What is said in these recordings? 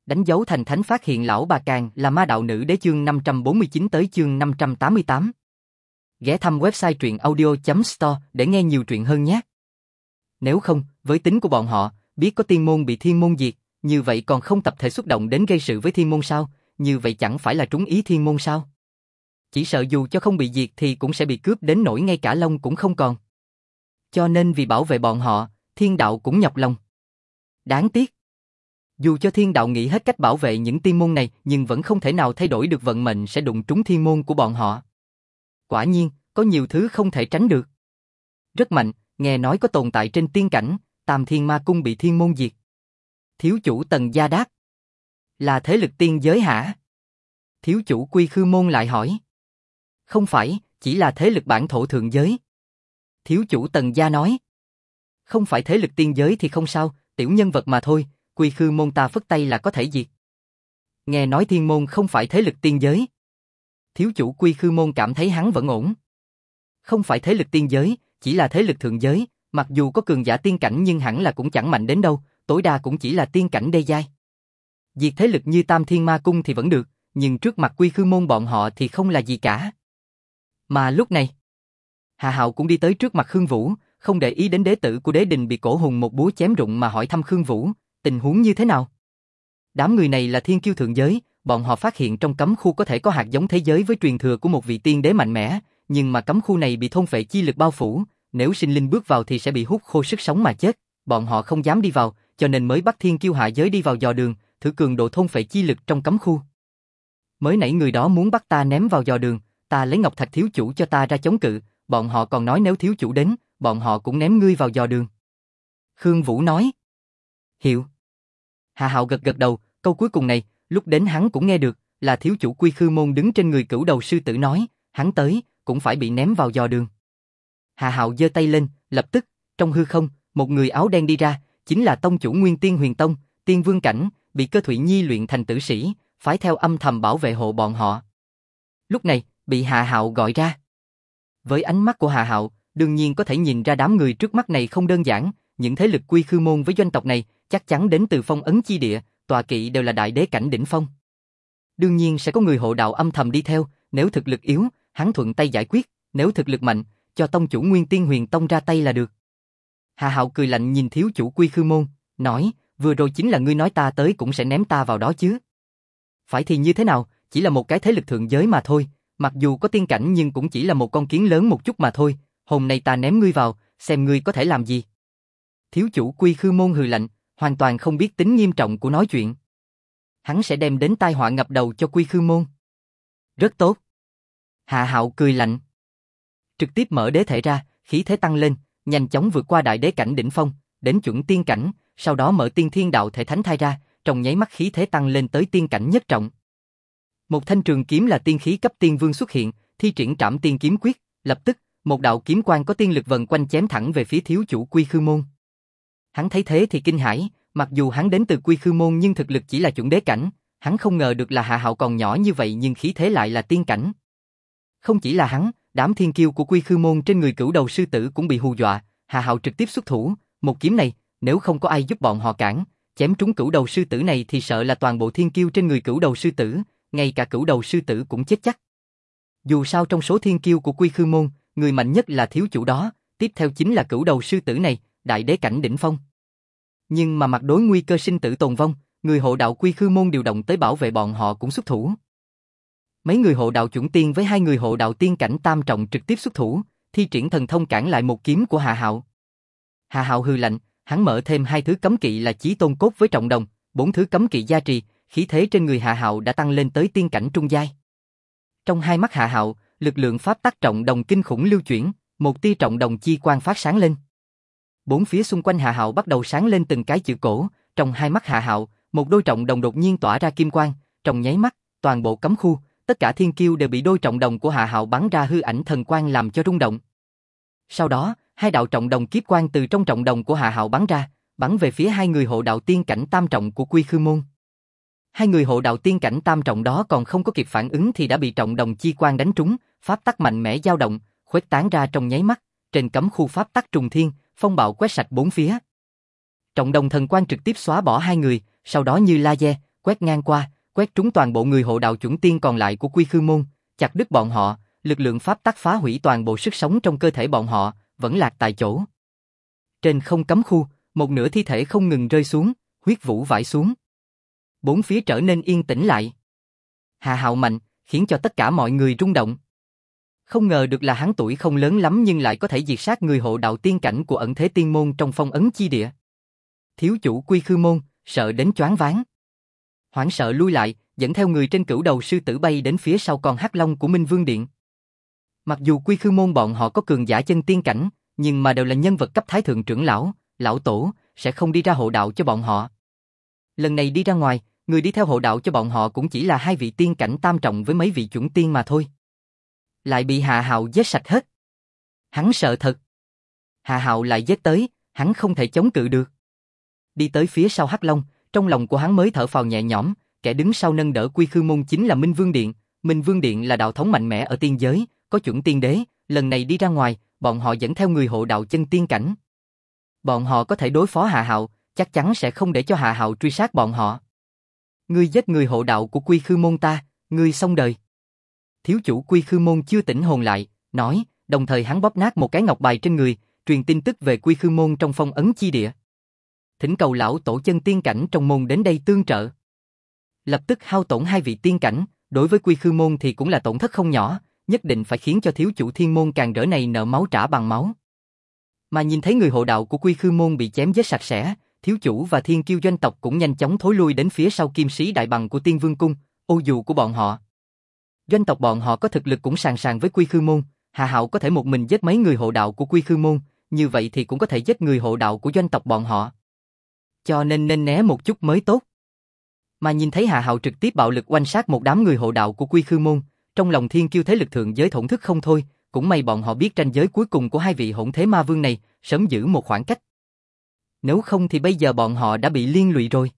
Đánh dấu thành thánh phát hiện lão bà Càng là ma đạo nữ đế chương 549 tới chương 588. Ghé thăm website truyện audio.store để nghe nhiều truyện hơn nhé. Nếu không, với tính của bọn họ, biết có tiên môn bị thiên môn diệt, như vậy còn không tập thể xuất động đến gây sự với thiên môn sao, như vậy chẳng phải là trúng ý thiên môn sao? Chỉ sợ dù cho không bị diệt thì cũng sẽ bị cướp đến nỗi ngay cả lông cũng không còn. Cho nên vì bảo vệ bọn họ, thiên đạo cũng nhọc lòng. Đáng tiếc. Dù cho thiên đạo nghĩ hết cách bảo vệ những tiên môn này nhưng vẫn không thể nào thay đổi được vận mệnh sẽ đụng trúng thiên môn của bọn họ. Quả nhiên, có nhiều thứ không thể tránh được. Rất mạnh, nghe nói có tồn tại trên tiên cảnh, Tam Thiên Ma Cung bị thiên môn diệt. Thiếu chủ Tần Gia đáp. Là thế lực tiên giới hả? Thiếu chủ Quy Khư Môn lại hỏi. Không phải, chỉ là thế lực bản thổ thượng giới. Thiếu chủ Tần Gia nói. Không phải thế lực tiên giới thì không sao, tiểu nhân vật mà thôi, Quy Khư Môn ta phất tay là có thể diệt. Nghe nói thiên môn không phải thế lực tiên giới. Thiếu chủ Quy Khư Môn cảm thấy hắn vẫn ổn. Không phải thế lực tiên giới, chỉ là thế lực thượng giới, mặc dù có cường giả tiên cảnh nhưng hẳn là cũng chẳng mạnh đến đâu, tối đa cũng chỉ là tiên cảnh đê giai. Diệt thế lực như Tam Thiên Ma Cung thì vẫn được, nhưng trước mặt Quy Khư Môn bọn họ thì không là gì cả. Mà lúc này, Hà Hạo cũng đi tới trước mặt Khương Vũ, không để ý đến đế tử của đế đình bị cổ hùng một búa chém rụng mà hỏi thăm Khương Vũ, tình huống như thế nào? Đám người này là thiên kiêu thượng giới, bọn họ phát hiện trong cấm khu có thể có hạt giống thế giới với truyền thừa của một vị tiên đế mạnh mẽ, nhưng mà cấm khu này bị thôn phệ chi lực bao phủ, nếu sinh linh bước vào thì sẽ bị hút khô sức sống mà chết, bọn họ không dám đi vào, cho nên mới bắt thiên kiêu hạ giới đi vào dò đường, thử cường độ thôn phệ chi lực trong cấm khu. Mới nãy người đó muốn bắt ta ném vào dò đường, ta lấy ngọc thạch thiếu chủ cho ta ra chống cự, bọn họ còn nói nếu thiếu chủ đến, bọn họ cũng ném ngươi vào dò đường. Khương Vũ nói. Hiểu. Hà Hạo gật gật đầu, câu cuối cùng này, lúc đến hắn cũng nghe được, là thiếu chủ Quy Khư Môn đứng trên người cửu đầu sư tử nói, hắn tới, cũng phải bị ném vào dò đường. Hà Hạo giơ tay lên, lập tức, trong hư không, một người áo đen đi ra, chính là tông chủ Nguyên Tiên Huyền Tông, Tiên Vương Cảnh, bị Cơ Thụy Nhi luyện thành tử sĩ, phái theo âm thầm bảo vệ hộ bọn họ. Lúc này, bị Hà Hạo gọi ra. Với ánh mắt của Hà Hạo, đương nhiên có thể nhìn ra đám người trước mắt này không đơn giản, những thế lực Quy Khư Môn với doanh tộc này chắc chắn đến từ phong ấn chi địa, tọa kỵ đều là đại đế cảnh đỉnh phong. Đương nhiên sẽ có người hộ đạo âm thầm đi theo, nếu thực lực yếu, hắn thuận tay giải quyết, nếu thực lực mạnh, cho tông chủ Nguyên Tiên Huyền Tông ra tay là được. Hà Hạo cười lạnh nhìn thiếu chủ Quy Khư Môn, nói, vừa rồi chính là ngươi nói ta tới cũng sẽ ném ta vào đó chứ. Phải thì như thế nào, chỉ là một cái thế lực thượng giới mà thôi, mặc dù có tiên cảnh nhưng cũng chỉ là một con kiến lớn một chút mà thôi, hôm nay ta ném ngươi vào, xem ngươi có thể làm gì. Thiếu chủ Quy Khư Môn hừ lạnh, hoàn toàn không biết tính nghiêm trọng của nói chuyện. Hắn sẽ đem đến tai họa ngập đầu cho Quy Khư Môn. Rất tốt. Hà Hạo cười lạnh. Trực tiếp mở đế thể ra, khí thế tăng lên, nhanh chóng vượt qua đại đế cảnh đỉnh phong, đến chuẩn tiên cảnh, sau đó mở tiên thiên đạo thể thánh thai ra, trong nháy mắt khí thế tăng lên tới tiên cảnh nhất trọng. Một thanh trường kiếm là tiên khí cấp tiên vương xuất hiện, thi triển Trảm Tiên Kiếm Quyết, lập tức, một đạo kiếm quang có tiên lực vần quanh chém thẳng về phía thiếu chủ Quy Khư Môn. Hắn thấy thế thì kinh hãi, mặc dù hắn đến từ Quy Khư Môn nhưng thực lực chỉ là chuẩn đế cảnh, hắn không ngờ được là Hà Hạo còn nhỏ như vậy nhưng khí thế lại là tiên cảnh. Không chỉ là hắn, đám thiên kiêu của Quy Khư Môn trên người cửu đầu sư tử cũng bị hù dọa, Hà Hạo trực tiếp xuất thủ, một kiếm này, nếu không có ai giúp bọn họ cản, chém trúng cửu đầu sư tử này thì sợ là toàn bộ thiên kiêu trên người cửu đầu sư tử, ngay cả cửu đầu sư tử cũng chết chắc. Dù sao trong số thiên kiêu của Quy Khư Môn, người mạnh nhất là thiếu chủ đó, tiếp theo chính là cửu đầu sư tử này, đại đế cảnh đỉnh phong. Nhưng mà mặt đối nguy cơ sinh tử tồn vong, người hộ đạo Quy Khư Môn điều động tới bảo vệ bọn họ cũng xuất thủ. Mấy người hộ đạo chuẩn tiên với hai người hộ đạo tiên cảnh tam trọng trực tiếp xuất thủ, thi triển thần thông cản lại một kiếm của Hà Hạo. Hà Hạo hừ lạnh, hắn mở thêm hai thứ cấm kỵ là Chí Tôn Cốt với Trọng Đồng, bốn thứ cấm kỵ gia trì, khí thế trên người Hà Hạo đã tăng lên tới tiên cảnh trung giai. Trong hai mắt Hà Hạo, lực lượng pháp tắc Trọng Đồng kinh khủng lưu chuyển, một tia Trọng Đồng chi quang phát sáng lên. Bốn phía xung quanh Hà Hạo bắt đầu sáng lên từng cái chữ cổ, trong hai mắt Hà Hạo, một đôi Trọng Đồng đột nhiên tỏa ra kim quang, trong nháy mắt, toàn bộ cấm khu, tất cả thiên kiêu đều bị đôi Trọng Đồng của Hà Hạo bắn ra hư ảnh thần quang làm cho rung động. Sau đó, hai đạo Trọng Đồng kiếp quang từ trong Trọng Đồng của Hà Hạo bắn ra, bắn về phía hai người hộ đạo tiên cảnh tam trọng của Quy Khư Môn. Hai người hộ đạo tiên cảnh tam trọng đó còn không có kịp phản ứng thì đã bị Trọng Đồng chi quang đánh trúng, pháp tắc mạnh mẽ dao động, khuếch tán ra trong nháy mắt, trên cấm khu pháp tắc trùng thiên, phong bạo quét sạch bốn phía. Trọng Đồng thần quang trực tiếp xóa bỏ hai người, sau đó như laser, quét ngang qua, quét trúng toàn bộ người hộ đạo chuẩn tiên còn lại của Quy Khư Môn, chặt đứt bọn họ, lực lượng pháp tắc phá hủy toàn bộ sức sống trong cơ thể bọn họ, vẫn lạc tại chỗ. Trên không cấm khu, một nửa thi thể không ngừng rơi xuống, huyết vũ vãi xuống. Bốn phía trở nên yên tĩnh lại. Hà Hạo mạnh, khiến cho tất cả mọi người rung động. Không ngờ được là hắn tuổi không lớn lắm nhưng lại có thể diệt sát người hộ đạo tiên cảnh của ẩn thế tiên môn trong phong ấn chi địa. Thiếu chủ Quy Khư Môn, sợ đến choáng váng. Hoảng sợ lui lại, dẫn theo người trên cửu đầu sư tử bay đến phía sau con hắc long của Minh Vương Điện. Mặc dù Quy Khư Môn bọn họ có cường giả chân tiên cảnh, nhưng mà đều là nhân vật cấp thái thượng trưởng lão, lão tổ, sẽ không đi ra hộ đạo cho bọn họ. Lần này đi ra ngoài, người đi theo hộ đạo cho bọn họ cũng chỉ là 2 vị tiên cảnh tam trọng với mấy vị chuẩn tiên mà thôi. Lại bị Hạ Hạo giết sạch hết. Hắn sợ thật. Hạ Hạo lại giết tới, hắn không thể chống cự được. Đi tới phía sau hắc long, trong lòng của hắn mới thở phào nhẹ nhõm, kẻ đứng sau nâng đỡ Quy Khư Môn chính là Minh Vương Điện. Minh Vương Điện là đạo thống mạnh mẽ ở tiên giới, có chuẩn tiên đế, lần này đi ra ngoài, bọn họ dẫn theo người hộ đạo chân tiên cảnh. Bọn họ có thể đối phó Hạ Hạo, chắc chắn sẽ không để cho Hạ Hạo truy sát bọn họ. Ngươi giết người hộ đạo của Quy Khư Môn ta, ngươi xong đời. Thiếu chủ Quy Khư Môn chưa tỉnh hồn lại, nói, đồng thời hắn bóp nát một cái ngọc bài trên người, truyền tin tức về Quy Khư Môn trong phong ấn chi địa. Thỉnh cầu lão tổ chân tiên cảnh trong môn đến đây tương trợ. Lập tức hao tổn 2 vị tiên cảnh, đối với Quy Khư Môn thì cũng là tổn thất không nhỏ, nhất định phải khiến cho thiếu chủ thiên môn càng rỡ này nợ máu trả bằng máu. Mà nhìn thấy người hộ đạo của Quy Khư Môn bị chém giết sạch sẽ, thiếu chủ và thiên kiêu doanh tộc cũng nhanh chóng thối lui đến phía sau kim sĩ đại bằng của Tiên Vương Cung, ô dù của bọn họ. Doanh tộc bọn họ có thực lực cũng sàn sàn với Quy Khư Môn, Hạ Hạo có thể một mình giết mấy người hộ đạo của Quy Khư Môn, như vậy thì cũng có thể giết người hộ đạo của doanh tộc bọn họ. Cho nên né một chút mới tốt. Mà nhìn thấy Hạ Hạo trực tiếp bạo lực oanh sát một đám người hộ đạo của Quy Khư Môn, trong lòng thiên kiêu thế lực thượng giới thổn thức không thôi, cũng may bọn họ biết tranh giới cuối cùng của 2 vị hỗn thế ma vương này, sớm giữ một khoảng cách. Nếu không thì bây giờ bọn họ đã bị liên lụy rồi.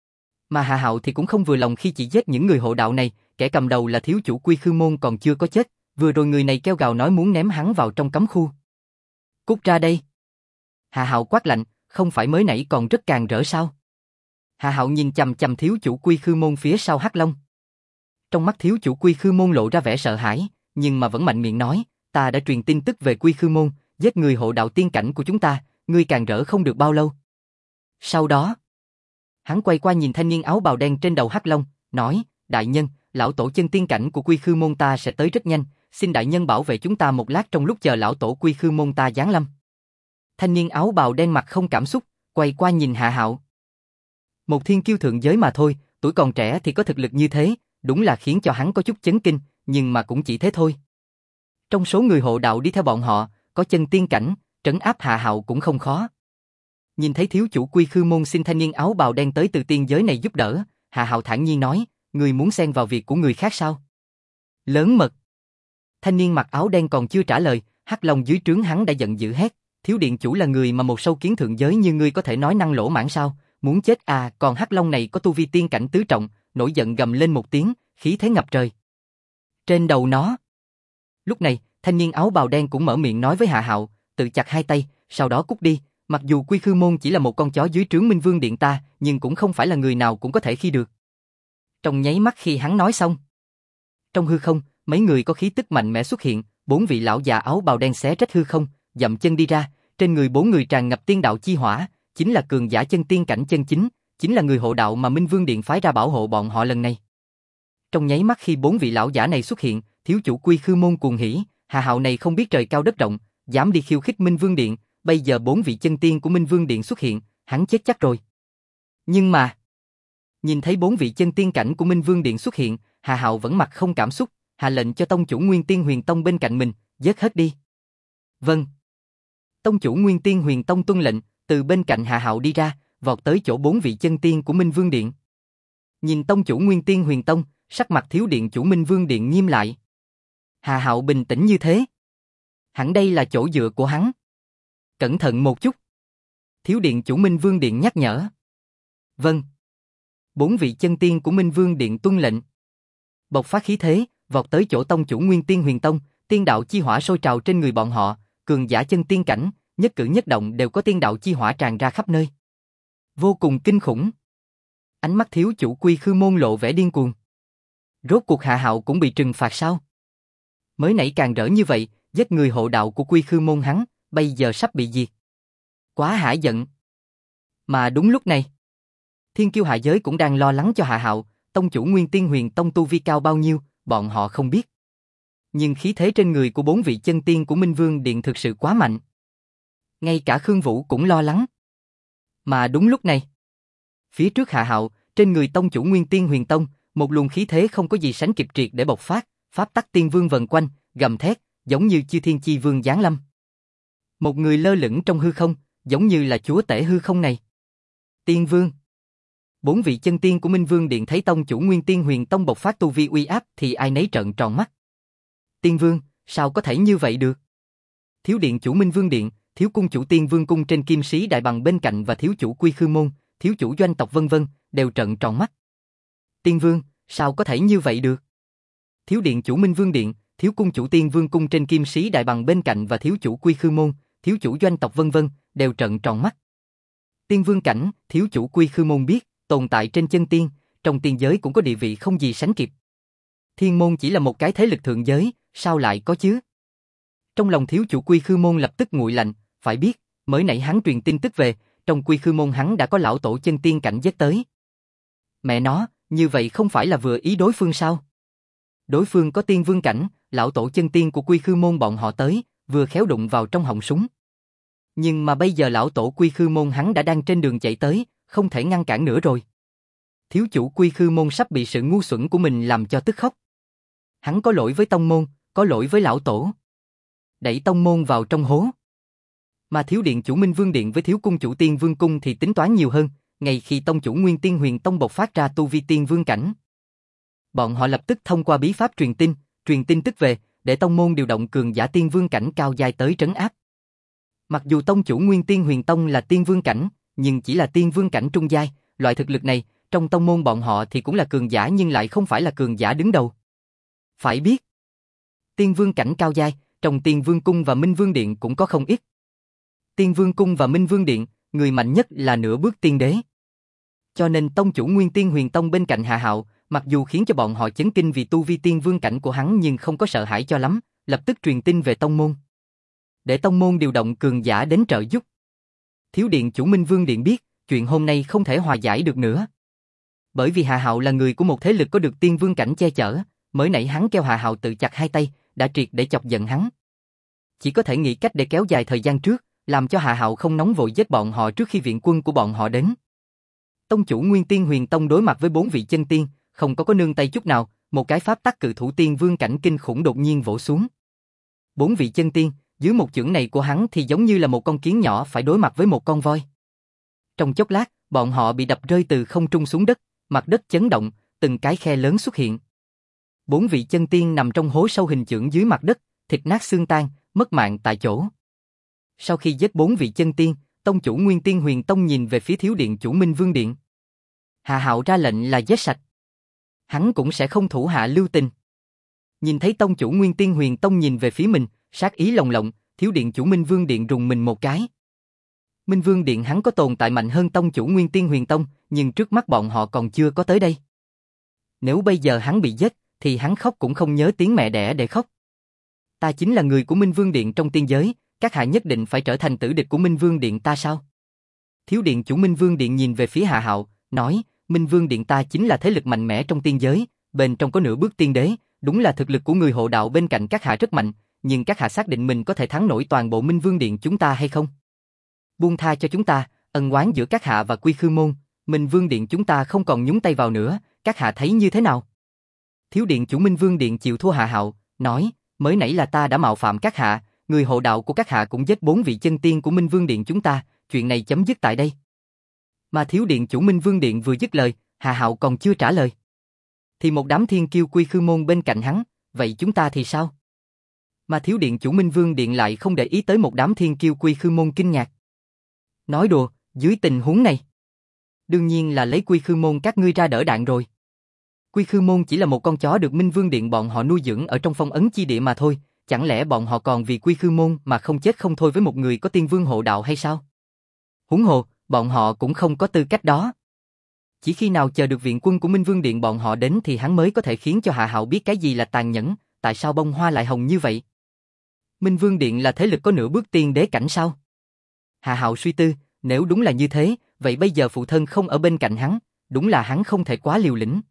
Mà Hạ Hạo thì cũng không vừa lòng khi chỉ giết những người hộ đạo này, kẻ cầm đầu là thiếu chủ Quy Khư Môn còn chưa có chết, vừa rồi người này kêu gào nói muốn ném hắn vào trong cấm khu. Cút ra đây. Hạ Hạo quát lạnh, không phải mới nãy còn rất càng rỡ sao? Hạ Hạo nhìn chằm chằm thiếu chủ Quy Khư Môn phía sau hắc long. Trong mắt thiếu chủ Quy Khư Môn lộ ra vẻ sợ hãi, nhưng mà vẫn mạnh miệng nói, ta đã truyền tin tức về Quy Khư Môn, giết người hộ đạo tiên cảnh của chúng ta, ngươi càng rỡ không được bao lâu. Sau đó, hắn quay qua nhìn thanh niên áo bào đen trên đầu hắc long, nói, đại nhân, lão tổ chân tiên cảnh của Quy Khư Môn ta sẽ tới rất nhanh, xin đại nhân bảo vệ chúng ta một lát trong lúc chờ lão tổ Quy Khư Môn ta giáng lâm. Thanh niên áo bào đen mặt không cảm xúc, quay qua nhìn Hạ Hạo. Một thiên kiêu thượng giới mà thôi, tuổi còn trẻ thì có thực lực như thế, đúng là khiến cho hắn có chút chấn kinh, nhưng mà cũng chỉ thế thôi. Trong số người hộ đạo đi theo bọn họ, có chân tiên cảnh, trấn áp Hạ Hạo cũng không khó. Nhìn thấy thiếu chủ Quy Khư Môn xin thanh niên áo bào đen tới từ tiên giới này giúp đỡ, Hạ Hạo thản nhiên nói, người muốn xen vào việc của người khác sao? Lớn mật. Thanh niên mặc áo đen còn chưa trả lời, hắc long dưới trướng hắn đã giận dữ hét, thiếu điện chủ là người mà một sâu kiến thượng giới như ngươi có thể nói năng lỗ mãng sao? Muốn chết à? Còn hắc long này có tu vi tiên cảnh tứ trọng, nổi giận gầm lên một tiếng, khí thế ngập trời. Trên đầu nó. Lúc này, thanh niên áo bào đen cũng mở miệng nói với Hạ Hạo, tự chặt 2 tay, sau đó cút đi. Mặc dù Quy Khư Môn chỉ là một con chó dưới trướng Minh Vương Điện ta, nhưng cũng không phải là người nào cũng có thể khi được. Trong nháy mắt khi hắn nói xong, trong hư không, mấy người có khí tức mạnh mẽ xuất hiện, 4 vị lão già áo bào đen xé rách hư không, dậm chân đi ra, trên người 4 người tràn ngập tiên đạo chi hỏa, chính là cường giả chân tiên cảnh chân chính, chính là người hộ đạo mà Minh Vương Điện phái ra bảo hộ bọn họ lần này. Trong nháy mắt khi 4 vị lão giả này xuất hiện, thiếu chủ Quy Khư Môn cuồng hỉ, Hạ Hạo này không biết trời cao đất rộng, dám đi khiêu khích Minh Vương Điện, bây giờ 4 vị chân tiên của Minh Vương Điện xuất hiện, hắn chết chắc rồi. Nhưng mà, nhìn thấy 4 vị chân tiên cảnh của Minh Vương Điện xuất hiện, Hạ Hạo vẫn mặt không cảm xúc, hạ lệnh cho tông chủ Nguyên Tiên Huyền Tông bên cạnh mình, giết hết đi. Vâng. Tông chủ Nguyên Tiên Huyền Tông tuân lệnh, từ bên cạnh Hạ Hạo đi ra, vọt tới chỗ 4 vị chân tiên của Minh Vương Điện. Nhìn tông chủ Nguyên Tiên Huyền Tông, sắc mặt thiếu điện chủ Minh Vương Điện nghiêm lại. Hạ Hạo bình tĩnh như thế. Hẳn đây là chỗ dựa của hắn. Cẩn thận một chút. Thiếu điện chủ Minh Vương Điện nhắc nhở. Vâng. 4 vị chân tiên của Minh Vương Điện tuân lệnh. Bộc phát khí thế, vọt tới chỗ tông chủ Nguyên Tiên Huyền Tông, tiên đạo chi hỏa sôi trào trên người bọn họ, cường giả chân tiên cảnh, nhất cử nhất động đều có tiên đạo chi hỏa tràn ra khắp nơi. Vô cùng kinh khủng. Ánh mắt thiếu chủ Quy Khư Môn lộ vẻ điên cuồng. Rốt cuộc Hạ Hạo cũng bị trừng phạt sao? Mới nãy càng rỡ như vậy, giết người hộ đạo của Quy Khư Môn hắn, bây giờ sắp bị diệt. Quá hả giận. Mà đúng lúc này, Thiên Kiêu hạ giới cũng đang lo lắng cho Hạ Hạo, tông chủ Nguyên Tiên Huyền Tông tu vi cao bao nhiêu, bọn họ không biết. Nhưng khí thế trên người của 4 vị chân tiên của Minh Vương Điện thực sự quá mạnh. Ngay cả Khương Vũ cũng lo lắng. Mà đúng lúc này, phía trước Hạ Hạo, trên người tông chủ Nguyên Tiên Huyền Tông, một luồng khí thế không có gì sánh kịp triệt để bộc phát, pháp tắc tiên vương vần quanh, gầm thét, giống như chư thiên chi vương giáng lâm. Một người lơ lửng trong hư không, giống như là chúa tể hư không này. Tiên vương. 4 vị chân tiên của Minh Vương Điện thấy tông chủ Nguyên Tiên Huyền Tông bộc phát tu vi uy áp thì ai nấy trợn tròn mắt. Tiên vương, sao có thể như vậy được? Thiếu điện chủ Minh Vương Điện, thiếu cung chủ Tiên Vương cung trên Kim Sĩ Đại Bằng bên cạnh và thiếu chủ Quy Khư Môn, thiếu chủ doanh tộc vân vân, đều trợn tròn mắt. Tiên vương, sao có thể như vậy được? Thiếu điện chủ Minh Vương Điện, thiếu cung chủ Tiên Vương cung trên Kim Sĩ Đại Bằng bên cạnh và thiếu chủ Quy Khư Môn, thiếu chủ doanh tộc vân vân, đều trợn tròn mắt. Tiên vương cảnh, thiếu chủ Quy Khư Môn biết, tồn tại trên chân tiên, trong tiên giới cũng có địa vị không gì sánh kịp. Thiên môn chỉ là một cái thế lực thượng giới, sao lại có chứ? Trong lòng thiếu chủ Quy Khư Môn lập tức nguội lạnh, phải biết, mới nãy hắn truyền tin tức về, trong Quy Khư Môn hắn đã có lão tổ chân tiên cảnh giết tới. Mẹ nó, như vậy không phải là vừa ý đối phương sao? Đối phương có tiên vương cảnh, lão tổ chân tiên của Quy Khư Môn bọn họ tới, vừa khéo đụng vào trong họng súng. Nhưng mà bây giờ lão tổ Quy Khư Môn hắn đã đang trên đường chạy tới, không thể ngăn cản nữa rồi. Thiếu chủ Quy Khư Môn sắp bị sự ngu xuẩn của mình làm cho tức khóc. Hắn có lỗi với tông môn, có lỗi với lão tổ. Đẩy tông môn vào trong hố. Mà thiếu điện chủ Minh Vương Điện với thiếu cung chủ Tiên Vương cung thì tính toán nhiều hơn, ngay khi tông chủ Nguyên Tiên Huyền Tông bộc phát ra tu vi tiên vương cảnh. Bọn họ lập tức thông qua bí pháp truyền tin tức về, để tông môn điều động cường giả tiên vương cảnh cao giai tới trấn áp. Mặc dù tông chủ Nguyên Tiên Huyền Tông là tiên vương cảnh, nhưng chỉ là tiên vương cảnh trung giai, loại thực lực này, trong tông môn bọn họ thì cũng là cường giả nhưng lại không phải là cường giả đứng đầu. Phải biết, tiên vương cảnh cao giai, trong Tiên Vương cung và Minh Vương Điện cũng có không ít. Tiên Vương cung và Minh Vương Điện, người mạnh nhất là nửa bước tiên đế. Cho nên tông chủ Nguyên Tiên Huyền Tông bên cạnh Hạ Hạo, mặc dù khiến cho bọn họ chấn kinh vì tu vi tiên vương cảnh của hắn nhưng không có sợ hãi cho lắm, lập tức truyền tin về tông môn. Để tông môn điều động cường giả đến trợ giúp. Thiếu điện chủ Minh Vương Điện biết, chuyện hôm nay không thể hòa giải được nữa. Bởi vì Hạ Hạo là người của một thế lực có được tiên vương cảnh che chở, mới nãy hắn kêu Hạ Hạo tự chặt hai tay, đã triệt để chọc giận hắn. Chỉ có thể nghĩ cách để kéo dài thời gian trước, làm cho Hạ Hạo không nóng vội giết bọn họ trước khi viện quân của bọn họ đến. Tông chủ Nguyên Tiên Huyền Tông đối mặt với 4 vị chân tiên, không có nương tay chút nào, một cái pháp tắc cự thủ tiên vương cảnh kinh khủng đột nhiên vỗ xuống. 4 vị chân tiên, dưới một chưởng này của hắn thì giống như là một con kiến nhỏ phải đối mặt với một con voi. Trong chốc lát, bọn họ bị đập rơi từ không trung xuống đất, mặt đất chấn động, từng cái khe lớn xuất hiện. 4 vị chân tiên nằm trong hố sâu hình chưởng dưới mặt đất, thịt nát xương tan, mất mạng tại chỗ. Sau khi giết 4 vị chân tiên, tông chủ Nguyên Tiên Huyền Tông nhìn về phía thiếu điện chủ Minh Vương Điện. Hạ Hạo ra lệnh là giết sạch. Hắn cũng sẽ không thủ hạ lưu tình. Nhìn thấy tông chủ Nguyên Tiên Huyền Tông nhìn về phía mình, sát ý lồng lộng, thiếu điện chủ Minh Vương Điện rùng mình một cái. Minh Vương Điện hắn có tồn tại mạnh hơn tông chủ Nguyên Tiên Huyền Tông, nhưng trước mắt bọn họ còn chưa có tới đây. Nếu bây giờ hắn bị giết, thì hắn khóc cũng không nhớ tiếng mẹ đẻ để khóc. Ta chính là người của Minh Vương Điện trong tiên giới, các hạ nhất định phải trở thành tử địch của Minh Vương Điện ta sao? Thiếu điện chủ Minh Vương Điện nhìn về phía Hạ Hạo, nói, Minh Vương Điện ta chính là thế lực mạnh mẽ trong tiên giới, bên trong có nửa bước tiên đế, đúng là thực lực của người hộ đạo bên cạnh các hạ rất mạnh, nhưng các hạ xác định mình có thể thắng nổi toàn bộ Minh Vương Điện chúng ta hay không? Buông tha cho chúng ta, ân oán giữa các hạ và Quy Khư Môn, Minh Vương Điện chúng ta không còn nhúng tay vào nữa, các hạ thấy như thế nào? Thiếu điện chủ Minh Vương Điện chịu thua Hạ Hạo, nói, mới nãy là ta đã mạo phạm các hạ, người hộ đạo của các hạ cũng giết 4 vị chân tiên của Minh Vương Điện chúng ta, chuyện này chấm dứt tại đây. Mà thiếu điện chủ Minh Vương Điện vừa dứt lời, Hạ Hạo còn chưa trả lời. Thì một đám thiên kiêu Quy Khư Môn bên cạnh hắn, vậy chúng ta thì sao? Mà thiếu điện chủ Minh Vương Điện lại không để ý tới một đám thiên kiêu Quy Khư Môn kinh ngạc. Nói đùa, dưới tình huống này, đương nhiên là lấy Quy Khư Môn các ngươi ra đỡ đạn rồi. Quy Khư Môn chỉ là một con chó được Minh Vương Điện bọn họ nuôi dưỡng ở trong phong ấn chi địa mà thôi, chẳng lẽ bọn họ còn vì Quy Khư Môn mà không chết không thôi với một người có tiên vương hộ đạo hay sao? Huống hồ, bọn họ cũng không có tư cách đó. Chỉ khi nào chờ được viện quân của Minh Vương Điện bọn họ đến thì hắn mới có thể khiến cho Hạ Hạo biết cái gì là tàn nhẫn, tại sao bông hoa lại hồng như vậy. Minh Vương Điện là thế lực có nửa bước tiên đế cảnh sao? Hạ Hạo suy tư, nếu đúng là như thế, vậy bây giờ phụ thân không ở bên cạnh hắn, đúng là hắn không thể quá liều lĩnh.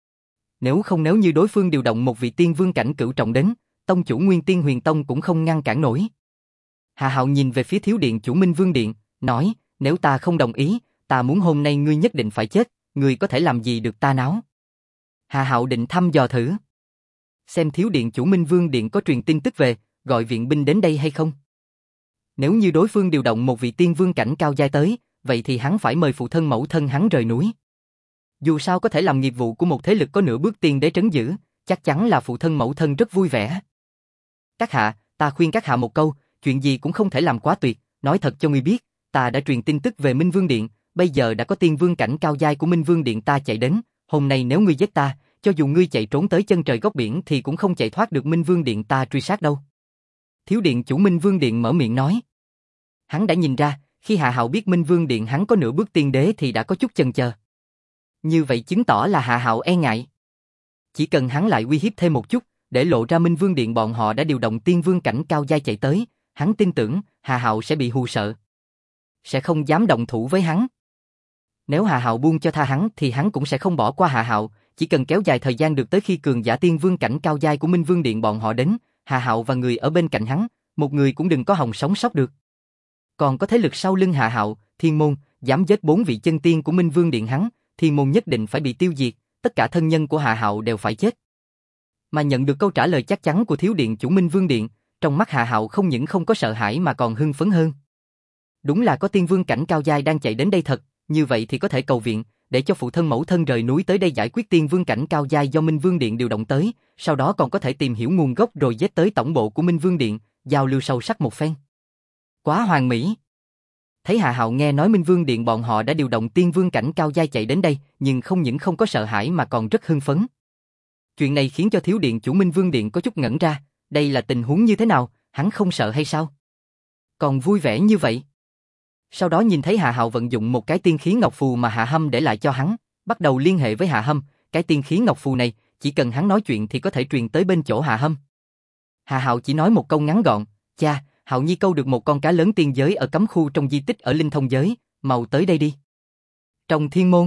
Nếu như đối phương điều động một vị tiên vương cảnh cửu trọng đến, tông chủ Nguyên Tiên Huyền Tông cũng không ngăn cản nổi. Hạ Hạo nhìn về phía thiếu điện chủ Minh Vương Điện, nói, nếu ta không đồng ý, ta muốn hôm nay ngươi nhất định phải chết, ngươi có thể làm gì được ta náo. Hạ Hạo định thăm dò thử. Xem thiếu điện chủ Minh Vương Điện có truyền tin tức về, gọi viện binh đến đây hay không. Nếu như đối phương điều động một vị tiên vương cảnh cao giai tới, vậy thì hắn phải mời phụ thân mẫu thân hắn rời núi. Dù sao có thể làm nghiệp vụ của một thế lực có nửa bước tiên đế trấn giữ, chắc chắn là phụ thân mẫu thân rất vui vẻ. Các hạ, ta khuyên các hạ một câu, chuyện gì cũng không thể làm quá tuyệt, nói thật cho ngươi biết, ta đã truyền tin tức về Minh Vương Điện, bây giờ đã có tiên vương cảnh cao giai của Minh Vương Điện ta chạy đến, hôm nay nếu ngươi giết ta, cho dù ngươi chạy trốn tới chân trời góc biển thì cũng không chạy thoát được Minh Vương Điện ta truy sát đâu. Thiếu điện chủ Minh Vương Điện mở miệng nói. Hắn đã nhìn ra, khi Hạ Hạo biết Minh Vương Điện hắn có nửa bước tiên đế thì đã có chút chần chờ. Như vậy chứng tỏ là Hạ Hạo e ngại. Chỉ cần hắn lại uy hiếp thêm một chút, để lộ ra Minh Vương Điện bọn họ đã điều động tiên vương cảnh cao giai chạy tới, hắn tin tưởng Hạ Hạo sẽ bị hù sợ, sẽ không dám động thủ với hắn. Nếu Hạ Hạo buông cho tha hắn thì hắn cũng sẽ không bỏ qua Hạ Hạo, chỉ cần kéo dài thời gian được tới khi cường giả tiên vương cảnh cao giai của Minh Vương Điện bọn họ đến, Hạ Hạo và người ở bên cạnh hắn, một người cũng đừng có hòng sống sót được. Còn có thế lực sau lưng Hạ Hạo, Thiên Môn, dám giết 4 vị chân tiên của Minh Vương Điện hắn, Thiên Môn nhất định phải bị tiêu diệt, tất cả thân nhân của Hạ Hạo đều phải chết. Mà nhận được câu trả lời chắc chắn của thiếu điện chủ Minh Vương Điện, trong mắt Hạ Hạo không những không có sợ hãi mà còn hưng phấn hơn. Đúng là có tiên vương cảnh cao giai đang chạy đến đây thật, như vậy thì có thể cầu viện, để cho phụ thân mẫu thân rời núi tới đây giải quyết tiên vương cảnh cao giai do Minh Vương Điện điều động tới, sau đó còn có thể tìm hiểu nguồn gốc rồi giết tới tổng bộ của Minh Vương Điện, giao lưu sâu sắc một phen. Quá hoàn mỹ. Thấy Hạ Hạo nghe nói Minh Vương Điện bọn họ đã điều động tiên vương cảnh cao giai chạy đến đây, nhưng không những không có sợ hãi mà còn rất hưng phấn. Chuyện này khiến cho thiếu điện chủ Minh Vương Điện có chút ngẩn ra, đây là tình huống như thế nào, hắn không sợ hay sao? Còn vui vẻ như vậy. Sau đó nhìn thấy Hạ Hạo vận dụng một cái tiên khí ngọc phù mà Hạ Hâm để lại cho hắn, bắt đầu liên hệ với Hạ Hâm, cái tiên khí ngọc phù này, chỉ cần hắn nói chuyện thì có thể truyền tới bên chỗ Hạ Hâm. Hạ Hạo chỉ nói một câu ngắn gọn, cha, Hạo Nhi câu được một con cá lớn tiên giới ở cấm khu trong di tích ở Linh Thông Giới, mau tới đây đi. Trong thiên môn.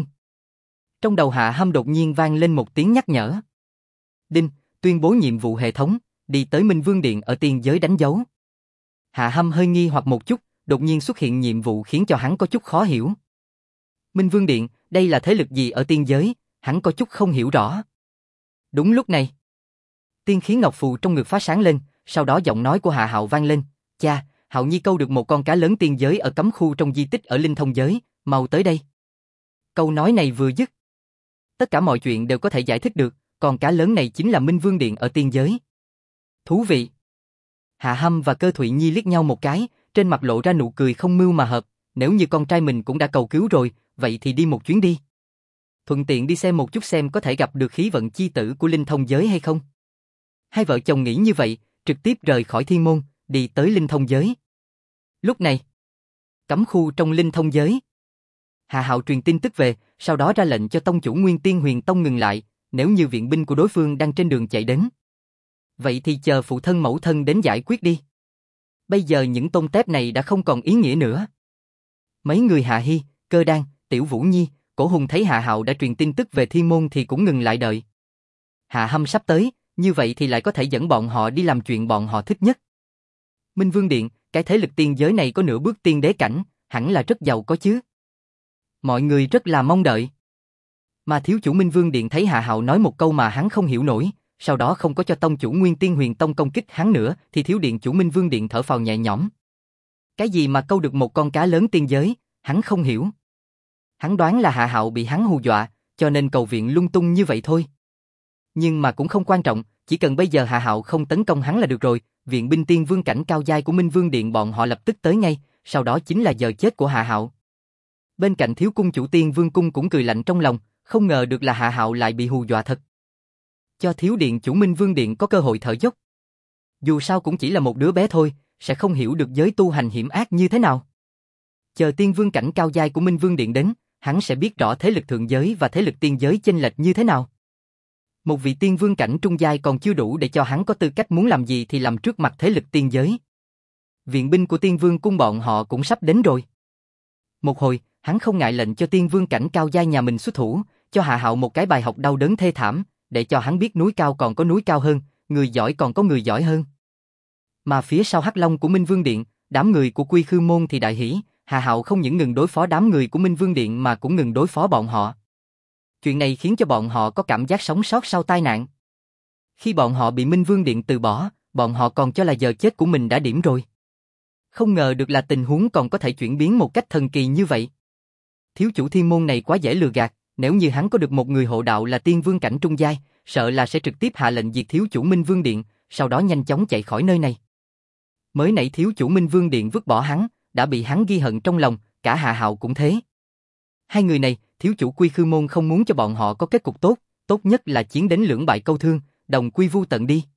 Trong đầu Hạ Hâm đột nhiên vang lên một tiếng nhắc nhở. Đinh, tuyên bố nhiệm vụ hệ thống, đi tới Minh Vương Điện ở tiên giới đánh dấu. Hạ Hâm hơi nghi hoặc một chút, đột nhiên xuất hiện nhiệm vụ khiến cho hắn có chút khó hiểu. Minh Vương Điện, đây là thế lực gì ở tiên giới, hắn có chút không hiểu rõ. Đúng lúc này, tiên khí ngọc phù trong ngực phát sáng lên, sau đó giọng nói của Hạ Hạo vang lên, cha, Hạo Nhi câu được một con cá lớn tiên giới ở cấm khu trong di tích ở Linh Thông Giới, mau tới đây. Câu nói này vừa dứt, tất cả mọi chuyện đều có thể giải thích được, con cá lớn này chính là Minh Vương Điện ở tiên giới. Thú vị. Hạ Hâm và Cơ Thụy Nhi liếc nhau một cái, trên mặt lộ ra nụ cười không mưu mà hợp, nếu như con trai mình cũng đã cầu cứu rồi, vậy thì đi một chuyến đi. Thuận tiện đi xem một chút xem có thể gặp được khí vận chi tử của Linh Thông Giới hay không. Hai vợ chồng nghĩ như vậy, trực tiếp rời khỏi thiên môn, đi tới Linh Thông Giới. Lúc này, cấm khu trong Linh Thông Giới. Hạ Hạo truyền tin tức về, sau đó ra lệnh cho tông chủ Nguyên Tiên Huyền Tông ngừng lại, nếu như viện binh của đối phương đang trên đường chạy đến. Vậy thì chờ phụ thân mẫu thân đến giải quyết đi. Bây giờ những tôm tép này đã không còn ý nghĩa nữa. Mấy người Hạ Hy, Cơ Đan, Tiểu Vũ Nhi, Cổ Hùng thấy Hạ Hạo đã truyền tin tức về thiên môn thì cũng ngừng lại đợi. Hạ Hâm sắp tới, như vậy thì lại có thể dẫn bọn họ đi làm chuyện bọn họ thích nhất. Minh Vương Điện, cái thế lực tiên giới này có nửa bước tiên đế cảnh, hẳn là rất giàu có chứ. Mọi người rất là mong đợi. Mà thiếu chủ Minh Vương Điện thấy Hạ Hạo nói một câu mà hắn không hiểu nổi, sau đó không có cho tông chủ Nguyên Tiên Huyền Tông công kích hắn nữa, thì thiếu điện chủ Minh Vương Điện thở phào nhẹ nhõm. Cái gì mà câu được một con cá lớn tiên giới, hắn không hiểu. Hắn đoán là Hạ Hạo bị hắn hù dọa, cho nên cầu viện lung tung như vậy thôi. Nhưng mà cũng không quan trọng, chỉ cần bây giờ Hạ Hạo không tấn công hắn là được rồi, viện binh tiên vương cảnh cao giai của Minh Vương Điện bọn họ lập tức tới ngay, sau đó chính là giờ chết của Hạ Hạo. Bên cạnh thiếu cung chủ Tiên Vương cung cũng cười lạnh trong lòng, không ngờ được là Hạ Hạo lại bị hù dọa thật. Cho thiếu điện chủ Minh Vương Điện có cơ hội thở dốc. Dù sao cũng chỉ là một đứa bé thôi, sẽ không hiểu được giới tu hành hiểm ác như thế nào. Chờ tiên vương cảnh cao giai của Minh Vương Điện đến, hắn sẽ biết rõ thế lực thượng giới và thế lực tiên giới chênh lệch như thế nào. Một vị tiên vương cảnh trung giai còn chưa đủ để cho hắn có tư cách muốn làm gì thì làm trước mặt thế lực tiên giới. Viện binh của tiên vương cung bọn họ cũng sắp đến rồi. Một hồi, hắn không ngại lệnh cho tiên vương cảnh cao giai nhà mình xuất thủ, cho Hạ Hạo một cái bài học đau đớn thê thảm, để cho hắn biết núi cao còn có núi cao hơn, người giỏi còn có người giỏi hơn. Mà phía sau Hắc Long của Minh Vương Điện, đám người của Quy Khư Môn thì đại hỉ, Hạ Hạo không những ngừng đối phó đám người của Minh Vương Điện mà cũng ngừng đối phó bọn họ. Chuyện này khiến cho bọn họ có cảm giác sống sót sau tai nạn. Khi bọn họ bị Minh Vương Điện từ bỏ, bọn họ còn cho là giờ chết của mình đã điểm rồi. Không ngờ được là tình huống còn có thể chuyển biến một cách thần kỳ như vậy. Thiếu chủ thiên môn này quá dễ lừa gạt, nếu như hắn có được một người hộ đạo là tiên vương cảnh trung giai, sợ là sẽ trực tiếp hạ lệnh diệt thiếu chủ Minh Vương Điện, sau đó nhanh chóng chạy khỏi nơi này. Mới nãy thiếu chủ Minh Vương Điện vứt bỏ hắn, đã bị hắn ghi hận trong lòng, cả Hạ Hạo cũng thế. Hai người này, thiếu chủ Quy Khư Môn không muốn cho bọn họ có kết cục tốt, tốt nhất là chiến đến lưỡng bại câu thương, đồng quy vu tận đi.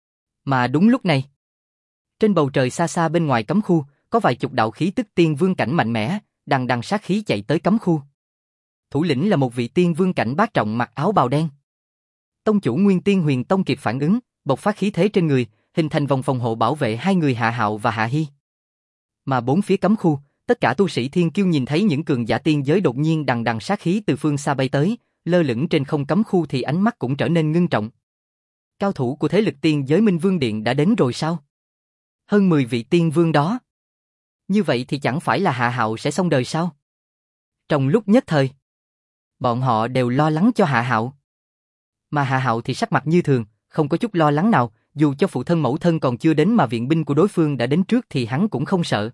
Mà đúng lúc này, trên bầu trời xa xa bên ngoài cấm khu, có vài chục đạo khí tức tiên vương cảnh mạnh mẽ, đằng đằng sát khí chạy tới cấm khu. Thủ lĩnh là một vị tiên vương cảnh bát trọng mặc áo bào đen. Tông chủ Nguyên Tiên Huyền Tông kịp phản ứng, bộc phát khí thế trên người, hình thành vòng phòng hộ bảo vệ hai người Hạ Hạo và Hạ Hi. Mà bốn phía cấm khu, tất cả tu sĩ thiên kiêu nhìn thấy những cường giả tiên giới đột nhiên đằng đằng sát khí từ phương xa bay tới, lơ lửng trên không cấm khu thì ánh mắt cũng trở nên ngưng trọng. Cao thủ của thế lực tiên giới Minh Vương Điện đã đến rồi sao? Hơn 10 vị tiên vương đó. Như vậy thì chẳng phải là Hạ Hạo sẽ xong đời sao? Trong lúc nhất thời, bọn họ đều lo lắng cho Hạ Hạo. Mà Hạ Hạo thì sắc mặt như thường, không có chút lo lắng nào, dù cho phụ thân mẫu thân còn chưa đến mà viện binh của đối phương đã đến trước thì hắn cũng không sợ.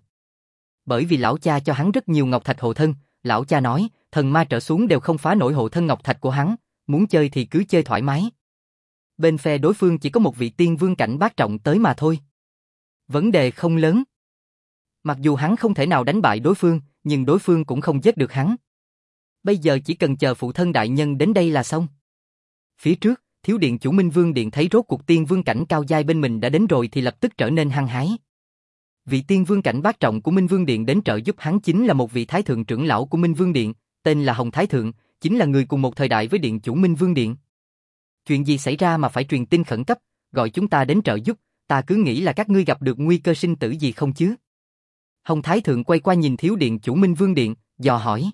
Bởi vì lão cha cho hắn rất nhiều ngọc thạch hộ thân, lão cha nói, thần ma trở xuống đều không phá nổi hộ thân ngọc thạch của hắn, muốn chơi thì cứ chơi thoải mái. Bên phe đối phương chỉ có một vị tiên vương cảnh bát trọng tới mà thôi. Vấn đề không lớn. Mặc dù hắn không thể nào đánh bại đối phương, nhưng đối phương cũng không giết được hắn. Bây giờ chỉ cần chờ phụ thân đại nhân đến đây là xong. Phía trước, thiếu điện chủ Minh Vương Điện thấy rốt cuộc tiên vương cảnh cao giai bên mình đã đến rồi thì lập tức trở nên hăng hái. Vị tiên vương cảnh bát trọng của Minh Vương Điện đến trợ giúp hắn chính là một vị thái thượng trưởng lão của Minh Vương Điện, tên là Hồng Thái Thượng, chính là người cùng một thời đại với điện chủ Minh Vương Điện. Chuyện gì xảy ra mà phải truyền tin khẩn cấp, gọi chúng ta đến trợ giúp, ta cứ nghĩ là các ngươi gặp được nguy cơ sinh tử gì không chứ? Hồng Thái Thượng quay qua nhìn thiếu điện chủ Minh Vương Điện, dò hỏi.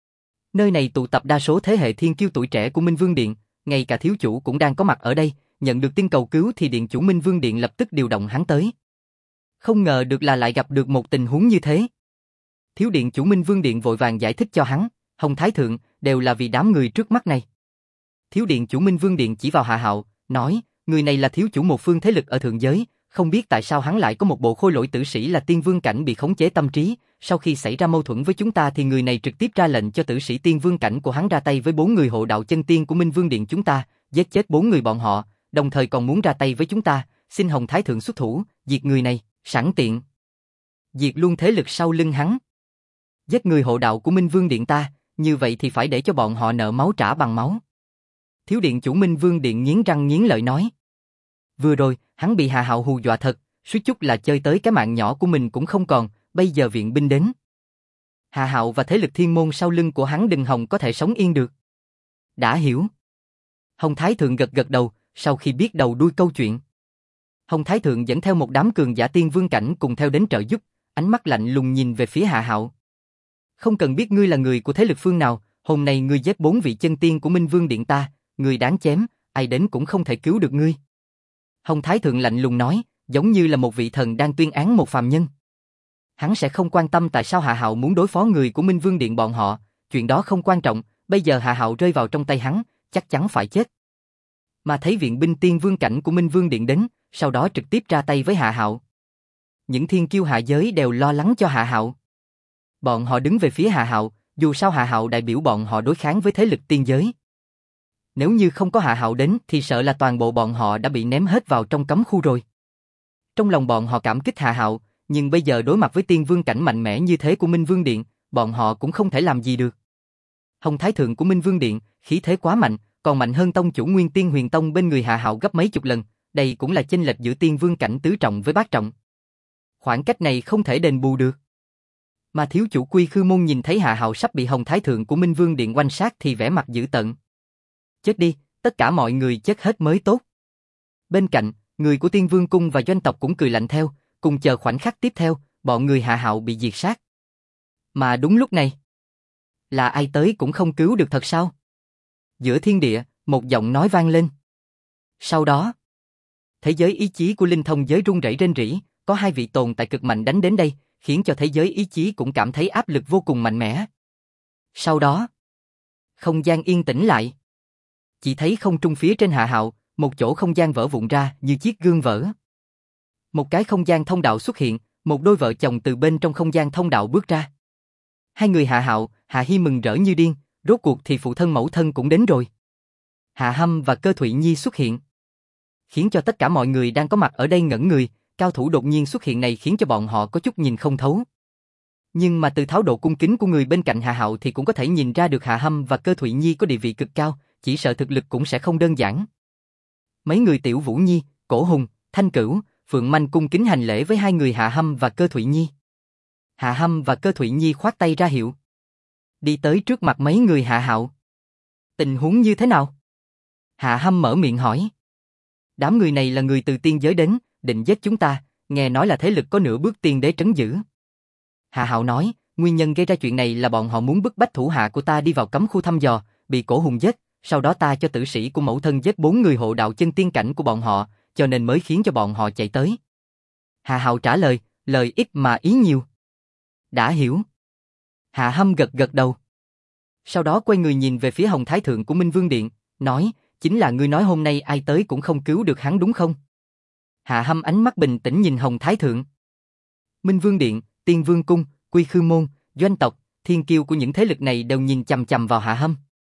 Nơi này tụ tập đa số thế hệ thiên kiêu tuổi trẻ của Minh Vương Điện, ngay cả thiếu chủ cũng đang có mặt ở đây, nhận được tin cầu cứu thì điện chủ Minh Vương Điện lập tức điều động hắn tới. Không ngờ được là lại gặp được một tình huống như thế. Thiếu điện chủ Minh Vương Điện vội vàng giải thích cho hắn, Hồng Thái Thượng, đều là vì đám người trước mắt này. Thiếu điện chủ Minh Vương Điện chỉ vào Hạ Hạo, nói, người này là thiếu chủ một phương thế lực ở thượng giới, không biết tại sao hắn lại có một bộ khôi lỗi tử sĩ là tiên vương cảnh bị khống chế tâm trí, sau khi xảy ra mâu thuẫn với chúng ta thì người này trực tiếp ra lệnh cho tử sĩ tiên vương cảnh của hắn ra tay với 4 người hộ đạo chân tiên của Minh Vương Điện chúng ta, giết chết 4 người bọn họ, đồng thời còn muốn ra tay với chúng ta, xin Hồng Thái Thượng xuất thủ, diệt người này, sẵn tiện diệt luôn thế lực sau lưng hắn. Giết người hộ đạo của Minh Vương Điện ta, như vậy thì phải để cho bọn họ nợ máu trả bằng máu. Thiếu điện chủ Minh Vương Điện nghiến răng nghiến lợi nói. Vừa rồi, hắn bị Hạ Hạo hù dọa thật, suýt chút là chơi tới cái mạng nhỏ của mình cũng không còn, bây giờ viện binh đến. Hạ Hạo và thế lực thiên môn sau lưng của hắn đừng hòng có thể sống yên được. Đã hiểu. Hồng Thái Thượng gật gật đầu, sau khi biết đầu đuôi câu chuyện. Hồng Thái Thượng dẫn theo một đám cường giả tiên vương cảnh cùng theo đến trợ giúp, ánh mắt lạnh lùng nhìn về phía Hạ Hạo. Không cần biết ngươi là người của thế lực phương nào, hôm nay ngươi giết 4 vị chân tiên của Minh Vương Điện ta, ngươi đáng chém, ai đến cũng không thể cứu được ngươi. Hồng Thái Thượng lạnh lùng nói, giống như là một vị thần đang tuyên án một phàm nhân. Hắn sẽ không quan tâm tại sao Hạ Hạo muốn đối phó người của Minh Vương Điện bọn họ, chuyện đó không quan trọng, bây giờ Hạ Hạo rơi vào trong tay hắn, chắc chắn phải chết. Mà thấy viện binh tiên vương cảnh của Minh Vương Điện đến, sau đó trực tiếp ra tay với Hạ Hạo. Những thiên kiêu hạ giới đều lo lắng cho Hạ Hạo. Bọn họ đứng về phía Hạ Hạo, dù sao Hạ Hạo đại biểu bọn họ đối kháng với thế lực tiên giới. Nếu như không có Hạ Hạo đến thì sợ là toàn bộ bọn họ đã bị ném hết vào trong cấm khu rồi. Trong lòng bọn họ cảm kích Hạ Hạo, nhưng bây giờ đối mặt với tiên vương cảnh mạnh mẽ như thế của Minh Vương Điện, bọn họ cũng không thể làm gì được. Hồng Thái Thượng của Minh Vương Điện, khí thế quá mạnh, còn mạnh hơn tông chủ Nguyên Tiên Huyền Tông bên người Hạ Hạo gấp mấy chục lần, đây cũng là chênh lệch giữa tiên vương cảnh tứ trọng với bát trọng. Khoảng cách này không thể đền bù được. Mà thiếu chủ Quy Khư Môn nhìn thấy Hạ Hạo sắp bị Hồng Thái Thượng của Minh Vương Điện oanh sát thì vẻ mặt dữ tợn. Chết đi, tất cả mọi người chết hết mới tốt. Bên cạnh, người của Tiên Vương Cung và doanh tộc cũng cười lạnh theo, cùng chờ khoảnh khắc tiếp theo, bọn người Hạ Hạo bị diệt sát. Mà đúng lúc này, là ai tới cũng không cứu được thật sao? Giữa thiên địa, một giọng nói vang lên. Sau đó, thế giới ý chí của linh thông giới rung rẩy rên rỉ, có hai vị tồn tại cực mạnh đánh đến đây, khiến cho thế giới ý chí cũng cảm thấy áp lực vô cùng mạnh mẽ. Sau đó, không gian yên tĩnh lại. Chỉ thấy không trung phía trên Hạ Hạo, một chỗ không gian vỡ vụn ra như chiếc gương vỡ. Một cái không gian thông đạo xuất hiện, một đôi vợ chồng từ bên trong không gian thông đạo bước ra. Hai người Hạ Hạo, Hạ Hi mừng rỡ như điên, rốt cuộc thì phụ thân mẫu thân cũng đến rồi. Hạ Hâm và Cơ Thụy Nhi xuất hiện, khiến cho tất cả mọi người đang có mặt ở đây ngẩn người, cao thủ đột nhiên xuất hiện này khiến cho bọn họ có chút nhìn không thấu. Nhưng mà từ thái độ cung kính của người bên cạnh Hạ Hạo thì cũng có thể nhìn ra được Hạ Hâm và Cơ Thụy Nhi có địa vị cực cao, chỉ sợ thực lực cũng sẽ không đơn giản. Mấy người Tiểu Vũ Nhi, Cổ Hùng, Thanh Cửu, Phượng Manh cung kính hành lễ với hai người Hạ Hâm và Cơ Thụy Nhi. Hạ Hâm và Cơ Thụy Nhi khoát tay ra hiệu, đi tới trước mặt mấy người Hạ Hạo. Tình huống như thế nào? Hạ Hâm mở miệng hỏi. Đám người này là người từ tiên giới đến, định giết chúng ta, nghe nói là thế lực có nửa bước tiên đế trấn giữ. Hạ Hạo nói, nguyên nhân gây ra chuyện này là bọn họ muốn bức bách thủ hạ của ta đi vào cấm khu thăm dò, bị Cổ Hùng giết, sau đó ta cho tử sĩ của mẫu thân giết 4 người hộ đạo chân tiên cảnh của bọn họ, cho nên mới khiến cho bọn họ chạy tới. Hạ Hạo trả lời, lời ít mà ý nhiều. Đã hiểu. Hạ Hâm gật gật đầu. Sau đó quay người nhìn về phía Hồng Thái Thượng của Minh Vương Điện, nói, chính là ngươi nói hôm nay ai tới cũng không cứu được hắn đúng không? Hạ Hâm ánh mắt bình tĩnh nhìn Hồng Thái Thượng. Minh Vương Điện, Tiên Vương Cung, Quy Khư Môn, doanh tộc, thiên kiêu của những thế lực này đều nhìn chằm chằm vào Hạ Hâm.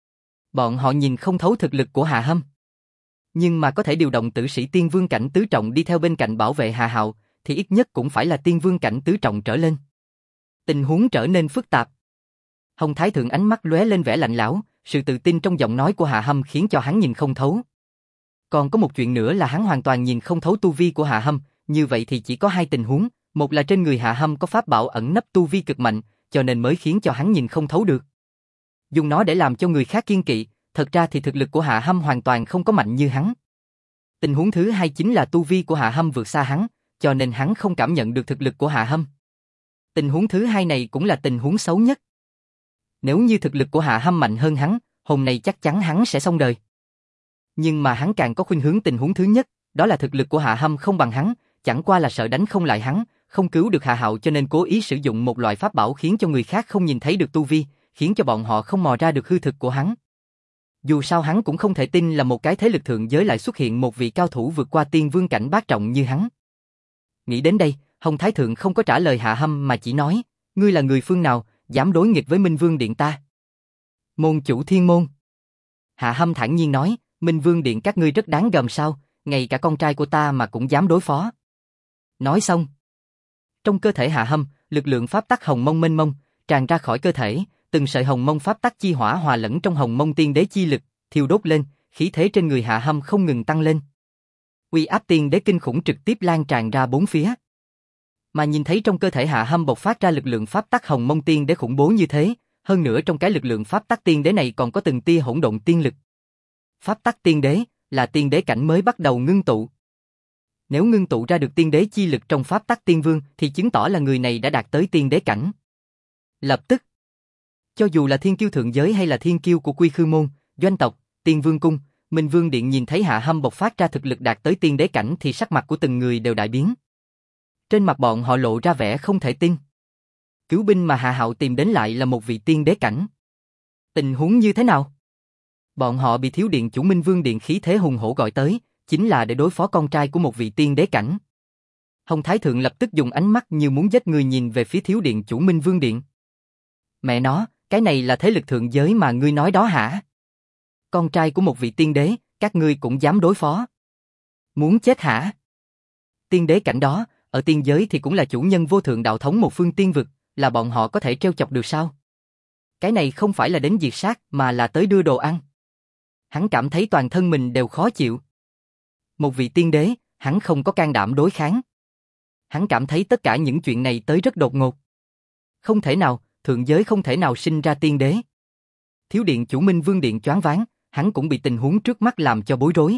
Bọn họ nhìn không thấu thực lực của Hạ Hâm, nhưng mà có thể điều động tử sĩ Tiên Vương cảnh tứ trọng đi theo bên cạnh bảo vệ Hạ Hạo, thì ít nhất cũng phải là Tiên Vương cảnh tứ trọng trở lên. Tình huống trở nên phức tạp. Hồng Thái Thượng ánh mắt lóe lên vẻ lạnh lẽo, sự tự tin trong giọng nói của Hạ Hâm khiến cho hắn nhìn không thấu. Còn có một chuyện nữa là hắn hoàn toàn nhìn không thấu tu vi của Hạ Hâm, như vậy thì chỉ có hai tình huống, một là trên người Hạ Hâm có pháp bảo ẩn nấp tu vi cực mạnh, cho nên mới khiến cho hắn nhìn không thấu được. Dùng nó để làm cho người khác kiêng kỵ, thật ra thì thực lực của Hạ Hâm hoàn toàn không có mạnh như hắn. Tình huống thứ hai chính là tu vi của Hạ Hâm vượt xa hắn, cho nên hắn không cảm nhận được thực lực của Hạ Hâm. Tình huống thứ hai này cũng là tình huống xấu nhất. Nếu như thực lực của Hạ Hâm mạnh hơn hắn, hôm nay chắc chắn hắn sẽ xong đời. Nhưng mà hắn càng có khuynh hướng tình huống thứ nhất, đó là thực lực của Hạ Hâm không bằng hắn, chẳng qua là sợ đánh không lại hắn, không cứu được Hạ Hạo cho nên cố ý sử dụng một loại pháp bảo khiến cho người khác không nhìn thấy được tu vi, khiến cho bọn họ không mò ra được hư thực của hắn. Dù sao hắn cũng không thể tin là một cái thế lực thượng giới lại xuất hiện một vị cao thủ vượt qua tiên vương cảnh bát trọng như hắn. Nghĩ đến đây, Hồng Thái Thượng không có trả lời Hạ Hâm mà chỉ nói, ngươi là người phương nào, dám đối nghịch với Minh Vương Điện ta? Môn chủ Thiên Môn. Hạ Hâm thản nhiên nói, Minh Vương Điện các ngươi rất đáng gờm sao, ngay cả con trai của ta mà cũng dám đối phó. Nói xong, trong cơ thể Hạ Hâm, lực lượng pháp tắc hồng mông mênh mông tràn ra khỏi cơ thể, từng sợi hồng mông pháp tắc chi hỏa hòa lẫn trong hồng mông tiên đế chi lực, thiêu đốt lên, khí thế trên người Hạ Hâm không ngừng tăng lên. Uy áp tiên đế kinh khủng trực tiếp lan tràn ra bốn phía. Mà nhìn thấy trong cơ thể Hạ Hâm bộc phát ra lực lượng pháp tắc hồng mông tiên đế khủng bố như thế, hơn nữa trong cái lực lượng pháp tắc tiên đế này còn có từng tia hỗn độn tiên lực. Pháp tắc tiên đế là tiên đế cảnh mới bắt đầu ngưng tụ. Nếu ngưng tụ ra được tiên đế chi lực trong pháp tắc tiên vương thì chứng tỏ là người này đã đạt tới tiên đế cảnh. Lập tức, cho dù là thiên kiêu thượng giới hay là thiên kiêu của Quy Khư Môn, doanh tộc, Tiên Vương Cung, Minh Vương Điện nhìn thấy Hạ Hâm bộc phát ra thực lực đạt tới tiên đế cảnh thì sắc mặt của từng người đều đại biến. Trên mặt bọn họ lộ ra vẻ không thể tin. Cứu binh mà Hạ Hạo tìm đến lại là một vị tiên đế cảnh. Tình huống như thế nào? Bọn họ bị thiếu điện chủ Minh Vương Điện khí thế hùng hổ gọi tới, chính là để đối phó con trai của một vị tiên đế cảnh. Hồng Thái Thượng lập tức dùng ánh mắt như muốn giết người nhìn về phía thiếu điện chủ Minh Vương Điện. Mẹ nó, cái này là thế lực thượng giới mà ngươi nói đó hả? Con trai của một vị tiên đế, các ngươi cũng dám đối phó? Muốn chết hả? Tiên đế cảnh đó, ở tiên giới thì cũng là chủ nhân vô thượng đạo thống một phương tiên vực, là bọn họ có thể trêu chọc được sao? Cái này không phải là đến diệt sát mà là tới đưa đồ ăn. Hắn cảm thấy toàn thân mình đều khó chịu. Một vị tiên đế, hắn không có can đảm đối kháng. Hắn cảm thấy tất cả những chuyện này tới rất đột ngột. Không thể nào, thượng giới không thể nào sinh ra tiên đế. Thiếu điện chủ Minh Vương Điện choáng váng, hắn cũng bị tình huống trước mắt làm cho bối rối.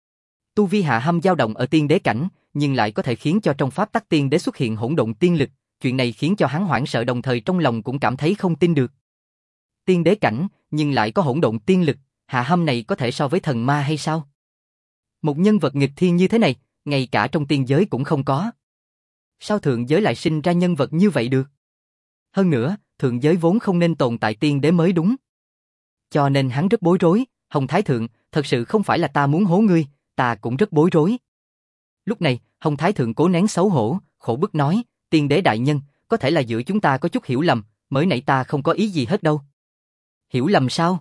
Tu vi Hạ Hâm dao động ở tiên đế cảnh, nhưng lại có thể khiến cho trong pháp tắc tiên đế xuất hiện hỗn độn tiên lực, chuyện này khiến cho hắn hoảng sợ đồng thời trong lòng cũng cảm thấy không tin được. Tiên đế cảnh, nhưng lại có hỗn độn tiên lực, Hạ Hâm này có thể so với thần ma hay sao? Một nhân vật nghịch thiên như thế này, ngay cả trong tiên giới cũng không có. Sao thượng giới lại sinh ra nhân vật như vậy được? Hơn nữa, thượng giới vốn không nên tồn tại tiên đế mới đúng. Cho nên hắn rất bối rối, Hồng Thái Thượng, thật sự không phải là ta muốn hố ngươi, ta cũng rất bối rối. Lúc này, Hồng Thái Thượng cố nén xấu hổ, khổ bức nói, tiên đế đại nhân, có thể là giữa chúng ta có chút hiểu lầm, mới nãy ta không có ý gì hết đâu. Hiểu lầm sao?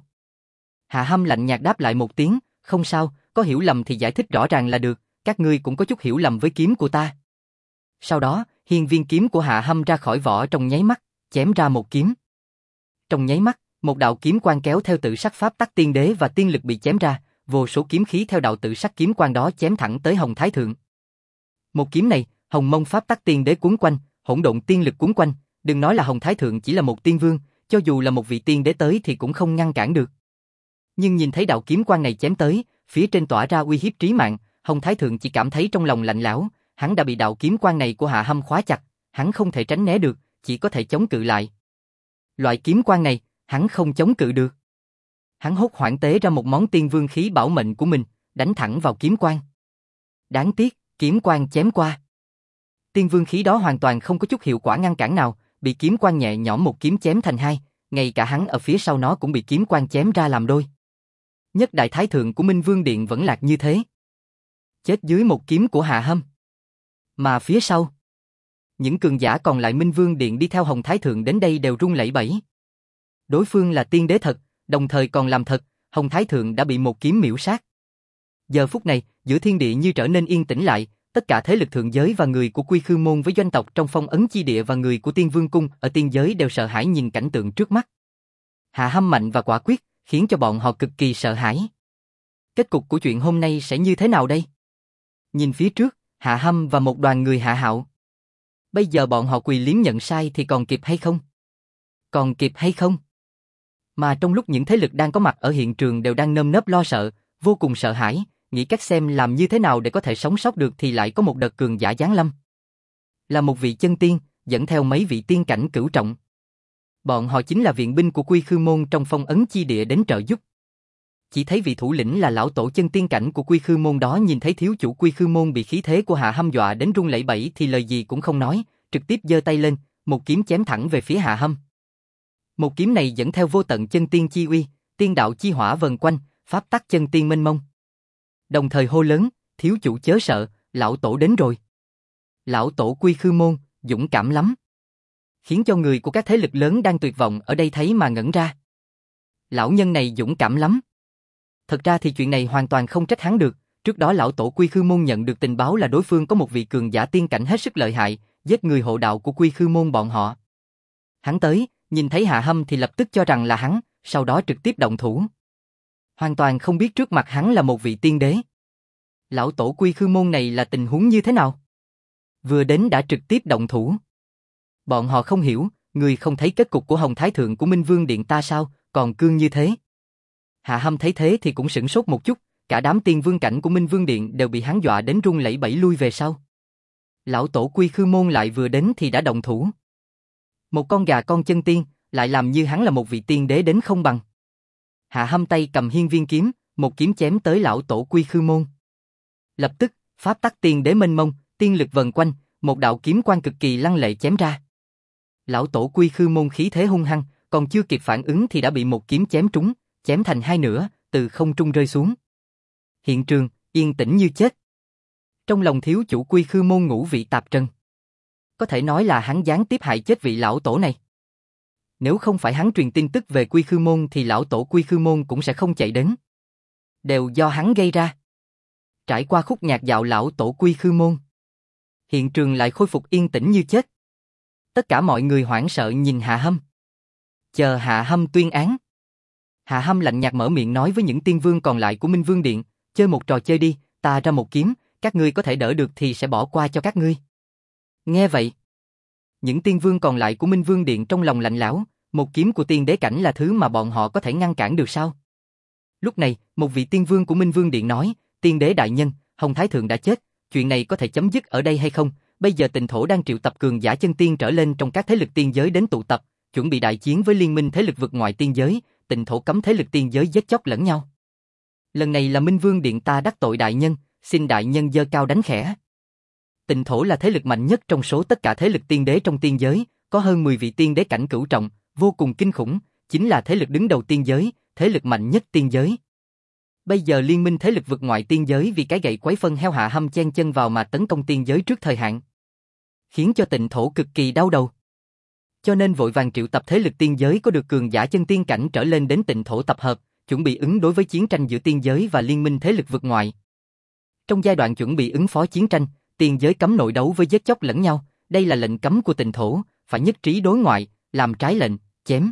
Hạ Hâm lạnh nhạt đáp lại một tiếng, không sao, có hiểu lầm thì giải thích rõ ràng là được, các ngươi cũng có chút hiểu lầm với kiếm của ta. Sau đó, hiên viên kiếm của Hạ Hâm ra khỏi vỏ trong nháy mắt, chém ra một kiếm. Trong nháy mắt, một đạo kiếm quang kéo theo tự sắc pháp tắc tiên đế và tiên lực bị chém ra, vô số kiếm khí theo đạo tự sắc kiếm quang đó chém thẳng tới Hồng Thái Thượng. Một kiếm này, hồng mông pháp tắc tiên đế cuốn quanh, hỗn độn tiên lực cuốn quanh, đừng nói là Hồng Thái Thượng chỉ là một tiên vương, cho dù là một vị tiên đế tới thì cũng không ngăn cản được. Nhưng nhìn thấy đạo kiếm quang này chém tới, phía trên tỏa ra uy hiếp trí mạng, Hồng Thái Thượng chỉ cảm thấy trong lòng lạnh lẽo, hắn đã bị đạo kiếm quang này của Hạ Hâm khóa chặt, hắn không thể tránh né được, chỉ có thể chống cự lại. Loại kiếm quang này, hắn không chống cự được. Hắn hốt hoảng tế ra một món tiên vương khí bảo mệnh của mình, đánh thẳng vào kiếm quang. Đáng tiếc, kiếm quang chém qua. Tiên vương khí đó hoàn toàn không có chút hiệu quả ngăn cản nào, bị kiếm quang nhẹ nhõm một kiếm chém thành hai, ngay cả hắn ở phía sau nó cũng bị kiếm quang chém ra làm đôi. Nhất đại thái thượng của Minh Vương Điện vẫn lạc như thế. Chết dưới một kiếm của Hạ Hâm. Mà phía sau, những cường giả còn lại Minh Vương Điện đi theo Hồng Thái Thượng đến đây đều run lẩy bẩy. Đối phương là tiên đế thật, đồng thời còn làm thật, Hồng Thái Thượng đã bị một kiếm miểu sát. Giờ phút này, giữa thiên địa như trở nên yên tĩnh lại, tất cả thế lực thượng giới và người của Quy Khư Môn với doanh tộc trong Phong Ấn Chi Địa và người của Tiên Vương Cung ở tiên giới đều sợ hãi nhìn cảnh tượng trước mắt. Hạ Hâm mạnh và quả quyết, khiến cho bọn họ cực kỳ sợ hãi. Kết cục của chuyện hôm nay sẽ như thế nào đây? Nhìn phía trước, Hạ Hâm và một đoàn người Hạ Hạo. Bây giờ bọn họ quỳ liếm nhận sai thì còn kịp hay không? Còn kịp hay không? Mà trong lúc những thế lực đang có mặt ở hiện trường đều đang nơm nớp lo sợ, vô cùng sợ hãi, nghĩ cách xem làm như thế nào để có thể sống sót được thì lại có một đợt cường giả giáng lâm. Là một vị chân tiên, dẫn theo mấy vị tiên cảnh cửu trọng. Bọn họ chính là viện binh của Quy Khư Môn trong Phong Ấn Chi Địa đến trợ giúp. Chỉ thấy vị thủ lĩnh là lão tổ chân tiên cảnh của Quy Khư Môn đó nhìn thấy thiếu chủ Quy Khư Môn bị khí thế của Hạ Hâm dọa đến run lẩy bẩy thì lời gì cũng không nói, trực tiếp giơ tay lên, một kiếm chém thẳng về phía Hạ Hâm. Một kiếm này dẫn theo vô tận chân tiên chi uy, tiên đạo chi hỏa vần quanh, pháp tắc chân tiên mênh mông. Đồng thời hô lớn, thiếu chủ chớ sợ, lão tổ đến rồi. Lão tổ Quy Khư Môn, dũng cảm lắm. Khiến cho người của các thế lực lớn đang tuyệt vọng ở đây thấy mà ngẩn ra. Lão nhân này dũng cảm lắm. Thật ra thì chuyện này hoàn toàn không trách hắn được, trước đó lão tổ Quy Khư Môn nhận được tình báo là đối phương có một vị cường giả tiên cảnh hết sức lợi hại, giết người hộ đạo của Quy Khư Môn bọn họ. Hắn tới, nhìn thấy Hạ Hâm thì lập tức cho rằng là hắn, sau đó trực tiếp động thủ. Hoàn toàn không biết trước mặt hắn là một vị tiên đế. Lão tổ Quy Khư Môn này là tình huống như thế nào? Vừa đến đã trực tiếp động thủ. Bọn họ không hiểu, người không thấy kết cục của Hồng Thái Thượng của Minh Vương Điện ta sao, còn cương như thế. Hạ Hâm thấy thế thì cũng sửng sốt một chút, cả đám tiên vương cảnh của Minh Vương Điện đều bị hắn dọa đến run lẩy bẩy lui về sau. Lão tổ Quy Khư Môn lại vừa đến thì đã động thủ. Một con gà con chân tiên, lại làm như hắn là một vị tiên đế đến không bằng. Hạ Hâm tay cầm hiên viên kiếm, một kiếm chém tới lão tổ Quy Khư Môn. Lập tức, pháp tắc tiên đế mênh mông, tiên lực vần quanh, một đạo kiếm quang cực kỳ lăng lệ chém ra. Lão tổ Quy Khư Môn khí thế hung hăng, còn chưa kịp phản ứng thì đã bị một kiếm chém trúng, chém thành hai nửa, từ không trung rơi xuống. Hiện trường, yên tĩnh như chết. Trong lòng thiếu chủ Quy Khư Môn ngũ vị tạp trần. Có thể nói là hắn gián tiếp hại chết vị lão tổ này. Nếu không phải hắn truyền tin tức về Quy Khư Môn thì lão tổ Quy Khư Môn cũng sẽ không chạy đến. Đều do hắn gây ra. Trải qua khúc nhạc dạo lão tổ Quy Khư Môn, hiện trường lại khôi phục yên tĩnh như chết. Tất cả mọi người hoảng sợ nhìn Hạ Hâm. Chờ Hạ Hâm tuyên án. Hạ Hâm lạnh nhạt mở miệng nói với những tiên vương còn lại của Minh Vương Điện, chơi một trò chơi đi, ta ra một kiếm, các ngươi có thể đỡ được thì sẽ bỏ qua cho các ngươi. Nghe vậy, những tiên vương còn lại của Minh Vương Điện trong lòng lạnh lẽo, một kiếm của tiên đế cảnh là thứ mà bọn họ có thể ngăn cản được sao? Lúc này, một vị tiên vương của Minh Vương Điện nói, tiên đế đại nhân, Hồng Thái Thượng đã chết, chuyện này có thể chấm dứt ở đây hay không? Bây giờ Tịnh Thổ đang triệu tập cường giả chân tiên trở lên trong các thế lực tiên giới đến tụ tập, chuẩn bị đại chiến với liên minh thế lực vực ngoại tiên giới, Tịnh Thổ cấm thế lực tiên giới giết chóc lẫn nhau. Lần này là Minh Vương Điện ta đắc tội đại nhân, xin đại nhân giơ cao đánh khẽ. Tịnh Thổ là thế lực mạnh nhất trong số tất cả thế lực tiên đế trong tiên giới, có hơn 10 vị tiên đế cảnh cửu trọng, vô cùng kinh khủng, chính là thế lực đứng đầu tiên giới, thế lực mạnh nhất tiên giới. Bây giờ liên minh thế lực vực ngoại tiên giới vì cái gậy quấy phân heo Hạ Hâm chen chân vào mà tấn công tiên giới trước thời hạn, khiến cho Tịnh Thổ cực kỳ đau đầu. Cho nên vội vàng triệu tập thế lực tiên giới có được cường giả chân tiên cảnh trở lên đến Tịnh Thổ tập hợp, chuẩn bị ứng đối với chiến tranh giữa tiên giới và liên minh thế lực vực ngoại. Trong giai đoạn chuẩn bị ứng phó chiến tranh, tiên giới cấm nội đấu với giết chóc lẫn nhau, đây là lệnh cấm của Tịnh Thổ, phải nhất trí đối ngoại, làm trái lệnh, chém.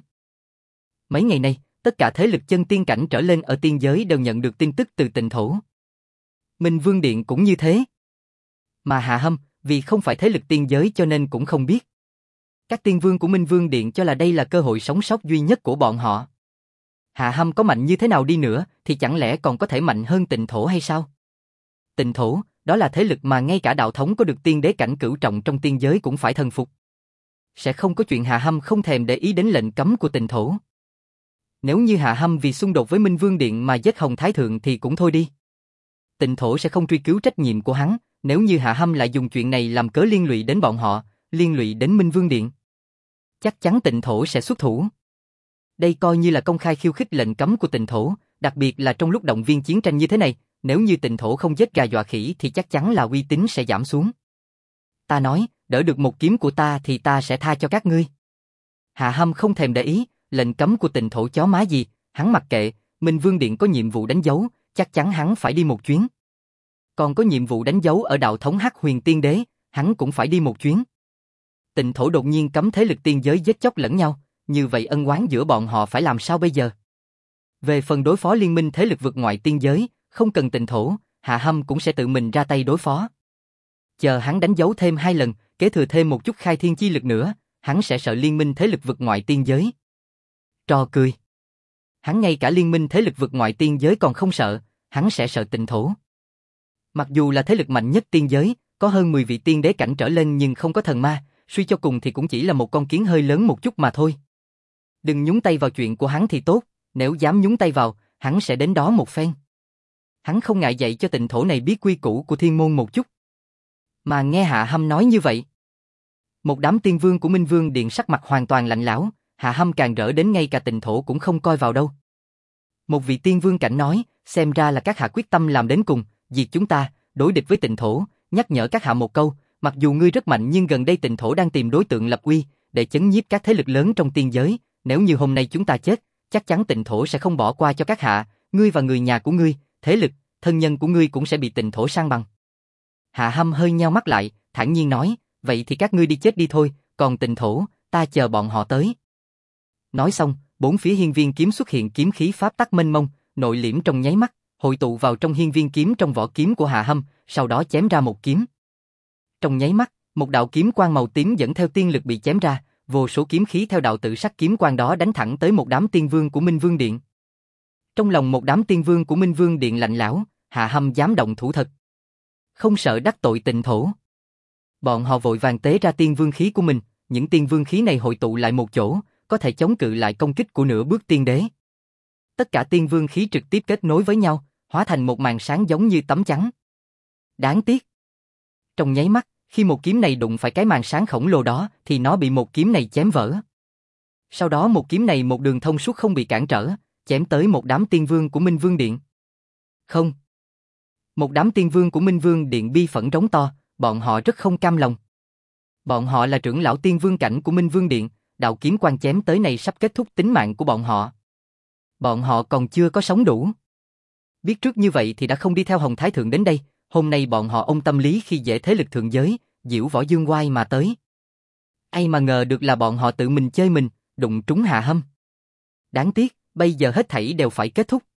Mấy ngày nay, tất cả thế lực chân tiên cảnh trở lên ở tiên giới đều nhận được tin tức từ Tịnh Thổ. Minh Vương Điện cũng như thế. Mà Hạ Hâm, vì không phải thế lực tiên giới cho nên cũng không biết. Các tiên vương của Minh Vương Điện cho là đây là cơ hội sống sót duy nhất của bọn họ. Hạ Hâm có mạnh như thế nào đi nữa thì chẳng lẽ còn có thể mạnh hơn Tịnh Thổ hay sao? Tịnh Thổ, đó là thế lực mà ngay cả đạo thống có được tiên đế cảnh cửu trọng trong tiên giới cũng phải thần phục. Sẽ không có chuyện Hạ Hâm không thèm để ý đến lệnh cấm của Tịnh Thổ. Nếu như Hạ Hâm vì xung đột với Minh Vương Điện mà giết Hồng Thái Thượng thì cũng thôi đi. Tịnh Thổ sẽ không truy cứu trách nhiệm của hắn, nếu như Hạ Hâm lại dùng chuyện này làm cớ liên lụy đến bọn họ, liên lụy đến Minh Vương Điện. Chắc chắn Tịnh Thổ sẽ xuất thủ. Đây coi như là công khai khiêu khích lệnh cấm của Tịnh Thổ, đặc biệt là trong lúc động viên chiến tranh như thế này, nếu như Tịnh Thổ không giết gà dọa khỉ thì chắc chắn là uy tín sẽ giảm xuống. Ta nói, đỡ được một kiếm của ta thì ta sẽ tha cho các ngươi. Hạ Hâm không thèm để ý, lệnh cấm của Tịnh Thổ chó má gì, hắn mặc kệ, Minh Vương Điện có nhiệm vụ đánh dấu, chắc chắn hắn phải đi một chuyến. Còn có nhiệm vụ đánh dấu ở đạo thống Hắc Huyền Tiên Đế, hắn cũng phải đi một chuyến. Tịnh Thổ đột nhiên cấm thế lực tiên giới giết chóc lẫn nhau, như vậy ân oán giữa bọn họ phải làm sao bây giờ? Về phần đối phó liên minh thế lực vực ngoại tiên giới, không cần Tịnh Thổ, Hạ Hâm cũng sẽ tự mình ra tay đối phó. Chờ hắn đánh dấu thêm 2 lần, kế thừa thêm một chút khai thiên chi lực nữa, hắn sẽ sợ liên minh thế lực vực ngoại tiên giới. Trò cười. Hắn ngay cả liên minh thế lực vực ngoại tiên giới còn không sợ, hắn sẽ sợ Tịnh Thổ. Mặc dù là thế lực mạnh nhất tiên giới, có hơn 10 vị tiên đế cảnh trở lên nhưng không có thần ma, suy cho cùng thì cũng chỉ là một con kiến hơi lớn một chút mà thôi. Đừng nhúng tay vào chuyện của hắn thì tốt, nếu dám nhúng tay vào, hắn sẽ đến đó một phen. Hắn không ngại dạy cho Tịnh Thổ này biết quy củ của thiên môn một chút. Mà nghe Hạ Hâm nói như vậy, một đám tiên vương của Minh Vương Điện sắc mặt hoàn toàn lạnh lẽo, Hạ Hâm càng rỡ đến ngay cả Tịnh Thổ cũng không coi vào đâu. Một vị tiên vương cảnh nói, xem ra là các hạ quyết tâm làm đến cùng, diệt chúng ta, đối địch với Tịnh Thổ, nhắc nhở các hạ một câu, mặc dù ngươi rất mạnh nhưng gần đây Tịnh Thổ đang tìm đối tượng lập uy, để chấn nhiếp các thế lực lớn trong tiên giới, nếu như hôm nay chúng ta chết, chắc chắn Tịnh Thổ sẽ không bỏ qua cho các hạ, ngươi và người nhà của ngươi, thế lực, thân nhân của ngươi cũng sẽ bị Tịnh Thổ san bằng. Hạ Hâm hơi nheo mắt lại, thản nhiên nói, vậy thì các ngươi đi chết đi thôi, còn Tịnh Thổ, ta chờ bọn họ tới. Nói xong, bốn phía hiên viên kiếm xuất hiện kiếm khí pháp tắc mênh mông, nội liễm trong nháy mắt, hội tụ vào trong hiên viên kiếm trong vỏ kiếm của Hạ Hâm, sau đó chém ra một kiếm. Trong nháy mắt, một đạo kiếm quang màu tím dẫn theo tiên lực bị chém ra, vô số kiếm khí theo đạo tự sắc kiếm quang đó đánh thẳng tới một đám tiên vương của Minh Vương Điện. Trong lòng một đám tiên vương của Minh Vương Điện lạnh lẽo, Hạ Hâm dám động thủ thật, không sợ đắc tội Tịnh Thổ. Bọn họ vội vàng tế ra tiên vương khí của mình, những tiên vương khí này hội tụ lại một chỗ, có thể chống cự lại công kích của nửa bước tiên đế. Tất cả tiên vương khí trực tiếp kết nối với nhau, hóa thành một màn sáng giống như tấm chắn. Đáng tiếc. Trong nháy mắt, khi một kiếm này đụng phải cái màn sáng khổng lồ đó, thì nó bị một kiếm này chém vỡ. Sau đó một kiếm này một đường thông suốt không bị cản trở, chém tới một đám tiên vương của Minh Vương Điện. Không. Một đám tiên vương của Minh Vương Điện bi phẫn rống to, bọn họ rất không cam lòng. Bọn họ là trưởng lão tiên vương cảnh của Minh Vương Điện, đạo kiếm quang chém tới này sắp kết thúc tính mạng của bọn họ. Bọn họ còn chưa có sống đủ. Biết trước như vậy thì đã không đi theo Hồng Thái Thượng đến đây, hôm nay bọn họ ôm tâm lý khi dễ thế lực thượng giới, diễu võ dương oai mà tới. Ai mà ngờ được là bọn họ tự mình chơi mình, đụng trúng Hạ Hâm. Đáng tiếc, bây giờ hết thảy đều phải kết thúc.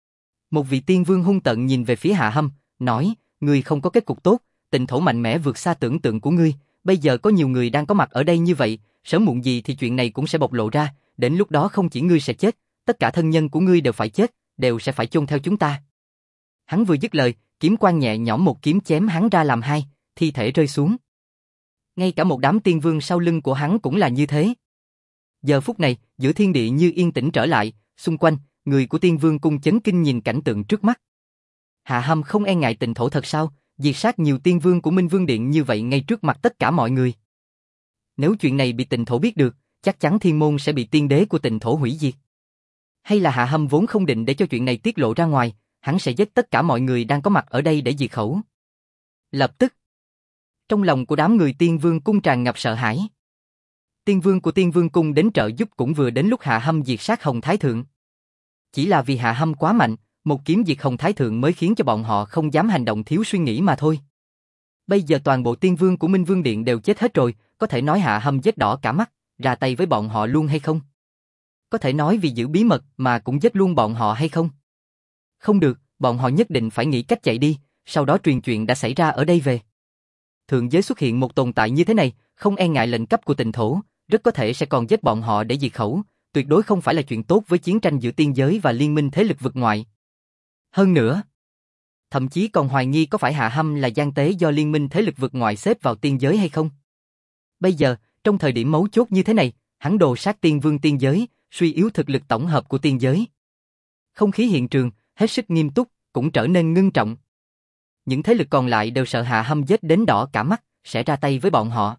Một vị tiên vương hung tợn nhìn về phía Hạ Hâm, nói, ngươi không có kết cục tốt, Tịnh Thổ mạnh mẽ vượt xa tưởng tượng của ngươi, bây giờ có nhiều người đang có mặt ở đây như vậy, sớm muộn gì thì chuyện này cũng sẽ bộc lộ ra, đến lúc đó không chỉ ngươi sẽ chết, tất cả thân nhân của ngươi đều phải chết, đều sẽ phải chôn theo chúng ta. Hắn vừa dứt lời, kiếm quang nhẹ nhõm một kiếm chém hắn ra làm hai, thi thể rơi xuống. Ngay cả một đám tiên vương sau lưng của hắn cũng là như thế. Giờ phút này, giữa thiên địa như yên tĩnh trở lại, xung quanh, người của tiên vương cung chấn kinh nhìn cảnh tượng trước mắt. Hạ Hâm không e ngại Tịnh Thổ thật sao, diệt sát nhiều tiên vương của Minh Vương Điện như vậy ngay trước mặt tất cả mọi người. Nếu chuyện này bị Tịnh Thổ biết được, chắc chắn thiên môn sẽ bị tiên đế của Tịnh Thổ hủy diệt. Hay là Hạ Hâm vốn không định để cho chuyện này tiết lộ ra ngoài, hắn sẽ giết tất cả mọi người đang có mặt ở đây để diệt khẩu. Lập tức, trong lòng của đám người tiên vương cung tràn ngập sợ hãi. Tiên vương của tiên vương cung đến trợ giúp cũng vừa đến lúc Hạ Hâm diệt sát Hồng Thái Thượng. Chỉ là vì Hạ Hâm quá mạnh, một kiếm diệt Hồng Thái Thượng mới khiến cho bọn họ không dám hành động thiếu suy nghĩ mà thôi. Bây giờ toàn bộ tiên vương của Minh Vương Điện đều chết hết rồi, có thể nói Hạ Hâm giết đỏ cả mắt, ra tay với bọn họ luôn hay không? Có thể nói vì giữ bí mật mà cũng giết luôn bọn họ hay không? Không được, bọn họ nhất định phải nghĩ cách chạy đi, sau đó truyền chuyện đã xảy ra ở đây về. Thượng giới xuất hiện một tồn tại như thế này, không e ngại lệnh cấp của Tịnh Thổ, rất có thể sẽ còn giết bọn họ để diệt khẩu, tuyệt đối không phải là chuyện tốt với chiến tranh giữa tiên giới và liên minh thế lực vực ngoại. Hơn nữa, thậm chí còn hoài nghi có phải Hạ Hâm là gian tế do liên minh thế lực vực ngoại xếp vào tiên giới hay không. Bây giờ, trong thời điểm mấu chốt như thế này, hắn đồ sát tiên vương tiên giới, suy yếu thực lực tổng hợp của tiên giới. Không khí hiện trường, hết sức nghiêm túc, cũng trở nên ngưng trọng. Những thế lực còn lại đều sợ Hạ Hâm giết đến đỏ cả mắt, sẽ ra tay với bọn họ.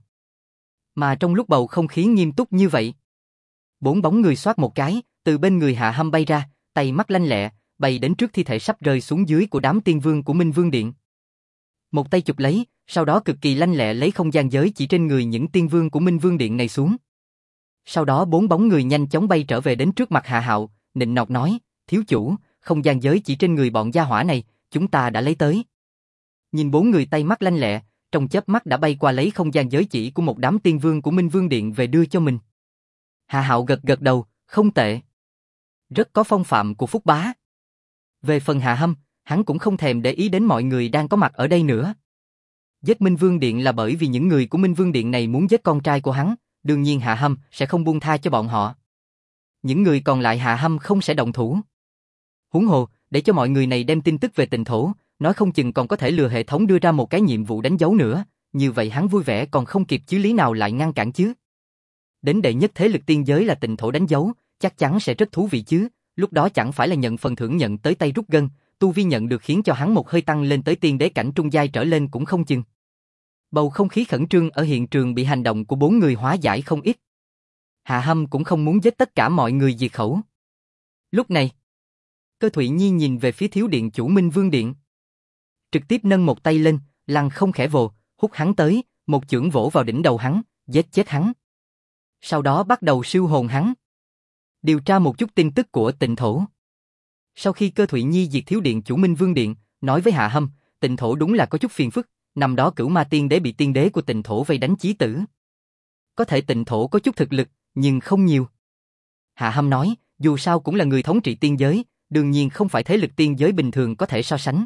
Mà trong lúc bầu không khí nghiêm túc như vậy, 4 bóng người xoát một cái, từ bên người Hạ Hâm bay ra, tay mắt lanh lẹ, bay đến trước thi thể sắp rơi xuống dưới của đám tiên vương của Minh Vương Điện. Một tay chụp lấy, sau đó cực kỳ lanh lẹ lấy không gian giới chỉ trên người những tiên vương của Minh Vương Điện này xuống. Sau đó 4 bóng người nhanh chóng bay trở về đến trước mặt Hạ Hạo, nịnh nọt nói, thiếu chủ, không gian giới chỉ trên người bọn gia hỏa này, chúng ta đã lấy tới. Nhìn 4 người tay mắt lanh lẹ, trong chớp mắt đã bay qua lấy không gian giới chỉ của một đám tiên vương của Minh Vương Điện về đưa cho mình. Hạ Hạo gật gật đầu, không tệ. Rất có phong phạm của Phúc Bá. Về phần Hạ Hâm, hắn cũng không thèm để ý đến mọi người đang có mặt ở đây nữa. Giết Minh Vương Điện là bởi vì những người của Minh Vương Điện này muốn giết con trai của hắn, đương nhiên Hạ Hâm sẽ không buông tha cho bọn họ. Những người còn lại Hạ Hâm không sẽ động thủ. Huống hồ, để cho mọi người này đem tin tức về Tịnh Thổ, nói không chừng còn có thể lừa hệ thống đưa ra một cái nhiệm vụ đánh dấu nữa, như vậy hắn vui vẻ còn không kịp chứ lý nào lại ngăn cản chứ. Đến đệ nhất thế lực tiên giới là Tịnh Thổ đánh dấu, chắc chắn sẽ rất thú vị chứ, lúc đó chẳng phải là nhận phần thưởng nhận tới tay rút gân, tu vi nhận được khiến cho hắn một hơi tăng lên tới tiên đế cảnh trung giai trở lên cũng không chừng. Bầu không khí khẩn trương ở hiện trường bị hành động của 4 người hóa giải không ít. Hạ Hâm cũng không muốn giết tất cả mọi người diệt khẩu. Lúc này, Cơ Thụy Nhi nhìn về phía thiếu điện chủ Minh Vương Điện. Trực tiếp nâng một tay lên, lăng không khẽ vồ, hút hắn tới, một chưởng vỗ vào đỉnh đầu hắn, giết chết hắn. Sau đó bắt đầu siêu hồn hắn. Điều tra một chút tin tức của Tịnh Thổ. Sau khi Cơ Thụy Nhi diệt thiếu điện chủ Minh Vương Điện, nói với Hạ Hâm, Tịnh Thổ đúng là có chút phiền phức, năm đó Cửu Ma Tiên Đế bị tiên đế của Tịnh Thổ vây đánh chí tử. Có thể Tịnh Thổ có chút thực lực, nhưng không nhiều. Hạ Hâm nói, dù sao cũng là người thống trị tiên giới, đương nhiên không phải thế lực tiên giới bình thường có thể so sánh.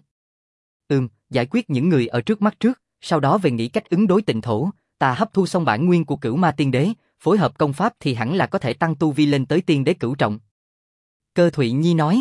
Giải quyết những người ở trước mắt trước, sau đó về nghĩ cách ứng đối Tịnh Thổ, ta hấp thu xong bản nguyên của Cửu Ma Tiên Đế, phối hợp công pháp thì hẳn là có thể tăng tu vi lên tới tiên đế cửu trọng. Cơ Thụy Nhi nói.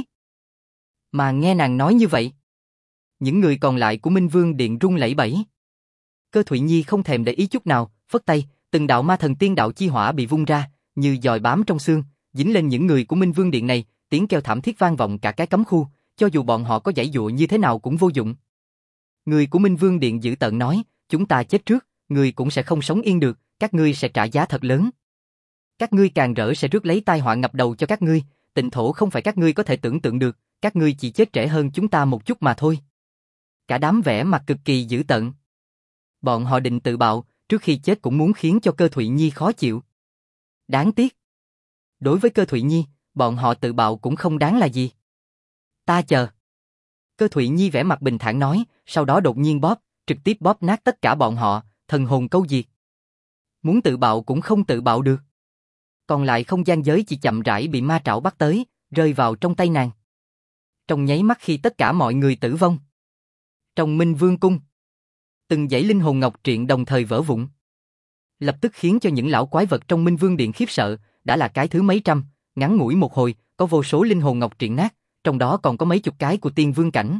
Mà nghe nàng nói như vậy, những người còn lại của Minh Vương Điện run lẩy bẩy. Cơ Thụy Nhi không thèm để ý chút nào, phất tay, từng đạo ma thần tiên đạo chi hỏa bị vung ra, như giòi bám trong xương, dính lên những người của Minh Vương Điện này, tiếng kêu thảm thiết vang vọng cả cái cấm khu, cho dù bọn họ có giãy giụa như thế nào cũng vô dụng. Người của Minh Vương Điện dữ tợn nói, chúng ta chết trước, người cũng sẽ không sống yên được, các ngươi sẽ trả giá thật lớn. Các ngươi càng rỡ sẽ rước lấy tai họa ngập đầu cho các ngươi, Tịnh Thổ không phải các ngươi có thể tưởng tượng được, các ngươi chỉ chết trễ hơn chúng ta một chút mà thôi. Cả đám vẻ mặt cực kỳ dữ tợn. Bọn họ định tự bạo, trước khi chết cũng muốn khiến cho Cơ Thụy Nhi khó chịu. Đáng tiếc. Đối với Cơ Thụy Nhi, bọn họ tự bạo cũng không đáng là gì. Ta chờ. Cơ Thụy Nhi vẻ mặt bình thản nói, sau đó đột nhiên trực tiếp bóp nát tất cả bọn họ, thần hồn câu diệt. Muốn tự bạo cũng không tự bạo được. Còn lại không gian giới chỉ chậm rãi bị ma trảo bắt tới, rơi vào trong tay nàng. Trong nháy mắt khi tất cả mọi người tử vong. Trong Minh Vương Cung, từng dãy linh hồn ngọc triện đồng thời vỡ vụn. Lập tức khiến cho những lão quái vật trong Minh Vương Điện khiếp sợ, đã là cái thứ mấy trăm, ngắn ngủi một hồi, có vô số linh hồn ngọc triện nát, trong đó còn có mấy chục cái của tiên vương cảnh.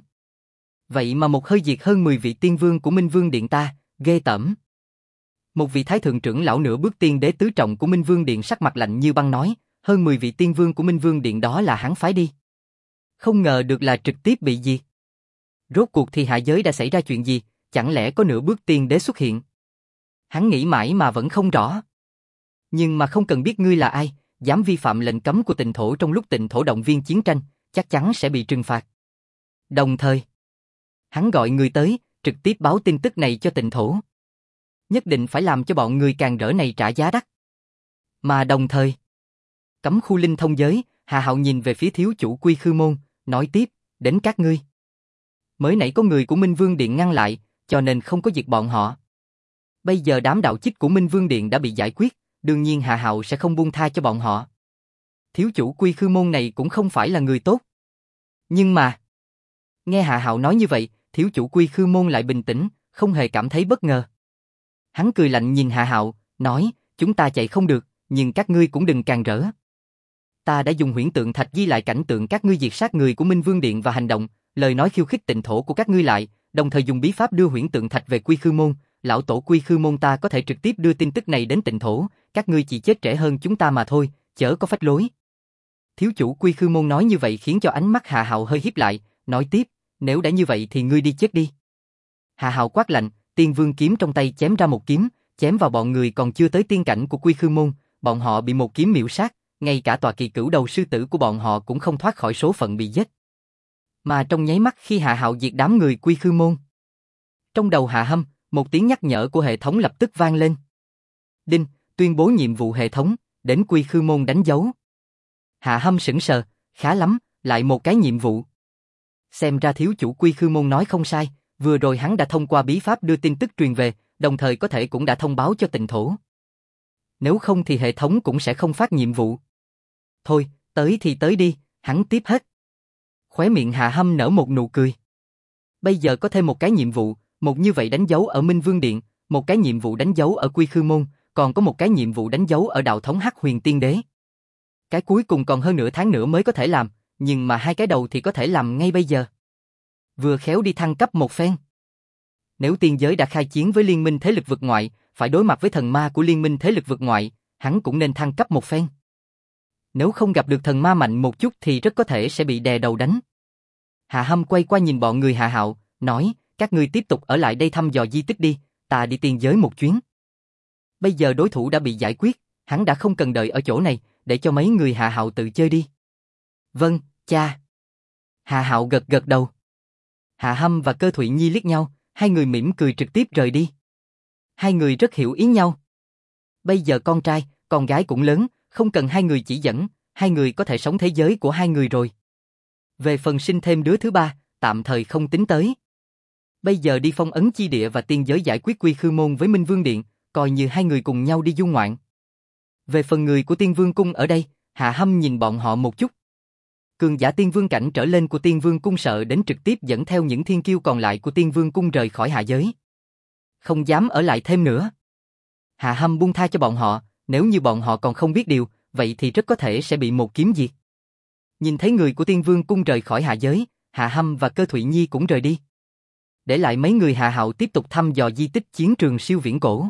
Vậy mà một hơi diệt hơn 10 vị tiên vương của Minh Vương Điện ta, ghê tởm. Một vị thái thượng trưởng lão nửa bước tiên đế tứ trọng của Minh Vương Điện sắc mặt lạnh như băng nói, hơn 10 vị tiên vương của Minh Vương Điện đó là hắn phái đi. Không ngờ được là trực tiếp bị diệt. Rốt cuộc thì hạ giới đã xảy ra chuyện gì, chẳng lẽ có nửa bước tiên đế xuất hiện? Hắn nghĩ mãi mà vẫn không rõ. Nhưng mà không cần biết ngươi là ai, dám vi phạm lệnh cấm của Tịnh Thổ trong lúc Tịnh Thổ động viên chiến tranh, chắc chắn sẽ bị trừng phạt. Đồng thời, hắn gọi người tới, trực tiếp báo tin tức này cho Tịnh Thổ. Nhất định phải làm cho bọn người càng rỡ này trả giá đắt. Mà đồng thời, cấm khu linh thông giới, Hà Hạo nhìn về phía thiếu chủ Quy Khư Môn, nói tiếp, đến các ngươi. Mới nãy có người của Minh Vương Điện ngăn lại, cho nên không có diệt bọn họ. Bây giờ đám đạo chích của Minh Vương Điện đã bị giải quyết, đương nhiên Hà Hạo sẽ không buông tha cho bọn họ. Thiếu chủ Quy Khư Môn này cũng không phải là người tốt. Nhưng mà, nghe Hà Hạo nói như vậy, thiếu chủ Quy Khư Môn lại bình tĩnh, không hề cảm thấy bất ngờ. Hắn cười lạnh nhìn Hà Hạo, nói, chúng ta chạy không được, nhưng các ngươi cũng đừng càng rỡ. Ta đã dùng huyễn tượng thạch ghi lại cảnh tượng các ngươi diệt sát người của Minh Vương Điện và hành động, lời nói khiêu khích Tịnh Thổ của các ngươi lại, đồng thời dùng bí pháp đưa huyễn tượng thạch về Quy Khư Môn, lão tổ Quy Khư Môn ta có thể trực tiếp đưa tin tức này đến Tịnh Thổ, các ngươi chỉ chết trễ hơn chúng ta mà thôi, chớ có phách lối. Thiếu chủ Quy Khư Môn nói như vậy khiến cho ánh mắt Hà Hạo hơi híp lại, nói tiếp, nếu đã như vậy thì ngươi đi chết đi. Hà Hạo quát lạnh, Tiên Vương kiếm trong tay chém ra một kiếm, chém vào bọn người còn chưa tới tiên cảnh của Quy Khư Môn, bọn họ bị một kiếm miểu sát, ngay cả tòa kỳ cửu đầu sư tử của bọn họ cũng không thoát khỏi số phận bị giết. Mà trong nháy mắt khi Hà Hạo diệt đám người Quy Khư Môn, trong đầu Hạ Hâm, một tiếng nhắc nhở của hệ thống lập tức vang lên. Đinh, tuyên bố nhiệm vụ hệ thống, đến Quy Khư Môn đánh dấu. Hạ Hâm sững sờ, khá lắm, lại một cái nhiệm vụ. Xem ra thiếu chủ Quy Khư Môn nói không sai, vừa rồi hắn đã thông qua bí pháp đưa tin tức truyền về, đồng thời có thể cũng đã thông báo cho Tịnh Thổ. Nếu không thì hệ thống cũng sẽ không phát nhiệm vụ. Thôi, tới thì tới đi, hắn tiếp hết. Khóe miệng Hạ Hâm nở một nụ cười. Bây giờ có thêm một cái nhiệm vụ, một như vậy đánh dấu ở Minh Vương Điện, một cái nhiệm vụ đánh dấu ở Quy Khư Môn, còn có một cái nhiệm vụ đánh dấu ở đạo thống Hắc Huyền Tiên Đế. Cái cuối cùng còn hơn nửa tháng nữa mới có thể làm, nhưng mà hai cái đầu thì có thể làm ngay bây giờ. Vừa khéo đi thăng cấp một phen. Nếu tiên giới đã khai chiến với liên minh thế lực vực ngoại, phải đối mặt với thần ma của liên minh thế lực vực ngoại, hắn cũng nên thăng cấp một phen. Nếu không gặp được thần ma mạnh một chút thì rất có thể sẽ bị đè đầu đánh. Hạ Hâm quay qua nhìn bọn người Hạ Hạo, nói, các ngươi tiếp tục ở lại đây thăm dò di tích đi, ta đi tiên giới một chuyến. Bây giờ đối thủ đã bị giải quyết, hắn đã không cần đợi ở chỗ này, để cho mấy người Hạ Hạo tự chơi đi. Vâng, cha. Hạ Hạo gật gật đầu. Hạ Hâm và Cơ Thụy Nhi liếc nhau, hai người mỉm cười trực tiếp rời đi. Hai người rất hiểu ý nhau. Bây giờ con trai, con gái cũng lớn, không cần hai người chỉ dẫn, hai người có thể sống thế giới của hai người rồi. Về phần sinh thêm đứa thứ ba, tạm thời không tính tới. Bây giờ đi Phong Ấn Chi Địa và tiên giới giải quyết Quy Khư Môn với Minh Vương Điện, coi như hai người cùng nhau đi du ngoạn. Về phần người của Tiên Vương Cung ở đây, Hạ Hâm nhìn bọn họ một chút. Cường giả Tiên Vương cảnh trở lên của Tiên Vương Cung sợ đến trực tiếp dẫn theo những thiên kiêu còn lại của Tiên Vương Cung rời khỏi hạ giới. Không dám ở lại thêm nữa. Hạ Hâm buông tha cho bọn họ, nếu như bọn họ còn không biết điều, vậy thì rất có thể sẽ bị một kiếm diệt. Nhìn thấy người của Tiên Vương Cung rời khỏi hạ giới, Hạ Hâm và Cơ Thụy Nhi cũng rời đi. Để lại mấy người Hạ Hạo tiếp tục thăm dò di tích chiến trường siêu viễn cổ.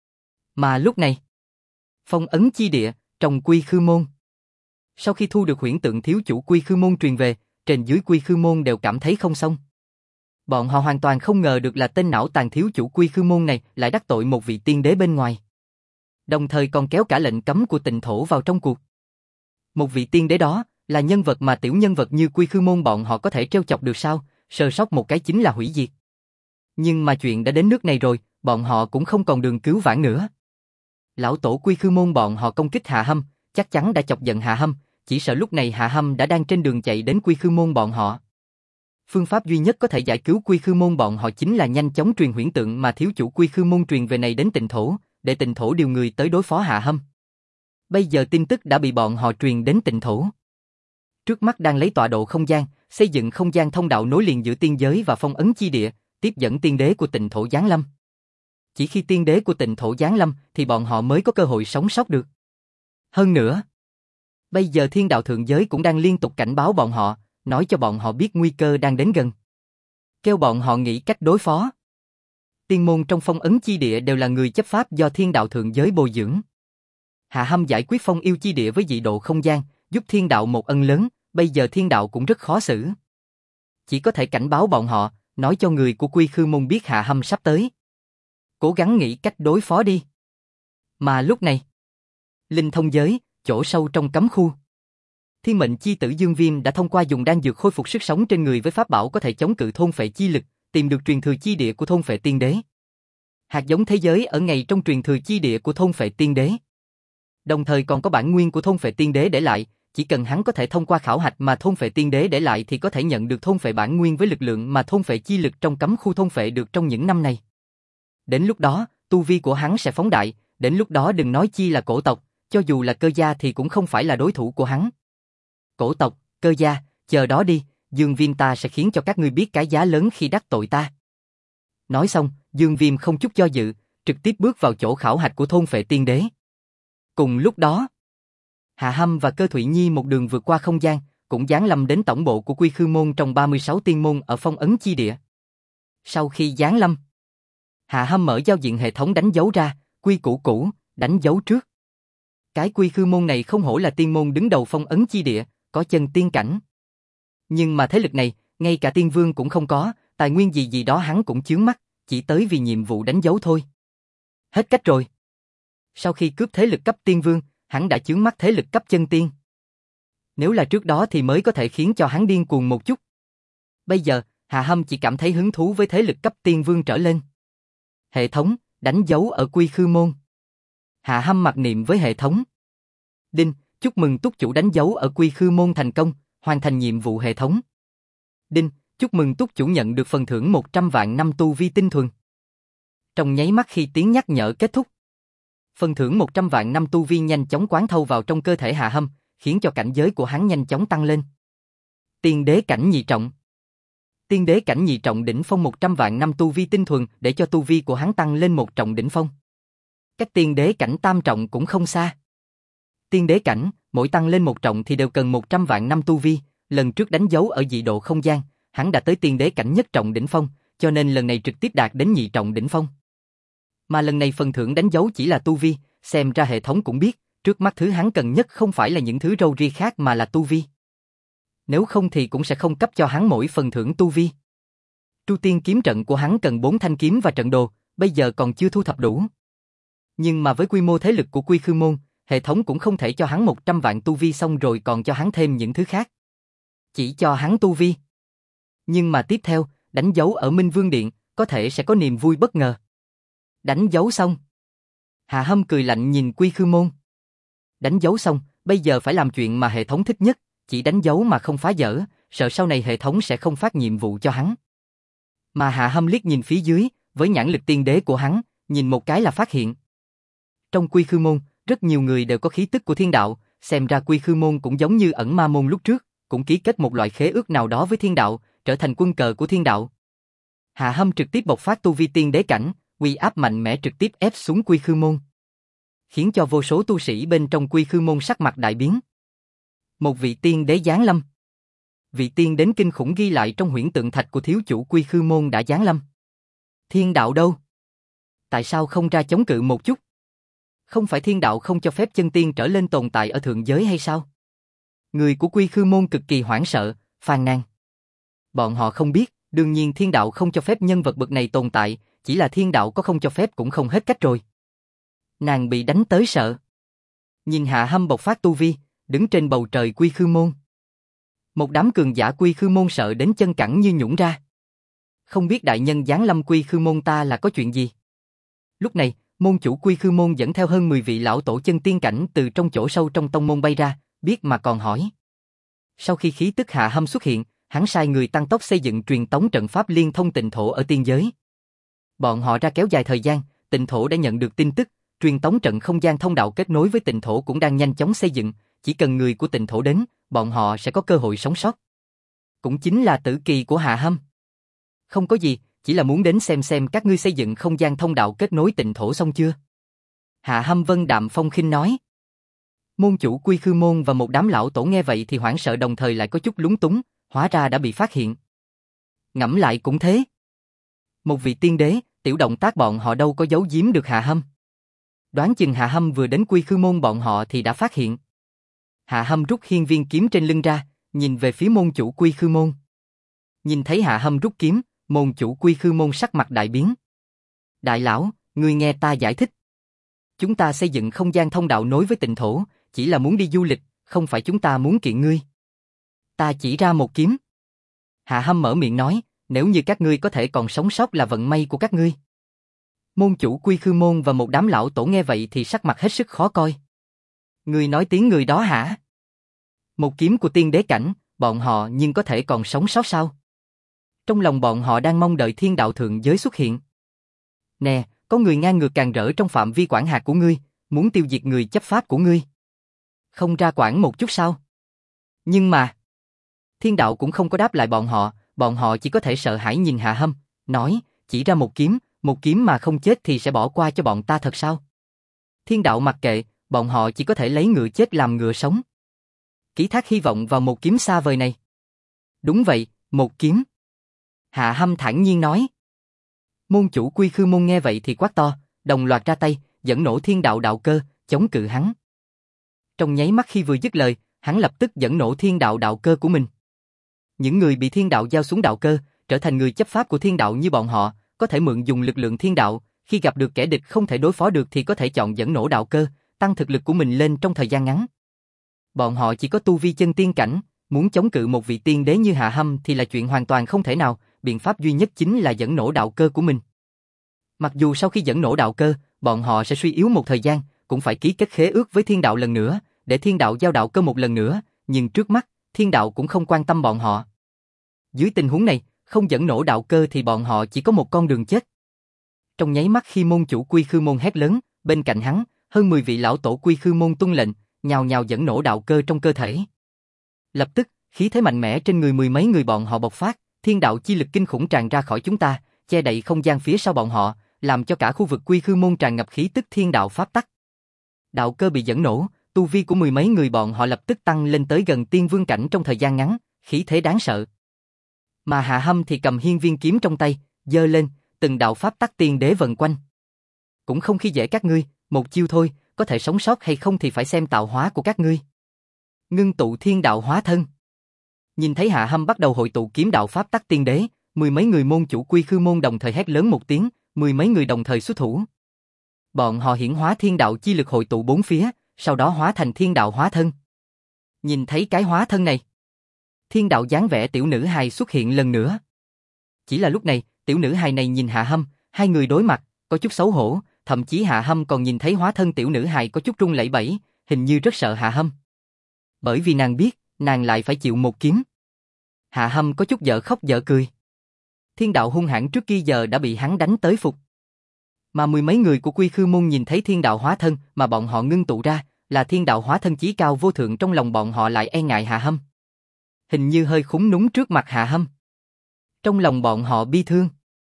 Mà lúc này, Phong Ấn Chi Địa, trong Quy Khư Môn. Sau khi thu được huyễn tượng thiếu chủ Quy Khư Môn truyền về, trên dưới Quy Khư Môn đều cảm thấy không xong. Bọn họ hoàn toàn không ngờ được là tên não tàn thiếu chủ Quy Khư Môn này lại đắc tội một vị tiên đế bên ngoài. Đồng thời còn kéo cả lệnh cấm của Tịnh Thổ vào trong cuộc. Một vị tiên đế đó là nhân vật mà tiểu nhân vật như Quy Khư Môn bọn họ có thể trêu chọc được sao, sơ sót một cái chính là hủy diệt. Nhưng mà chuyện đã đến nước này rồi, bọn họ cũng không còn đường cứu vãn nữa. Lão tổ Quy Khư Môn bọn họ công kích Hạ Hâm, chắc chắn đã chọc giận Hạ Hâm, chỉ sợ lúc này Hạ Hâm đã đang trên đường chạy đến Quy Khư Môn bọn họ. Phương pháp duy nhất có thể giải cứu Quy Khư Môn bọn họ chính là nhanh chóng truyền huyễn tượng mà thiếu chủ Quy Khư Môn truyền về này đến Tịnh Thổ, để Tịnh Thổ điều người tới đối phó Hạ Hâm. Bây giờ tin tức đã bị bọn họ truyền đến Tịnh Thổ. Trước mắt đang lấy tọa độ không gian, xây dựng không gian thông đạo nối liền giữa tiên giới và Phong Ấn Chi Địa, tiếp dẫn tiên đế của Tịnh Thổ giáng lâm. Chỉ khi tiên đế của Tịnh Thổ giáng lâm thì bọn họ mới có cơ hội sống sót được. Hơn nữa, bây giờ thiên đạo thượng giới cũng đang liên tục cảnh báo bọn họ, nói cho bọn họ biết nguy cơ đang đến gần. Kêu bọn họ nghĩ cách đối phó. Tiên môn trong phong ấn chi địa đều là người chấp pháp do thiên đạo thượng giới bồi dưỡng. Hạ Hâm giải quyết phong yêu chi địa với dị độ không gian, giúp thiên đạo một ân lớn, bây giờ thiên đạo cũng rất khó xử. Chỉ có thể cảnh báo bọn họ, nói cho người của Quy Khư Môn biết Hạ Hâm sắp tới. Cố gắng nghĩ cách đối phó đi. Mà lúc này, linh thông giới, chỗ sâu trong cấm khu. Thiên mệnh chi tử Dương Viêm đã thông qua dùng đan dược khôi phục sức sống trên người với pháp bảo có thể chống cự thôn phệ chi lực, tìm được truyền thừa chi địa của thôn phệ tiên đế. Hạt giống thế giới ở ngay trong truyền thừa chi địa của thôn phệ tiên đế. Đồng thời còn có bản nguyên của thôn phệ tiên đế để lại, chỉ cần hắn có thể thông qua khảo hạch mà thôn phệ tiên đế để lại thì có thể nhận được thôn phệ bản nguyên với lực lượng mà thôn phệ chi lực trong cấm khu thôn phệ được trong những năm này. Đến lúc đó, tu vi của hắn sẽ phóng đại, đến lúc đó đừng nói chi là cổ tộc, cho dù là cơ gia thì cũng không phải là đối thủ của hắn. Cổ tộc, cơ gia, chờ đó đi, Dương Viêm ta sẽ khiến cho các ngươi biết cái giá lớn khi đắc tội ta. Nói xong, Dương Viêm không chút do dự, trực tiếp bước vào chỗ khảo hạch của thôn phệ tiên đế. Cùng lúc đó, Hạ Hâm và Cơ Thụy Nhi một đường vượt qua không gian, cũng giáng lâm đến tổng bộ của Quy Khư Môn trong 36 tiên môn ở phong ấn chi địa. Sau khi giáng lâm, Hạ Hâm mở giao diện hệ thống đánh dấu ra, quy củ cũ, đánh dấu trước. Cái Quy Khư Môn này không hổ là tiên môn đứng đầu phong ấn chi địa, có chân tiên cảnh. Nhưng mà thế lực này, ngay cả tiên vương cũng không có, tài nguyên gì gì đó hắn cũng chướng mắt, chỉ tới vì nhiệm vụ đánh dấu thôi. Hết cách rồi. Sau khi cướp thế lực cấp tiên vương, hắn đã chướng mắt thế lực cấp chân tiên. Nếu là trước đó thì mới có thể khiến cho hắn điên cuồng một chút. Bây giờ, Hạ Hâm chỉ cảm thấy hứng thú với thế lực cấp tiên vương trở lên. Hệ thống, đánh dấu ở Quy Khư Môn. Hạ Hâm mặc niệm với hệ thống. Đinh, chúc mừng túc chủ đánh dấu ở Quy Khư Môn thành công, hoàn thành nhiệm vụ hệ thống. Đinh, chúc mừng túc chủ nhận được phần thưởng 100 vạn năm tu vi tinh thuần. Trong nháy mắt khi tiếng nhắc nhở kết thúc, phần thưởng 100 vạn năm tu vi nhanh chóng quán thâu vào trong cơ thể Hạ Hâm, khiến cho cảnh giới của hắn nhanh chóng tăng lên. Tiên đế cảnh nhị trọng. Tiên đế cảnh nhị trọng đỉnh phong 100 vạn năm tu vi tinh thuần để cho tu vi của hắn tăng lên một trọng đỉnh phong. Cách tiên đế cảnh tam trọng cũng không xa. Tiên đế cảnh, mỗi tăng lên một trọng thì đều cần 100 vạn năm tu vi, lần trước đánh dấu ở dị độ không gian, hắn đã tới tiên đế cảnh nhất trọng đỉnh phong, cho nên lần này trực tiếp đạt đến nhị trọng đỉnh phong. Mà lần này phần thưởng đánh dấu chỉ là tu vi, xem ra hệ thống cũng biết, trước mắt thứ hắn cần nhất không phải là những thứ râu ria khác mà là tu vi. Nếu không thì cũng sẽ không cấp cho hắn mỗi phần thưởng tu vi. Tru tiên kiếm trận của hắn cần 4 thanh kiếm và trận đồ, bây giờ còn chưa thu thập đủ. Nhưng mà với quy mô thế lực của Quy Khư Môn, hệ thống cũng không thể cho hắn 100 vạn tu vi xong rồi còn cho hắn thêm những thứ khác. Chỉ cho hắn tu vi. Nhưng mà tiếp theo, đánh dấu ở Minh Vương Điện, có thể sẽ có niềm vui bất ngờ. Đánh dấu xong. Hạ Hâm cười lạnh nhìn Quy Khư Môn. Đánh dấu xong, bây giờ phải làm chuyện mà hệ thống thích nhất, chỉ đánh dấu mà không phá dở, sợ sau này hệ thống sẽ không phát nhiệm vụ cho hắn. Mà Hạ Hâm liếc nhìn phía dưới, với nhãn lực tiên đế của hắn, nhìn một cái là phát hiện. Trong Quy Khư Môn, rất nhiều người đều có khí tức của thiên đạo, xem ra Quy Khư Môn cũng giống như ẩn ma môn lúc trước, cũng ký kết một loại khế ước nào đó với thiên đạo, trở thành quân cờ của thiên đạo. Hạ Hâm trực tiếp bộc phát tu vi tiên đế cảnh, uy áp mạnh mẽ trực tiếp ép xuống Quy Khư Môn, khiến cho vô số tu sĩ bên trong Quy Khư Môn sắc mặt đại biến. Một vị tiên đế giáng lâm. Vị tiên đến kinh khủng ghi lại trong huyễn tượng thạch của thiếu chủ Quy Khư Môn đã giáng lâm. Thiên đạo đâu? Tại sao không ra chống cự một chút? Không phải thiên đạo không cho phép chân tiên trở lên tồn tại ở thượng giới hay sao? Người của Quy Khư Môn cực kỳ hoảng sợ, phàn nàn. Bọn họ không biết, đương nhiên thiên đạo không cho phép nhân vật bậc này tồn tại, chỉ là thiên đạo có không cho phép cũng không hết cách rồi. Nàng bị đánh tới sợ. Nhìn Hạ Hâm bộc phát tu vi, đứng trên bầu trời Quy Khư Môn. Một đám cường giả Quy Khư Môn sợ đến chân cẳng như nhũn ra. Không biết đại nhân giáng lâm Quy Khư Môn ta là có chuyện gì? Lúc này, môn chủ Quy Khư Môn dẫn theo hơn 10 vị lão tổ chân tiên cảnh từ trong chỗ sâu trong tông môn bay ra, biết mà còn hỏi. Sau khi khí tức Hạ Hâm xuất hiện, hắn sai người tăng tốc xây dựng truyền tống trận pháp liên thông tịnh thổ ở tiên giới. Bọn họ ra kéo dài thời gian, tịnh thổ đã nhận được tin tức, truyền tống trận không gian thông đạo kết nối với tịnh thổ cũng đang nhanh chóng xây dựng, chỉ cần người của tịnh thổ đến, bọn họ sẽ có cơ hội sống sót. Cũng chính là tử kỳ của Hạ Hâm. Không có gì, chỉ là muốn đến xem các ngươi xây dựng không gian thông đạo kết nối tịnh thổ xong chưa. Hạ Hâm Vân đạm phong khinh nói. Môn chủ Quy Khư Môn và một đám lão tổ nghe vậy thì hoảng sợ đồng thời lại có chút lúng túng, hóa ra đã bị phát hiện. Ngẫm lại cũng thế. Một vị tiên đế, tiểu động tác bọn họ đâu có giấu giếm được Hạ Hâm. Đoán chừng Hạ Hâm vừa đến Quy Khư Môn bọn họ thì đã phát hiện. Hạ Hâm rút hiên viên kiếm trên lưng ra, nhìn về phía môn chủ Quy Khư Môn. Nhìn thấy Hạ Hâm rút kiếm, môn chủ Quy Khư Môn sắc mặt đại biến. Đại lão, ngươi nghe ta giải thích. Chúng ta xây dựng không gian thông đạo nối với tịnh thổ, chỉ là muốn đi du lịch, không phải chúng ta muốn kiện ngươi. Ta chỉ ra một kiếm. Hạ Hâm mở miệng nói, nếu như các ngươi có thể còn sống sót là vận may của các ngươi. Môn chủ Quy Khư Môn và một đám lão tổ nghe vậy thì sắc mặt hết sức khó coi. Ngươi nói tiếng người đó hả? Một kiếm của tiên đế cảnh, bọn họ nhưng có thể còn sống sót sao? Trong lòng bọn họ đang mong đợi thiên đạo thượng giới xuất hiện. Nè, có người ngang ngược càn rỡ trong phạm vi quản hạt của ngươi, muốn tiêu diệt người chấp pháp của ngươi. Không ra quản một chút sao? Nhưng mà... Thiên đạo cũng không có đáp lại bọn họ chỉ có thể sợ hãi nhìn Hạ Hâm, nói, chỉ ra một kiếm mà không chết thì sẽ bỏ qua cho bọn ta thật sao? Thiên đạo mặc kệ, bọn họ chỉ có thể lấy ngựa chết làm ngựa sống. Ký thác hy vọng vào một kiếm xa vời này. Đúng vậy, một kiếm. Hạ Hâm thản nhiên nói. Môn chủ Quy Khư Môn nghe vậy thì quát to, đồng loạt ra tay, dẫn nổ thiên đạo đạo cơ, chống cự hắn. Trong nháy mắt khi vừa dứt lời, hắn lập tức dẫn nổ thiên đạo đạo cơ của mình. Những người bị thiên đạo giao xuống đạo cơ, trở thành người chấp pháp của thiên đạo như bọn họ, có thể mượn dùng lực lượng thiên đạo, khi gặp được kẻ địch không thể đối phó được thì có thể chọn dẫn nổ đạo cơ, tăng thực lực của mình lên trong thời gian ngắn. Bọn họ chỉ có tu vi chân tiên cảnh, muốn chống cự một vị tiên đế như Hạ Hâm thì là chuyện hoàn toàn không thể nào, biện pháp duy nhất chính là dẫn nổ đạo cơ của mình. Mặc dù sau khi dẫn nổ đạo cơ, bọn họ sẽ suy yếu một thời gian, cũng phải ký kết khế ước với thiên đạo lần nữa, để thiên đạo giao đạo cơ một lần nữa, nhưng trước mắt, thiên đạo cũng không quan tâm bọn họ. Dưới tình huống này, không dẫn nổ đạo cơ thì bọn họ chỉ có một con đường chết. Trong nháy mắt khi môn chủ Quy Khư Môn hét lớn, bên cạnh hắn, hơn 10 vị lão tổ Quy Khư Môn tuân lệnh, nhào nhào dẫn nổ đạo cơ trong cơ thể. Lập tức, khí thế mạnh mẽ trên người mười mấy người bọn họ bộc phát, thiên đạo chi lực kinh khủng tràn ra khỏi chúng ta, che đậy không gian phía sau bọn họ, làm cho cả khu vực Quy Khư Môn tràn ngập khí tức thiên đạo pháp tắc. Đạo cơ bị dẫn nổ, tu vi của mười mấy người bọn họ lập tức tăng lên tới gần tiên vương cảnh trong thời gian ngắn, khí thế đáng sợ. Mà Hạ Hâm thì cầm hiên viên kiếm trong tay, giơ lên, từng đạo pháp tắc tiên đế vần quanh. Cũng không khi dễ các ngươi, một chiêu thôi, có thể sống sót hay không thì phải xem tạo hóa của các ngươi. Ngưng tụ thiên đạo hóa thân. Nhìn thấy Hạ Hâm bắt đầu hội tụ kiếm đạo pháp tắc tiên đế, mười mấy người môn chủ Quy Khư Môn đồng thời hét lớn một tiếng, mười mấy người đồng thời xuất thủ. Bọn họ hiển hóa thiên đạo chi lực hội tụ bốn phía, sau đó hóa thành thiên đạo hóa thân. Nhìn thấy cái hóa thân này, thiên đạo dáng vẻ tiểu nữ hài xuất hiện lần nữa. Chỉ là lúc này, tiểu nữ hài này nhìn Hạ Hâm, hai người đối mặt, có chút xấu hổ, thậm chí Hạ Hâm còn nhìn thấy hóa thân tiểu nữ hài có chút run lẩy bẩy, hình như rất sợ Hạ Hâm. Bởi vì nàng biết, nàng lại phải chịu một kiếm. Hạ Hâm có chút dở khóc dở cười. Thiên đạo hung hãn trước kia giờ đã bị hắn đánh tới phục. Mà mười mấy người của Quy Khư Môn nhìn thấy thiên đạo hóa thân mà bọn họ ngưng tụ ra, là thiên đạo hóa thân chí cao vô thượng, trong lòng bọn họ lại e ngại Hạ Hâm. Hình như hơi khúng núng trước mặt Hạ Hâm. Trong lòng bọn họ bi thương.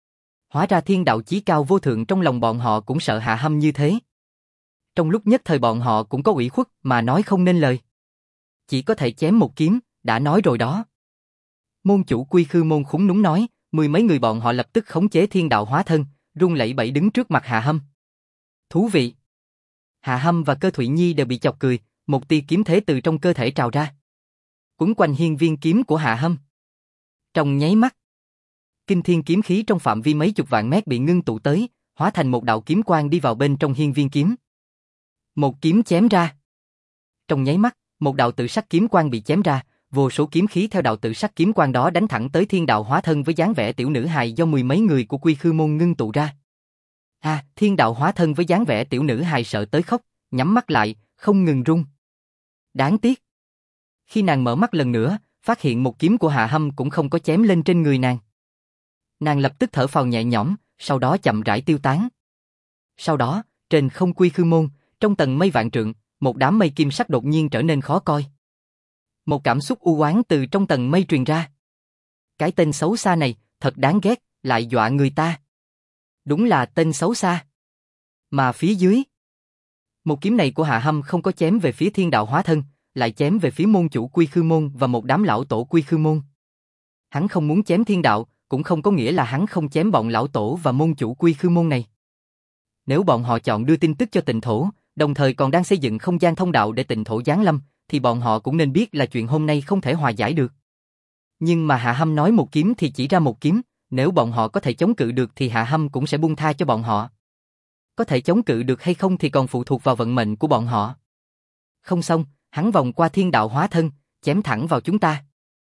Hóa ra thiên đạo chí cao vô thượng trong lòng bọn họ cũng sợ Hạ Hâm như thế. Trong lúc nhất thời bọn họ cũng có ủy khuất mà nói không nên lời. Chỉ có thể chém một kiếm, đã nói rồi đó. Môn chủ Quy Khư Môn khúng núng nói, mười mấy người bọn họ lập tức khống chế thiên đạo hóa thân, run lẩy bẩy đứng trước mặt Hạ Hâm. Thú vị. Hạ Hâm và Cơ Thụy Nhi đều bị chọc cười, một tia kiếm thế từ trong cơ thể trào ra, quấn quanh hiên viên kiếm của Hạ Hâm. Trong nháy mắt, kinh thiên kiếm khí trong phạm vi mấy chục vạn mét bị ngưng tụ tới, hóa thành một đạo kiếm quang đi vào bên trong hiên viên kiếm. Một kiếm chém ra. Trong nháy mắt, một đạo tự sắc kiếm quang bị chém ra, vô số kiếm khí theo đạo tự sắc kiếm quang đó đánh thẳng tới thiên đạo hóa thân với dáng vẻ tiểu nữ hài do mười mấy người của Quy Khư Môn ngưng tụ ra. Thiên đạo hóa thân với dáng vẻ tiểu nữ hài sợ tới khóc, nhắm mắt lại, không ngừng run. Đáng tiếc. Khi nàng mở mắt lần nữa, phát hiện một kiếm của Hạ Hâm cũng không có chém lên trên người nàng. Nàng lập tức thở phào nhẹ nhõm, sau đó chậm rãi tiêu tán. Sau đó, trên không Quy Khư Môn, trong tầng mây vạn trượng, một đám mây kim sắc đột nhiên trở nên khó coi. Một cảm xúc u oán từ trong tầng mây truyền ra. Cái tên xấu xa này, thật đáng ghét, lại dọa người ta. Đúng là tên xấu xa. Mà phía dưới, một kiếm này của Hạ Hâm không có chém về phía Thiên Đạo Hóa Thân, lại chém về phía môn chủ Quy Khư Môn và một đám lão tổ Quy Khư Môn. Hắn không muốn chém Thiên Đạo, cũng không có nghĩa là hắn không chém bọn lão tổ và môn chủ Quy Khư Môn này. Nếu bọn họ chọn đưa tin tức cho Tịnh Thổ, đồng thời còn đang xây dựng không gian thông đạo để Tịnh Thổ giáng lâm, thì bọn họ cũng nên biết là chuyện hôm nay không thể hòa giải được. Nhưng mà Hạ Hâm nói một kiếm thì chỉ ra một kiếm, nếu bọn họ có thể chống cự được thì Hạ Hâm cũng sẽ buông tha cho bọn họ. Có thể chống cự được hay không thì còn phụ thuộc vào vận mệnh của bọn họ. Không xong, hắn vòng qua Thiên Đạo Hóa Thân, chém thẳng vào chúng ta.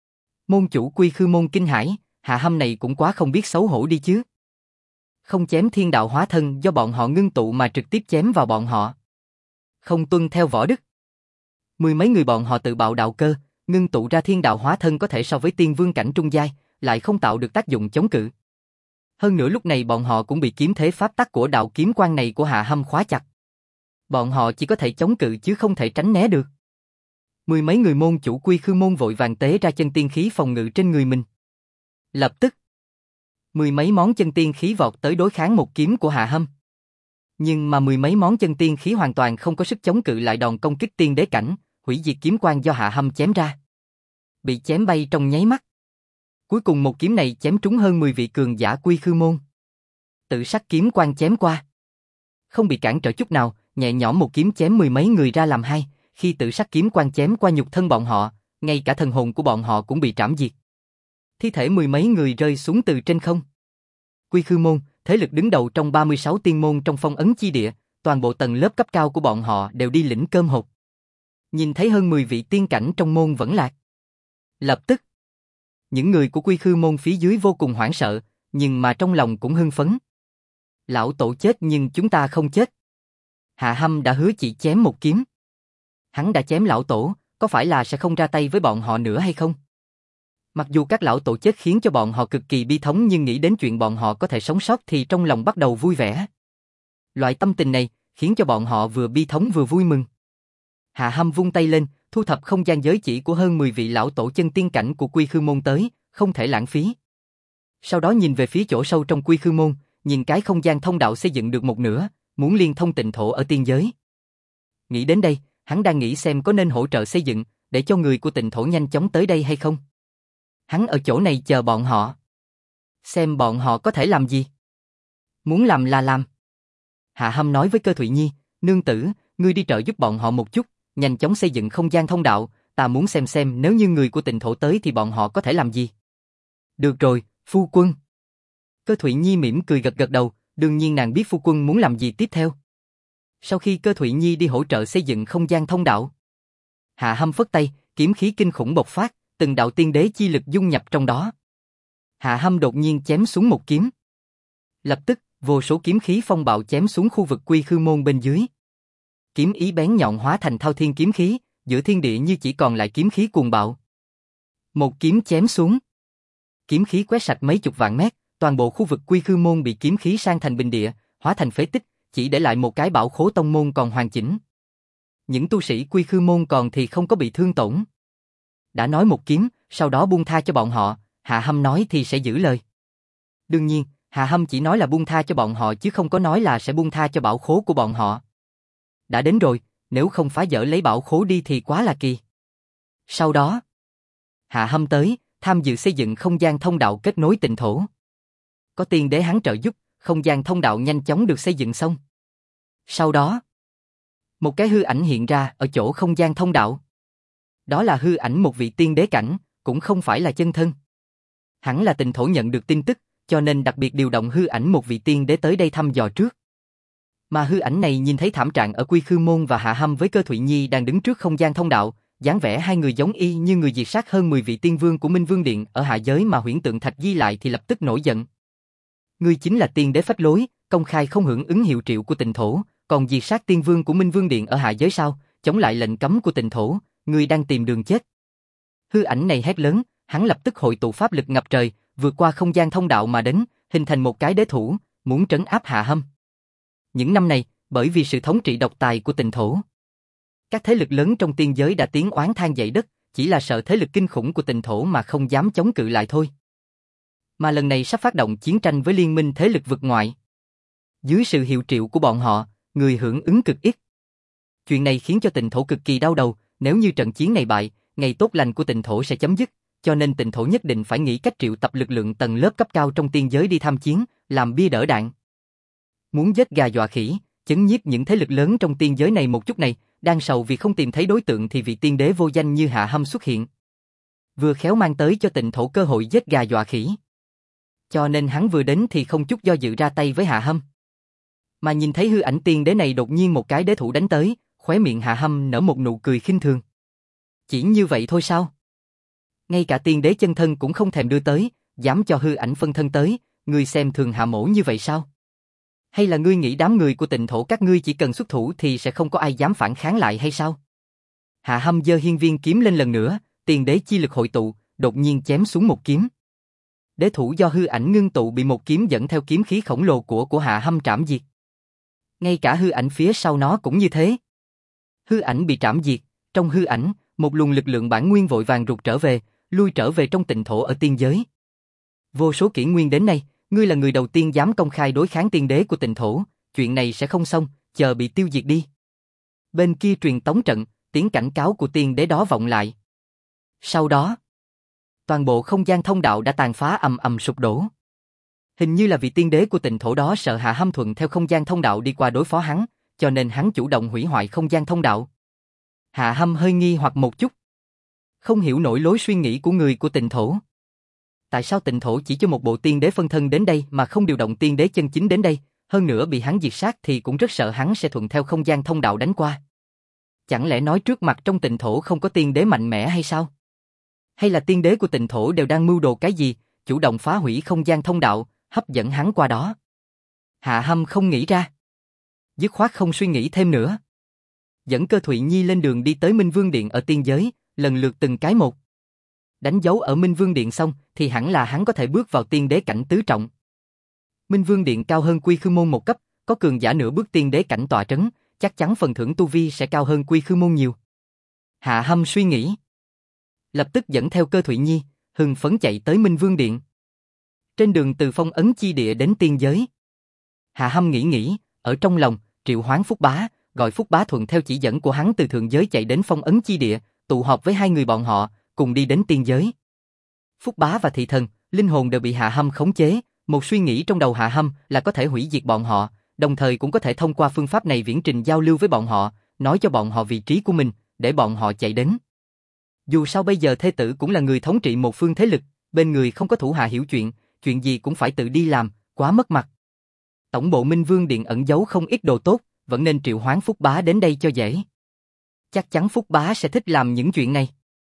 Môn chủ Quy Khư Môn kinh hãi, Hạ Hâm này cũng quá không biết xấu hổ đi chứ. Không chém Thiên Đạo Hóa Thân do bọn họ ngưng tụ mà trực tiếp chém vào bọn họ. Không tuân theo võ đức. Mười mấy người bọn họ tự bạo đạo cơ, ngưng tụ ra Thiên Đạo Hóa Thân có thể so với tiên vương cảnh trung giai, lại không tạo được tác dụng chống cự. Hơn nữa lúc này bọn họ cũng bị kiếm thế pháp tắc của đạo kiếm quang này của Hạ Hâm khóa chặt. Bọn họ chỉ có thể chống cự chứ không thể tránh né được. Mười mấy người môn chủ Quy Khư Môn vội vàng tế ra chân tiên khí phòng ngự trên người mình. Lập tức, mười mấy món chân tiên khí vọt tới đối kháng một kiếm của Hạ Hâm. Nhưng mà mười mấy món chân tiên khí hoàn toàn không có sức chống cự lại đòn công kích tiên đế cảnh, hủy diệt kiếm quang do Hạ Hâm chém ra. Bị chém bay trong nháy mắt. Cuối cùng một kiếm này chém trúng hơn 10 vị cường giả Quy Khư Môn. Tự sắc kiếm quang chém qua. Không bị cản trở chút nào, nhẹ nhõm một kiếm chém mười mấy người ra làm hai, khi tự sắc kiếm quang chém qua nhục thân bọn họ, ngay cả thần hồn của bọn họ cũng bị trảm diệt. Thi thể mười mấy người rơi xuống từ trên không. Quy Khư Môn, thế lực đứng đầu trong 36 tiên môn trong phong ấn chi địa, toàn bộ tầng lớp cấp cao của bọn họ đều đi lĩnh cơm hột. Nhìn thấy hơn 10 vị tiên cảnh trong môn vẫn lạc. Lập tức, những người của Quy Khư Môn phía dưới vô cùng hoảng sợ, nhưng mà trong lòng cũng hưng phấn. Lão tổ chết nhưng chúng ta không chết. Hạ Hâm đã hứa chỉ chém một kiếm. Hắn đã chém lão tổ, có phải là sẽ không ra tay với bọn họ nữa hay không? Mặc dù các lão tổ chết khiến cho bọn họ cực kỳ bi thống nhưng nghĩ đến chuyện bọn họ có thể sống sót thì trong lòng bắt đầu vui vẻ. Loại tâm tình này khiến cho bọn họ vừa bi thống vừa vui mừng. Hạ Hâm vung tay lên, thu thập không gian giới chỉ của hơn 10 vị lão tổ chân tiên cảnh của Quy Khư Môn tới, không thể lãng phí. Sau đó nhìn về phía chỗ sâu trong Quy Khư Môn, nhìn cái không gian thông đạo xây dựng được một nửa, muốn liên thông Tịnh Thổ ở tiên giới. Nghĩ đến đây, hắn đang nghĩ xem có nên hỗ trợ xây dựng, để cho người của Tịnh Thổ nhanh chóng tới đây hay không. Hắn ở chỗ này chờ bọn họ. Xem bọn họ có thể làm gì. Muốn làm là làm. Hạ Hâm nói với Cơ Thụy Nhi, nương tử, ngươi đi trợ giúp bọn họ một chút, nhanh chóng xây dựng không gian thông đạo, ta muốn xem nếu như người của Tịnh Thổ tới thì bọn họ có thể làm gì. Được rồi, phu quân. Cơ Thụy Nhi mỉm cười gật gật đầu, đương nhiên nàng biết phu quân muốn làm gì tiếp theo. Sau khi Cơ Thụy Nhi đi hỗ trợ xây dựng không gian thông đạo, Hạ Hâm phất tay, kiếm khí kinh khủng bộc phát, từng đạo tiên đế chi lực dung nhập trong đó. Hạ Hâm đột nhiên chém xuống một kiếm. Lập tức, vô số kiếm khí phong bạo chém xuống khu vực Quy Khư Môn bên dưới. Kiếm ý bén nhọn hóa thành thao thiên kiếm khí, giữa thiên địa như chỉ còn lại kiếm khí cuồng bạo. Một kiếm chém xuống. Kiếm khí quét sạch mấy chục vạn mét, toàn bộ khu vực Quy Khư Môn bị kiếm khí san thành bình địa, hóa thành phế tích, chỉ để lại một cái bảo khố tông môn còn hoàn chỉnh. Những tu sĩ Quy Khư Môn còn thì không có bị thương tổn. Đã nói một kiếm, sau đó buông tha cho bọn họ, Hạ Hâm nói thì sẽ giữ lời. Đương nhiên, Hạ Hâm chỉ nói là buông tha cho bọn họ chứ không có nói là sẽ buông tha cho bảo khố của bọn họ. Đã đến rồi, nếu không phá vỡ lấy bảo khố đi thì quá là kỳ. Sau đó, Hạ Hâm tới, tham dự xây dựng không gian thông đạo kết nối Tịnh Thổ. Có tiên đế hắn trợ giúp, không gian thông đạo nhanh chóng được xây dựng xong. Sau đó, một cái hư ảnh hiện ra ở chỗ không gian thông đạo. Đó là hư ảnh một vị tiên đế cảnh, cũng không phải là chân thân. Hẳn là Tịnh Thổ nhận được tin tức, cho nên đặc biệt điều động hư ảnh một vị tiên đế tới đây thăm dò trước. Mà hư ảnh này nhìn thấy thảm trạng ở Quy Khư Môn và Hạ Hâm với Cơ Thụy Nhi đang đứng trước không gian thông đạo, dáng vẻ hai người giống y như người diệt sát hơn 10 vị tiên vương của Minh Vương Điện ở hạ giới mà Huyễn Tượng Thạch ghi lại thì lập tức nổi giận. Ngươi chính là tiên đế phách lối, công khai không hưởng ứng hiệu triệu của Tịnh Thổ, còn diệt sát tiên vương của Minh Vương Điện ở hạ giới sao, chống lại lệnh cấm của Tịnh Thổ, ngươi đang tìm đường chết. Hư ảnh này hét lớn, hắn lập tức hội tụ pháp lực ngập trời, vượt qua không gian thông đạo mà đến, hình thành một cái đế thủ, muốn trấn áp Hạ Hâm. Những năm này, bởi vì sự thống trị độc tài của Tịnh Thổ, các thế lực lớn trong tiên giới đã tiếng oán than dậy đất, chỉ là sợ thế lực kinh khủng của Tịnh Thổ mà không dám chống cự lại thôi. mà lần này sắp phát động chiến tranh với liên minh thế lực vực ngoại. Dưới sự hiệu triệu của bọn họ, người hưởng ứng cực ít. Chuyện này khiến cho Tịnh Thổ cực kỳ đau đầu, nếu như trận chiến này bại, ngày tốt lành của Tịnh Thổ sẽ chấm dứt, cho nên Tịnh Thổ nhất định phải nghĩ cách triệu tập lực lượng tầng lớp cấp cao trong tiên giới đi tham chiến, làm bia đỡ đạn. Muốn giết gà dọa khỉ, chấn nhiếp những thế lực lớn trong tiên giới này một chút này, đang sầu vì không tìm thấy đối tượng thì vị tiên đế vô danh như Hạ Hâm xuất hiện. Vừa khéo mang tới cho Tịnh Thổ cơ hội giết gà dọa khỉ. Cho nên hắn vừa đến thì không chút do dự ra tay với Hạ Hâm. Mà nhìn thấy hư ảnh tiên đế này đột nhiên một cái đế thủ đánh tới, khóe miệng Hạ Hâm nở một nụ cười khinh thường. Chỉ như vậy thôi sao? Ngay cả tiên đế chân thân cũng không thèm đưa tới, dám cho hư ảnh phân thân tới, ngươi xem thường Hạ mỗ như vậy sao? Hay là ngươi nghĩ đám người của Tịnh Thổ các ngươi chỉ cần xuất thủ thì sẽ không có ai dám phản kháng lại hay sao? Hạ Hâm giơ hiên viên kiếm lên lần nữa, tiên đế chi lực hội tụ, đột nhiên chém xuống một kiếm. Đế thủ do hư ảnh ngưng tụ bị một kiếm dẫn theo kiếm khí khổng lồ của Hạ Hâm trảm diệt. Ngay cả hư ảnh phía sau nó cũng như thế. Hư ảnh bị trảm diệt, trong hư ảnh, một luồng lực lượng bản nguyên vội vàng rụt trở về, lui trở về trong Tịnh Thổ ở tiên giới. Vô số kỷ nguyên đến nay, ngươi là người đầu tiên dám công khai đối kháng tiên đế của Tịnh Thổ, chuyện này sẽ không xong, chờ bị tiêu diệt đi. Bên kia truyền tống trận, tiếng cảnh cáo của tiên đế đó vọng lại. Sau đó, toàn bộ không gian thông đạo đã tàn phá ầm ầm sụp đổ. Hình như là vị tiên đế của Tịnh Thổ đó sợ Hạ Hâm thuận theo không gian thông đạo đi qua đối phó hắn, cho nên hắn chủ động hủy hoại không gian thông đạo. Hạ Hâm hơi nghi hoặc một chút. Không hiểu nổi lối suy nghĩ của người của Tịnh Thổ. Tại sao Tịnh Thổ chỉ cho một bộ tiên đế phân thân đến đây mà không điều động tiên đế chân chính đến đây, hơn nữa bị hắn diệt sát thì cũng rất sợ hắn sẽ thuận theo không gian thông đạo đánh qua. Chẳng lẽ nói trước mặt trong Tịnh Thổ không có tiên đế mạnh mẽ hay sao? Hay là tiên đế của Tịnh Thổ đều đang mưu đồ cái gì, chủ động phá hủy không gian thông đạo, hấp dẫn hắn qua đó? Hạ Hâm không nghĩ ra. Dứt khoát không suy nghĩ thêm nữa. Dẫn Cơ Thụy Nhi lên đường đi tới Minh Vương Điện ở tiên giới, lần lượt từng cái một. Đánh dấu ở Minh Vương Điện xong thì hẳn là hắn có thể bước vào tiên đế cảnh tứ trọng. Minh Vương Điện cao hơn Quy Khư Môn một cấp, có cường giả nửa bước tiên đế cảnh tọa trấn, chắc chắn phần thưởng tu vi sẽ cao hơn Quy Khư Môn nhiều. Hạ Hâm suy nghĩ. Lập tức dẫn theo Cơ Thụy Nhi, hưng phấn chạy tới Minh Vương Điện. Trên đường từ Phong Ấn Chi Địa đến tiên giới. Hạ Hâm nghĩ, ở trong lòng, triệu hoán Phúc Bá, gọi Phúc Bá thuận theo chỉ dẫn của hắn từ thượng giới chạy đến Phong Ấn Chi Địa, tụ họp với hai người bọn họ, cùng đi đến tiên giới. Phúc Bá và Thị Thần, linh hồn đều bị Hạ Hâm khống chế, một suy nghĩ trong đầu Hạ Hâm là có thể hủy diệt bọn họ, đồng thời cũng có thể thông qua phương pháp này viễn trình giao lưu với bọn họ, nói cho bọn họ vị trí của mình, để bọn họ chạy đến. Dù sao bây giờ thê tử cũng là người thống trị một phương thế lực, bên người không có thủ hạ hiểu chuyện gì cũng phải tự đi làm, quá mất mặt. Tổng bộ Minh Vương Điện ẩn giấu không ít đồ tốt, vẫn nên triệu hoán Phúc Bá đến đây cho dễ. Chắc chắn Phúc Bá sẽ thích làm những chuyện này.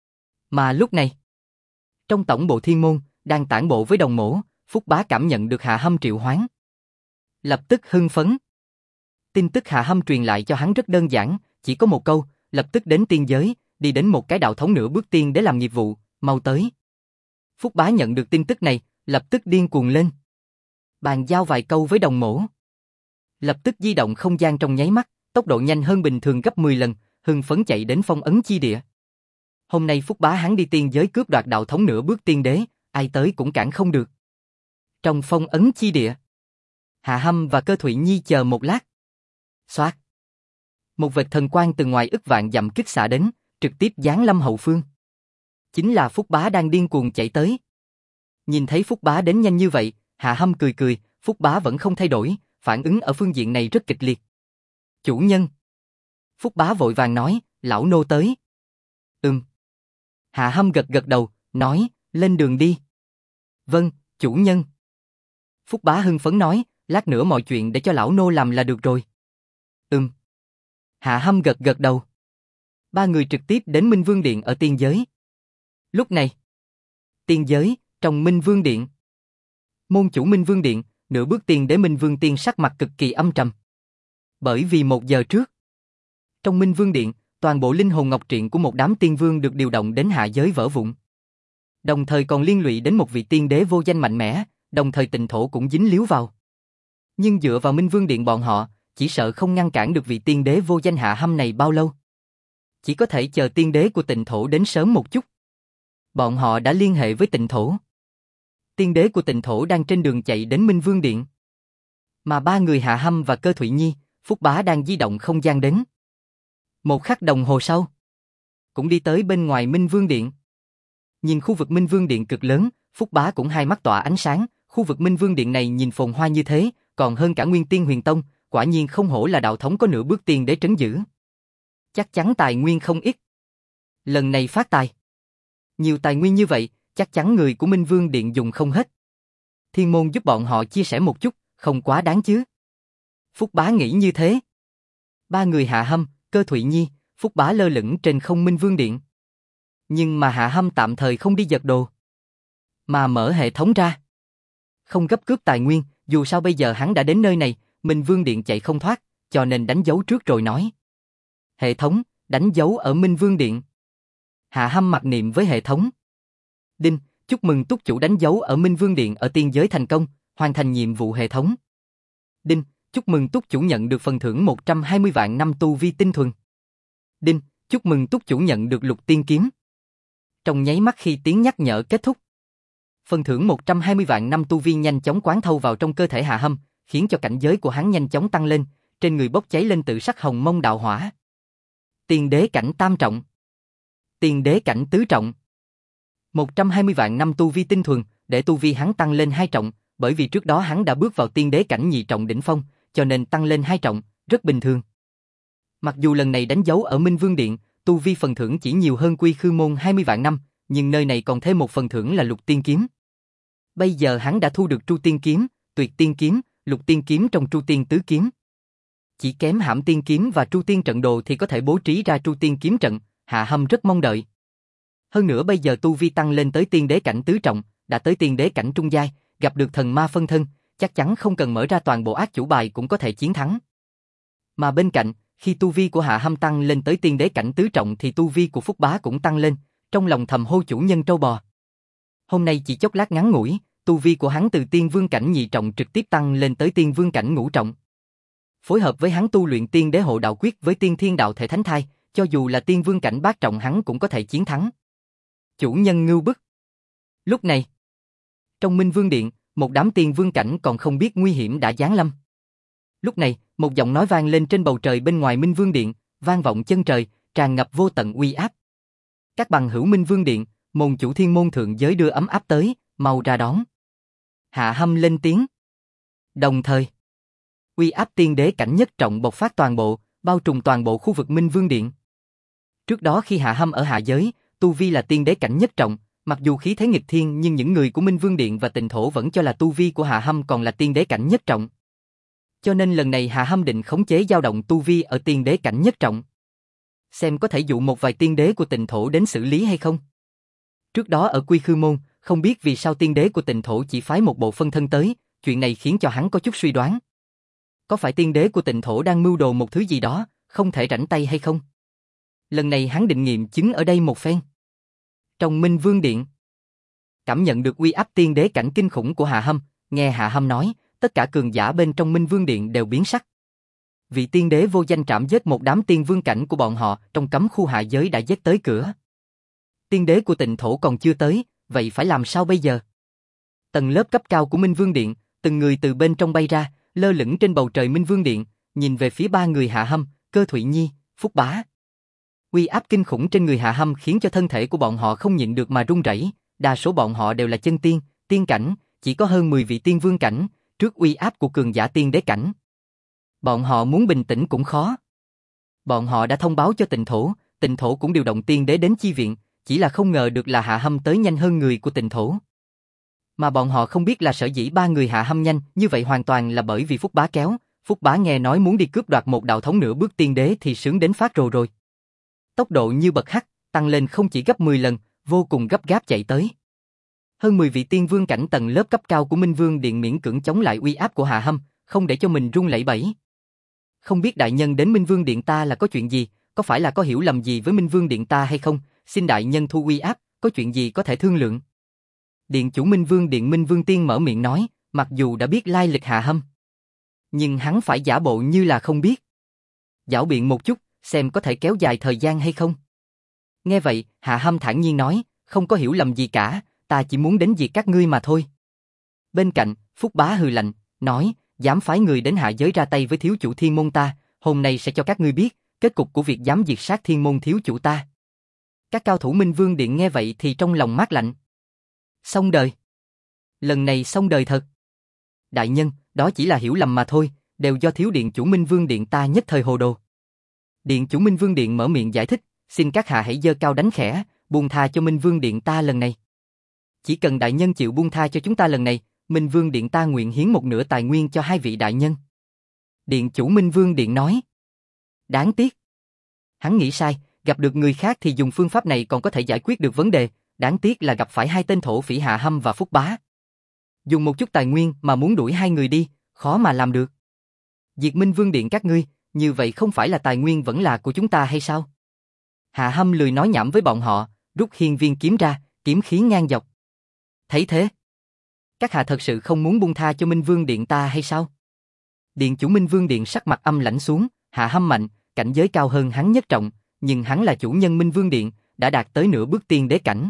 Mà lúc này, trong tổng bộ Thiên Môn, đang tản bộ với Đồng Mỗ, Phúc Bá cảm nhận được Hạ Hâm triệu hoán. Lập tức hưng phấn. Tin tức Hạ Hâm truyền lại cho hắn rất đơn giản, chỉ có một câu, lập tức đến tiên giới, đi đến một cái đạo thống nửa bước tiên để làm nghiệp vụ, mau tới. Phúc Bá nhận được tin tức này, lập tức điên cuồng lên. Bàn giao vài câu với Đồng Mỗ. Lập tức di động không gian trong nháy mắt, tốc độ nhanh hơn bình thường gấp 10 lần, hưng phấn chạy đến Phong Ấn Chi Địa. Hôm nay Phúc Bá hắn đi tiên giới cướp đoạt đạo thống nửa bước tiên đế, ai tới cũng cản không được. Trong Phong Ấn Chi Địa, Hạ Hâm và Cơ Thụy Nhi chờ một lát. Xoát. Một vệt thần quang từ ngoài ức vạn dặm kích xạ đến, trực tiếp giáng lâm hậu phương. Chính là Phúc Bá đang điên cuồng chạy tới. Nhìn thấy Phúc Bá đến nhanh như vậy, Hạ Hâm cười, Phúc Bá vẫn không thay đổi, phản ứng ở phương diện này rất kịch liệt. Chủ nhân. Phúc Bá vội vàng nói, lão nô tới. Hạ Hâm gật đầu, nói, lên đường đi. Vâng, chủ nhân. Phúc Bá hưng phấn nói, lát nữa mọi chuyện để cho lão nô làm là được rồi. Hạ Hâm gật đầu. Ba người trực tiếp đến Minh Vương Điện ở tiên giới. Lúc này, tiên giới, trong Minh Vương Điện. Môn chủ Minh Vương Điện, nửa bước tiên đế Minh Vương Tiên sắc mặt cực kỳ âm trầm. Bởi vì 1 giờ trước, trong Minh Vương Điện, toàn bộ linh hồn ngọc triện của một đám tiên vương được điều động đến hạ giới vỡ vụn. Đồng thời còn liên lụy đến một vị tiên đế vô danh mạnh mẽ, đồng thời Tịnh Thổ cũng dính líu vào. Nhưng dựa vào Minh Vương Điện bọn họ, chỉ sợ không ngăn cản được vị tiên đế vô danh Hạ Hâm này bao lâu. Chỉ có thể chờ tiên đế của Tịnh Thổ đến sớm một chút. Bọn họ đã liên hệ với Tịnh Thổ. Tiên đế của Tịnh Thổ đang trên đường chạy đến Minh Vương Điện. Mà ba người Hạ Hâm và Cơ Thụy Nhi, Phúc Bá đang di động không gian đến. Một khắc đồng hồ sau, cũng đi tới bên ngoài Minh Vương Điện. Nhìn khu vực Minh Vương Điện cực lớn, Phúc Bá cũng hai mắt tỏa ánh sáng, khu vực Minh Vương Điện này nhìn phồn hoa như thế, còn hơn cả Nguyên Tiên Huyền Tông, quả nhiên không hổ là đạo thống có nửa bước tiên đế trấn giữ. Chắc chắn tài nguyên không ít. Lần này phát tài. Nhiều tài nguyên như vậy, chắc chắn người của Minh Vương Điện dùng không hết. Thiên môn giúp bọn họ chia sẻ một chút, không quá đáng chứ. Phúc Bá nghĩ như thế. Ba người Hạ Hâm, Cơ Thụy Nhi, Phúc Bá lơ lửng trên không Minh Vương Điện. Nhưng mà Hạ Hâm tạm thời không đi giật đồ, mà mở hệ thống ra. Không gấp cướp tài nguyên, dù sao bây giờ hắn đã đến nơi này, Minh Vương Điện chạy không thoát, cho nên đánh dấu trước rồi nói. Hệ thống, đánh dấu ở Minh Vương Điện. Hạ Hâm mặc niệm với hệ thống. Đinh, chúc mừng túc chủ đánh dấu ở Minh Vương Điện ở tiên giới thành công, hoàn thành nhiệm vụ hệ thống. Đinh, chúc mừng túc chủ nhận được phần thưởng 120 vạn năm tu vi tinh thuần. Đinh, chúc mừng túc chủ nhận được lục tiên kiếm. Trong nháy mắt khi tiếng nhắc nhở kết thúc, phần thưởng 120 vạn năm tu vi nhanh chóng quán thâu vào trong cơ thể Hạ Hâm, khiến cho cảnh giới của hắn nhanh chóng tăng lên, trên người bốc cháy lên tự sắc hồng mông đạo hỏa. Tiên đế cảnh tam trọng, tiên đế cảnh tứ trọng. 120 vạn năm tu vi tinh thuần, để tu vi hắn tăng lên 2 trọng, bởi vì trước đó hắn đã bước vào tiên đế cảnh nhị trọng đỉnh phong, cho nên tăng lên 2 trọng, rất bình thường. Mặc dù lần này đánh dấu ở Minh Vương Điện, tu vi phần thưởng chỉ nhiều hơn Quy Khư Môn 20 vạn năm, nhưng nơi này còn thêm một phần thưởng là lục tiên kiếm. Bây giờ hắn đã thu được Tru Tiên Kiếm, Tuyệt Tiên Kiếm, Lục Tiên Kiếm trong Tru Tiên Tứ Kiếm. Chỉ kém Hãm Tiên Kiếm và Tru Tiên Trận Đồ thì có thể bố trí ra Tru Tiên Kiếm Trận, Hạ Hâm rất mong đợi. Hơn nữa bây giờ tu vi tăng lên tới tiên đế cảnh tứ trọng, đã tới tiên đế cảnh trung giai, gặp được thần ma phân thân, chắc chắn không cần mở ra toàn bộ ác chủ bài cũng có thể chiến thắng. Mà bên cạnh, khi tu vi của Hạ Hâm tăng lên tới tiên đế cảnh tứ trọng thì tu vi của Phúc Bá cũng tăng lên, trong lòng thầm hô chủ nhân trâu bò. Hôm nay chỉ chốc lát ngắn ngủi, tu vi của hắn từ tiên vương cảnh nhị trọng trực tiếp tăng lên tới tiên vương cảnh ngũ trọng. Phối hợp với hắn tu luyện tiên đế hộ đạo quyết với tiên thiên đạo thể thánh thai, cho dù là tiên vương cảnh bát trọng hắn cũng có thể chiến thắng. Chủ nhân ngưu bức. Lúc này, trong Minh Vương Điện, một đám tiên vương cảnh còn không biết nguy hiểm đã giáng lâm. Lúc này, một giọng nói vang lên trên bầu trời bên ngoài Minh Vương Điện, vang vọng chân trời, tràn ngập vô tận uy áp. Các bằng hữu Minh Vương Điện, môn chủ thiên môn thượng giới đưa ấm áp tới, mau ra đón. Hạ Hâm lên tiếng. Đồng thời, uy áp tiên đế cảnh nhất trọng bộc phát toàn bộ, bao trùm toàn bộ khu vực Minh Vương Điện. Trước đó khi Hạ Hâm ở hạ giới, tu vi là tiên đế cảnh nhất trọng, mặc dù khí thế nghịch thiên nhưng những người của Minh Vương Điện và Tịnh Thổ vẫn cho là tu vi của Hạ Hâm còn là tiên đế cảnh nhất trọng. Cho nên lần này Hạ Hâm định khống chế dao động tu vi ở tiên đế cảnh nhất trọng. Xem có thể dụ một vài tiên đế của Tịnh Thổ đến xử lý hay không. Trước đó ở Quy Khư Môn, không biết vì sao tiên đế của Tịnh Thổ chỉ phái một bộ phân thân tới, chuyện này khiến cho hắn có chút suy đoán. Có phải tiên đế của Tịnh Thổ đang mưu đồ một thứ gì đó, không thể rảnh tay hay không? Lần này hắn định nghiệm chứng ở đây một phen. Trong Minh Vương Điện, cảm nhận được uy áp tiên đế cảnh kinh khủng của Hạ Hâm, nghe Hạ Hâm nói, tất cả cường giả bên trong Minh Vương Điện đều biến sắc. Vị tiên đế vô danh trảm giết một đám tiên vương cảnh của bọn họ trong cấm khu hạ giới đã giết tới cửa. Tiên đế của Tịnh Thổ còn chưa tới, vậy phải làm sao bây giờ? Tầng lớp cấp cao của Minh Vương Điện, từng người từ bên trong bay ra, lơ lửng trên bầu trời Minh Vương Điện, nhìn về phía ba người Hạ Hâm, Cơ Thụy Nhi, Phúc Bá. Uy áp kinh khủng trên người Hạ Hâm khiến cho thân thể của bọn họ không nhịn được mà run rẩy, đa số bọn họ đều là chân tiên, tiên cảnh, chỉ có hơn 10 vị tiên vương cảnh, trước uy áp của cường giả tiên đế cảnh. Bọn họ muốn bình tĩnh cũng khó. Bọn họ đã thông báo cho Tịnh Thổ cũng điều động tiên đế đến chi viện, chỉ là không ngờ được là Hạ Hâm tới nhanh hơn người của Tịnh Thổ. Mà bọn họ không biết là sở dĩ ba người Hạ Hâm nhanh như vậy hoàn toàn là bởi vì Phúc Bá kéo. Phúc Bá nghe nói muốn đi cướp đoạt một đạo thống nửa bước tiên đế thì sướng đến phát rồ rồi. Tốc độ như bật hắc, tăng lên không chỉ gấp 10 lần, vô cùng gấp gáp chạy tới. Hơn 10 vị tiên vương cảnh tầng lớp cấp cao của Minh Vương Điện miễn cưỡng chống lại uy áp của Hạ Hâm, không để cho mình run lẩy bẩy. Không biết đại nhân đến Minh Vương Điện ta là có chuyện gì, có phải là có hiểu lầm gì với Minh Vương Điện ta hay không, xin đại nhân thu uy áp, có chuyện gì có thể thương lượng. Điện chủ Minh Vương Điện Minh Vương Tiên mở miệng nói, mặc dù đã biết lai lịch Hạ Hâm, nhưng hắn phải giả bộ như là không biết. Giảo biện một chút, xem có thể kéo dài thời gian hay không. Nghe vậy, Hạ Hâm thản nhiên nói, không có hiểu lầm gì cả, ta chỉ muốn đến diệt các ngươi mà thôi. Bên cạnh, Phúc Bá hừ lạnh, nói, dám phái người đến hạ giới ra tay với thiếu chủ thiên môn ta, hôm nay sẽ cho các ngươi biết, kết cục của việc dám diệt sát thiên môn thiếu chủ ta. Các cao thủ Minh Vương Điện nghe vậy thì trong lòng mát lạnh. Xong đời. Lần này xong đời thật. Đại nhân, đó chỉ là hiểu lầm mà thôi, đều do thiếu điện chủ Minh Vương Điện ta nhất thời hồ đồ. Điện chủ Minh Vương Điện mở miệng giải thích, xin các hạ hãy giơ cao đánh khẽ, buông tha cho Minh Vương Điện ta lần này. Chỉ cần đại nhân chịu buông tha cho chúng ta lần này, Minh Vương Điện ta nguyện hiến một nửa tài nguyên cho hai vị đại nhân. Điện chủ Minh Vương Điện nói. Đáng tiếc. Hắn nghĩ sai, gặp được người khác thì dùng phương pháp này còn có thể giải quyết được vấn đề, đáng tiếc là gặp phải hai tên thổ phỉ Hạ Hâm và Phúc Bá. Dùng một chút tài nguyên mà muốn đuổi hai người đi, khó mà làm được. Diệt Minh Vương Điện các ngươi, như vậy không phải là tài nguyên vẫn là của chúng ta hay sao? Hạ Hâm lười nói nhảm với bọn họ, rút hiên viên kiếm ra, kiếm khí ngang dọc. Thấy thế, các hạ thật sự không muốn buông tha cho Minh Vương Điện ta hay sao? Điện chủ Minh Vương Điện sắc mặt âm lãnh xuống, Hạ Hâm mạnh, cảnh giới cao hơn hắn nhất trọng, nhưng hắn là chủ nhân Minh Vương Điện, đã đạt tới nửa bước tiên đế cảnh.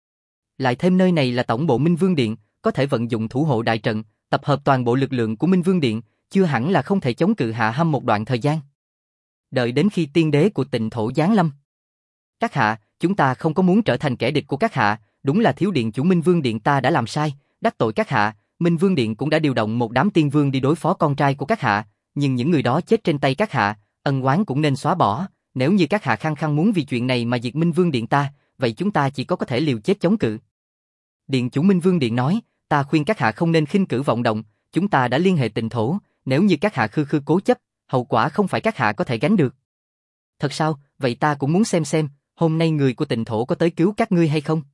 Lại thêm nơi này là tổng bộ Minh Vương Điện, có thể vận dụng thủ hộ đại trận, tập hợp toàn bộ lực lượng của Minh Vương Điện, chưa hẳn là không thể chống cự Hạ Hâm một đoạn thời gian. Đợi đến khi tiên đế của Tịnh Thổ giáng lâm. Các hạ, chúng ta không có muốn trở thành kẻ địch của các hạ, đúng là thiếu điện chủ Minh Vương Điện ta đã làm sai, đắc tội các hạ, Minh Vương Điện cũng đã điều động một đám tiên vương đi đối phó con trai của các hạ, nhưng những người đó chết trên tay các hạ, ân oán cũng nên xóa bỏ, nếu như các hạ khăng khăng muốn vì chuyện này mà diệt Minh Vương Điện ta, vậy chúng ta chỉ có thể liều chết chống cự. Điện chủ Minh Vương Điện nói, ta khuyên các hạ không nên khinh cử vọng động, chúng ta đã liên hệ Tịnh Thổ, nếu như các hạ khư khư cố chấp, hậu quả không phải các hạ có thể gánh được. Thật sao, vậy ta cũng muốn xem, hôm nay người của Tịnh Thổ có tới cứu các ngươi hay không?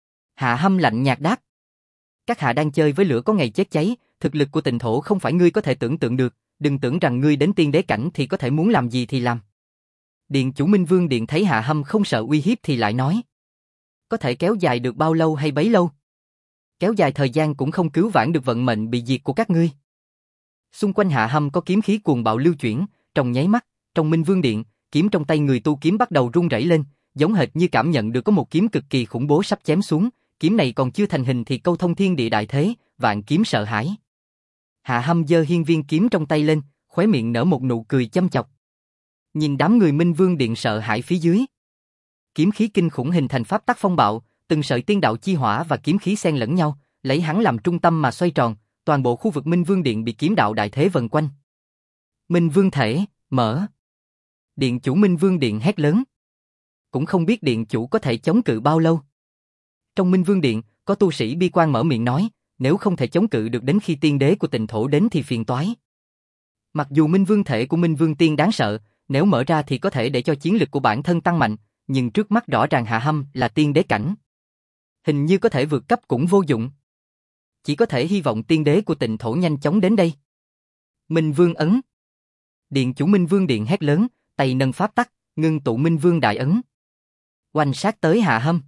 Hạ Hâm lạnh nhạt đáp. Các hạ đang chơi với lửa có ngày chết cháy, thực lực của Tịnh Thổ không phải ngươi có thể tưởng tượng được, đừng tưởng rằng ngươi đến tiên đế cảnh thì có thể muốn làm gì thì làm. Điện chủ Minh Vương Điện thấy Hạ Hâm không sợ uy hiếp thì lại nói. Có thể kéo dài được bao lâu hay bấy lâu? Kéo dài thời gian cũng không cứu vãn được vận mệnh bị diệt của các ngươi. Xung quanh Hạ Hâm có kiếm khí cuồng bạo lưu chuyển, trong nháy mắt, trong Minh Vương Điện, kiếm trong tay người tu kiếm bắt đầu rung rẩy lên, giống hệt như cảm nhận được có một kiếm cực kỳ khủng bố sắp chém xuống, kiếm này còn chưa thành hình thì câu thông thiên địa đại thế, vạn kiếm sợ hãi. Hạ Hâm giơ hiên viên kiếm trong tay lên, khóe miệng nở một nụ cười châm chọc. Nhìn đám người Minh Vương Điện sợ hãi phía dưới. Kiếm khí kinh khủng hình thành pháp tắc phong bạo, từng sợi tiên đạo chi hỏa và kiếm khí xen lẫn nhau, lấy hắn làm trung tâm mà xoay tròn, toàn bộ khu vực Minh Vương Điện bị kiếm đạo đại thế vần quanh. Minh Vương thể, mở. Điện chủ Minh Vương Điện hét lớn. Cũng không biết điện chủ có thể chống cự bao lâu. Trong Minh Vương Điện, có tu sĩ bi quan mở miệng nói, nếu không thể chống cự được đến khi tiên đế của Tịnh Thổ đến thì phiền toái. Mặc dù Minh Vương thể của Minh Vương Tiên đáng sợ, nếu mở ra thì có thể để cho chiến lực của bản thân tăng mạnh, nhưng trước mắt rõ ràng Hạ Hâm là tiên đế cảnh. Hình như có thể vượt cấp cũng vô dụng. Chỉ có thể hy vọng tiên đế của Tịnh Thổ nhanh chóng đến đây. Minh Vương ấn. Điện chủ Minh Vương Điện hét lớn, tay nâng pháp tắc, ngưng tụ Minh Vương đại ấn. Oanh sát tới Hạ Hâm.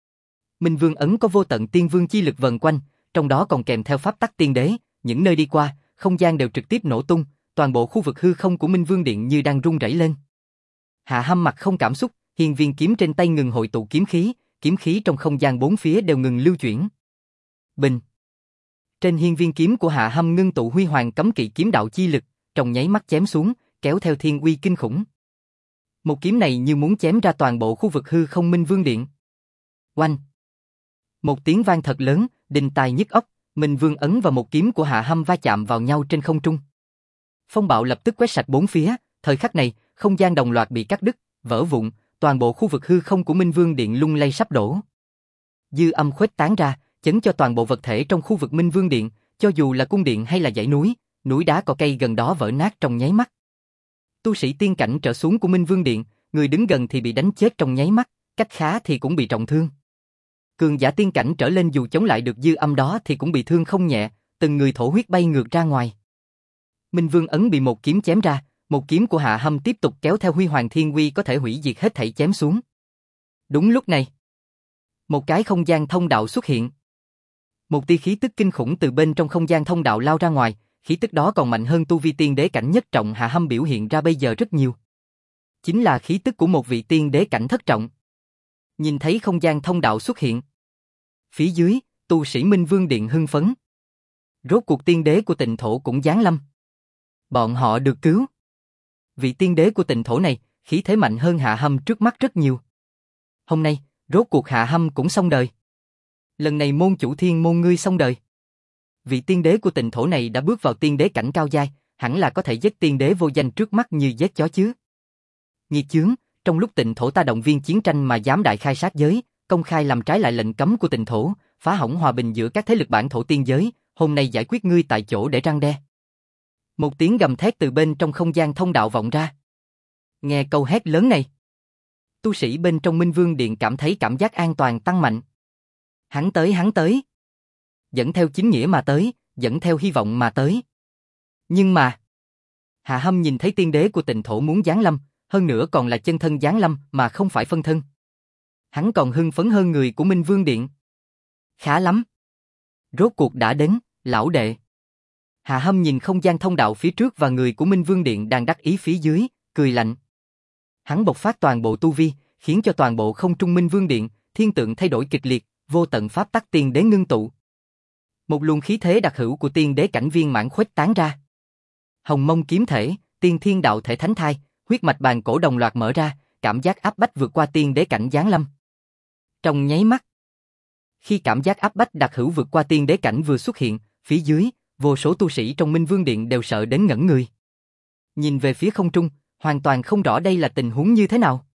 Minh Vương ấn có vô tận tiên vương chi lực vần quanh, trong đó còn kèm theo pháp tắc tiên đế, những nơi đi qua, không gian đều trực tiếp nổ tung, toàn bộ khu vực hư không của Minh Vương Điện như đang rung rẩy lên. Hạ Hâm mặt không cảm xúc, hiên viên kiếm trên tay ngừng hội tụ kiếm khí trong không gian bốn phía đều ngừng lưu chuyển. Bình. Trên hiên viên kiếm của Hạ Hâm ngưng tụ huy hoàng cấm kỵ kiếm đạo chi lực, trong nháy mắt chém xuống, kéo theo thiên uy kinh khủng. Một kiếm này như muốn chém ra toàn bộ khu vực hư không Minh Vương Điện. Oanh. Một tiếng vang thật lớn, đinh tai nhức óc, Minh Vương ấn và một kiếm của Hạ Hâm va chạm vào nhau trên không trung. Phong bạo lập tức quét sạch bốn phía, thời khắc này, không gian đồng loạt bị cắt đứt, vỡ vụn, toàn bộ khu vực hư không của Minh Vương Điện lung lay sắp đổ. Dư âm khuếch tán ra, chấn cho toàn bộ vật thể trong khu vực Minh Vương Điện, cho dù là cung điện hay là dãy núi đá cỏ cây gần đó vỡ nát trong nháy mắt. Tu sĩ tiên cảnh trở xuống của Minh Vương Điện, người đứng gần thì bị đánh chết trong nháy mắt, cách khá thì cũng bị trọng thương. Cường giả tiên cảnh trở lên dù chống lại được dư âm đó thì cũng bị thương không nhẹ, từng người thổ huyết bay ngược ra ngoài. Minh Vương ấn bị một kiếm chém ra, một kiếm của Hạ Hâm tiếp tục kéo theo huy hoàng thiên uy có thể hủy diệt hết thảy chém xuống. Đúng lúc này, một cái không gian thông đạo xuất hiện. Một tia khí tức kinh khủng từ bên trong không gian thông đạo lao ra ngoài, khí tức đó còn mạnh hơn tu vi tiên đế cảnh nhất trọng Hạ Hâm biểu hiện ra bây giờ rất nhiều. Chính là khí tức của một vị tiên đế cảnh thất trọng. Nhìn thấy không gian thông đạo xuất hiện. Phía dưới, tu sĩ Minh Vương Điện hưng phấn. Rốt cuộc tiên đế của Tịnh Thổ cũng giáng lâm. Bọn họ được cứu. Vị tiên đế của Tịnh Thổ này, khí thế mạnh hơn Hạ Hâm trước mắt rất nhiều. Hôm nay, rốt cuộc Hạ Hâm cũng xong đời. Lần này môn chủ Thiên Môn ngươi xong đời. Vị tiên đế của Tịnh Thổ này đã bước vào tiên đế cảnh cao giai, hẳn là có thể giết tiên đế vô danh trước mắt như giết chó chứ. Nghiệt chướng, trong lúc Tịnh Thổ ta động viên chiến tranh mà dám đại khai sát giới, công khai làm trái lại lệnh cấm của Tịnh Thổ, phá hỏng hòa bình giữa các thế lực bản thổ tiên giới, hôm nay giải quyết ngươi tại chỗ để răn đe. Một tiếng gầm thét từ bên trong không gian thông đạo vọng ra. Nghe câu hét lớn này, tu sĩ bên trong Minh Vương Điện cảm thấy cảm giác an toàn tăng mạnh. Hắn tới. Dẫn theo chính nghĩa mà tới, dẫn theo hy vọng mà tới. Nhưng mà, Hạ Hâm nhìn thấy tiên đế của Tịnh Thổ muốn giáng lâm, hơn nữa còn là chân thân giáng lâm mà không phải phân thân. Hắn còn hưng phấn hơn người của Minh Vương Điện. Khá lắm. Rốt cuộc đã đến, lão đệ. Hạ Hâm nhìn không gian thông đạo phía trước và người của Minh Vương Điện đang đắc ý phía dưới, cười lạnh. Hắn bộc phát toàn bộ tu vi, khiến cho toàn bộ không trung Minh Vương Điện, thiên tượng thay đổi kịch liệt, vô tận pháp tắc tiên đế ngưng tụ. Một luồng khí thế đặc hữu của tiên đế cảnh viên mãn khuếch tán ra. Hồng mông kiếm thể, tiên thiên đạo thể thánh thai, huyết mạch bàn cổ đồng loạt mở ra, cảm giác áp bách vượt qua tiên đế cảnh giáng lâm. Trong nháy mắt, khi cảm giác áp bách đặc hữu vượt qua tiên đế cảnh vừa xuất hiện, phía dưới, vô số tu sĩ trong Minh Vương Điện đều sợ đến ngẩn người. Nhìn về phía không trung, hoàn toàn không rõ đây là tình huống như thế nào.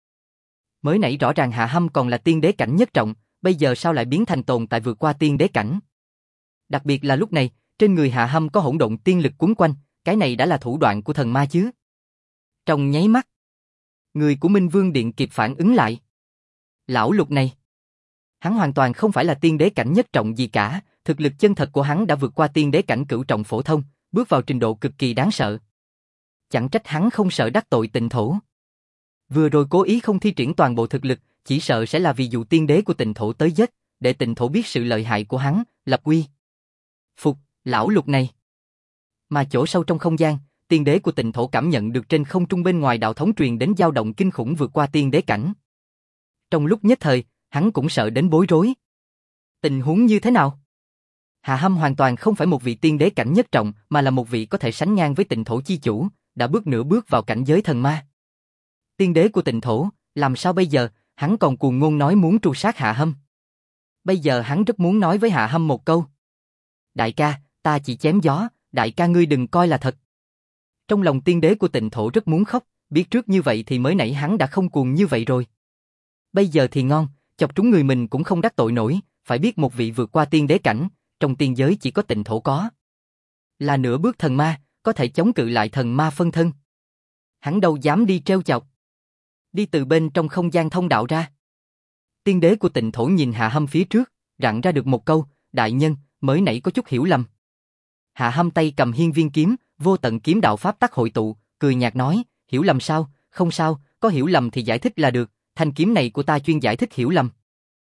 Mới nãy rõ ràng Hạ Hâm còn là tiên đế cảnh nhất trọng, bây giờ sao lại biến thành tồn tại vượt qua tiên đế cảnh? Đặc biệt là lúc này, trên người Hạ Hâm có hỗn độn tiên lực quấn quanh, cái này đã là thủ đoạn của thần ma chứ. Trong nháy mắt, người của Minh Vương Điện kịp phản ứng lại. Lão Lục này, hắn hoàn toàn không phải là tiên đế cảnh nhất trọng gì cả, thực lực chân thật của hắn đã vượt qua tiên đế cảnh cửu trọng phổ thông, bước vào trình độ cực kỳ đáng sợ. Chẳng trách hắn không sợ đắc tội Tịnh Thổ. Vừa rồi cố ý không thi triển toàn bộ thực lực, chỉ sợ sẽ là vì dụ tiên đế của Tịnh Thổ tới giết, để Tịnh Thổ biết sự lợi hại của hắn, lập uy. Phục, lão Lục này. Mà chỗ sâu trong không gian, tiên đế của Tịnh Thổ cảm nhận được trên không trung bên ngoài đạo thống truyền đến dao động kinh khủng vượt qua tiên đế cảnh. Trong lúc nhất thời, hắn cũng sợ đến bối rối. Tình huống như thế nào? Hạ Hâm hoàn toàn không phải một vị tiên đế cảnh nhất trọng, mà là một vị có thể sánh ngang với Tịnh Thổ chi chủ, đã bước nửa bước vào cảnh giới thần ma. Tiên đế của Tịnh Thổ, làm sao bây giờ? Hắn còn cuồng ngôn nói muốn tru sát Hạ Hâm. Bây giờ hắn rất muốn nói với Hạ Hâm một câu. Đại ca, ta chỉ chém gió, đại ca ngươi đừng coi là thật. Trong lòng tiên đế của Tịnh Thổ rất muốn khóc, biết trước như vậy thì mới nãy hắn đã không cuồng như vậy rồi. Bây giờ thì ngon, chọc trúng người mình cũng không đắc tội nổi, phải biết một vị vượt qua tiên đế cảnh, trong tiên giới chỉ có Tịnh Thổ có. Là nửa bước thần ma, có thể chống cự lại thần ma phân thân. Hắn đâu dám đi trêu chọc. Đi từ bên trong không gian thông đạo ra. Tiên đế của Tịnh Thổ nhìn Hạ Hâm phía trước, rặn ra được một câu, đại nhân, mới nãy có chút hiểu lầm. Hạ Hâm tay cầm hiên viên kiếm, vô tận kiếm đạo pháp tắc hội tụ, cười nhạt nói, hiểu lầm sao, không sao, có hiểu lầm thì giải thích là được, thanh kiếm này của ta chuyên giải thích hiểu lầm.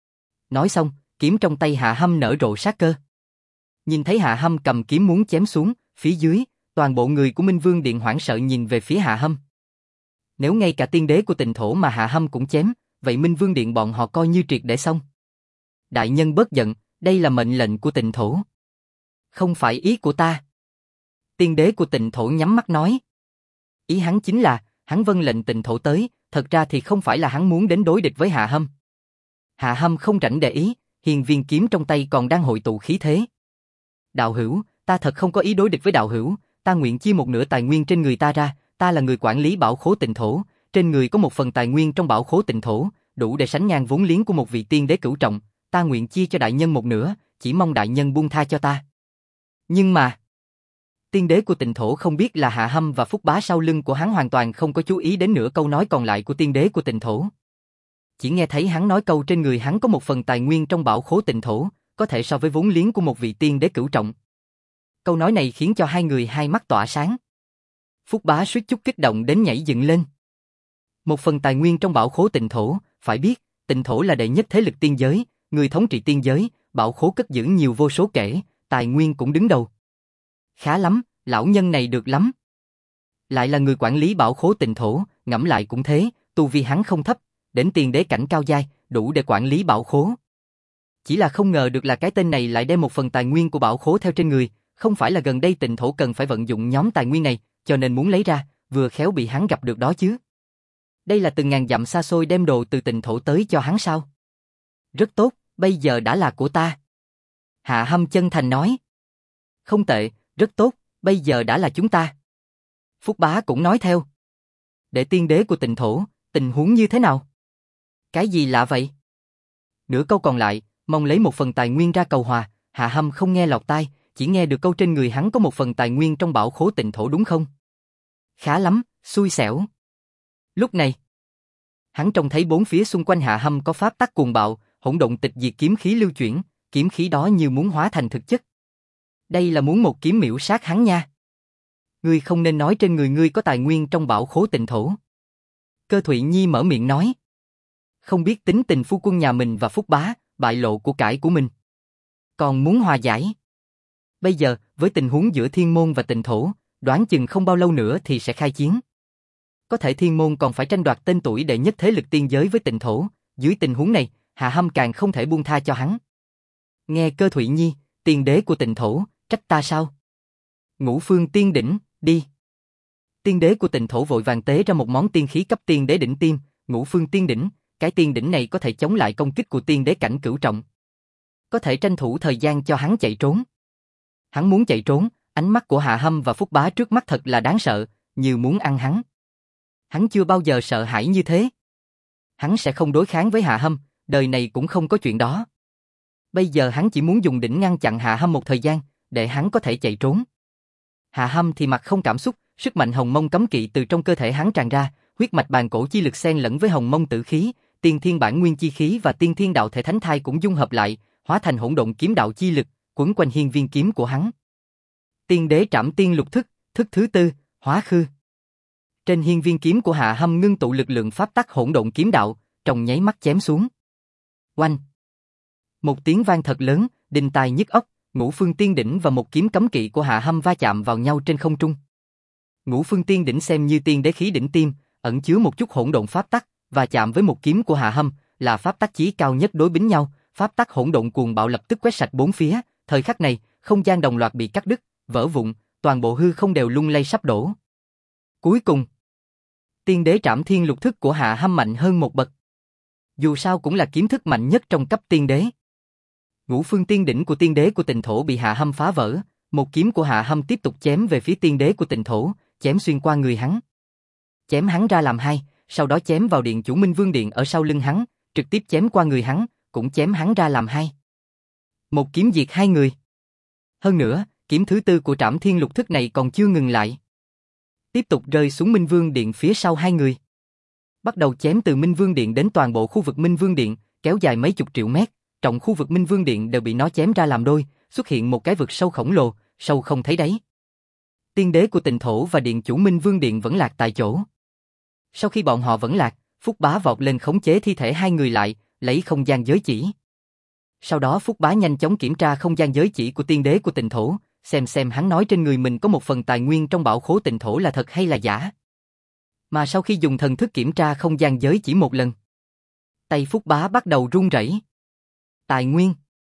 Nói xong, kiếm trong tay Hạ Hâm nở rộ sát cơ. Nhìn thấy Hạ Hâm cầm kiếm muốn chém xuống, phía dưới, toàn bộ người của Minh Vương Điện hoảng sợ nhìn về phía Hạ Hâm. Nếu ngay cả tiên đế của Tịnh Thổ mà Hạ Hâm cũng chém, vậy Minh Vương Điện bọn họ coi như triệt để xong. Đại nhân bớt giận, đây là mệnh lệnh của Tịnh Thổ. Không phải ý của ta. Tiên đế của Tịnh Thổ nhắm mắt nói. Ý hắn chính là, hắn vâng lệnh Tịnh Thổ tới, thật ra thì không phải là hắn muốn đến đối địch với Hạ Hâm. Hạ Hâm không rảnh để ý, hiên viên kiếm trong tay còn đang hội tụ khí thế. Đạo hữu, ta thật không có ý đối địch với đạo hữu, ta nguyện chia một nửa tài nguyên trên người ta ra, ta là người quản lý bảo khố Tịnh Thổ, trên người có một phần tài nguyên trong bảo khố Tịnh Thổ, đủ để sánh ngang vốn liếng của một vị tiên đế cửu trọng, ta nguyện chia cho đại nhân một nửa, chỉ mong đại nhân buông tha cho ta. Nhưng mà, tiên đế của Tịnh Thổ không biết là Hạ Hâm và Phúc Bá sau lưng của hắn hoàn toàn không có chú ý đến nửa câu nói còn lại của tiên đế của Tịnh Thổ. Chỉ nghe thấy hắn nói câu trên người hắn có một phần tài nguyên trong bảo khố Tịnh Thổ, có thể so với vốn liếng của một vị tiên đế cửu trọng. Câu nói này khiến cho hai người hai mắt tỏa sáng. Phúc Bá suýt chút kích động đến nhảy dựng lên. Một phần tài nguyên trong bảo khố Tịnh Thổ, phải biết, Tịnh Thổ là đệ nhất thế lực tiên giới, người thống trị tiên giới, bảo khố cất giữ nhiều vô số kể, tài nguyên cũng đứng đầu. Khá lắm, lão nhân này được lắm. Lại là người quản lý bảo khố Tịnh Thổ, ngẫm lại cũng thế, tu vi hắn không thấp, đến tiên đế cảnh cao giai, đủ để quản lý bảo khố. Chỉ là không ngờ được là cái tên này lại đem một phần tài nguyên của bảo khố theo trên người, Không phải là gần đây Tịnh Thổ cần phải vận dụng nhóm tài nguyên này, cho nên muốn lấy ra, vừa khéo bị hắn gặp được đó chứ. Đây là từng ngàn dặm xa xôi đem đồ từ Tịnh Thổ tới cho hắn sao? Rất tốt, bây giờ đã là của ta. Hạ Hâm chân thành nói. Không tệ, rất tốt, bây giờ đã là chúng ta. Phúc Bá cũng nói theo. Để tiên đế của Tịnh Thổ, tình huống như thế nào? Cái gì lạ vậy? Nửa câu còn lại, mong lấy một phần tài nguyên ra cầu hòa, Hạ Hâm không nghe lọt tai, chỉ nghe được câu trên người hắn có một phần tài nguyên trong bảo khố Tịnh Thổ đúng không? Khá lắm, xui xẻo. Lúc này, hắn trông thấy bốn phía xung quanh Hạ Hâm có pháp tắc cuồng bạo, hỗn độn tịch diệt kiếm khí lưu chuyển, kiếm khí đó như muốn hóa thành thực chất. Đây là muốn một kiếm miểu sát hắn nha. Ngươi không nên nói trên người ngươi có tài nguyên trong bảo khố Tịnh Thổ. Cơ Thụy Nhi mở miệng nói. Không biết tính tình phu quân nhà mình và Phúc Bá, bại lộ của cải của mình. Còn muốn hòa giải. Bây giờ, với tình huống giữa Thiên Môn và Tịnh Thổ, đoán chừng không bao lâu nữa thì sẽ khai chiến. Có thể Thiên Môn còn phải tranh đoạt tên tuổi đệ nhất thế lực tiên giới với Tịnh Thổ, dưới tình huống này, Hạ Hâm càng không thể buông tha cho hắn. Nghe Cơ Thụy Nhi, tiên đế của Tịnh Thổ, trách ta sao? Ngũ Phương Tiên Đỉnh, đi. Tiên đế của Tịnh Thổ vội vàng tế ra một món tiên khí cấp tiên đế đỉnh tiêm, Ngũ Phương Tiên Đỉnh, cái tiên đỉnh này có thể chống lại công kích của tiên đế cảnh cửu trọng. Có thể tranh thủ thời gian cho hắn chạy trốn. Hắn muốn chạy trốn, ánh mắt của Hạ Hâm và Phúc Bá trước mắt thật là đáng sợ, như muốn ăn hắn. Hắn chưa bao giờ sợ hãi như thế. Hắn sẽ không đối kháng với Hạ Hâm, đời này cũng không có chuyện đó. Bây giờ hắn chỉ muốn dùng đỉnh ngăn chặn Hạ Hâm một thời gian, để hắn có thể chạy trốn. Hạ Hâm thì mặt không cảm xúc, sức mạnh hồng mông cấm kỵ từ trong cơ thể hắn tràn ra, huyết mạch bàn cổ chi lực xen lẫn với hồng mông tử khí, tiên thiên bản nguyên chi khí và tiên thiên đạo thể thánh thai cũng dung hợp lại, hóa thành hỗn độn kiếm đạo chi lực, quấn quanh hiên viên kiếm của hắn. Tiên đế trảm tiên lục thức, thức thứ tư, hóa khư. Trên hiên viên kiếm của Hạ Hâm ngưng tụ lực lượng pháp tắc hỗn độn kiếm đạo, trong nháy mắt chém xuống. Oanh! Một tiếng vang thật lớn, đinh tai nhức óc, Ngũ Phương Tiên Đỉnh và một kiếm cấm kỵ của Hạ Hâm va chạm vào nhau trên không trung. Ngũ Phương Tiên Đỉnh xem như tiên đế khí đỉnh tiêm, ẩn chứa một chút hỗn độn pháp tắc, và chạm với một kiếm của Hạ Hâm, là pháp tắc chí cao nhất đối bính nhau, pháp tắc hỗn độn cuồng bạo lập tức quét sạch bốn phía, thời khắc này, không gian đồng loạt bị cắt đứt, vỡ vụn, toàn bộ hư không đều lung lay sắp đổ. Cuối cùng, tiên đế trảm thiên lục thức của Hạ Hâm mạnh hơn một bậc. Dù sao cũng là kiếm thức mạnh nhất trong cấp tiên đế. Ngũ Phương Tiên Đỉnh của tiên đế của Tịnh Thổ bị Hạ Hâm phá vỡ, một kiếm của Hạ Hâm tiếp tục chém về phía tiên đế của Tịnh Thổ, chém xuyên qua người hắn. Chém hắn ra làm hai, sau đó chém vào điện chủ Minh Vương Điện ở sau lưng hắn, trực tiếp chém qua người hắn, cũng chém hắn ra làm hai. Một kiếm diệt hai người. Hơn nữa, kiếm thứ tư của trảm thiên lục thức này còn chưa ngừng lại. Tiếp tục rơi xuống Minh Vương Điện phía sau hai người. Bắt đầu chém từ Minh Vương Điện đến toàn bộ khu vực Minh Vương Điện, kéo dài mấy chục triệu mét, trọng khu vực Minh Vương Điện đều bị nó chém ra làm đôi, xuất hiện một cái vực sâu khổng lồ, sâu không thấy đáy. Tiên đế của Tịnh Thổ và điện chủ Minh Vương Điện vẫn lạc tại chỗ. Sau khi bọn họ vẫn lạc, Phúc Bá vọt lên khống chế thi thể hai người lại, lấy không gian giới chỉ. Sau đó Phúc Bá nhanh chóng kiểm tra không gian giới chỉ của tiên đế của Tịnh Thổ, xem hắn nói trên người mình có một phần tài nguyên trong bảo khố Tịnh Thổ là thật hay là giả. Mà sau khi dùng thần thức kiểm tra không gian giới chỉ một lần, tay Phúc Bá bắt đầu run rẩy. Tài nguyên.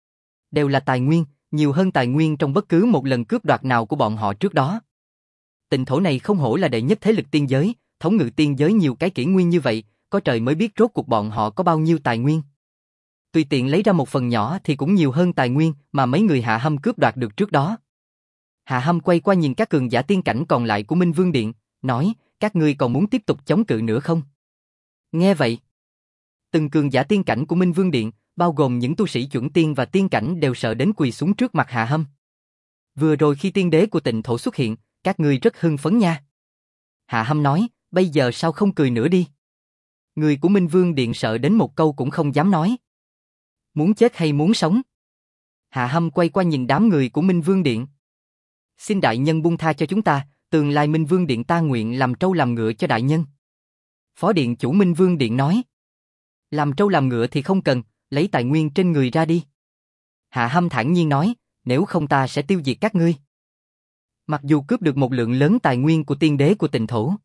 Đều là tài nguyên, nhiều hơn tài nguyên trong bất cứ một lần cướp đoạt nào của bọn họ trước đó. Tịnh Thổ này không hổ là đệ nhất thế lực tiên giới, thống ngự tiên giới nhiều cái kỷ nguyên như vậy, có trời mới biết rốt cuộc bọn họ có bao nhiêu tài nguyên. Tùy tiện lấy ra một phần nhỏ thì cũng nhiều hơn tài nguyên mà mấy người Hạ Hâm cướp đoạt được trước đó. Hạ Hâm quay qua nhìn các cường giả tiên cảnh còn lại của Minh Vương Điện, nói, các ngươi còn muốn tiếp tục chống cự nữa không? Nghe vậy, từng cường giả tiên cảnh của Minh Vương Điện, bao gồm những tu sĩ chuẩn tiên và tiên cảnh đều sợ đến quỳ xuống trước mặt Hạ Hâm. Vừa rồi khi tiên đế của Tịnh Thổ xuất hiện, các ngươi rất hưng phấn nha. Hạ Hâm nói, bây giờ sao không cười nữa đi? Người của Minh Vương Điện sợ đến một câu cũng không dám nói. Muốn chết hay muốn sống? Hạ Hâm quay qua nhìn đám người của Minh Vương Điện. Xin đại nhân buông tha cho chúng ta, tương lai Minh Vương Điện ta nguyện làm trâu làm ngựa cho đại nhân. Phó điện chủ Minh Vương Điện nói. Làm trâu làm ngựa thì không cần, lấy tài nguyên trên người ra đi. Hạ Hâm thản nhiên nói, nếu không ta sẽ tiêu diệt các ngươi. Mặc dù cướp được một lượng lớn tài nguyên của tiên đế của Tịnh Thổ,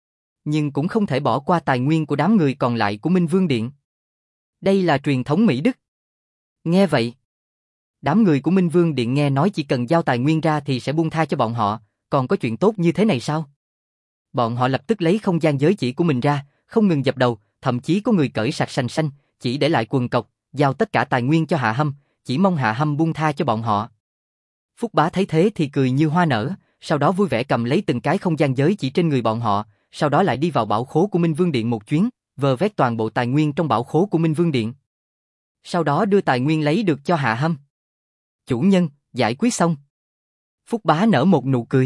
nhưng cũng không thể bỏ qua tài nguyên của đám người còn lại của Minh Vương Điện. Đây là truyền thống Mỹ Đức. Nghe vậy, Đám người của Minh Vương Điện nghe nói chỉ cần giao tài nguyên ra thì sẽ buông tha cho bọn họ, còn có chuyện tốt như thế này sao? Bọn họ lập tức lấy không gian giới chỉ của mình ra, không ngừng dập đầu, thậm chí có người cởi sạch sành xanh, chỉ để lại quần cộc, giao tất cả tài nguyên cho Hạ Hâm, chỉ mong Hạ Hâm buông tha cho bọn họ. Phúc Bá thấy thế thì cười như hoa nở, sau đó vui vẻ cầm lấy từng cái không gian giới chỉ trên người bọn họ, sau đó lại đi vào bảo khố của Minh Vương Điện một chuyến, vơ vét toàn bộ tài nguyên trong bảo khố của Minh Vương Điện. Sau đó đưa tài nguyên lấy được cho Hạ Hâm. Chủ nhân, giải quyết xong. Phúc Bá nở một nụ cười.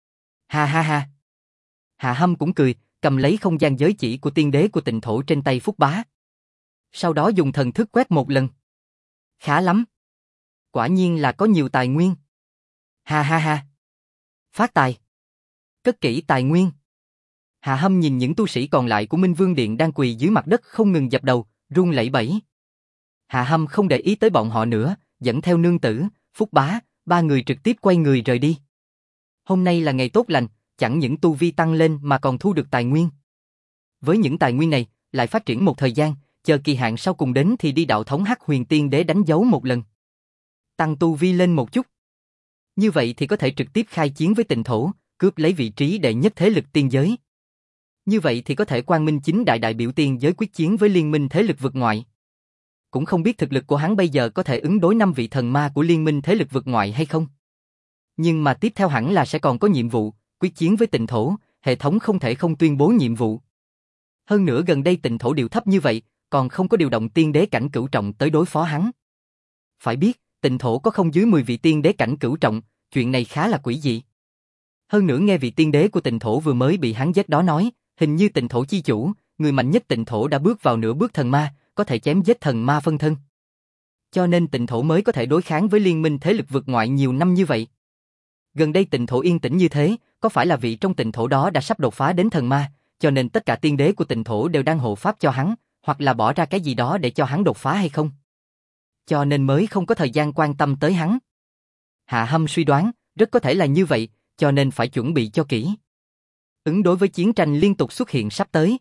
Ha ha ha. Hạ Hâm cũng cười, cầm lấy không gian giới chỉ của tiên đế của Tịnh Thổ trên tay Phúc Bá. Sau đó dùng thần thức quét một lần. Khá lắm. Quả nhiên là có nhiều tài nguyên. Ha ha ha. Phát tài. Cất kỹ tài nguyên. Hạ Hâm nhìn những tu sĩ còn lại của Minh Vương Điện đang quỳ dưới mặt đất không ngừng dập đầu, run lẩy bẩy. Hạ Hâm không để ý tới bọn họ nữa, dẫn theo nương tử, Phúc Bá, ba người trực tiếp quay người rời đi. Hôm nay là ngày tốt lành, chẳng những tu vi tăng lên mà còn thu được tài nguyên. Với những tài nguyên này, lại phát triển một thời gian, chờ kỳ hạn sau cùng đến thì đi đạo thống Hắc Huyền Tiên Đế đánh dấu một lần. Tăng tu vi lên một chút. Như vậy thì có thể trực tiếp khai chiến với Tịnh Thổ, cướp lấy vị trí đệ nhất thế lực tiên giới. Như vậy thì có thể quang minh chính đại đại biểu tiên giới quyết chiến với liên minh thế lực vực ngoại. Cũng không biết thực lực của hắn bây giờ có thể ứng đối 5 vị thần ma của liên minh thế lực vực ngoại hay không. Nhưng mà tiếp theo hẳn là sẽ còn có nhiệm vụ, quyết chiến với Tịnh Thổ, hệ thống không thể không tuyên bố nhiệm vụ. Hơn nữa gần đây Tịnh Thổ điều thấp như vậy, còn không có điều động tiên đế cảnh cửu trọng tới đối phó hắn. Phải biết, Tịnh Thổ có không dưới 10 vị tiên đế cảnh cửu trọng, chuyện này khá là quỷ dị. Hơn nữa nghe vị tiên đế của Tịnh Thổ vừa mới bị hắn giết đó nói, hình như Tịnh Thổ chi chủ, người mạnh nhất Tịnh Thổ đã bước vào nửa bước thần ma, có thể chém giết thần ma phân thân. Cho nên Tịnh Thổ mới có thể đối kháng với liên minh thế lực vực ngoại nhiều năm như vậy. Gần đây Tịnh Thổ yên tĩnh như thế, có phải là vị trong Tịnh Thổ đó đã sắp đột phá đến thần ma, cho nên tất cả tiên đế của Tịnh Thổ đều đang hộ pháp cho hắn, hoặc là bỏ ra cái gì đó để cho hắn đột phá hay không? Cho nên mới không có thời gian quan tâm tới hắn. Hạ Hâm suy đoán, rất có thể là như vậy, cho nên phải chuẩn bị cho kỹ. Ứng đối với chiến tranh liên tục xuất hiện sắp tới.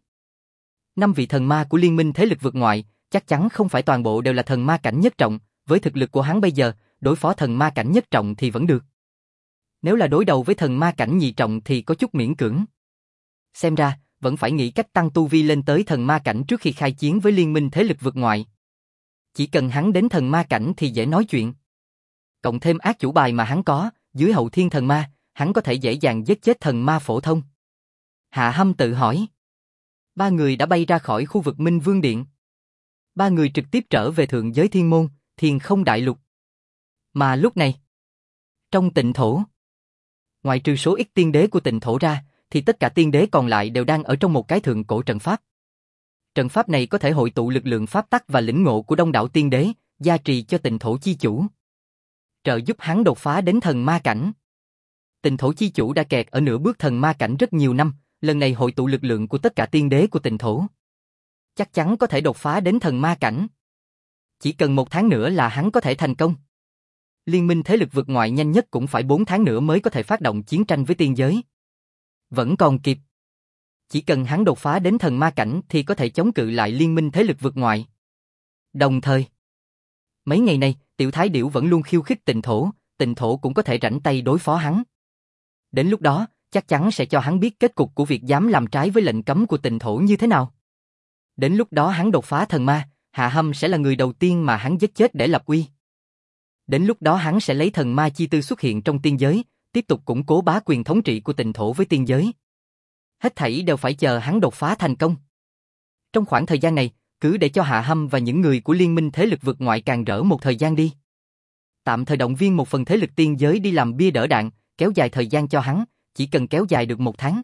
5 vị thần ma của liên minh thế lực vực ngoại, chắc chắn không phải toàn bộ đều là thần ma cảnh nhất trọng, với thực lực của hắn bây giờ, đối phó thần ma cảnh nhất trọng thì vẫn được. Nếu là đối đầu với thần ma cảnh nhị trọng thì có chút miễn cưỡng. Xem ra, vẫn phải nghĩ cách tăng tu vi lên tới thần ma cảnh trước khi khai chiến với liên minh thế lực vực ngoại. Chỉ cần hắn đến thần ma cảnh thì dễ nói chuyện. Cộng thêm ác chủ bài mà hắn có, dưới hậu thiên thần ma, hắn có thể dễ dàng giết chết thần ma phổ thông. Hạ Hâm tự hỏi. Ba người đã bay ra khỏi khu vực Minh Vương Điện. Ba người trực tiếp trở về thượng giới thiên môn, Thiên Không Đại Lục. Mà lúc này, trong Tịnh Thổ, ngoại trừ số ít tiên đế của Tịnh Thổ ra, thì tất cả tiên đế còn lại đều đang ở trong một cái thượng cổ trận pháp. Trận pháp này có thể hội tụ lực lượng pháp tắc và lĩnh ngộ của đông đảo tiên đế, gia trì cho Tịnh Thổ chi chủ, trợ giúp hắn đột phá đến thần ma cảnh. Tịnh Thổ chi chủ đã kẹt ở nửa bước thần ma cảnh rất nhiều năm, lần này hội tụ lực lượng của tất cả tiên đế của Tịnh Thổ, chắc chắn có thể đột phá đến thần ma cảnh. Chỉ cần 1 tháng nữa là hắn có thể thành công. Liên minh thế lực vực ngoại nhanh nhất cũng phải 4 tháng nữa mới có thể phát động chiến tranh với tiên giới. Vẫn còn kịp. Chỉ cần hắn đột phá đến thần ma cảnh thì có thể chống cự lại liên minh thế lực vực ngoại. Đồng thời, mấy ngày nay, Tiểu Thái Điểu vẫn luôn khiêu khích Tịnh Thổ cũng có thể rảnh tay đối phó hắn. Đến lúc đó, chắc chắn sẽ cho hắn biết kết cục của việc dám làm trái với lệnh cấm của Tịnh Thổ như thế nào. Đến lúc đó hắn đột phá thần ma, Hạ Hâm sẽ là người đầu tiên mà hắn giết chết để lập uy. Đến lúc đó hắn sẽ lấy thần ma chi tư xuất hiện trong tiên giới, tiếp tục củng cố bá quyền thống trị của Tịnh Thổ với tiên giới. Hết thảy đều phải chờ hắn đột phá thành công. Trong khoảng thời gian này, cứ để cho Hạ Hâm và những người của liên minh thế lực vực ngoại càng rỡ một thời gian đi. Tạm thời động viên một phần thế lực tiên giới đi làm bia đỡ đạn, kéo dài thời gian cho hắn, chỉ cần kéo dài được 1 tháng.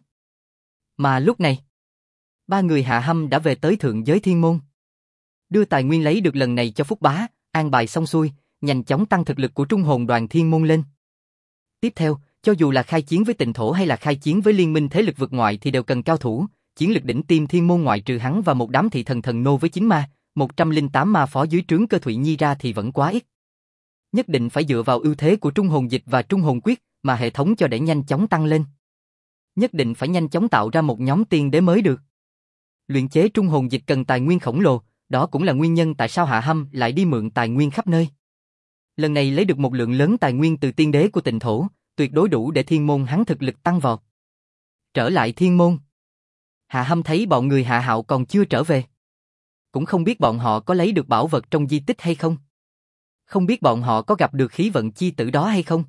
Mà lúc này, ba người Hạ Hâm đã về tới thượng giới thiên môn. Đưa tài nguyên lấy được lần này cho Phúc Bá, an bài xong xuôi, nhanh chóng tăng thực lực của Trung Hồn Đoàn Thiên Môn lên. Tiếp theo, cho dù là khai chiến với Tịnh Thổ hay là khai chiến với liên minh thế lực vực ngoại thì đều cần cao thủ, chiến lực đỉnh tiêm thiên môn ngoại trừ hắn và một đám thị thần thần nô với 9 ma, 108 ma phó dưới trướng Cơ Thụy Nhi ra thì vẫn quá ít. Nhất định phải dựa vào ưu thế của Trung Hồn Dịch và Trung Hồn Quyết mà hệ thống cho để nhanh chóng tăng lên. Nhất định phải nhanh chóng tạo ra một nhóm tiên đế mới được. Luyện chế Trung Hồn Dịch cần tài nguyên khổng lồ, đó cũng là nguyên nhân tại sao Hạ Hâm lại đi mượn tài nguyên khắp nơi. Lần này lấy được một lượng lớn tài nguyên từ tiên đế của Tịnh Thổ, tuyệt đối đủ để thiên môn hắn thực lực tăng vọt. Trở lại thiên môn. Hạ Hâm thấy bọn người Hạ Hạo còn chưa trở về. Cũng không biết bọn họ có lấy được bảo vật trong di tích hay không. Không biết bọn họ có gặp được khí vận chi tử đó hay không.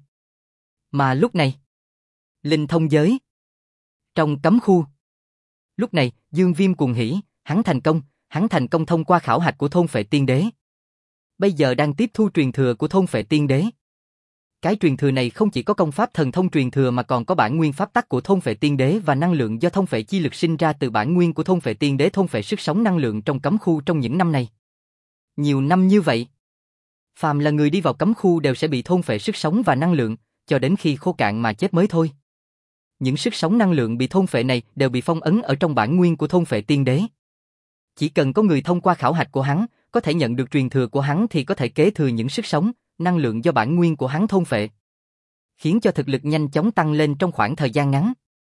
Mà lúc này, linh thông giới. Trong cấm khu. Lúc này, Dương Viêm cuồng hỉ, hắn thành công thông qua khảo hạch của thôn phệ tiên đế. Bây giờ đang tiếp thu truyền thừa của thôn phệ tiên đế. Cái truyền thừa này không chỉ có công pháp thần thông truyền thừa mà còn có bản nguyên pháp tắc của thôn phệ tiên đế và năng lượng do thôn phệ chi lực sinh ra từ bản nguyên của thôn phệ tiên đế thôn phệ sức sống năng lượng trong cấm khu trong những năm này. Nhiều năm như vậy, phàm là người đi vào cấm khu đều sẽ bị thôn phệ sức sống và năng lượng, cho đến khi khô cạn mà chết mới thôi. Những sức sống năng lượng bị thôn phệ này đều bị phong ấn ở trong bản nguyên của thôn phệ tiên đế. Chỉ cần có người thông qua khảo hạch của hắn, có thể nhận được truyền thừa của hắn thì có thể kế thừa những sức sống, năng lượng do bản nguyên của hắn thôn phệ, khiến cho thực lực nhanh chóng tăng lên trong khoảng thời gian ngắn.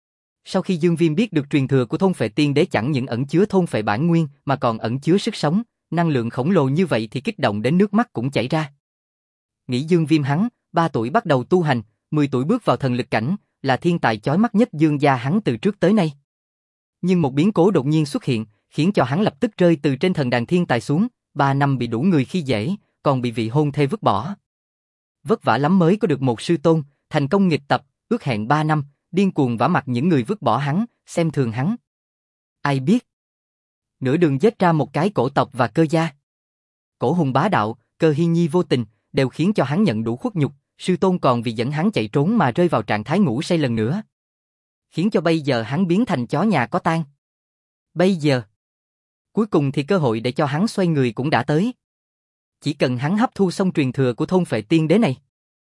Sau khi Dương Viêm biết được truyền thừa của thôn phệ tiên đế chẳng những ẩn chứa thôn phệ bản nguyên mà còn ẩn chứa sức sống, năng lượng khổng lồ như vậy thì kích động đến nước mắt cũng chảy ra. Nghĩ Dương Viêm hắn, 3 tuổi bắt đầu tu hành, 10 tuổi bước vào thần lực cảnh, là thiên tài chói mắt nhất Dương gia hắn từ trước tới nay. Nhưng một biến cố đột nhiên xuất hiện, khiến cho hắn lập tức rơi từ trên thần đàn thiên tài xuống, 3 năm bị đủ người khi dễ, còn bị vị hôn thê vứt bỏ. Vất vả lắm mới có được một sư tôn, thành công nghịch tập, ước hẹn 3 năm, điên cuồng vả mặt những người vứt bỏ hắn, xem thường hắn. Ai biết? Nửa đường giết ra một cái cổ tộc và cơ gia. Cổ hùng bá đạo, Cơ Hi Nhi vô tình, đều khiến cho hắn nhận đủ khuất nhục, sư tôn còn vì dẫn hắn chạy trốn mà rơi vào trạng thái ngủ say lần nữa. Khiến cho bây giờ hắn biến thành chó nhà có tang. Bây giờ, cuối cùng thì cơ hội để cho hắn xoay người cũng đã tới. Chỉ cần hắn hấp thu xong truyền thừa của thôn phệ tiên đế này,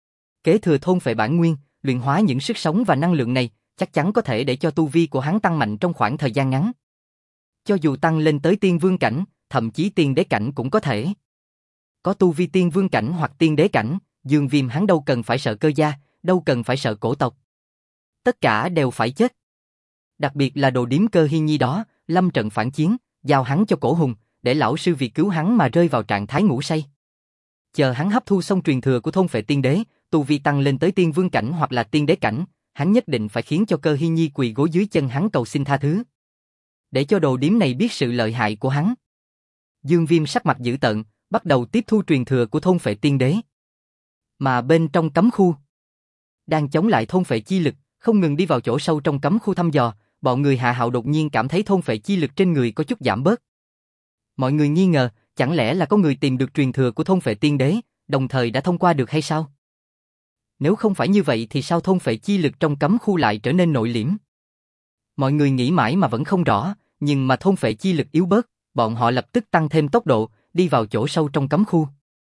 kế thừa thôn phệ bản nguyên, luyện hóa những sức sống và năng lượng này, chắc chắn có thể để cho tu vi của hắn tăng mạnh trong khoảng thời gian ngắn. Cho dù tăng lên tới tiên vương cảnh, thậm chí tiên đế cảnh cũng có thể. Có tu vi tiên vương cảnh hoặc tiên đế cảnh, Dương Viêm hắn đâu cần phải sợ cơ gia, đâu cần phải sợ cổ tộc. Tất cả đều phải chết. Đặc biệt là đồ điếm Cơ Hi Nhi đó, lâm trận phản chiến, giao hắn cho cổ hùng, để lão sư vì cứu hắn mà rơi vào trạng thái ngủ say. Chờ hắn hấp thu xong truyền thừa của thôn phệ tiên đế, tu vi tăng lên tới tiên vương cảnh hoặc là tiên đế cảnh, hắn nhất định phải khiến cho Cơ Hi Nhi quỳ gối dưới chân hắn cầu xin tha thứ. Để cho đồ điếm này biết sự lợi hại của hắn. Dương Viêm sắc mặt dữ tợn, bắt đầu tiếp thu truyền thừa của thôn phệ tiên đế. Mà bên trong cấm khu, đang chống lại thôn phệ chi lực, không ngừng đi vào chỗ sâu trong cấm khu thăm dò, bọn người Hạ Hạo đột nhiên cảm thấy thôn phệ chi lực trên người có chút giảm bớt. Mọi người nghi ngờ, chẳng lẽ là có người tìm được truyền thừa của thôn phệ tiên đế, đồng thời đã thông qua được hay sao? Nếu không phải như vậy thì sao thôn phệ chi lực trong cấm khu lại trở nên nội liễm? Mọi người nghĩ mãi mà vẫn không rõ, nhưng mà thôn phệ chi lực yếu bớt, bọn họ lập tức tăng thêm tốc độ, đi vào chỗ sâu trong cấm khu.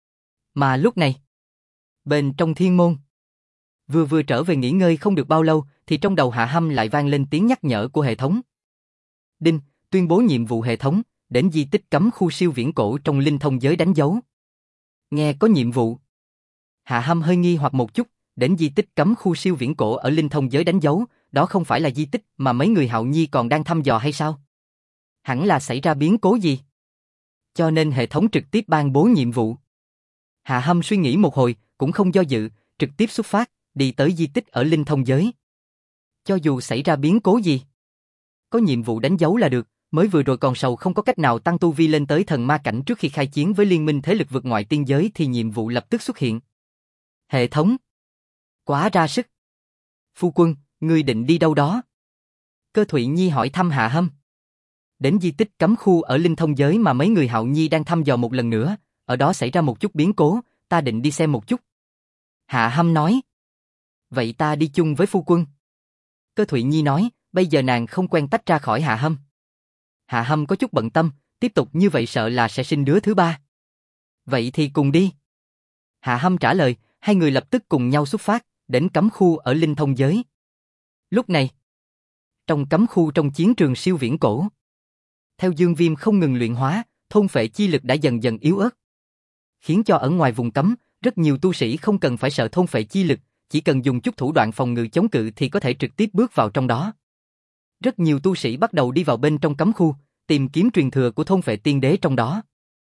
Mà lúc này, bên trong thiên môn, vừa trở về nghỉ ngơi không được bao lâu, thì trong đầu Hạ Hâm lại vang lên tiếng nhắc nhở của hệ thống. Đinh, tuyên bố nhiệm vụ hệ thống, đến di tích cấm khu siêu viễn cổ trong linh thông giới đánh dấu. Nghe có nhiệm vụ. Hạ Hâm hơi nghi hoặc một chút, đến di tích cấm khu siêu viễn cổ ở linh thông giới đánh dấu, đó không phải là di tích mà mấy người Hạo Nhi còn đang thăm dò hay sao? Hẳn là xảy ra biến cố gì? Cho nên hệ thống trực tiếp ban bố nhiệm vụ. Hạ Hâm suy nghĩ một hồi, cũng không do dự, trực tiếp xuất phát, đi tới di tích ở linh thông giới. Cho dù xảy ra biến cố gì, có nhiệm vụ đánh dấu là được, mới vừa rồi còn sầu không có cách nào tăng tu vi lên tới thần ma cảnh trước khi khai chiến với liên minh thế lực vượt ngoại tiên giới thì nhiệm vụ lập tức xuất hiện. Hệ thống. Quá ra sức. Phu quân, ngươi định đi đâu đó? Cơ Thụy Nhi hỏi thăm Hạ Hâm. Đến di tích cấm khu ở linh thông giới mà mấy người Hạo Nhi đang thăm dò một lần nữa, ở đó xảy ra một chút biến cố, ta định đi xem một chút. Hạ Hâm nói. Vậy ta đi chung với phu quân. Cơ Thụy Nhi nói, bây giờ nàng không quen tách ra khỏi Hạ Hâm. Hạ Hâm có chút bận tâm, tiếp tục như vậy sợ là sẽ sinh đứa thứ ba. Vậy thì cùng đi. Hạ Hâm trả lời, hai người lập tức cùng nhau xuất phát, đến cấm khu ở linh thông giới. Lúc này, trong cấm khu trong chiến trường siêu viễn cổ, theo Dương Viêm không ngừng luyện hóa, thôn phệ chi lực đã dần dần yếu ớt. Khiến cho ở ngoài vùng cấm, rất nhiều tu sĩ không cần phải sợ thôn phệ chi lực, chỉ cần dùng chút thủ đoạn phòng ngự chống cự thì có thể trực tiếp bước vào trong đó. Rất nhiều tu sĩ bắt đầu đi vào bên trong cấm khu, tìm kiếm truyền thừa của thôn phệ tiên đế trong đó.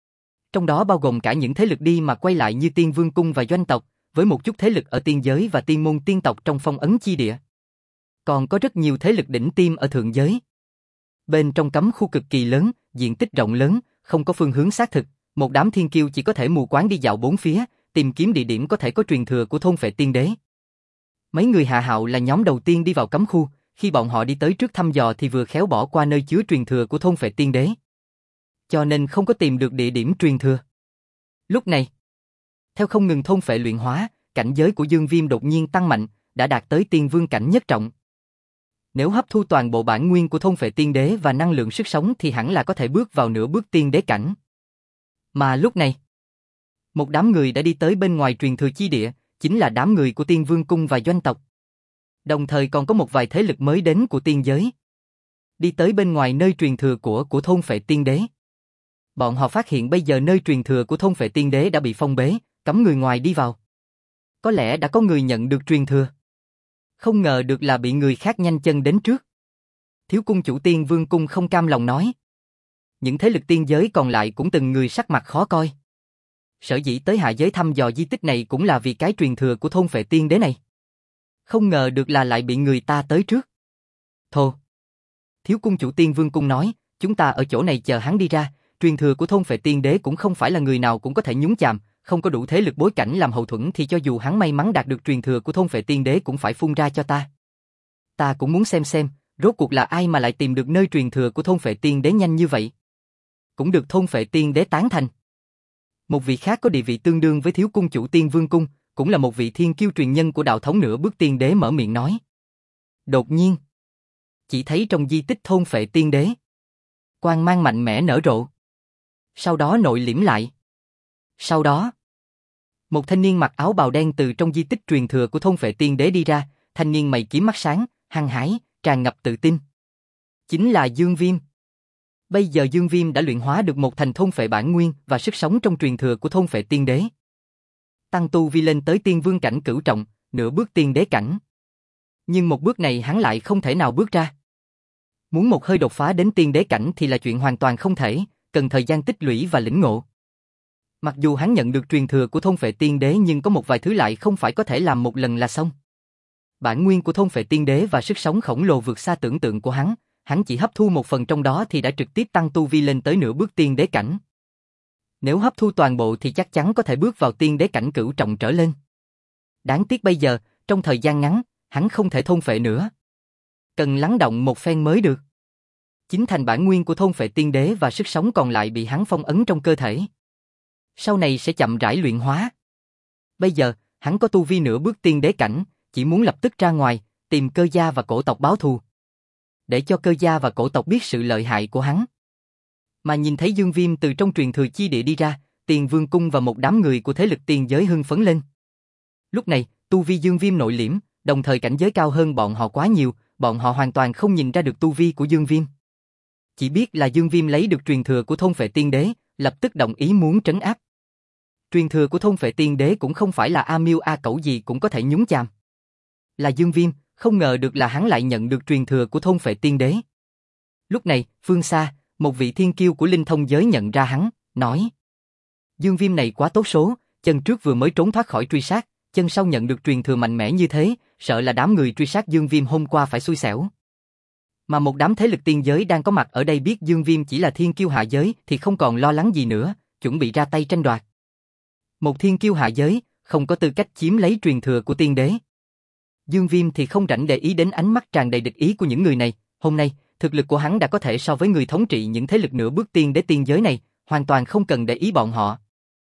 Trong đó bao gồm cả những thế lực đi mà quay lại như Tiên Vương Cung và doanh tộc, với một chút thế lực ở tiên giới và tiên môn tiên tộc trong phong ấn chi địa. Còn có rất nhiều thế lực đỉnh tiêm ở thượng giới. Bên trong cấm khu cực kỳ lớn, diện tích rộng lớn, không có phương hướng xác thực, một đám thiên kiêu chỉ có thể mù quáng đi dạo bốn phía, tìm kiếm địa điểm có thể có truyền thừa của thôn phệ tiên đế. Mấy người Hạ Hạo là nhóm đầu tiên đi vào cấm khu, khi bọn họ đi tới trước thăm dò thì vừa khéo bỏ qua nơi chứa truyền thừa của thôn phệ tiên đế. Cho nên không có tìm được địa điểm truyền thừa. Lúc này, theo không ngừng thôn phệ luyện hóa, cảnh giới của Dương Viêm đột nhiên tăng mạnh, đã đạt tới tiên vương cảnh nhất trọng. Nếu hấp thu toàn bộ bản nguyên của thôn phệ tiên đế và năng lượng sức sống thì hẳn là có thể bước vào nửa bước tiên đế cảnh. Mà lúc này, một đám người đã đi tới bên ngoài truyền thừa chi địa, chính là đám người của Tiên Vương Cung và doanh tộc. Đồng thời còn có một vài thế lực mới đến của tiên giới. Đi tới bên ngoài nơi truyền thừa của thôn phệ tiên đế. Bọn họ phát hiện bây giờ nơi truyền thừa của thôn phệ tiên đế đã bị phong bế, cấm người ngoài đi vào. Có lẽ đã có người nhận được truyền thừa. Không ngờ được là bị người khác nhanh chân đến trước. Thiếu cung chủ Tiên Vương Cung không cam lòng nói. Những thế lực tiên giới còn lại cũng từng người sắc mặt khó coi. Sở dĩ tới hạ giới thăm dò di tích này cũng là vì cái truyền thừa của thôn phệ tiên đế này. Không ngờ được là lại bị người ta tới trước. Thô. Thiếu cung chủ Tiên Vương Cung nói, chúng ta ở chỗ này chờ hắn đi ra, truyền thừa của thôn phệ tiên đế cũng không phải là người nào cũng có thể nhúng chàm, không có đủ thế lực bối cảnh làm hậu thuẫn thì cho dù hắn may mắn đạt được truyền thừa của thôn phệ tiên đế cũng phải phun ra cho ta. Ta cũng muốn xem, rốt cuộc là ai mà lại tìm được nơi truyền thừa của thôn phệ tiên đế nhanh như vậy. Cũng được thôn phệ tiên đế tán thành. Một vị khác có địa vị tương đương với thiếu cung chủ Tiên Vương Cung, cũng là một vị thiên kiêu truyền nhân của đạo thống nửa bước tiên đế mở miệng nói. Đột nhiên, chỉ thấy trong di tích thôn phệ tiên đế, quang mang mạnh mẽ nở rộ. Sau đó nội liễm lại. Sau đó, một thanh niên mặc áo bào đen từ trong di tích truyền thừa của thôn phệ tiên đế đi ra, thanh niên mày kiếm mắt sáng, hăng hái, tràn ngập tự tin. Chính là Dương Viêm. Bây giờ Dương Viêm đã luyện hóa được một thành thôn phệ bản nguyên và sức sống trong truyền thừa của thôn phệ tiên đế. Tăng tu vi lên tới tiên vương cảnh cửu trọng, nửa bước tiên đế cảnh. Nhưng một bước này hắn lại không thể nào bước ra. Muốn một hơi đột phá đến tiên đế cảnh thì là chuyện hoàn toàn không thể, cần thời gian tích lũy và lĩnh ngộ. Mặc dù hắn nhận được truyền thừa của thôn phệ tiên đế nhưng có một vài thứ lại không phải có thể làm một lần là xong. Bản nguyên của thôn phệ tiên đế và sức sống khổng lồ vượt xa tưởng tượng của hắn chỉ hấp thu một phần trong đó thì đã trực tiếp tăng tu vi lên tới nửa bước tiên đế cảnh. Nếu hấp thu toàn bộ thì chắc chắn có thể bước vào tiên đế cảnh cửu trọng trở lên. Đáng tiếc bây giờ, trong thời gian ngắn, hắn không thể thôn phệ nữa. Cần lắng động một phen mới được. Chính thành bản nguyên của thôn phệ tiên đế và sức sống còn lại bị hắn phong ấn trong cơ thể. Sau này sẽ chậm rãi luyện hóa. Bây giờ, hắn có tu vi nửa bước tiên đế cảnh, chỉ muốn lập tức ra ngoài, tìm Cơ gia và cổ tộc báo thù. Để cho Cơ gia và cổ tộc biết sự lợi hại của hắn. Mà nhìn thấy Dương Viêm từ trong truyền thừa chi địa đi ra, Tiên Vương Cung và một đám người của thế lực tiên giới hưng phấn lên. Lúc này, tu vi Dương Viêm nội liễm, đồng thời cảnh giới cao hơn bọn họ quá nhiều, bọn họ hoàn toàn không nhìn ra được tu vi của Dương Viêm. Chỉ biết là Dương Viêm lấy được truyền thừa của thôn phệ tiên đế, lập tức đồng ý muốn trấn áp. Truyền thừa của thôn phệ tiên đế cũng không phải là A Miêu A Cẩu gì cũng có thể nhúng chàm. Là Dương Viêm, không ngờ được là hắn lại nhận được truyền thừa của thôn phệ tiên đế. Lúc này, phương xa, một vị thiên kiêu của linh thông giới nhận ra hắn, nói: Dương Viêm này quá tốt số, chân trước vừa mới trốn thoát khỏi truy sát, chân sau nhận được truyền thừa mạnh mẽ như thế, sợ là đám người truy sát Dương Viêm hôm qua phải xui xẻo. Mà một đám thế lực tiên giới đang có mặt ở đây biết Dương Viêm chỉ là thiên kiêu hạ giới thì không còn lo lắng gì nữa, chuẩn bị ra tay tranh đoạt. Một thiên kiêu hạ giới, không có tư cách chiếm lấy truyền thừa của tiên đế. Dương Viêm thì không rảnh để ý đến ánh mắt tràn đầy địch ý của những người này, hôm nay, thực lực của hắn đã có thể so với người thống trị những thế lực nửa bước tiên đế tiên giới này, hoàn toàn không cần để ý bọn họ.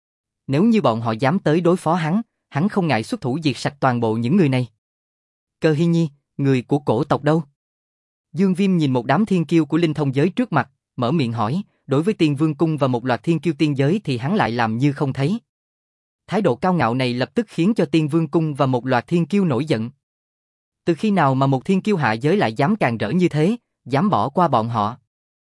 Nếu như bọn họ dám tới đối phó hắn không ngại xuất thủ diệt sạch toàn bộ những người này. Cơ Hy Nhi, người của cổ tộc đâu? Dương Viêm nhìn một đám thiên kiêu của linh thông giới trước mặt, mở miệng hỏi, đối với Tiên Vương Cung và một loạt thiên kiêu tiên giới thì hắn lại làm như không thấy. Thái độ cao ngạo này lập tức khiến cho Tiên Vương Cung và một loạt thiên kiêu nổi giận. Từ khi nào mà một thiên kiêu hạ giới lại dám càn rỡ như thế, dám bỏ qua bọn họ?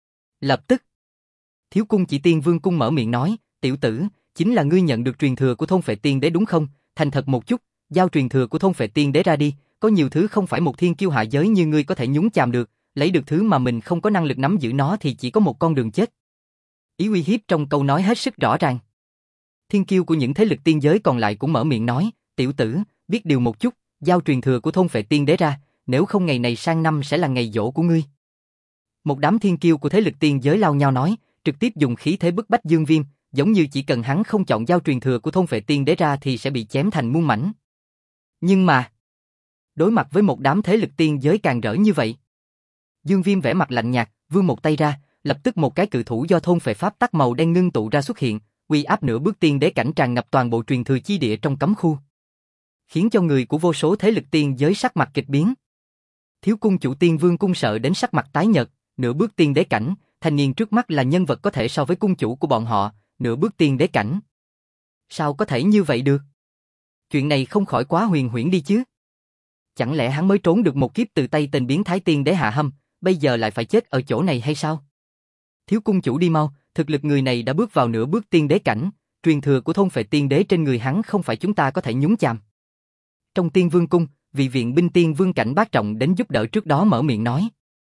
Lập tức, Thiếu Cung chỉ Tiên Vương Cung mở miệng nói, tiểu tử, chính là ngươi nhận được truyền thừa của thôn phệ tiên đế đúng không? Thành thật một chút, giao truyền thừa của thôn phệ tiên đế ra đi, có nhiều thứ không phải một thiên kiêu hạ giới như ngươi có thể nhúng chàm được, lấy được thứ mà mình không có năng lực nắm giữ nó thì chỉ có một con đường chết. Ý uy hiếp trong câu nói hết sức rõ ràng. Thiên kiêu của những thế lực tiên giới còn lại cũng mở miệng nói, tiểu tử, biết điều một chút, giao truyền thừa của thôn Phệ Tiên Đế ra, nếu không ngày này sang năm sẽ là ngày giỗ của ngươi. Một đám thiên kiêu của thế lực tiên giới lao nhau nói, trực tiếp dùng khí thế bức bách Dương Viêm, giống như chỉ cần hắn không chọn giao truyền thừa của thôn Phệ Tiên Đế ra thì sẽ bị chém thành muôn mảnh. Nhưng mà, đối mặt với một đám thế lực tiên giới càng rỡ như vậy, Dương Viêm vẻ mặt lạnh nhạt, vươn một tay ra, lập tức một cái cự thủ do thôn Phệ Pháp tắc màu đen ngưng tụ ra xuất hiện, uy áp nửa bước tiên đế cảnh tràn ngập toàn bộ truyền thừa chi địa trong cấm khu, khiến cho người của vô số thế lực tiên giới sắc mặt kịch biến. Thiếu cung chủ Tiên Vương cung sợ đến sắc mặt tái nhợt, nửa bước tiên đế cảnh, thanh niên trước mắt là nhân vật có thể so với cung chủ của bọn họ, nửa bước tiên đế cảnh. Sao có thể như vậy được? Chuyện này không khỏi quá huyền huyễn đi chứ? Chẳng lẽ hắn mới trốn được một kiếp từ tay tên biến thái tiên đế Hạ Hâm, bây giờ lại phải chết ở chỗ này hay sao? Thiếu cung chủ đi mau, thực lực người này đã bước vào nửa bước tiên đế cảnh, truyền thừa của thôn Phệ Tiên Đế trên người hắn không phải chúng ta có thể nhúng chàm. Trong Tiên Vương cung, vị viện binh Tiên Vương cảnh bát trọng đến giúp đỡ trước đó mở miệng nói.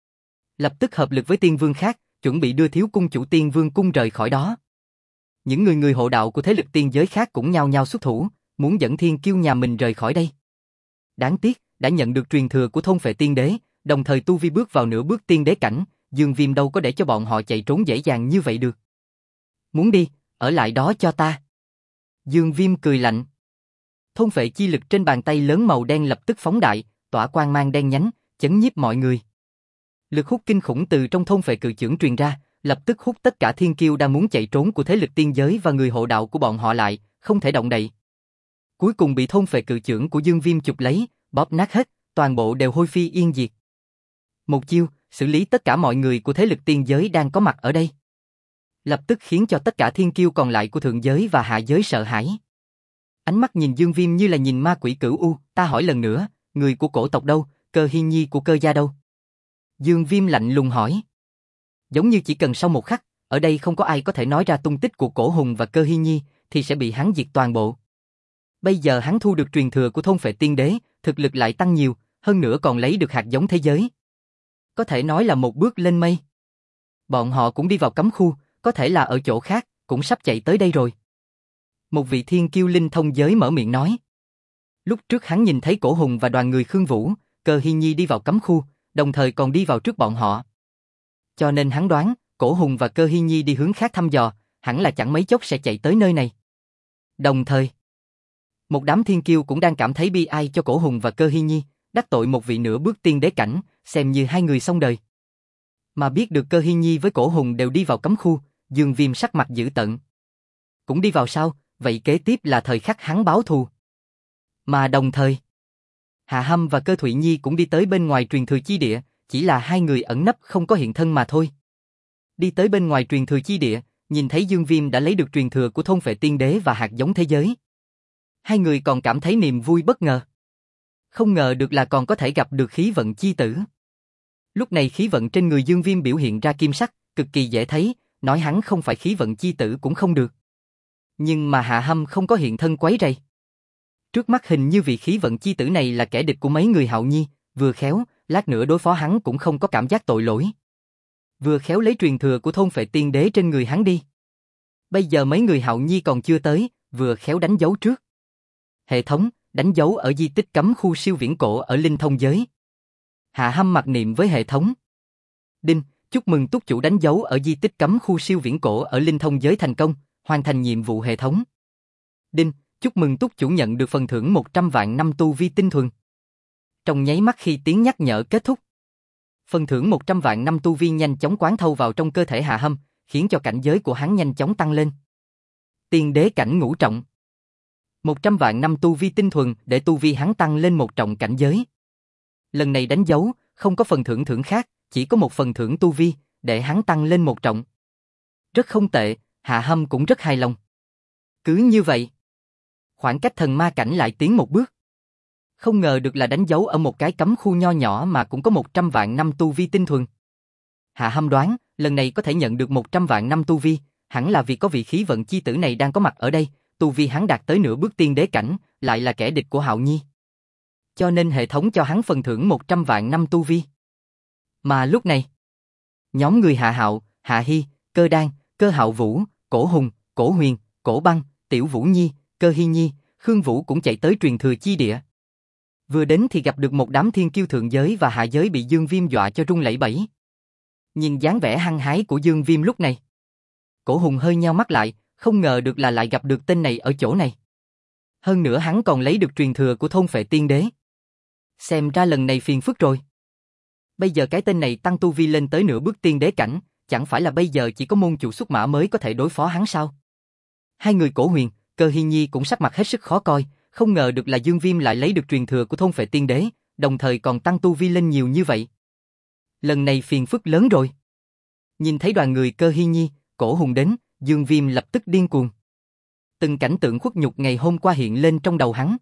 Lập tức hợp lực với Tiên Vương khác, chuẩn bị đưa thiếu cung chủ Tiên Vương cung rời khỏi đó. Những người hộ đạo của thế lực tiên giới khác cũng nhao nhao xuất thủ, muốn dẫn thiên kiêu nhà mình rời khỏi đây. Đáng tiếc, đã nhận được truyền thừa của thôn Phệ Tiên Đế, đồng thời tu vi bước vào nửa bước tiên đế cảnh, Dương Viêm đâu có để cho bọn họ chạy trốn dễ dàng như vậy được. Muốn đi, ở lại đó cho ta. Dương Viêm cười lạnh. Thôn phệ chi lực trên bàn tay lớn màu đen lập tức phóng đại, tỏa quang mang đen nhánh, chấn nhiếp mọi người. Lực hút kinh khủng từ trong thôn phệ cự chưởng truyền ra, lập tức hút tất cả thiên kiêu đang muốn chạy trốn của thế lực tiên giới và người hộ đạo của bọn họ lại, không thể động đậy. Cuối cùng bị thôn phệ cự chưởng của Dương Viêm chụp lấy, bóp nát hết, toàn bộ đều hôi phi yên diệt. Một chiêu, xử lý tất cả mọi người của thế lực tiên giới đang có mặt ở đây. Lập tức khiến cho tất cả thiên kiêu còn lại của thượng giới và hạ giới sợ hãi. Ánh mắt nhìn Dương Viêm như là nhìn ma quỷ cửu u, ta hỏi lần nữa, người của cổ tộc đâu, Cơ Hi Nhi của Cơ gia đâu? Dương Viêm lạnh lùng hỏi. Giống như chỉ cần sau một khắc, ở đây không có ai có thể nói ra tung tích của Cổ Hùng và Cơ Hi Nhi, thì sẽ bị hắn diệt toàn bộ. Bây giờ hắn thu được truyền thừa của thôn Phệ Tiên Đế, thực lực lại tăng nhiều, hơn nữa còn lấy được hạt giống thế giới. Có thể nói là một bước lên mây. Bọn họ cũng đi vào cấm khu, có thể là ở chỗ khác, cũng sắp chạy tới đây rồi. Một vị thiên kiêu linh thông giới mở miệng nói. Lúc trước hắn nhìn thấy Cổ Hùng và đoàn người Khương Vũ, Cơ Hi Nhi đi vào cấm khu, đồng thời còn đi vào trước bọn họ. Cho nên hắn đoán, Cổ Hùng và Cơ Hi Nhi đi hướng khác thăm dò, hẳn là chẳng mấy chốc sẽ chạy tới nơi này. Đồng thời, một đám thiên kiêu cũng đang cảm thấy bi ai cho Cổ Hùng và Cơ Hi Nhi, đắc tội một vị nửa bước tiên đế cảnh, xem như hai người xong đời. Mà biết được Cơ Hi Nhi với Cổ Hùng đều đi vào cấm khu, Dương Viêm sắc mặt dữ tợn. Cũng đi vào sao, vậy kế tiếp là thời khắc hắn báo thù. Mà đồng thời, Hạ Hâm và Cơ Thụy Nhi cũng đi tới bên ngoài truyền thừa chi địa, chỉ là hai người ẩn nấp không có hiện thân mà thôi. Đi tới bên ngoài truyền thừa chi địa, nhìn thấy Dương Viêm đã lấy được truyền thừa của thôn Phệ Tiên Đế và hạt giống thế giới. Hai người còn cảm thấy niềm vui bất ngờ. Không ngờ được là còn có thể gặp được khí vận chi tử. Lúc này khí vận trên người Dương Viêm biểu hiện ra kim sắc, cực kỳ dễ thấy, nói hắn không phải khí vận chi tử cũng không được. Nhưng mà Hạ Hâm không có hiện thân quấy rầy. Trước mắt hình như vị khí vận chi tử này là kẻ địch của mấy người Hạo Nhi, vừa khéo, lát nữa đối phó hắn cũng không có cảm giác tội lỗi. Vừa khéo lấy truyền thừa của thôn Phệ Tiên Đế trên người hắn đi. Bây giờ mấy người Hạo Nhi còn chưa tới, vừa khéo đánh dấu trước. Hệ thống, đánh dấu ở di tích cấm khu siêu viễn cổ ở linh thông giới. Hạ Hâm mặc niệm với hệ thống. Đinh, chúc mừng túc chủ đánh dấu ở di tích cấm khu siêu viễn cổ ở linh thông giới thành công, hoàn thành nhiệm vụ hệ thống. Đinh, chúc mừng túc chủ nhận được phần thưởng 100 vạn năm tu vi tinh thuần. Trong nháy mắt khi tiếng nhắc nhở kết thúc, phần thưởng 100 vạn năm tu vi nhanh chóng quán thâu vào trong cơ thể Hạ Hâm, khiến cho cảnh giới của hắn nhanh chóng tăng lên. Tiên đế cảnh ngũ trọng. 100 vạn năm tu vi tinh thuần để tu vi hắn tăng lên một trọng cảnh giới. Lần này đánh dấu, không có phần thưởng thưởng khác, chỉ có một phần thưởng tu vi, để hắn tăng lên một trọng. Rất không tệ, Hạ Hâm cũng rất hài lòng. Cứ như vậy, khoảng cách thần ma cảnh lại tiến một bước. Không ngờ được là đánh dấu ở một cái cấm khu nho nhỏ mà cũng có 100 vạn năm tu vi tinh thuần. Hạ Hâm đoán, lần này có thể nhận được 100 vạn năm tu vi, hẳn là vì có vị khí vận chi tử này đang có mặt ở đây, tu vi hắn đạt tới nửa bước tiên đế cảnh, lại là kẻ địch của Hạo Nhi. Cho nên hệ thống cho hắn phần thưởng 100 vạn năm tu vi. Mà lúc này, nhóm người Hạ Hạo, Hạ Hi, Cơ Đan, Cơ Hạo Vũ, Cổ Hùng, Cổ Huyền, Cổ Băng, Tiểu Vũ Nhi, Cơ Hi Nhi, Khương Vũ cũng chạy tới truyền thừa chi địa. Vừa đến thì gặp được một đám thiên kiêu thượng giới và hạ giới bị Dương Viêm dọa cho run lẩy bẩy. Nhìn dáng vẻ hăng hái của Dương Viêm lúc này, Cổ Hùng hơi nheo mắt lại, không ngờ được là lại gặp được tên này ở chỗ này. Hơn nữa hắn còn lấy được truyền thừa của thôn phệ tiên đế. Xem ra lần này phiền phức rồi. Bây giờ cái tên này tăng tu vi lên tới nửa bước tiên đế cảnh, chẳng phải là bây giờ chỉ có môn chủ xuất mã mới có thể đối phó hắn sao? Hai người Cổ Huyền, Cơ Hi Nhi cũng sắc mặt hết sức khó coi, không ngờ được là Dương Viêm lại lấy được truyền thừa của thôn phệ tiên đế, đồng thời còn tăng tu vi lên nhiều như vậy. Lần này phiền phức lớn rồi. Nhìn thấy đoàn người Cơ Hi Nhi, Cổ Hùng đến, Dương Viêm lập tức điên cuồng. Từng cảnh tượng khuất nhục ngày hôm qua hiện lên trong đầu hắn.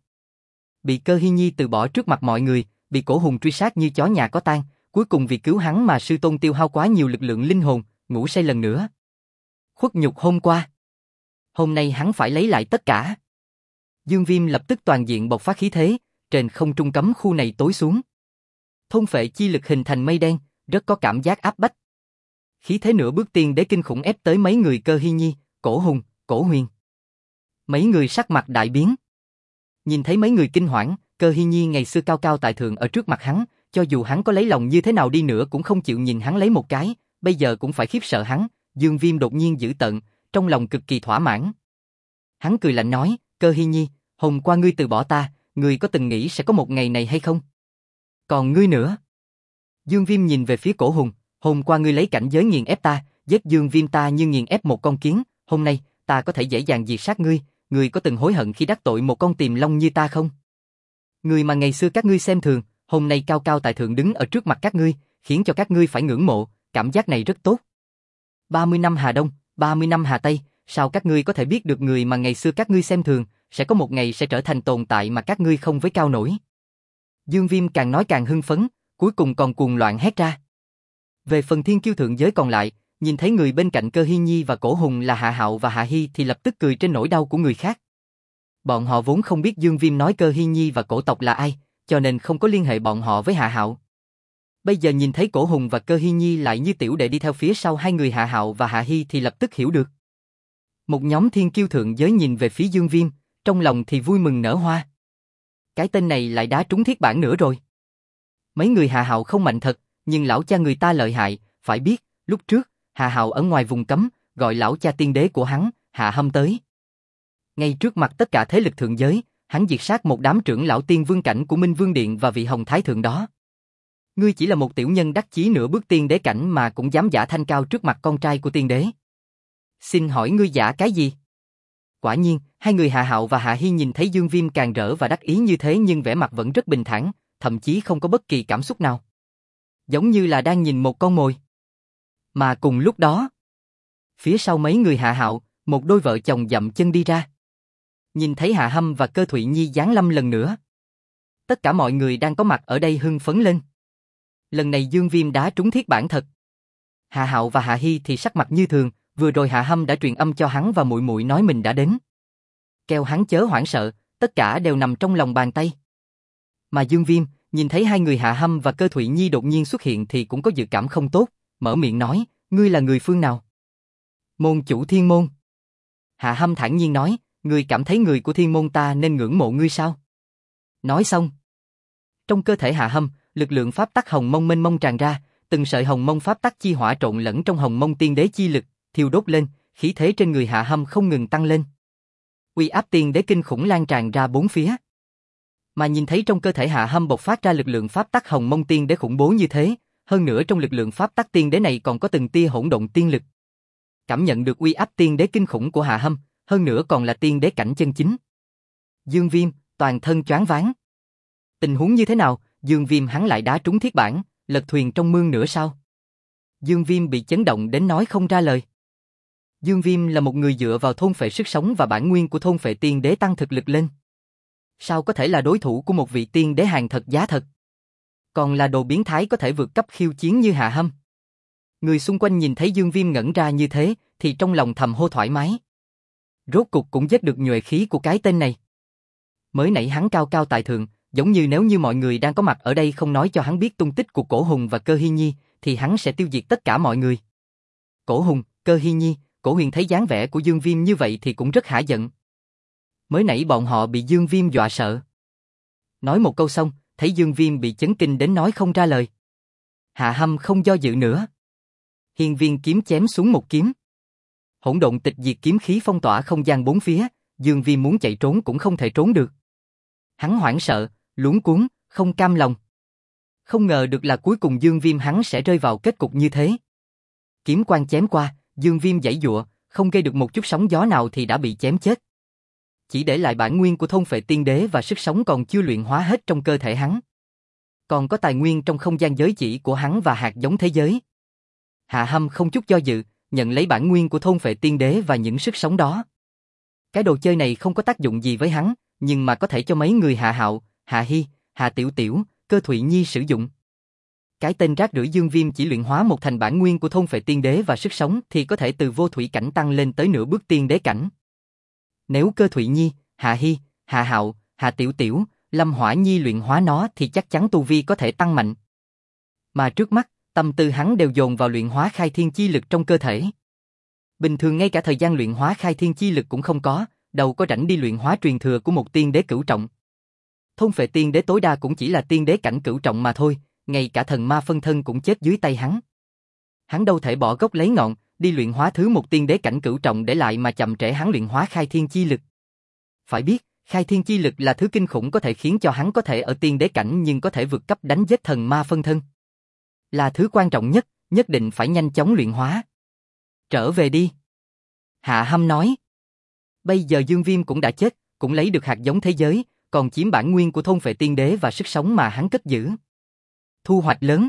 Bị Cơ Hi Nhi từ bỏ trước mặt mọi người, bị Cổ Hùng truy sát như chó nhà có tang, cuối cùng vì cứu hắn mà sư tôn tiêu hao quá nhiều lực lượng linh hồn, ngủ say lần nữa. Khuất nhục hôm qua. Hôm nay hắn phải lấy lại tất cả. Dương Viêm lập tức toàn diện bộc phát khí thế, trên không trung cấm khu này tối xuống. Thôn phệ chi lực hình thành mây đen, rất có cảm giác áp bách. Khí thế nửa bước tiên đế kinh khủng ép tới mấy người Cơ Hi Nhi, Cổ Hùng, Cổ Huyền. Mấy người sắc mặt đại biến. Nhìn thấy mấy người kinh hoảng, Cơ Hi Nhi ngày xưa cao cao tại thượng ở trước mặt hắn, cho dù hắn có lấy lòng như thế nào đi nữa cũng không chịu nhìn hắn lấy một cái, bây giờ cũng phải khiếp sợ hắn. Dương Viêm đột nhiên dữ tợn, trong lòng cực kỳ thỏa mãn. Hắn cười lạnh nói, Cơ Hi Nhi, hôm qua ngươi từ bỏ ta, ngươi có từng nghĩ sẽ có một ngày này hay không? Còn ngươi nữa? Dương Viêm nhìn về phía Cổ Hùng, hôm qua ngươi lấy cảnh giới nghiền ép ta, giết Dương Viêm ta như nghiền ép một con kiến, hôm nay ta có thể dễ dàng diệt sát ngươi, ngươi có từng hối hận khi đắc tội một con tiềm long như ta không? Người mà ngày xưa các ngươi xem thường, hôm nay cao cao tại thượng đứng ở trước mặt các ngươi, khiến cho các ngươi phải ngưỡng mộ, cảm giác này rất tốt. 30 năm Hà Đông, 30 năm Hà Tây, sao các ngươi có thể biết được người mà ngày xưa các ngươi xem thường, sẽ có một ngày sẽ trở thành tồn tại mà các ngươi không với cao nổi. Dương Viêm càng nói càng hưng phấn, cuối cùng còn cuồng loạn hét ra. Về phần thiên kiêu thượng giới còn lại, nhìn thấy người bên cạnh Cơ Hi Nhi và Cổ Hùng là Hạ Hạo và Hạ Hi thì lập tức cười trên nỗi đau của người khác. Bọn họ vốn không biết Dương Viêm nói Cơ Hi Nhi và cổ tộc là ai, cho nên không có liên hệ bọn họ với Hạ Hạo. Bây giờ nhìn thấy Cổ Hùng và Cơ Hi Nhi lại như tiểu đệ đi theo phía sau hai người Hạ Hạo và Hạ Hi thì lập tức hiểu được. Một nhóm thiên kiêu thượng giới nhìn về phía Dương Viêm, trong lòng thì vui mừng nở hoa. Cái tên này lại đá trúng thiết bản nữa rồi. Mấy người Hạ Hạo không mạnh thật, nhưng lão cha người ta lợi hại, phải biết, lúc trước, Hạ Hạo ở ngoài vùng cấm, gọi lão cha tiên đế của hắn, Hạ Hâm tới. Ngay trước mặt tất cả thế lực thượng giới, hắn diệt sát một đám trưởng lão tiên vương cảnh của Minh Vương Điện và vị Hồng Thái Thượng đó. Ngươi chỉ là một tiểu nhân đắc chí nửa bước tiên đế cảnh mà cũng dám giả thanh cao trước mặt con trai của tiên đế. Xin hỏi ngươi giả cái gì? Quả nhiên, hai người Hạ Hạo và Hạ Hi nhìn thấy Dương Viêm càng rỡ và đắc ý như thế nhưng vẻ mặt vẫn rất bình thản, thậm chí không có bất kỳ cảm xúc nào. Giống như là đang nhìn một con mồi. Mà cùng lúc đó, phía sau mấy người Hạ Hạo, một đôi vợ chồng dậm chân đi ra. Nhìn thấy Hạ Hâm và Cơ Thụy Nhi giáng lâm lần nữa. Tất cả mọi người đang có mặt ở đây hưng phấn lên. Lần này Dương Viêm đá trúng thiết bản thật. Hạ Hạo và Hạ Hi thì sắc mặt như thường, vừa rồi Hạ Hâm đã truyền âm cho hắn và muội muội nói mình đã đến. Kêu hắn chớ hoảng sợ, tất cả đều nằm trong lòng bàn tay. Mà Dương Viêm, nhìn thấy hai người Hạ Hâm và Cơ Thụy Nhi đột nhiên xuất hiện thì cũng có dự cảm không tốt, mở miệng nói, ngươi là người phương nào? Môn chủ Thiên Môn. Hạ Hâm thản nhiên nói, ngươi cảm thấy người của Thiên Môn ta nên ngưỡng mộ ngươi sao? Nói xong. Trong cơ thể Hạ Hâm, lực lượng pháp tắc hồng mông mênh mông tràn ra, từng sợi hồng mông pháp tắc chi hỏa trộn lẫn trong hồng mông tiên đế chi lực, thiêu đốt lên, khí thế trên người Hạ Hâm không ngừng tăng lên. Uy áp tiên đế kinh khủng lan tràn ra bốn phía. Mà nhìn thấy trong cơ thể Hạ Hâm bộc phát ra lực lượng pháp tắc hồng mông tiên đế khủng bố như thế, hơn nữa trong lực lượng pháp tắc tiên đế này còn có từng tia hỗn độn tiên lực. Cảm nhận được uy áp tiên đế kinh khủng của Hạ Hâm, hơn nữa còn là tiên đế cảnh chân chính. Dương Viêm, toàn thân choáng váng. Tình huống như thế nào, Dương Viêm hắn lại đá trúng thiết bản, lật thuyền trong mương nữa sao? Dương Viêm bị chấn động đến nói không ra lời. Dương Viêm là một người dựa vào thôn phệ sức sống và bản nguyên của thôn phệ tiên đế tăng thực lực lên. Sao có thể là đối thủ của một vị tiên đế hàng thật giá thật? Còn là đồ biến thái có thể vượt cấp khiêu chiến như Hạ Hâm. Người xung quanh nhìn thấy Dương Viêm ngẩn ra như thế, thì trong lòng thầm hô thoải mái. Rốt cục cũng giết được nhuệ khí của cái tên này. Mới nãy hắn cao cao tại thượng, giống như nếu như mọi người đang có mặt ở đây không nói cho hắn biết tung tích của Cổ Hùng và Cơ Hi Nhi, thì hắn sẽ tiêu diệt tất cả mọi người. Cổ Hùng, Cơ Hi Nhi, Cổ Huyền thấy dáng vẻ của Dương Viêm như vậy thì cũng rất hả giận. Mới nãy bọn họ bị Dương Viêm dọa sợ. Nói một câu xong, thấy Dương Viêm bị chấn kinh đến nói không ra lời. Hạ Hâm không do dự nữa. Hiên viên kiếm chém xuống một kiếm. Hỗn độn tịch diệt kiếm khí phong tỏa không gian bốn phía, Dương Viêm muốn chạy trốn cũng không thể trốn được. Hắn hoảng sợ, luống cuống, không cam lòng. Không ngờ được là cuối cùng Dương Viêm hắn sẽ rơi vào kết cục như thế. Kiếm quang chém qua, Dương Viêm giãy giụa, không gây được một chút sóng gió nào thì đã bị chém chết. Chỉ để lại bản nguyên của thôn phệ tiên đế và sức sống còn chưa luyện hóa hết trong cơ thể hắn. Còn có tài nguyên trong không gian giới chỉ của hắn và hạt giống thế giới. Hạ Hâm không chút do dự, nhận lấy bản nguyên của thôn phệ tiên đế và những sức sống đó. Cái đồ chơi này không có tác dụng gì với hắn, nhưng mà có thể cho mấy người Hạ Hạo, Hạ Hi, Hạ Tiểu Tiểu, Cơ Thụy Nhi sử dụng. Cái tên rác rưởi Dương Viêm chỉ luyện hóa một thành bản nguyên của thôn phệ tiên đế và sức sống thì có thể từ vô thủy cảnh tăng lên tới nửa bước tiên đế cảnh. Nếu Cơ Thụy Nhi, Hạ Hi, Hạ Hạo, Hạ Tiểu Tiểu, Lâm Hỏa Nhi luyện hóa nó thì chắc chắn tu vi có thể tăng mạnh. Mà trước mắt, tâm tư hắn đều dồn vào luyện hóa khai thiên chi lực trong cơ thể. Bình thường ngay cả thời gian luyện hóa khai thiên chi lực cũng không có, đâu có rảnh đi luyện hóa truyền thừa của một tiên đế cửu trọng. Thôn phệ tiên đế tối đa cũng chỉ là tiên đế cảnh cửu trọng mà thôi, ngay cả thần ma phân thân cũng chết dưới tay hắn. Hắn đâu thể bỏ gốc lấy ngọn, đi luyện hóa thứ một tiên đế cảnh cửu trọng để lại mà chậm trễ hắn luyện hóa khai thiên chi lực. Phải biết, khai thiên chi lực là thứ kinh khủng có thể khiến cho hắn có thể ở tiên đế cảnh nhưng có thể vượt cấp đánh giết thần ma phân thân. Là thứ quan trọng nhất, nhất định phải nhanh chóng luyện hóa. Trở về đi. Hạ Hâm nói. Bây giờ Dương Viêm cũng đã chết, cũng lấy được hạt giống thế giới, còn chiếm bản nguyên của thôn phệ tiên đế và sức sống mà hắn cất giữ. Thu hoạch lớn.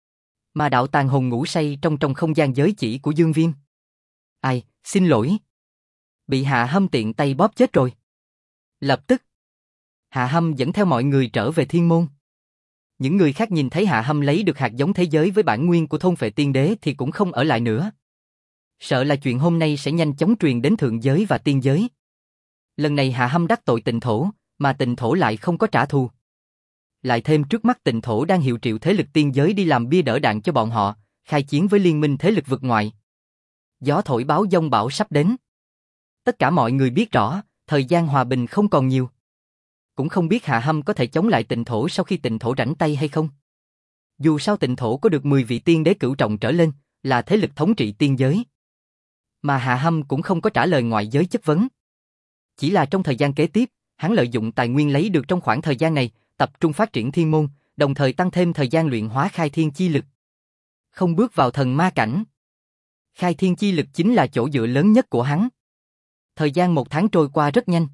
Mà đạo tàn hồn ngủ say trong không gian giới chỉ của Dương Viêm. Ai, xin lỗi. Bị Hạ Hâm tiện tay bóp chết rồi. Lập tức, Hạ Hâm dẫn theo mọi người trở về thiên môn. Những người khác nhìn thấy Hạ Hâm lấy được hạt giống thế giới với bản nguyên của thôn phệ tiên đế thì cũng không ở lại nữa. Sợ là chuyện hôm nay sẽ nhanh chóng truyền đến thượng giới và tiên giới. Lần này Hạ Hâm đắc tội Tịnh Thổ, mà Tịnh Thổ lại không có trả thù. Lại thêm trước mắt Tịnh Thổ đang hiệu triệu thế lực tiên giới đi làm bia đỡ đạn cho bọn họ, khai chiến với liên minh thế lực vực ngoại. Gió thổi báo giông bão sắp đến. Tất cả mọi người biết rõ, thời gian hòa bình không còn nhiều. Cũng không biết Hạ Hâm có thể chống lại Tịnh Thổ sau khi Tịnh Thổ rảnh tay hay không. Dù sao Tịnh Thổ có được 10 vị tiên đế cửu trọng trở lên, là thế lực thống trị tiên giới. Mà Hạ Hâm cũng không có trả lời ngoại giới chất vấn. Chỉ là trong thời gian kế tiếp, hắn lợi dụng tài nguyên lấy được trong khoảng thời gian này, tập trung phát triển thiên môn, đồng thời tăng thêm thời gian luyện hóa khai thiên chi lực. Không bước vào thần ma cảnh. Khai thiên chi lực chính là chỗ dựa lớn nhất của hắn. Thời gian 1 tháng trôi qua rất nhanh.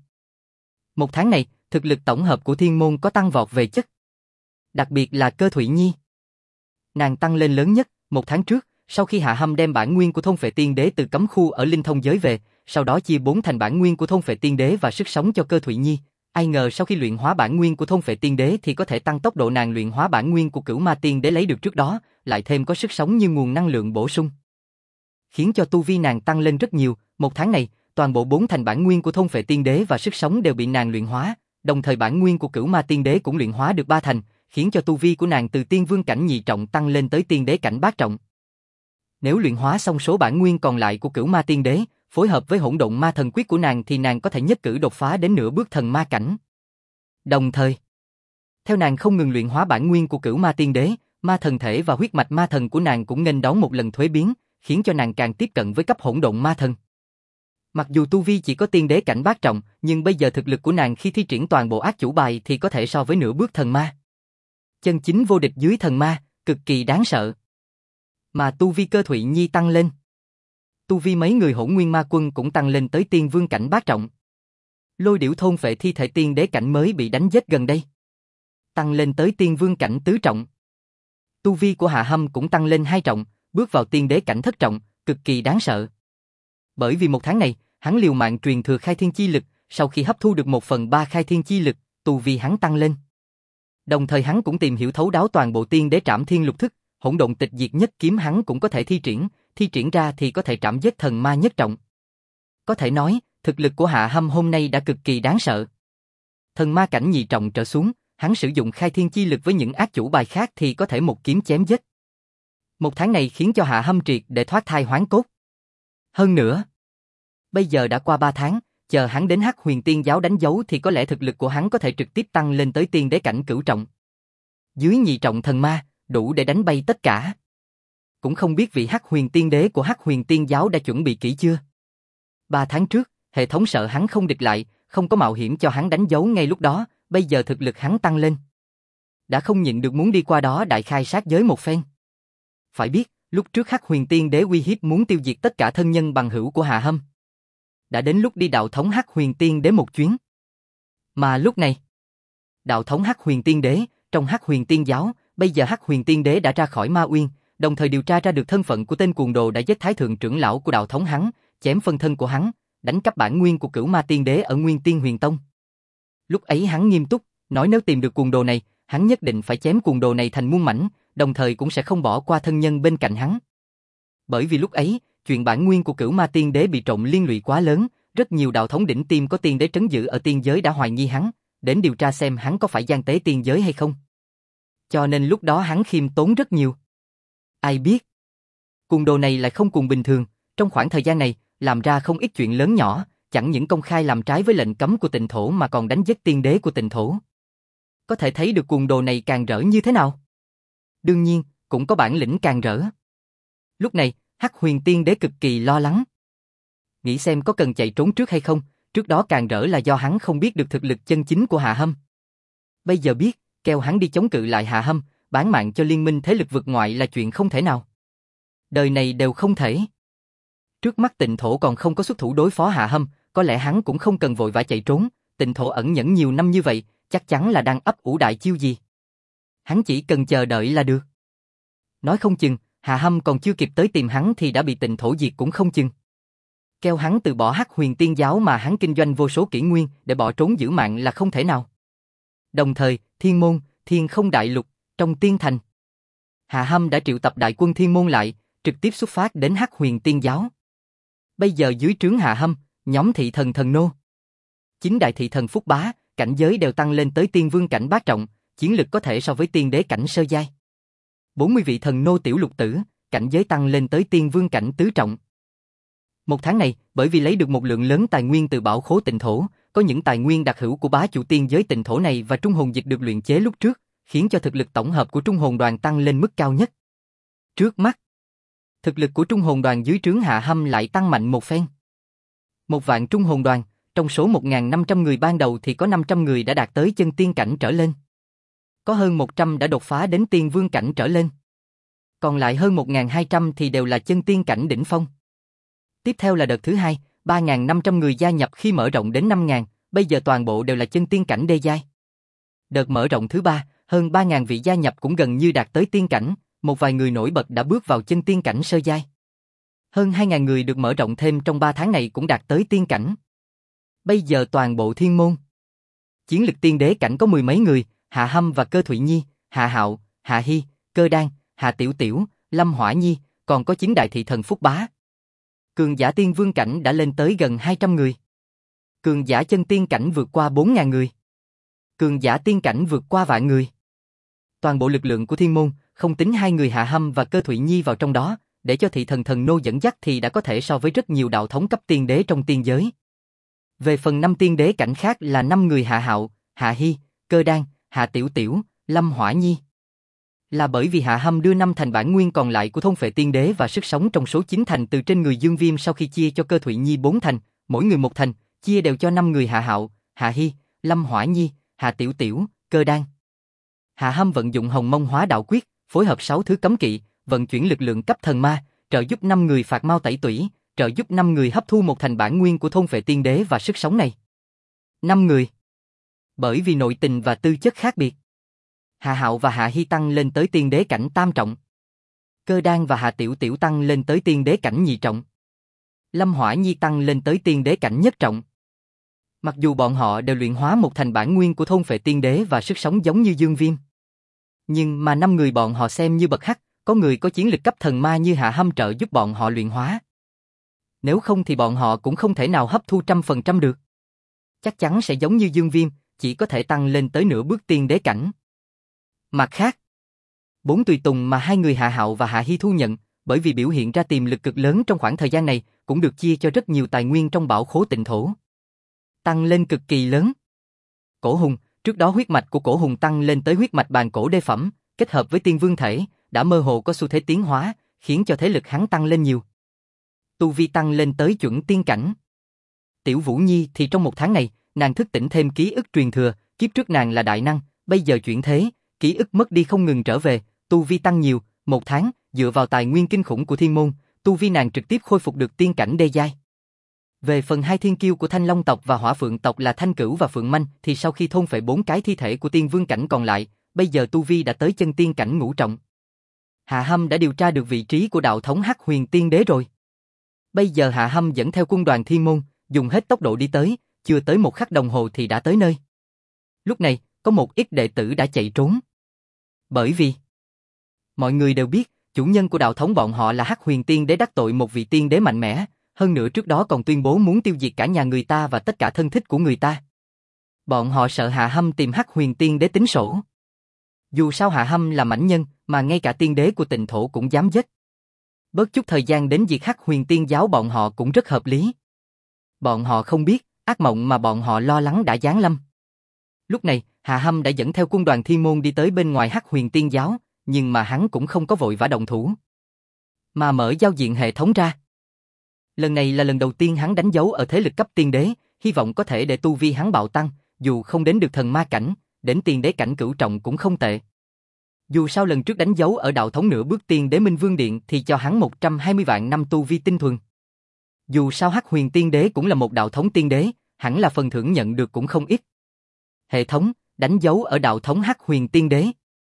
1 tháng này, thực lực tổng hợp của thiên môn có tăng vọt về chất. Đặc biệt là Cơ Thụy Nhi. Nàng tăng lên lớn nhất, 1 tháng trước, sau khi Hạ Hâm đem bản nguyên của thôn phệ tiên đế từ cấm khu ở linh thông giới về, sau đó chia 4 thành bản nguyên của thôn phệ tiên đế và sức sống cho Cơ Thụy Nhi. Ai ngờ sau khi luyện hóa bản nguyên của thôn phệ tiên đế thì có thể tăng tốc độ nàng luyện hóa bản nguyên của cửu ma tiên đế lấy được trước đó, lại thêm có sức sống như nguồn năng lượng bổ sung. Khiến cho tu vi nàng tăng lên rất nhiều, 1 tháng này, toàn bộ 4 thành bản nguyên của thôn phệ tiên đế và sức sống đều bị nàng luyện hóa, đồng thời bản nguyên của cửu ma tiên đế cũng luyện hóa được 3 thành, khiến cho tu vi của nàng từ tiên vương cảnh nhị trọng tăng lên tới tiên đế cảnh bát trọng. Nếu luyện hóa xong số bản nguyên còn lại của cửu ma tiên đế, phối hợp với hỗn độn ma thần quyết của nàng thì nàng có thể nhất cử đột phá đến nửa bước thần ma cảnh. Đồng thời, theo nàng không ngừng luyện hóa bản nguyên của cửu ma tiên đế, ma thần thể và huyết mạch ma thần của nàng cũng nghênh đón một lần thuế biến, khiến cho nàng càng tiếp cận với cấp hỗn độn ma thần. Mặc dù tu vi chỉ có tiên đế cảnh bát trọng, nhưng bây giờ thực lực của nàng khi thi triển toàn bộ ác chủ bài thì có thể so với nửa bước thần ma. Chân chính vô địch dưới thần ma, cực kỳ đáng sợ. Mà tu vi Cơ Thụy Nhi tăng lên. Tu vi mấy người Hỗn Nguyên Ma Quân cũng tăng lên tới tiên vương cảnh bát trọng. Lôi Điểu thôn phệ thi thể tiên đế cảnh mới bị đánh giết gần đây, tăng lên tới tiên vương cảnh tứ trọng. Tu vi của Hạ Hâm cũng tăng lên 2 trọng, bước vào tiên đế cảnh thất trọng, cực kỳ đáng sợ. Bởi vì 1 tháng này, hắn liều mạng truyền thừa khai thiên chi lực, sau khi hấp thu được 1/3 khai thiên chi lực, tu vi hắn tăng lên. Đồng thời hắn cũng tìm hiểu thấu đáo toàn bộ tiên đế trảm thiên lục thức, hỗn độn tịch diệt nhất kiếm hắn cũng có thể thi triển ra thì có thể trảm giết thần ma nhất trọng. Có thể nói, thực lực của Hạ Hâm hôm nay đã cực kỳ đáng sợ. Thần ma cảnh nhị trọng trở xuống, hắn sử dụng khai thiên chi lực với những ác chủ bài khác thì có thể một kiếm chém giết. 1 tháng này khiến cho Hạ Hâm triệt để thoát thai hoán cốt. Hơn nữa, bây giờ đã qua 3 tháng, chờ hắn đến Hắc Huyền Tiên Giáo đánh dấu thì có lẽ thực lực của hắn có thể trực tiếp tăng lên tới tiên đế cảnh cửu trọng. Dưới nhị trọng thần ma, đủ để đánh bay tất cả. Cũng không biết vị Hắc Huyền Tiên Đế của Hắc Huyền Tiên Giáo đã chuẩn bị kỹ chưa? 3 tháng trước, hệ thống sợ hắn không địch lại, không có mạo hiểm cho hắn đánh dấu ngay lúc đó, bây giờ thực lực hắn tăng lên. Đã không nhịn được muốn đi qua đó đại khai sát giới một phen. Phải biết, lúc trước Hắc Huyền Tiên Đế uy hiếp muốn tiêu diệt tất cả thân nhân bằng hữu của Hạ Hâm. Đã đến lúc đi đạo thống Hắc Huyền Tiên Đế một chuyến. Mà lúc này, đạo thống Hắc Huyền Tiên Đế, trong Hắc Huyền Tiên Giáo, bây giờ Hắc Huyền Tiên Đế đã ra khỏi Ma Uyên, đồng thời điều tra ra được thân phận của tên cuồng đồ đã giết Thái thượng trưởng lão của đạo thống hắn, chém phân thân của hắn, đánh cắp bản nguyên của Cửu Ma Tiên Đế ở Nguyên Tiên Huyền Tông. Lúc ấy hắn nghiêm túc, nói nếu tìm được cuồng đồ này, hắn nhất định phải chém cuồng đồ này thành muôn mảnh, đồng thời cũng sẽ không bỏ qua thân nhân bên cạnh hắn. Bởi vì lúc ấy, chuyện bản nguyên của Cửu Ma Tiên Đế bị trộm liên lụy quá lớn, rất nhiều đạo thống đỉnh tiêm có tiên đế trấn giữ ở tiên giới đã hoài nghi hắn, đến điều tra xem hắn có phải gian tế tiên giới hay không. Cho nên lúc đó hắn khiêm tốn rất nhiều. Ai biết, cuồng đồ này lại không cùng bình thường, trong khoảng thời gian này, làm ra không ít chuyện lớn nhỏ, chẳng những công khai làm trái với lệnh cấm của Tịnh Thổ mà còn đánh giết tiên đế của Tịnh Thổ. Có thể thấy được cuồng đồ này càng rỡ như thế nào. Đương nhiên, cũng có bản lĩnh càng rỡ. Lúc này, Hắc Huyền Tiên Đế cực kỳ lo lắng. Nghĩ xem có cần chạy trốn trước hay không, trước đó càng rỡ là do hắn không biết được thực lực chân chính của Hạ Hâm. Bây giờ biết, kêu hắn đi chống cự lại Hạ Hâm, bán mạng cho liên minh thế lực vực ngoại là chuyện không thể nào. Đời này đều không thể. Trước mắt Tịnh Thổ còn không có xuất thủ đối phó Hạ Hâm, có lẽ hắn cũng không cần vội vã chạy trốn, Tịnh Thổ ẩn nhẫn nhiều năm như vậy, chắc chắn là đang ấp ủ đại chiêu gì. Hắn chỉ cần chờ đợi là được. Nói không chừng, Hạ Hâm còn chưa kịp tới tìm hắn thì đã bị Tịnh Thổ diệt cũng không chừng. Kêu hắn từ bỏ Hắc Huyền Tiên Giáo mà hắn kinh doanh vô số kỷ nguyên để bỏ trốn giữ mạng là không thể nào. Đồng thời, Thiên Môn, Thiên Không Đại Lục, trong Tiên Thành, Hạ Hâm đã triệu tập đại quân Thiên Môn lại, trực tiếp xuất phát đến Hắc Huyền Tiên Giáo. Bây giờ dưới trướng Hạ Hâm, nhóm thị thần thần nô, 9 đại thị thần phúc bá, cảnh giới đều tăng lên tới tiên vương cảnh bát trọng, chiến lực có thể so với tiên đế cảnh sơ giai. 40 vị thần nô tiểu lục tử, cảnh giới tăng lên tới tiên vương cảnh tứ trọng. Một tháng này, bởi vì lấy được một lượng lớn tài nguyên từ bảo khố Tịnh Thổ, có những tài nguyên đặc hữu của bá chủ tiên giới Tịnh Thổ này và trung hồn dịch được luyện chế lúc trước, khiến cho thực lực tổng hợp của trung hồn đoàn tăng lên mức cao nhất. Trước mắt, thực lực của trung hồn đoàn dưới trướng Hạ Hâm lại tăng mạnh một phen. 1.000 trung hồn đoàn, trong số 1.500 người ban đầu thì có 500 người đã đạt tới chân tiên cảnh trở lên. Có hơn 100 đã đột phá đến tiên vương cảnh trở lên. Còn lại hơn 1.200 thì đều là chân tiên cảnh đỉnh phong. Tiếp theo là đợt thứ hai, 3.500 người gia nhập khi mở rộng đến 5.000, bây giờ toàn bộ đều là chân tiên cảnh đê giai. Đợt mở rộng thứ ba, hơn 3.000 vị gia nhập cũng gần như đạt tới tiên cảnh, một vài người nổi bật đã bước vào chân tiên cảnh sơ giai. Hơn 2.000 người được mở rộng thêm trong 3 tháng này cũng đạt tới tiên cảnh. Bây giờ toàn bộ thiên môn, chiến lực tiên đế cảnh có 10 mấy người, Hạ Hâm và Cơ Thụy Nhi, Hạ Hạo, Hạ Hy, Cơ Đan, Hạ Tiểu Tiểu, Lâm Hỏa Nhi, còn có 9 đại thị thần phúc bá. Cường giả tiên vương cảnh đã lên tới gần 200 người. Cường giả chân tiên cảnh vượt qua 4.000 người. Cường giả tiên cảnh vượt qua vạn người. Toàn bộ lực lượng của thiên môn, không tính 2 người Hạ Hâm và Cơ Thụy Nhi vào trong đó, để cho thị thần thần nô dẫn dắt thì đã có thể so với rất nhiều đạo thống cấp tiên đế trong tiên giới. Về phần 5 tiên đế cảnh khác là 5 người Hạ Hạo, Hạ Hy, Cơ Đan, Hạ Tiểu Tiểu, Lâm Hỏa Nhi. Là bởi vì Hạ Hâm đưa 5 thành bản nguyên còn lại của thôn phệ tiên đế và sức sống trong số 9 thành từ trên người Dương Viêm sau khi chia cho Cơ Thụy Nhi 4 thành, mỗi người 1 thành, chia đều cho 5 người Hạ Hạo, Hạ Hy, Lâm Hỏa Nhi, Hạ Tiểu Tiểu, Cơ Đan. Hạ Hâm vận dụng Hồng Mông Hóa Đạo Quyết, phối hợp 6 thứ cấm kỵ, vận chuyển lực lượng cấp thần ma, trợ giúp 5 người phạt mau tẩy tủy, trợ giúp 5 người hấp thu 1 thành bản nguyên của thôn phệ tiên đế và sức sống này. 5 người. Bởi vì nội tình và tư chất khác biệt, Hạ Hạo và Hạ Hy tăng lên tới tiên đế cảnh tam trọng. Cơ Đan và Hạ Tiểu Tiểu tăng lên tới tiên đế cảnh nhị trọng. Lâm Hỏa Nhi tăng lên tới tiên đế cảnh nhất trọng. Mặc dù bọn họ đều luyện hóa 1 thành bản nguyên của thôn phệ tiên đế và sức sống giống như Dương Viêm, nhưng mà 5 người bọn họ xem như bậc hắc, có người có chiến lực cấp thần ma như Hạ Hâm trợ giúp bọn họ luyện hóa. Nếu không thì bọn họ cũng không thể nào hấp thu 100% được. Chắc chắn sẽ giống như Dương Viêm, chỉ có thể tăng lên tới nửa bước tiên đế cảnh. Mặt khác, 4 tùy tùng mà 2 người Hạ Hạo và Hạ Hy thu nhận, bởi vì biểu hiện ra tiềm lực cực lớn trong khoảng thời gian này, cũng được chia cho rất nhiều tài nguyên trong bảo khố tịnh thổ. Tăng lên cực kỳ lớn. Cổ hùng, trước đó huyết mạch của cổ hùng tăng lên tới huyết mạch bàn cổ đê phẩm, kết hợp với tiên vương thể, đã mơ hồ có xu thế tiến hóa, khiến cho thế lực hắn tăng lên nhiều. Tu vi tăng lên tới chuẩn tiên cảnh. Tiểu Vũ Nhi thì trong một tháng này, nàng thức tỉnh thêm ký ức truyền thừa, kiếp trước nàng là đại năng, bây giờ chuyển thế, ký ức mất đi không ngừng trở về, tu vi tăng nhiều, một tháng, dựa vào tài nguyên kinh khủng của thiên môn, tu vi nàng trực tiếp khôi phục được tiên cảnh đê giai. Về phần hai thiên kiêu của Thanh Long tộc và Hỏa Phượng tộc là Thanh Cửu và Phượng Manh thì sau khi thôn phệ 4 cái thi thể của tiên vương cảnh còn lại, bây giờ tu vi đã tới chân tiên cảnh ngũ trọng. Hạ Hâm đã điều tra được vị trí của đạo thống Hắc Huyền Tiên Đế rồi. Bây giờ Hạ Hâm dẫn theo quân đoàn thiên môn, dùng hết tốc độ đi tới, chưa tới một khắc đồng hồ thì đã tới nơi. Lúc này, có một ít đệ tử đã chạy trốn. Bởi vì mọi người đều biết, chủ nhân của đạo thống bọn họ là Hắc Huyền Tiên Đế đắc tội một vị tiên đế mạnh mẽ, hơn nữa trước đó còn tuyên bố muốn tiêu diệt cả nhà người ta và tất cả thân thích của người ta. Bọn họ sợ Hạ Hâm tìm Hắc Huyền Tiên Đế tính sổ. Dù sao Hạ Hâm là mãnh nhân, mà ngay cả tiên đế của tịnh thổ cũng dám giết. Bớt chút thời gian đến diệt Hắc Huyền Tiên giáo bọn họ cũng rất hợp lý. Bọn họ không biết, ác mộng mà bọn họ lo lắng đã giáng lâm. Lúc này, Hạ Hâm đã dẫn theo quân đoàn thiên môn đi tới bên ngoài Hắc Huyền Tiên giáo, nhưng mà hắn cũng không có vội vã động thủ, mà mở giao diện hệ thống ra. Lần này là lần đầu tiên hắn đánh dấu ở thế lực cấp tiên đế, hy vọng có thể để tu vi hắn bạo tăng, dù không đến được thần ma cảnh, đến tiên đế cảnh cửu trọng cũng không tệ. Dù sao lần trước đánh dấu ở đạo thống nửa bước tiên đế Minh Vương Điện thì cho hắn 120 vạn năm tu vi tinh thuần. Dù sao Hắc Huyền Tiên Đế cũng là một đạo thống tiên đế, hẳn là phần thưởng nhận được cũng không ít. Hệ thống, đánh dấu ở đạo thống Hắc Huyền Tiên Đế.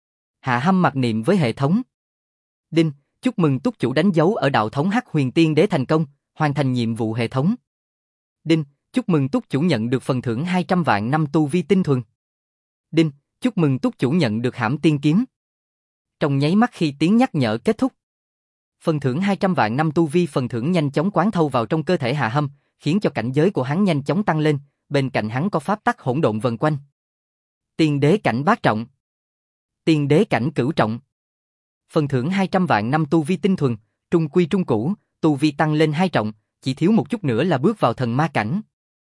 Hạ Hâm mặc niệm với hệ thống. Đinh, chúc mừng túc chủ đánh dấu ở đạo thống Hắc Huyền Tiên Đế thành công, hoàn thành nhiệm vụ hệ thống. Đinh, chúc mừng túc chủ nhận được phần thưởng 200 vạn năm tu vi tinh thuần. Đinh, chúc mừng túc chủ nhận được Hãm Tiên Kiếm. Trong nháy mắt khi tiếng nhắc nhở kết thúc, phần thưởng 200 vạn năm tu vi phần thưởng nhanh chóng quán thâu vào trong cơ thể Hạ Hâm, khiến cho cảnh giới của hắn nhanh chóng tăng lên, bên cạnh hắn có pháp tắc hỗn độn vần quanh. Tiên đế cảnh bát trọng, tiên đế cảnh cửu trọng. Phần thưởng 200 vạn năm tu vi tinh thuần, trung quy trung cũ, tu vi tăng lên 2 trọng, chỉ thiếu một chút nữa là bước vào thần ma cảnh.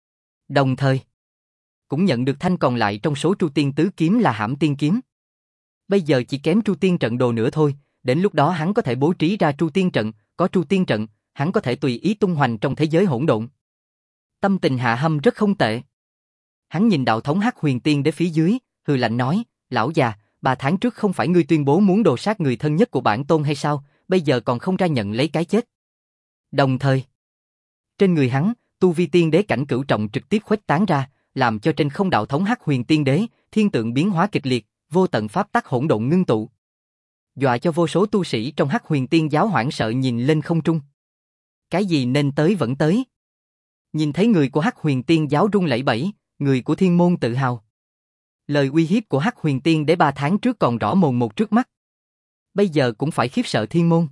Đồng thời, cũng nhận được thanh còn lại trong số Tru Tiên Tứ Kiếm là Hãm Tiên Kiếm. Bây giờ chỉ kém Tru Tiên Trận Đồ nữa thôi, đến lúc đó hắn có thể bố trí ra Tru Tiên Trận, có Tru Tiên Trận, hắn có thể tùy ý tung hoành trong thế giới hỗn độn. Tâm tình Hạ Hâm rất không tệ. Hắn nhìn đạo thống Hắc Huyền Tiên Đế phía dưới, hừ lạnh nói, lão già, 3 tháng trước không phải ngươi tuyên bố muốn đồ sát người thân nhất của bản tôn hay sao, bây giờ còn không ra nhận lấy cái chết. Đồng thời, trên người hắn, tu vi tiên đế cảnh cửu trọng trực tiếp khuếch tán ra, làm cho trên không đạo thống Hắc Huyền Tiên Đế, thiên tượng biến hóa kịch liệt, vô tận pháp tắc hỗn độn ngưng tụ. Dọa cho vô số tu sĩ trong Hắc Huyền Tiên giáo hoảng sợ nhìn lên không trung. Cái gì nên tới vẫn tới. Nhìn thấy người của Hắc Huyền Tiên giáo run lẩy bẩy, người của thiên môn tự hào. Lời uy hiếp của Hắc Huyền Tiên Đế 3 tháng trước còn rõ mồn một trước mắt. Bây giờ cũng phải khiếp sợ thiên môn.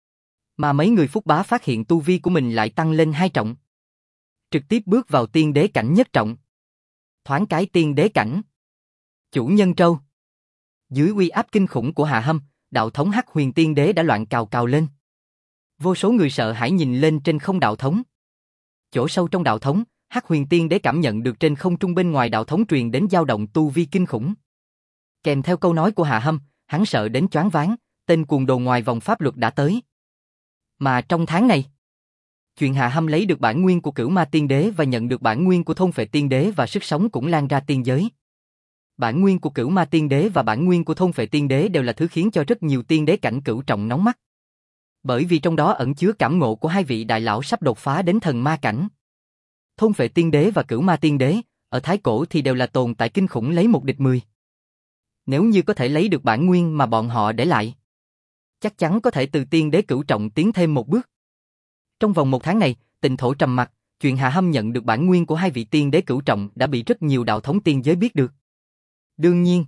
Mà mấy người Phúc Bá phát hiện tu vi của mình lại tăng lên 2 trọng. Trực tiếp bước vào tiên đế cảnh nhất trọng. Thoáng cái tiên đế cảnh. Chủ nhân Trâu. Dưới uy áp kinh khủng của Hạ Hâm, đạo thống Hắc Huyền Tiên Đế đã loạn cào cào lên. Vô số người sợ hãi nhìn lên trên không đạo thống. Chỗ sâu trong đạo thống, Hắc Huyền Tiên Đế cảm nhận được trên không trung bên ngoài đạo thống truyền đến dao động tu vi kinh khủng. Kèm theo câu nói của Hạ Hâm, hắn sợ đến choáng váng, tên cuồng đồ ngoài vòng pháp luật đã tới. Mà trong tháng này, chuyện Hạ Hâm lấy được bản nguyên của Cửu Ma Tiên Đế và nhận được bản nguyên của Thôn Phệ Tiên Đế và sức sống cũng lan ra tiên giới. Bản nguyên của Cửu Ma Tiên Đế và bản nguyên của Thôn Phệ Tiên Đế đều là thứ khiến cho rất nhiều tiên đế cảnh cửu trọng nóng mắt. Bởi vì trong đó ẩn chứa cảm ngộ của hai vị đại lão sắp đột phá đến thần ma cảnh. Thôn Phệ Tiên Đế và Cửu Ma Tiên Đế, ở Thái Cổ thì đều là tồn tại kinh khủng lấy một địch 10. Nếu như có thể lấy được bản nguyên mà bọn họ để lại, chắc chắn có thể từ tiên đế cửu trọng tiến thêm một bước. Trong vòng 1 tháng này, Tịnh Thổ trầm mặc, chuyện Hạ Hâm nhận được bản nguyên của hai vị tiên đế cửu trọng đã bị rất nhiều đạo thống tiên giới biết được. Đương nhiên,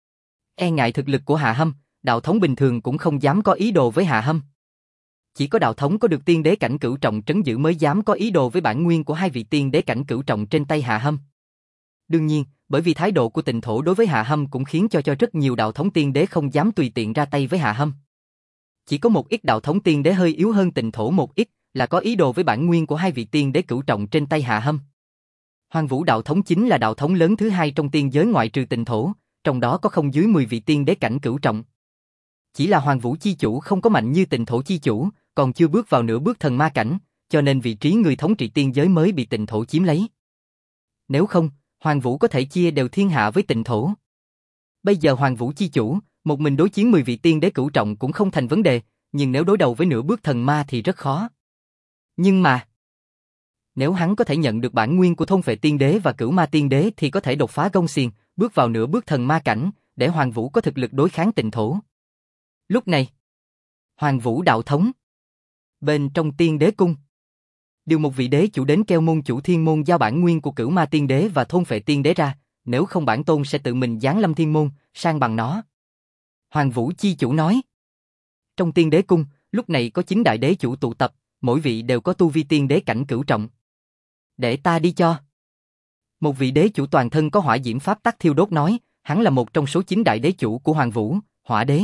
e ngại thực lực của Hạ Hâm, đạo thống bình thường cũng không dám có ý đồ với Hạ Hâm. Chỉ có đạo thống có được tiên đế cảnh cửu trọng trấn giữ mới dám có ý đồ với bản nguyên của hai vị tiên đế cảnh cửu trọng trên tay Hạ Hâm. Đương nhiên, bởi vì thái độ của Tịnh Thổ đối với Hạ Hâm cũng khiến cho rất nhiều đạo thống tiên đế không dám tùy tiện ra tay với Hạ Hâm. Chỉ có một ít đạo thống tiên đế hơi yếu hơn Tịnh Thổ một ít, là có ý đồ với bản nguyên của hai vị tiên đế cửu trọng trên tay Hạ Hâm. Hoàng Vũ đạo thống chính là đạo thống lớn thứ hai trong tiên giới ngoại trừ Tịnh Thổ, trong đó có không dưới 10 vị tiên đế cảnh cửu trọng. Chỉ là Hoàng Vũ chi chủ không có mạnh như Tịnh Thổ chi chủ, còn chưa bước vào nửa bước thần ma cảnh, cho nên vị trí người thống trị tiên giới mới bị Tịnh Thổ chiếm lấy. Nếu không, Hoàng Vũ có thể chia đều thiên hạ với Tịnh Thổ. Bây giờ Hoàng Vũ chi chủ, một mình đối chiến 10 vị tiên đế cửu trọng cũng không thành vấn đề, nhưng nếu đối đầu với nửa bước thần ma thì rất khó. Nhưng mà, nếu hắn có thể nhận được bản nguyên của thôn phệ tiên đế và cửu ma tiên đế thì có thể đột phá gông xiềng, bước vào nửa bước thần ma cảnh, để Hoàng Vũ có thực lực đối kháng Tịnh Thổ. Lúc này, Hoàng Vũ đạo thống bên trong tiên đế cung, điều một vị đế chủ đến kêu môn chủ thiên môn giao bản nguyên của cửu ma tiên đế và thôn phệ tiên đế ra, nếu không bản tôn sẽ tự mình giáng lâm thiên môn, sang bằng nó. Hoàng Vũ chi chủ nói. Trong tiên đế cung, lúc này có 9 đại đế chủ tụ tập, mỗi vị đều có tu vi tiên đế cảnh cửu trọng. Để ta đi cho. Một vị đế chủ toàn thân có hỏa diễm pháp tắc thiêu đốt nói, hắn là một trong số 9 đại đế chủ của Hoàng Vũ, Hỏa đế.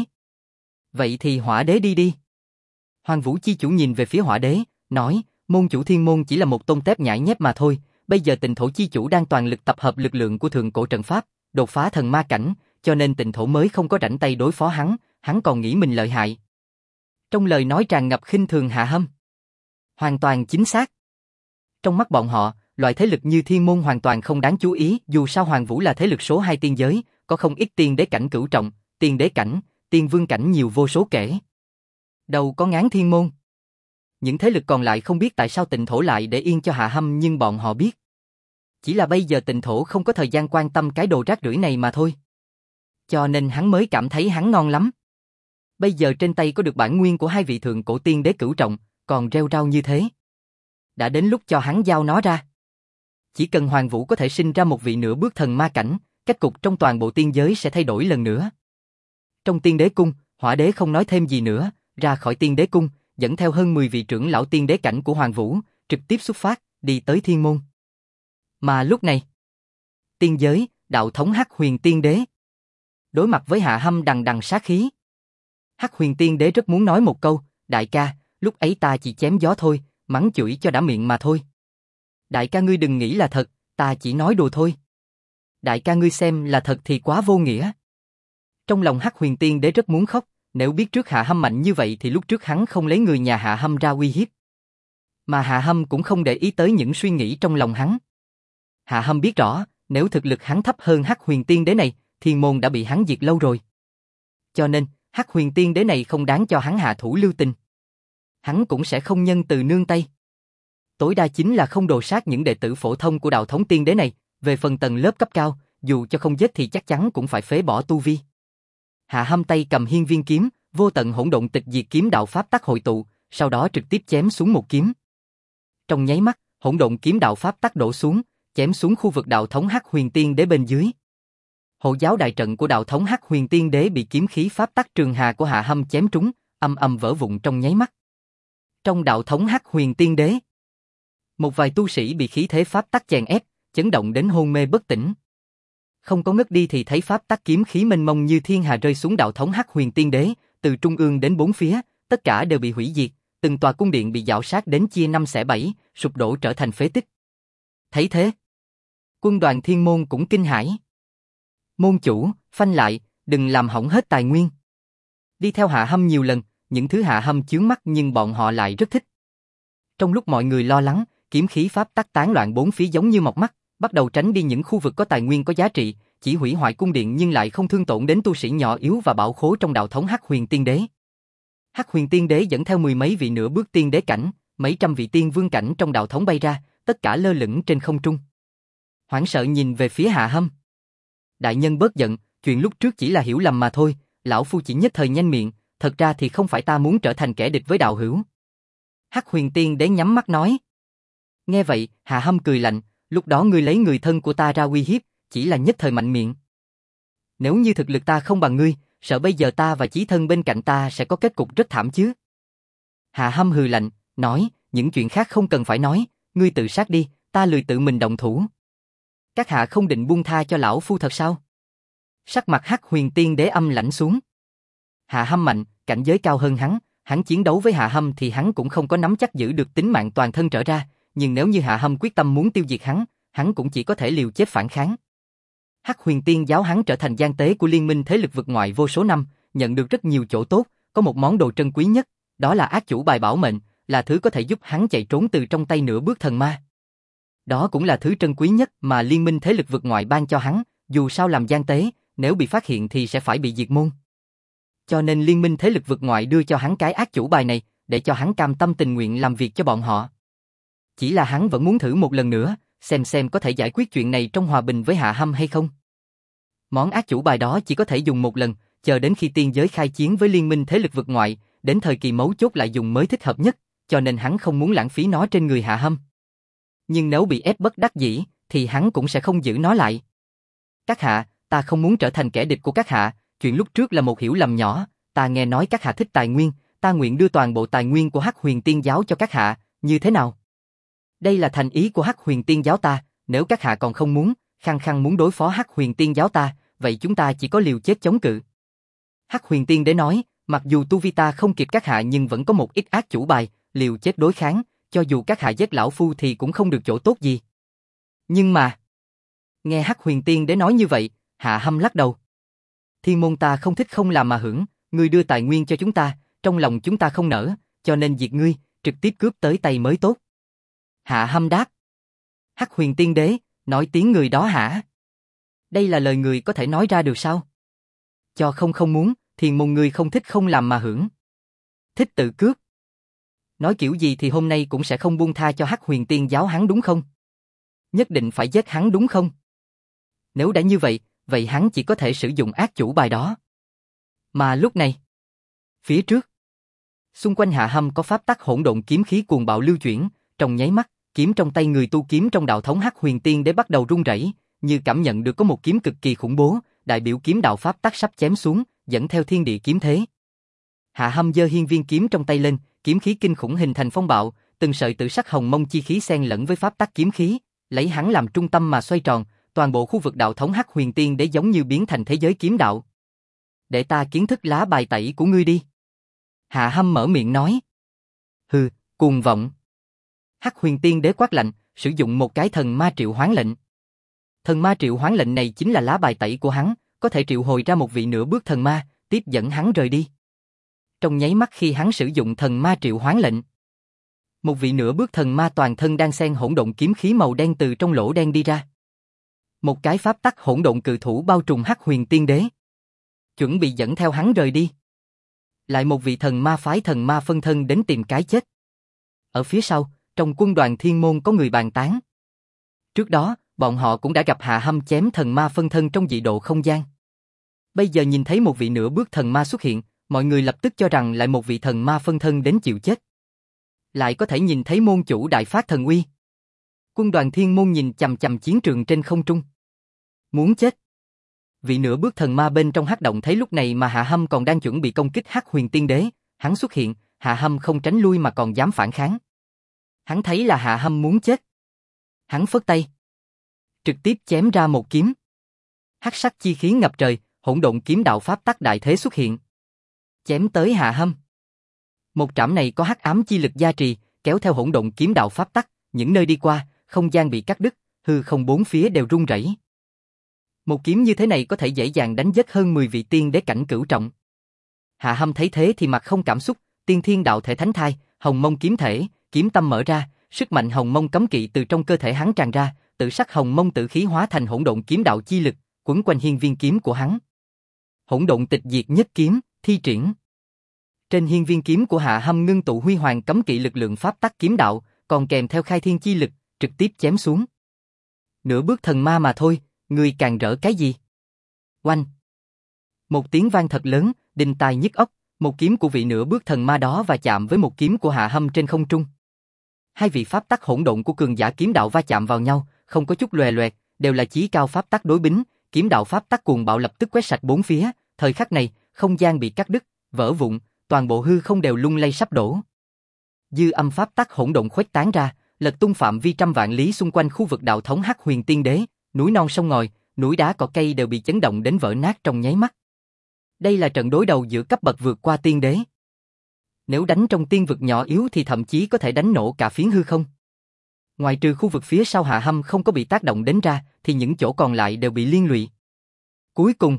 Vậy thì Hỏa đế đi đi. Hoàng Vũ chi chủ nhìn về phía Hỏa đế, nói, môn chủ thiên môn chỉ là một tôn tép nhãi nhép mà thôi, bây giờ Tịnh Thổ chi chủ đang toàn lực tập hợp lực lượng của thượng cổ trận pháp, đột phá thần ma cảnh, cho nên Tịnh Thổ mới không có rảnh tay đối phó hắn còn nghĩ mình lợi hại. Trong lời nói tràn ngập khinh thường Hạ Hâm. Hoàn toàn chính xác. Trong mắt bọn họ, loại thế lực như thiên môn hoàn toàn không đáng chú ý, dù sao Hoàng Vũ là thế lực số 2 tiên giới, có không ít tiên đế cảnh cửu trọng, tiên đế cảnh, tiên vương cảnh nhiều vô số kể. Đâu có ngán thiên môn. Những thế lực còn lại không biết tại sao Tịnh Thổ lại để yên cho Hạ Hâm, nhưng bọn họ biết. Chỉ là bây giờ Tịnh Thổ không có thời gian quan tâm cái đồ rác rưởi này mà thôi. Cho nên hắn mới cảm thấy hắn ngon lắm. Bây giờ trên tay có được bản nguyên của hai vị thượng cổ tiên đế cửu trọng, còn rêu rao như thế. Đã đến lúc cho hắn giao nó ra. Chỉ cần Hoàng Vũ có thể sinh ra một vị nửa bước thần ma cảnh, cách cục trong toàn bộ tiên giới sẽ thay đổi lần nữa. Trong tiên đế cung, Hỏa đế không nói thêm gì nữa, ra khỏi tiên đế cung, dẫn theo hơn 10 vị trưởng lão tiên đế cảnh của Hoàng Vũ, trực tiếp xuất phát, đi tới thiên môn. Mà lúc này, tiên giới, đạo thống Hắc Huyền tiên đế, đối mặt với Hạ Hâm đằng đằng sát khí. Hắc Huyền tiên đế rất muốn nói một câu, đại ca, lúc ấy ta chỉ chém gió thôi, mắng chửi cho đã miệng mà thôi. Đại ca ngươi đừng nghĩ là thật, ta chỉ nói đùa thôi. Đại ca ngươi xem là thật thì quá vô nghĩa. Trong lòng Hắc Huyền tiên đế rất muốn khóc, nếu biết trước Hạ Hâm mạnh như vậy thì lúc trước hắn không lấy người nhà Hạ Hâm ra uy hiếp. Mà Hạ Hâm cũng không để ý tới những suy nghĩ trong lòng hắn. Hạ Hâm biết rõ, nếu thực lực hắn thấp hơn Hắc Huyền tiên đế này, thiên môn đã bị hắn diệt lâu rồi. Cho nên, Hắc Huyền tiên đế này không đáng cho hắn hạ thủ lưu tình. Hắn cũng sẽ không nhân từ nương tay. Tối đa chính là không đồ sát những đệ tử phổ thông của đạo thống tiên đế này, về phần tầng lớp cấp cao, dù cho không giết thì chắc chắn cũng phải phế bỏ tu vi. Hạ Hâm tay cầm hiên viên kiếm, vô tận hỗn độn tịch diệt kiếm đạo pháp tắc hội tụ, sau đó trực tiếp chém xuống một kiếm. Trong nháy mắt, hỗn độn kiếm đạo pháp tắc đổ xuống, chém xuống khu vực đạo thống Hắc Huyền tiên đế bên dưới. Hộ giáo đại trận của đạo thống Hắc Huyền tiên đế bị kiếm khí pháp tắc trường hà của Hạ Hâm chém trúng, âm âm vỡ vụn trong nháy mắt. Trong đạo thống Hắc Huyền tiên đế, một vài tu sĩ bị khí thế pháp tắc chèn ép, chấn động đến hôn mê bất tỉnh. Không có ngất đi thì thấy pháp tắc kiếm khí mênh mông như thiên hà rơi xuống đạo thống Hắc Huyền tiên đế, từ trung ương đến bốn phía, tất cả đều bị hủy diệt, từng tòa cung điện bị dạo sát đến chia năm xẻ bảy, sụp đổ trở thành phế tích. Thấy thế, quân đoàn thiên môn cũng kinh hãi. Môn chủ, phanh lại, đừng làm hỏng hết tài nguyên. Đi theo Hạ Hâm nhiều lần, những thứ Hạ Hâm chướng mắt nhưng bọn họ lại rất thích. Trong lúc mọi người lo lắng, kiếm khí pháp tắc tán loạn bốn phía giống như mọc mắt, bắt đầu tránh đi những khu vực có tài nguyên có giá trị, chỉ hủy hoại cung điện nhưng lại không thương tổn đến tu sĩ nhỏ yếu và bảo khố trong đạo thống Hắc Huyền tiên đế. Hắc Huyền tiên đế dẫn theo 10 mấy vị nửa bước tiên đế cảnh, mấy trăm vị tiên vương cảnh trong đạo thống bay ra, tất cả lơ lửng trên không trung. Hoảng sợ nhìn về phía Hạ Hâm. Đại nhân bớt giận, chuyện lúc trước chỉ là hiểu lầm mà thôi, lão phu chỉ nhất thời nhanh miệng, thật ra thì không phải ta muốn trở thành kẻ địch với đạo hữu. Hắc Huyền tiên đế nhắm mắt nói. Nghe vậy, Hạ Hâm cười lạnh, lúc đó ngươi lấy người thân của ta ra uy hiếp, chỉ là nhất thời mạnh miệng. Nếu như thực lực ta không bằng ngươi, sợ bây giờ ta và chí thân bên cạnh ta sẽ có kết cục rất thảm chứ. Hạ Hâm hừ lạnh, nói, những chuyện khác không cần phải nói, ngươi tự sát đi, ta lười tự mình động thủ. Các hạ không định buông tha cho lão phu thật sao? Sắc mặt Hắc Huyền tiên đế âm lãnh xuống. Hạ Hâm mạnh, cảnh giới cao hơn hắn, hắn chiến đấu với Hạ Hâm thì hắn cũng không có nắm chắc giữ được tính mạng toàn thân trở ra, nhưng nếu như Hạ Hâm quyết tâm muốn tiêu diệt hắn cũng chỉ có thể liều chết phản kháng. Hắc Huyền Tiên giáo hắn trở thành gian tế của liên minh thế lực vực ngoại vô số năm, nhận được rất nhiều chỗ tốt, có một món đồ trân quý nhất, đó là ác chủ bài bảo mệnh, là thứ có thể giúp hắn chạy trốn từ trong tay nửa bước thần ma. Đó cũng là thứ trân quý nhất mà liên minh thế lực vực ngoại ban cho hắn, dù sao làm gian tế, nếu bị phát hiện thì sẽ phải bị diệt môn. Cho nên liên minh thế lực vực ngoại đưa cho hắn cái ác chủ bài này, để cho hắn cam tâm tình nguyện làm việc cho bọn họ. Chỉ là hắn vẫn muốn thử một lần nữa, xem có thể giải quyết chuyện này trong hòa bình với Hạ Hâm hay không. Món ác chủ bài đó chỉ có thể dùng một lần, chờ đến khi tiên giới khai chiến với liên minh thế lực vực ngoại, đến thời kỳ mấu chốt lại dùng mới thích hợp nhất, cho nên hắn không muốn lãng phí nó trên người Hạ Hâm. Nhưng nếu bị ép bất đắc dĩ, thì hắn cũng sẽ không giữ nó lại. Các hạ, ta không muốn trở thành kẻ địch của các hạ, chuyện lúc trước là một hiểu lầm nhỏ, ta nghe nói các hạ thích tài nguyên, ta nguyện đưa toàn bộ tài nguyên của Hắc Huyền Tiên giáo cho các hạ, như thế nào? Đây là thành ý của Hắc Huyền Tiên giáo ta, nếu các hạ còn không muốn, khăng khăng muốn đối phó Hắc Huyền Tiên giáo ta, vậy chúng ta chỉ có liều chết chống cự. Hắc Huyền Tiên đế nói, mặc dù tu vi ta không kịp các hạ nhưng vẫn có một ít ác chủ bài, liều chết đối kháng, cho dù các hạ giết lão phu thì cũng không được chỗ tốt gì. Nhưng mà, nghe Hắc Huyền Tiên đế nói như vậy, Hạ Hâm lắc đầu. Thiên môn ta không thích không làm mà hưởng, ngươi đưa tài nguyên cho chúng ta, trong lòng chúng ta không nỡ, cho nên diệt ngươi, trực tiếp cướp tới tay mới tốt. Hạ Hâm đáp. Hắc Huyền Tiên đế, nói tiếng người đó hả? Đây là lời người có thể nói ra được sao? Cho không muốn, thiên môn ngươi không thích không làm mà hưởng. Thích tự cướp. Nói kiểu gì thì hôm nay cũng sẽ không buông tha cho Hắc Huyền Tiên giáo hắn đúng không? Nhất định phải giết hắn đúng không? Nếu đã như vậy, vậy hắn chỉ có thể sử dụng ác chủ bài đó. Mà lúc này, phía trước, xung quanh Hạ Hâm có pháp tắc hỗn độn kiếm khí cuồng bạo lưu chuyển, trong nháy mắt, kiếm trong tay người tu kiếm trong đạo thống Hắc Huyền Tiên đế bắt đầu rung rẩy, như cảm nhận được có một kiếm cực kỳ khủng bố, đại biểu kiếm đạo pháp tắc sắp chém xuống, dẫn theo thiên địa kiếm thế. Hạ Hâm giơ hiên viên kiếm trong tay lên, kiếm khí kinh khủng hình thành phong bạo, từng sợi tự sắc hồng mông chi khí xen lẫn với pháp tắc kiếm khí, lấy hắn làm trung tâm mà xoay tròn, toàn bộ khu vực đạo thống Hắc Huyền Tiên đế giống như biến thành thế giới kiếm đạo. Để ta kiến thức lá bài tẩy của ngươi đi. Hạ Hâm mở miệng nói. Hừ, cuồng vọng. Hắc Huyền Tiên đế quát lạnh, sử dụng một cái thần ma triệu hoán lệnh. Thần ma triệu hoán lệnh này chính là lá bài tẩy của hắn, có thể triệu hồi ra một vị nửa bước thần ma, tiếp dẫn hắn rời đi. Trong nháy mắt khi hắn sử dụng thần ma triệu hoán lệnh, một vị nửa bước thần ma toàn thân đang xen hỗn độn kiếm khí màu đen từ trong lỗ đen đi ra. Một cái pháp tắc hỗn độn cự thủ bao trùm Hắc Huyền Tiên đế, chuẩn bị dẫn theo hắn rời đi. Lại một vị thần ma phái thần ma phân thân đến tìm cái chết. Ở phía sau, trong quân đoàn thiên môn có người bàn tán. Trước đó, bọn họ cũng đã gặp Hạ Hâm chém thần ma phân thân trong dị độ không gian. Bây giờ nhìn thấy một vị nửa bước thần ma xuất hiện, mọi người lập tức cho rằng lại một vị thần ma phân thân đến chịu chết. Lại có thể nhìn thấy môn chủ đại phát thần uy. Quân đoàn thiên môn nhìn chằm chằm chiến trường trên không trung. Muốn chết. Vị nửa bước thần ma bên trong hắc động thấy lúc này mà Hạ Hâm còn đang chuẩn bị công kích Hắc Huyền Tiên đế, hắn xuất hiện, Hạ Hâm không tránh lui mà còn dám phản kháng. Hắn thấy là Hạ Hâm muốn chết. Hắn phất tay, trực tiếp chém ra một kiếm. Hắc sắc chi khí ngập trời, hỗn độn kiếm đạo pháp tắc đại thế xuất hiện. Chém tới Hạ Hâm. Một trảm này có hắc ám chi lực gia trì, kéo theo hỗn độn kiếm đạo pháp tắc, những nơi đi qua, không gian bị cắt đứt, hư không bốn phía đều rung rẩy. Một kiếm như thế này có thể dễ dàng đánh giết hơn 10 vị tiên đế cảnh cửu trọng. Hạ Hâm thấy thế thì mặt không cảm xúc, tiên thiên đạo thể thánh thai, hồng mông kiếm thể, kiếm tâm mở ra, sức mạnh hồng mông cấm kỵ từ trong cơ thể hắn tràn ra, tự sắc hồng mông tự khí hóa thành hỗn độn kiếm đạo chi lực, quấn quanh hiên viên kiếm của hắn. Hỗn độn tịch diệt nhất kiếm, thi triển. Trên hiên viên kiếm của Hạ Hâm ngưng tụ huy hoàng cấm kỵ lực lượng pháp tắc kiếm đạo, còn kèm theo khai thiên chi lực, trực tiếp chém xuống. Nửa bước thần ma mà thôi, ngươi càng rỡ cái gì? Oanh! Một tiếng vang thật lớn, đinh tai nhức óc, một kiếm của vị nửa bước thần ma đó va chạm với một kiếm của Hạ Hâm trên không trung. Hai vị pháp tắc hỗn độn của cường giả kiếm đạo va chạm vào nhau, không có chút loè loẹt, đều là chí cao pháp tắc đối bính, kiếm đạo pháp tắc cuồng bạo lập tức quét sạch bốn phía, thời khắc này, không gian bị cắt đứt, vỡ vụn, toàn bộ hư không đều lung lay sắp đổ. Dư âm pháp tắc hỗn độn khuếch tán ra, lật tung phạm vi trăm vạn lý xung quanh khu vực đạo thống Hắc Huyền Tiên đế, núi non sông ngòi, núi đá cỏ cây đều bị chấn động đến vỡ nát trong nháy mắt. Đây là trận đối đầu giữa cấp bậc vượt qua tiên đế. Nếu đánh trong tiên vực nhỏ yếu thì thậm chí có thể đánh nổ cả phiến hư không. Ngoài trừ khu vực phía sau Hạ Hâm không có bị tác động đến ra, thì những chỗ còn lại đều bị liên lụy. Cuối cùng,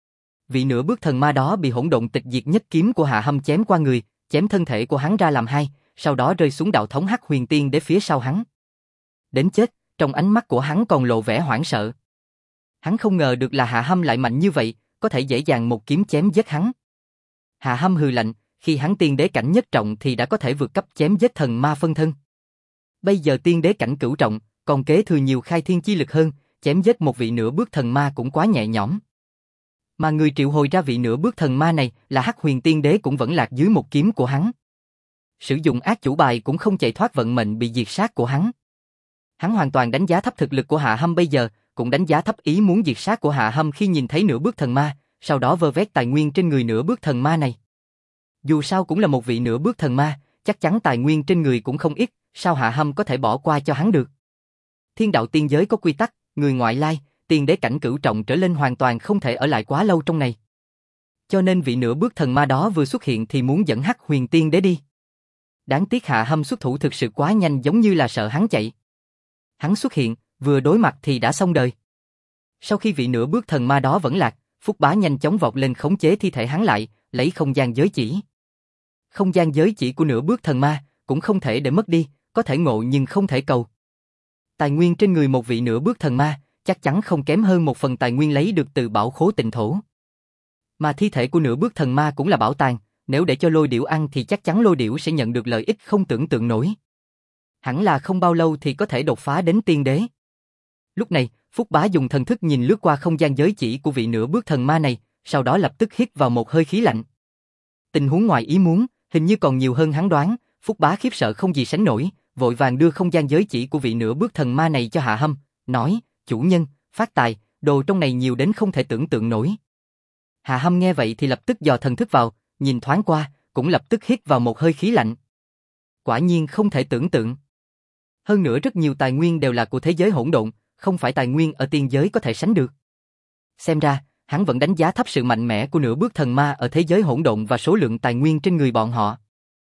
vị nửa bước thần ma đó bị hỗn độn tịch diệt nhất kiếm của Hạ Hâm chém qua người, chém thân thể của hắn ra làm hai, sau đó rơi xuống đạo thống Hắc Huyền Tiên Đế phía sau hắn. Đến chết, trong ánh mắt của hắn còn lộ vẻ hoảng sợ. Hắn không ngờ được là Hạ Hâm lại mạnh như vậy, có thể dễ dàng một kiếm chém giết hắn. Hạ Hâm hừ lạnh, khi hắn tiên đế cảnh nhất trọng thì đã có thể vượt cấp chém giết thần ma phân thân. Bây giờ tiên đế cảnh cửu trọng, còn kế thừa nhiều khai thiên chi lực hơn, chém giết một vị nửa bước thần ma cũng quá nhẹ nhõm. Mà người triệu hồi ra vị nửa bước thần ma này là Hắc Huyền Tiên Đế cũng vẫn lạc dưới một kiếm của hắn. Sử dụng ác chủ bài cũng không chạy thoát vận mệnh bị diệt sát của hắn. Hắn hoàn toàn đánh giá thấp thực lực của Hạ Hâm bây giờ, cũng đánh giá thấp ý muốn diệt sát của Hạ Hâm khi nhìn thấy nửa bước thần ma, sau đó vơ vét tài nguyên trên người nửa bước thần ma này. Dù sao cũng là một vị nửa bước thần ma, chắc chắn tài nguyên trên người cũng không ít, sao Hạ Hâm có thể bỏ qua cho hắn được. Thiên đạo tiên giới có quy tắc, người ngoại lai, tiên đế cảnh cửu trọng trở lên hoàn toàn không thể ở lại quá lâu trong này. Cho nên vị nửa bước thần ma đó vừa xuất hiện thì muốn dẫn Hắc Huyền Tiên Đế đi. Đáng tiếc Hạ Hâm xuất thủ thực sự quá nhanh, giống như là sợ hắn chạy. Hắn xuất hiện, vừa đối mặt thì đã xong đời. Sau khi vị nửa bước thần ma đó vẫn lạc, Phúc Bá nhanh chóng vọt lên khống chế thi thể hắn lại, lấy không gian giới chỉ. Không gian giới chỉ của nửa bước thần ma cũng không thể để mất đi, có thể ngộ nhưng không thể cầu. Tài nguyên trên người một vị nửa bước thần ma chắc chắn không kém hơn một phần tài nguyên lấy được từ bảo khố tịnh thổ. Mà thi thể của nửa bước thần ma cũng là bảo tàng, nếu để cho lôi điểu ăn thì chắc chắn lôi điểu sẽ nhận được lợi ích không tưởng tượng nổi. Hẳn là không bao lâu thì có thể đột phá đến tiên đế. Lúc này, Phúc Bá dùng thần thức nhìn lướt qua không gian giới chỉ của vị nửa bước thần ma này, sau đó lập tức hít vào một hơi khí lạnh. Tình huống ngoài ý muốn, hình như còn nhiều hơn hắn đoán, Phúc Bá khiếp sợ không gì sánh nổi, vội vàng đưa không gian giới chỉ của vị nửa bước thần ma này cho Hạ Hâm, nói, chủ nhân, phát tài, đồ trong này nhiều đến không thể tưởng tượng nổi. Hạ Hâm nghe vậy thì lập tức dò thần thức vào, nhìn thoáng qua, cũng lập tức hít vào một hơi khí lạnh. Quả nhiên không thể tưởng tượng. Hơn nữa rất nhiều tài nguyên đều là của thế giới hỗn độn, không phải tài nguyên ở tiên giới có thể sánh được. Xem ra, hắn vẫn đánh giá thấp sự mạnh mẽ của nửa bước thần ma ở thế giới hỗn độn và số lượng tài nguyên trên người bọn họ.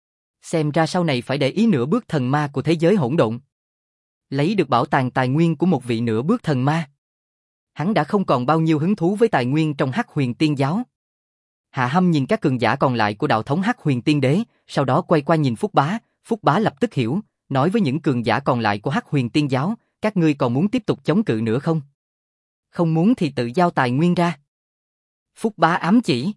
Xem ra sau này phải để ý nửa bước thần ma của thế giới hỗn độn. Lấy được bảo tàng tài nguyên của một vị nửa bước thần ma. Hắn đã không còn bao nhiêu hứng thú với tài nguyên trong Hắc Huyền Tiên giáo. Hạ Hâm nhìn các cường giả còn lại của đạo thống Hắc Huyền Tiên Đế, sau đó quay qua nhìn Phúc Bá lập tức hiểu, nói với những cường giả còn lại của Hắc Huyền Tiên giáo, các ngươi còn muốn tiếp tục chống cự nữa không? Không muốn thì tự giao tài nguyên ra. Phúc Bá ám chỉ.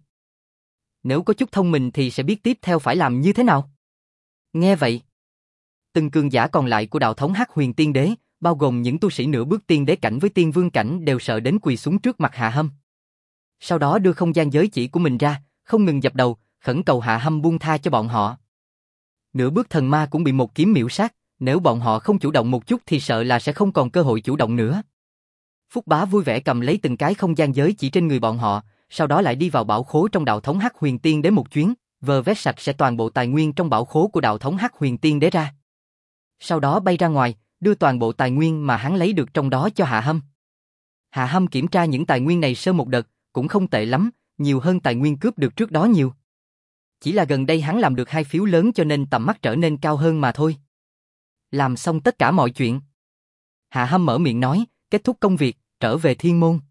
Nếu có chút thông minh thì sẽ biết tiếp theo phải làm như thế nào. Nghe vậy, từng cường giả còn lại của đạo thống Hắc Huyền Tiên Đế, bao gồm những tu sĩ nửa bước tiên đế cảnh với tiên vương cảnh đều sợ đến quỳ xuống trước mặt Hạ Hâm. Sau đó đưa không gian giới chỉ của mình ra, không ngừng dập đầu, khẩn cầu Hạ Hâm buông tha cho bọn họ. Nửa bước thần ma cũng bị một kiếm miểu sát, nếu bọn họ không chủ động một chút thì sợ là sẽ không còn cơ hội chủ động nữa. Phúc Bá vui vẻ cầm lấy từng cái không gian giới chỉ trên người bọn họ, sau đó lại đi vào bảo khố trong đạo thống Hắc Huyền Tiên Đế một chuyến, vơ vét sạch sẽ toàn bộ tài nguyên trong bảo khố của đạo thống Hắc Huyền Tiên Đế ra. Sau đó bay ra ngoài, đưa toàn bộ tài nguyên mà hắn lấy được trong đó cho Hạ Hâm. Hạ Hâm kiểm tra những tài nguyên này sơ một đợt, cũng không tệ lắm, nhiều hơn tài nguyên cướp được trước đó nhiều. Chỉ là gần đây hắn làm được 2 phiếu lớn cho nên tầm mắt trở nên cao hơn mà thôi. Làm xong tất cả mọi chuyện, Hạ Hâm mở miệng nói, kết thúc công việc, trở về thiên môn.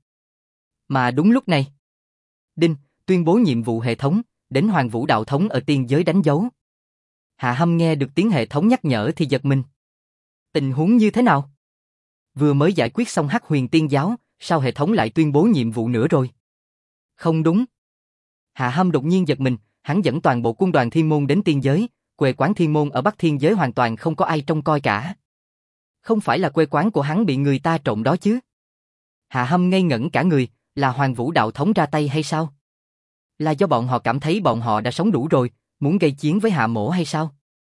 Mà đúng lúc này, đinh, tuyên bố nhiệm vụ hệ thống, đến Hoàng Vũ đạo thống ở tiên giới đánh dấu. Hạ Hâm nghe được tiếng hệ thống nhắc nhở thì giật mình. Tình huống như thế nào? Vừa mới giải quyết xong Hắc Huyền Tiên giáo, sao hệ thống lại tuyên bố nhiệm vụ nữa rồi? Không đúng. Hạ Hâm đột nhiên giật mình, hắn dẫn toàn bộ quân đoàn thiên môn đến tiên giới, quê quán thiên môn ở Bắc Thiên giới hoàn toàn không có ai trông coi cả. Không phải là quê quán của hắn bị người ta trộm đó chứ? Hạ Hâm ngây ngẩn cả người, là Hoàng Vũ đạo thống ra tay hay sao? Là do bọn họ cảm thấy bọn họ đã sống đủ rồi, muốn gây chiến với Hạ Mỗ hay sao?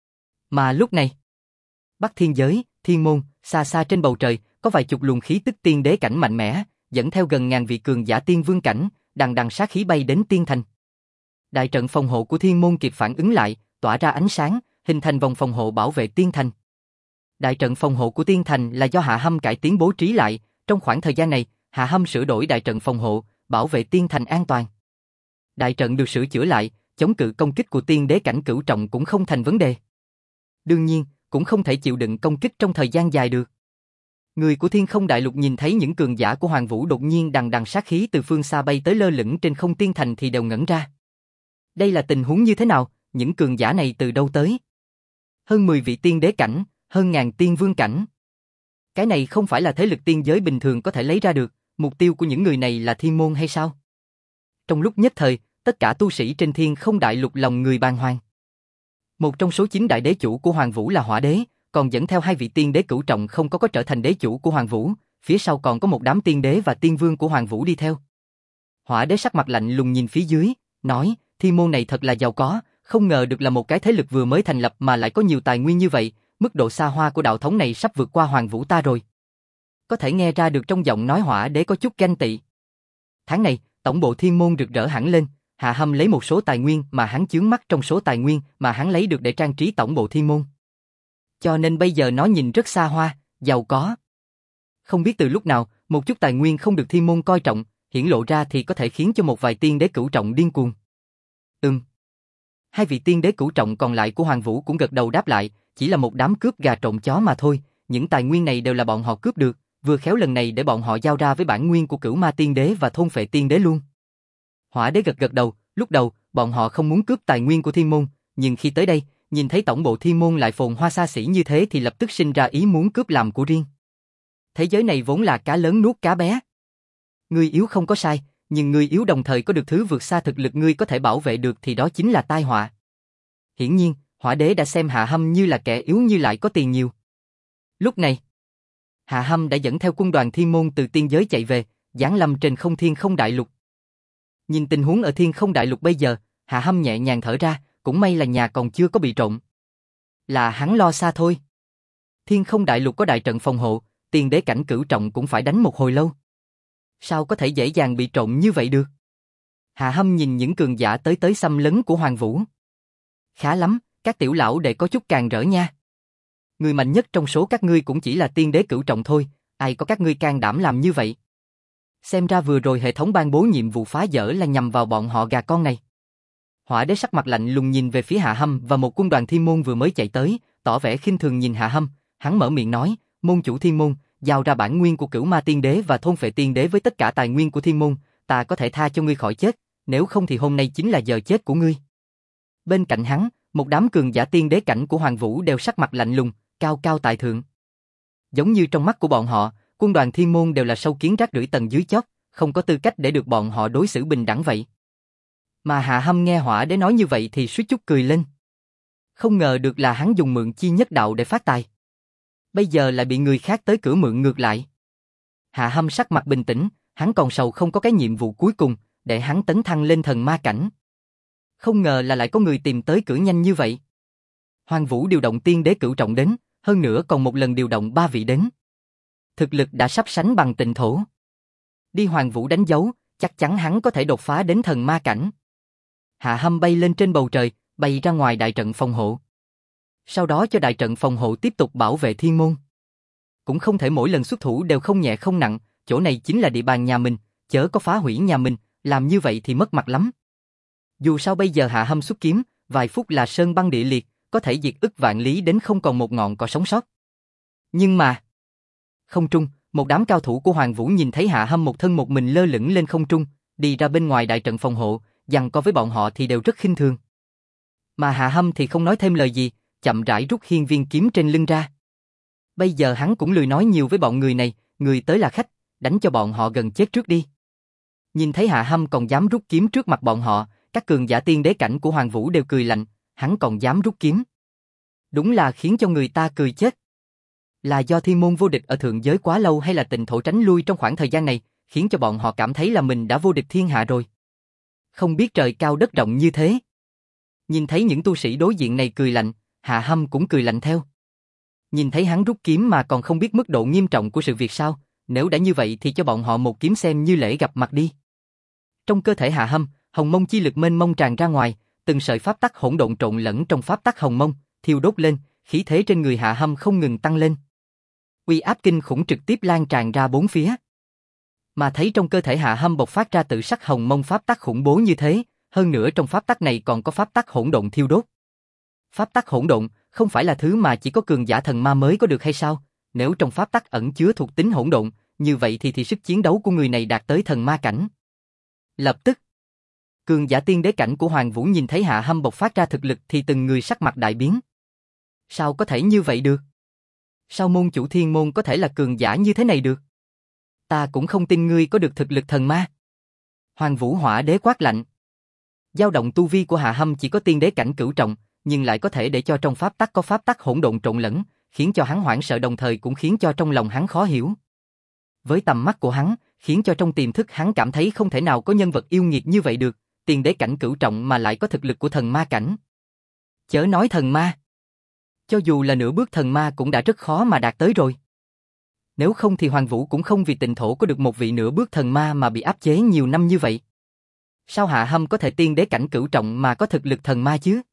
Mà lúc này, Bắc Thiên giới, thiên môn, xa xa trên bầu trời, có vài chục luồng khí tức tiên đế cảnh mạnh mẽ, dẫn theo gần ngàn vị cường giả tiên vương cảnh, đằng đằng sát khí bay đến tiên thành. Đại trận phòng hộ của thiên môn kịp phản ứng lại, tỏa ra ánh sáng, hình thành vòng phòng hộ bảo vệ tiên thành. Đại trận phòng hộ của tiên thành là do Hạ Hâm cải tiến bố trí lại, trong khoảng thời gian này, Hạ Hâm sửa đổi đại trận phòng hộ, bảo vệ tiên thành an toàn. Đại trận được sửa chữa lại, chống cự công kích của tiên đế cảnh cửu trọng cũng không thành vấn đề. Đương nhiên, cũng không thể chịu đựng công kích trong thời gian dài được. Người của Thiên Không Đại Lục nhìn thấy những cường giả của Hoàng Vũ đột nhiên đằng đằng sát khí từ phương xa bay tới lơ lửng trên không tiên thành thì đều ngẩn ra. Đây là tình huống như thế nào, những cường giả này từ đâu tới? Hơn 10 vị tiên đế cảnh, hơn ngàn tiên vương cảnh. Cái này không phải là thế lực tiên giới bình thường có thể lấy ra được, mục tiêu của những người này là thiên môn hay sao? Trong lúc nhất thời, tất cả tu sĩ trên Thiên Không Đại Lục lòng người bàng hoàng. Một trong số 9 đại đế chủ của Hoàng Vũ là Hỏa Đế, còn dẫn theo 2 vị tiên đế cửu trọng không có trở thành đế chủ của Hoàng Vũ, phía sau còn có một đám tiên đế và tiên vương của Hoàng Vũ đi theo. Hỏa Đế sắc mặt lạnh lùng nhìn phía dưới, nói, thiên môn này thật là giàu có, không ngờ được là một cái thế lực vừa mới thành lập mà lại có nhiều tài nguyên như vậy, mức độ xa hoa của đạo thống này sắp vượt qua Hoàng Vũ ta rồi. Có thể nghe ra được trong giọng nói Hỏa Đế có chút ganh tị. Tháng này, tổng bộ thiên môn rực rỡ hẳn lên, Hạ Hâm lấy một số tài nguyên mà hắn chướng mắt trong số tài nguyên mà hắn lấy được để trang trí tổng bộ thiên môn. Cho nên bây giờ nó nhìn rất xa hoa, giàu có. Không biết từ lúc nào, một chút tài nguyên không được thiên môn coi trọng, hiển lộ ra thì có thể khiến cho một vài tiên đế cửu trọng điên cuồng. Hai vị tiên đế cửu trọng còn lại của Hoàng Vũ cũng gật đầu đáp lại, chỉ là một đám cướp gà trộm chó mà thôi, những tài nguyên này đều là bọn họ cướp được, vừa khéo lần này để bọn họ giao ra với bản nguyên của Cửu Ma Tiên Đế và Thôn Phệ Tiên Đế luôn. Hỏa Đế gật đầu, lúc đầu, bọn họ không muốn cướp tài nguyên của thiên môn, nhưng khi tới đây, nhìn thấy tổng bộ thiên môn lại phồn hoa xa xỉ như thế thì lập tức sinh ra ý muốn cướp làm của riêng. Thế giới này vốn là cá lớn nuốt cá bé. Ngươi yếu không có sai, nhưng ngươi yếu đồng thời có được thứ vượt xa thực lực ngươi có thể bảo vệ được thì đó chính là tai họa. Hiển nhiên, Hỏa Đế đã xem Hạ Hâm như là kẻ yếu như lại có tiền nhiều. Lúc này, Hạ Hâm đã dẫn theo quân đoàn thiên môn từ tiên giới chạy về, giáng lâm trên không Thiên Không Đại Lục. Nhìn tình huống ở Thiên Không Đại Lục bây giờ, Hạ Hâm nhẹ nhàng thở ra, cũng may là nhà còn chưa có bị trộm. Là hắn lo xa thôi. Thiên Không Đại Lục có đại trận phòng hộ, tiên đế cảnh cửu trọng cũng phải đánh một hồi lâu. Sao có thể dễ dàng bị trộm như vậy được? Hạ Hâm nhìn những cường giả tới xâm lấn của Hoàng Vũ. Khá lắm, các tiểu lão đệ có chút càng rỡ nha. Người mạnh nhất trong số các ngươi cũng chỉ là tiên đế cửu trọng thôi, ai có các ngươi can đảm làm như vậy? Xem ra vừa rồi hệ thống ban bố nhiệm vụ phá dỡ là nhằm vào bọn họ gà con này. Hỏa Đế sắc mặt lạnh lùng nhìn về phía Hạ Hâm và một quân đoàn thiên môn vừa mới chạy tới, tỏ vẻ khinh thường nhìn Hạ Hâm, hắn mở miệng nói, môn chủ thiên môn, giao ra bản nguyên của Cửu Ma Tiên Đế và Thôn Phệ Tiên Đế với tất cả tài nguyên của thiên môn, ta có thể tha cho ngươi khỏi chết, nếu không thì hôm nay chính là giờ chết của ngươi. Bên cạnh hắn, một đám cường giả tiên đế cảnh của Hoàng Vũ đều sắc mặt lạnh lùng, cao cao tại thượng. Giống như trong mắt của bọn họ, quân đoàn thiên môn đều là sâu kiến rác rưởi tầng dưới chót, không có tư cách để được bọn họ đối xử bình đẳng vậy. Mà Hạ Hâm nghe Hỏa Đế nói như vậy thì suýt chút cười lên. Không ngờ được là hắn dùng mượn chi nhất đạo để phát tài. Bây giờ lại bị người khác tới cửa mượn ngược lại. Hạ Hâm sắc mặt bình tĩnh, hắn còn sầu không có cái nhiệm vụ cuối cùng, để hắn tấn thăng lên thần ma cảnh. Không ngờ là lại có người tìm tới cửa nhanh như vậy. Hoàng Vũ điều động tiên đế cửu trọng đến, hơn nữa còn một lần điều động 3 vị đến. Thực lực đã sắp sánh bằng Tịnh Thổ. Đi Hoàng Vũ đánh dấu, chắc chắn hắn có thể đột phá đến thần ma cảnh. Hạ Hâm bay lên trên bầu trời, bay ra ngoài đại trận phòng hộ. Sau đó cho đại trận phòng hộ tiếp tục bảo vệ thiên môn. Cũng không thể mỗi lần xuất thủ đều không nhẹ không nặng, chỗ này chính là địa bàn nhà mình, chớ có phá hủy nhà mình, làm như vậy thì mất mặt lắm. Dù sao bây giờ Hạ Hâm xuất kiếm, vài phút là sơn băng địa liệt, có thể diệt ức vạn lý đến không còn một ngọn cỏ sống sót. Nhưng mà, không trung, một đám cao thủ của Hoàng Vũ nhìn thấy Hạ Hâm một thân một mình lơ lửng lên không trung, đi ra bên ngoài đại trận phòng hộ, giằng co với bọn họ thì đều rất khinh thường. Mà Hạ Hâm thì không nói thêm lời gì, chậm rãi rút hiên viên kiếm trên lưng ra. Bây giờ hắn cũng lười nói nhiều với bọn người này, người tới là khách, đánh cho bọn họ gần chết trước đi. Nhìn thấy Hạ Hâm còn dám rút kiếm trước mặt bọn họ, các cường giả tiên đế cảnh của Hoàng Vũ đều cười lạnh, hắn còn dám rút kiếm. Đúng là khiến cho người ta cười chết. Là do thiên môn vô địch ở thượng giới quá lâu hay là Tịnh Thổ tránh lui trong khoảng thời gian này, khiến cho bọn họ cảm thấy là mình đã vô địch thiên hạ rồi. Không biết trời cao đất rộng như thế. Nhìn thấy những tu sĩ đối diện này cười lạnh, Hạ Hâm cũng cười lạnh theo. Nhìn thấy hắn rút kiếm mà còn không biết mức độ nghiêm trọng của sự việc sao, nếu đã như vậy thì cho bọn họ một kiếm xem như lễ gặp mặt đi. Trong cơ thể Hạ Hâm, hồng mông chi lực mênh mông tràn ra ngoài, từng sợi pháp tắc hỗn độn trộn lẫn trong pháp tắc hồng mông, thiêu đốt lên, khí thế trên người Hạ Hâm không ngừng tăng lên. Uy áp kinh khủng trực tiếp lan tràn ra bốn phía. Mà thấy trong cơ thể Hạ Hâm bộc phát ra tự sắc hồng mông pháp tắc khủng bố như thế, hơn nữa trong pháp tắc này còn có pháp tắc hỗn độn thiêu đốt. Pháp tắc hỗn độn không phải là thứ mà chỉ có cường giả thần ma mới có được hay sao? Nếu trong pháp tắc ẩn chứa thuộc tính hỗn độn, như vậy thì sức chiến đấu của người này đạt tới thần ma cảnh. Lập tức, cường giả tiên đế cảnh của Hoàng Vũ nhìn thấy Hạ Hâm bộc phát ra thực lực thì từng người sắc mặt đại biến. Sao có thể như vậy được? Sao môn chủ thiên môn có thể là cường giả như thế này được? Ta cũng không tin ngươi có được thực lực thần ma. Hoàng Vũ Hỏa Đế quát lạnh. Dao động tu vi của Hạ Hâm chỉ có tiên đế cảnh cửu trọng, nhưng lại có thể để cho trong pháp tắc có pháp tắc hỗn độn trộn lẫn, khiến cho hắn hoảng sợ đồng thời cũng khiến cho trong lòng hắn khó hiểu. Với tầm mắt của hắn, khiến cho trong tiềm thức hắn cảm thấy không thể nào có nhân vật yêu nghiệt như vậy được, tiên đế cảnh cửu trọng mà lại có thực lực của thần ma cảnh. Chớ nói thần ma. Cho dù là nửa bước thần ma cũng đã rất khó mà đạt tới rồi. Nếu không thì Hoàng Vũ cũng không vì tịnh thổ có được một vị nửa bước thần ma mà bị áp chế nhiều năm như vậy. Sao Hạ Hâm có thể tiên đế cảnh cửu trọng mà có thực lực thần ma chứ?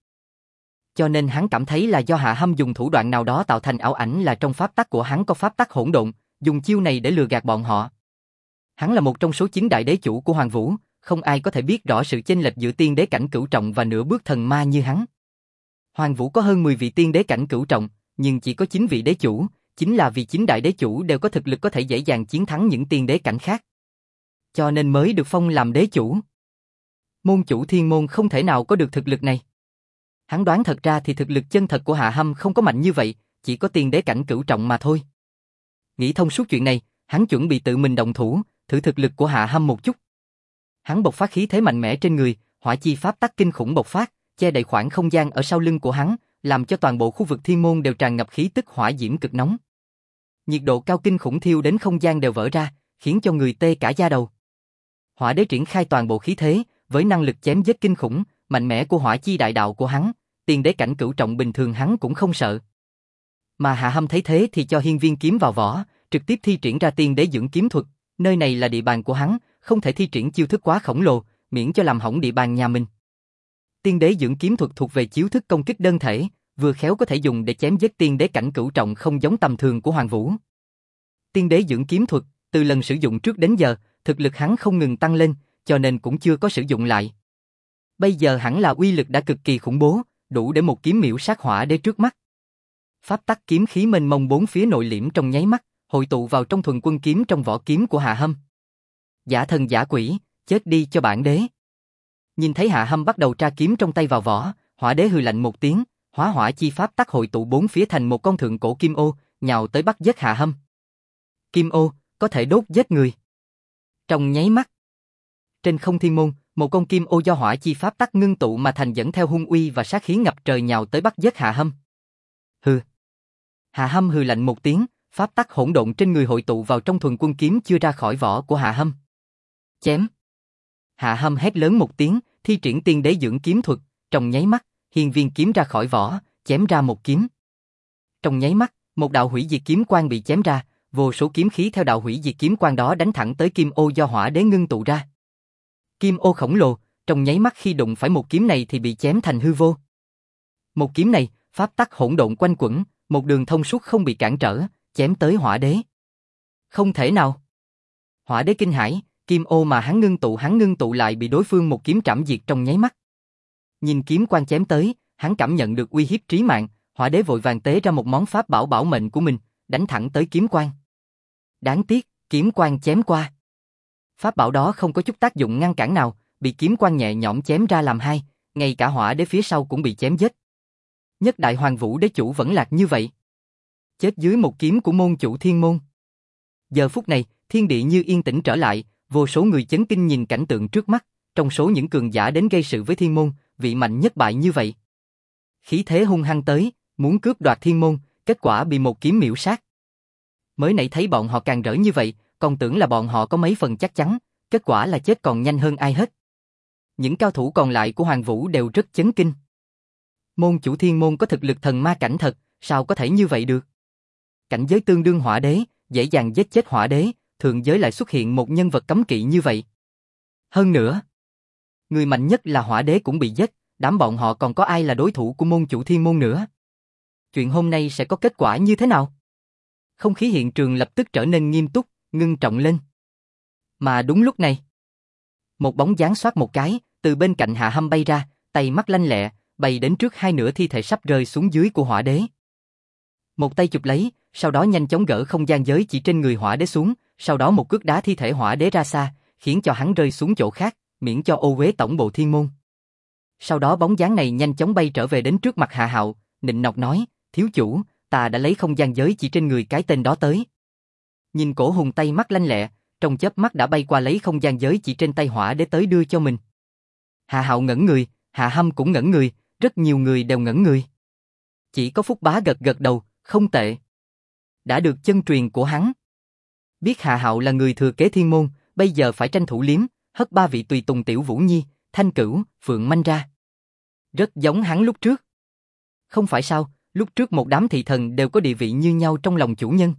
Cho nên hắn cảm thấy là do Hạ Hâm dùng thủ đoạn nào đó tạo thành ảo ảnh là trong pháp tắc của hắn có pháp tắc hỗn độn, dùng chiêu này để lừa gạt bọn họ. Hắn là một trong số 9 đại đế chủ của Hoàng Vũ, không ai có thể biết rõ sự chênh lệch giữa tiên đế cảnh cửu trọng và nửa bước thần ma như hắn. Hoàng Vũ có hơn 10 vị tiên đế cảnh cửu trọng, nhưng chỉ có 9 vị đế chủ, chính là vì 9 đại đế chủ đều có thực lực có thể dễ dàng chiến thắng những tiên đế cảnh khác. Cho nên mới được phong làm đế chủ. Môn chủ thiên môn không thể nào có được thực lực này. Hắn đoán thật ra thì thực lực chân thật của Hạ Hâm không có mạnh như vậy, chỉ có tiên đế cảnh cửu trọng mà thôi. Nghĩ thông suốt chuyện này, hắn chuẩn bị tự mình động thủ, thử thực lực của Hạ Hâm một chút. Hắn bộc phát khí thế mạnh mẽ trên người, hỏa chi pháp tắc kinh khủng bộc phát, che đậy khoảng không gian ở sau lưng của hắn, làm cho toàn bộ khu vực thiên môn đều tràn ngập khí tức hỏa diễm cực nóng. Nhiệt độ cao kinh khủng thiêu đến không gian đều vỡ ra, khiến cho người tê cả da đầu. Hỏa đế triển khai toàn bộ khí thế, với năng lực chém giết kinh khủng, mạnh mẽ của hỏa chi đại đạo của hắn, tiên đế cảnh cửu trọng bình thường hắn cũng không sợ. Mà Hạ Hâm thấy thế thì cho hiên viên kiếm vào vỏ, trực tiếp thi triển ra tiên đế dưỡng kiếm thuật, nơi này là địa bàn của hắn, không thể thi triển chiêu thức quá khổng lồ, miễn cho làm hỏng địa bàn nhà mình. Tiên đế dưỡng kiếm thuật thuộc về chiếu thức công kích đơn thể, vừa khéo có thể dùng để chém giết tiên đế cảnh cửu trọng không giống tầm thường của Hoàng Vũ. Tiên đế dưỡng kiếm thuật, từ lần sử dụng trước đến giờ, thực lực hắn không ngừng tăng lên, cho nên cũng chưa có sử dụng lại. Bây giờ hẳn là uy lực đã cực kỳ khủng bố, đủ để một kiếm miểu sát hỏa đế trước mắt. Pháp tắc kiếm khí mênh mông bốn phía nội liễm trong nháy mắt, hội tụ vào trong thuần quân kiếm trong vỏ kiếm của Hạ Hâm. Giả thần giả quỷ, chết đi cho bản đế. Nhìn thấy Hạ Hâm bắt đầu tra kiếm trong tay vào vỏ, hỏa đế hừ lạnh một tiếng, hóa hỏa chi pháp tắc hội tụ bốn phía thành một con thượng cổ kim ô, nhào tới bắt giết Hạ Hâm. Kim ô, có thể đốt giết người. Trong nháy mắt, trên không thiên môn, một con kim ô do hỏa chi pháp tắc ngưng tụ mà thành dẫn theo hung uy và sát khí ngập trời nhào tới bắt giết Hạ Hâm. Hừ. Hạ Hâm hừ lạnh một tiếng, pháp tắc hỗn độn trên người hội tụ vào trong thuần quân kiếm chưa ra khỏi vỏ của Hạ Hâm. Chém. Hạ Hâm hét lớn một tiếng, thi triển tiên đế dưỡng kiếm thuật, trong nháy mắt, hiên viên kiếm ra khỏi vỏ, chém ra một kiếm. Trong nháy mắt, một đạo hủy diệt kiếm quang bị chém ra, vô số kiếm khí theo đạo hủy diệt kiếm quang đó đánh thẳng tới kim ô do hỏa đế ngưng tụ ra. Kim ô khổng lồ, trong nháy mắt khi đụng phải một kiếm này thì bị chém thành hư vô. Một kiếm này, pháp tắc hỗn độn quanh quẩn, một đường thông suốt không bị cản trở, chém tới hỏa đế. Không thể nào. Hỏa đế kinh hãi, kim ô mà hắn ngưng tụ lại bị đối phương một kiếm trảm diệt trong nháy mắt. Nhìn kiếm quang chém tới, hắn cảm nhận được uy hiếp trí mạng, hỏa đế vội vàng tế ra một món pháp bảo bảo mệnh của mình, đánh thẳng tới kiếm quang. Đáng tiếc, kiếm quang chém qua. Pháp bảo đó không có chút tác dụng ngăn cản nào, bị kiếm quang nhẹ nhõm chém ra làm hai, ngay cả hỏa đế phía sau cũng bị chém giết. Nhất đại Hoàng Vũ đế chủ vẫn lạc như vậy. Chết dưới một kiếm của môn chủ thiên môn. Giờ phút này, thiên địa như yên tĩnh trở lại, vô số người chấn kinh nhìn cảnh tượng trước mắt, trong số những cường giả đến gây sự với thiên môn, vị mạnh nhất bại như vậy. Khí thế hung hăng tới, muốn cướp đoạt thiên môn, kết quả bị một kiếm miểu sát. Mới nãy thấy bọn họ càng rỡ như vậy, còn tưởng là bọn họ có mấy phần chắc chắn, kết quả là chết còn nhanh hơn ai hết. Những cao thủ còn lại của Hoàng Vũ đều rất chấn kinh. Môn chủ thiên môn có thực lực thần ma cảnh thật, sao có thể như vậy được? Cảnh giới tương đương hỏa đế, dễ dàng giết chết hỏa đế, thượng giới lại xuất hiện một nhân vật cấm kỵ như vậy. Hơn nữa, người mạnh nhất là hỏa đế cũng bị giết, đám bọn họ còn có ai là đối thủ của môn chủ thiên môn nữa? Chuyện hôm nay sẽ có kết quả như thế nào? Không khí hiện trường lập tức trở nên nghiêm túc, ngưng trọng lên. Mà đúng lúc này, Một bóng dáng xoát một cái, từ bên cạnh Hạ Hâm bay ra, tay mắt lanh lẹ, bay đến trước hai nửa thi thể sắp rơi xuống dưới của hỏa đế. Một tay chụp lấy, sau đó nhanh chóng gỡ không gian giới chỉ trên người hỏa đế xuống, sau đó một cước đá thi thể hỏa đế ra xa, khiến cho hắn rơi xuống chỗ khác, miễn cho ô uế tổng bộ thiên môn. Sau đó bóng dáng này nhanh chóng bay trở về đến trước mặt Hạ Hạo, nịnh nọt nói, thiếu chủ, ta đã lấy không gian giới chỉ trên người cái tên đó tới. Nhìn Cổ Hùng tay mắt lanh lẹ, trong chớp mắt đã bay qua lấy không gian giới chỉ trên tay hỏa đế tới đưa cho mình. Hạ Hạo ngẩn người, Hạ Hâm cũng ngẩn người, rất nhiều người đều ngẩn người. Chỉ có Phúc Bá gật gật đầu, không tệ. Đã được chân truyền của hắn. Biết Hạ Hạo là người thừa kế thiên môn, bây giờ phải tranh thủ liếm, hất ba vị tùy tùng Tiểu Vũ Nhi, Thanh Cửu, Phượng Manh ra. Rất giống hắn lúc trước. Không phải sao, lúc trước một đám thị thần đều có địa vị như nhau trong lòng chủ nhân.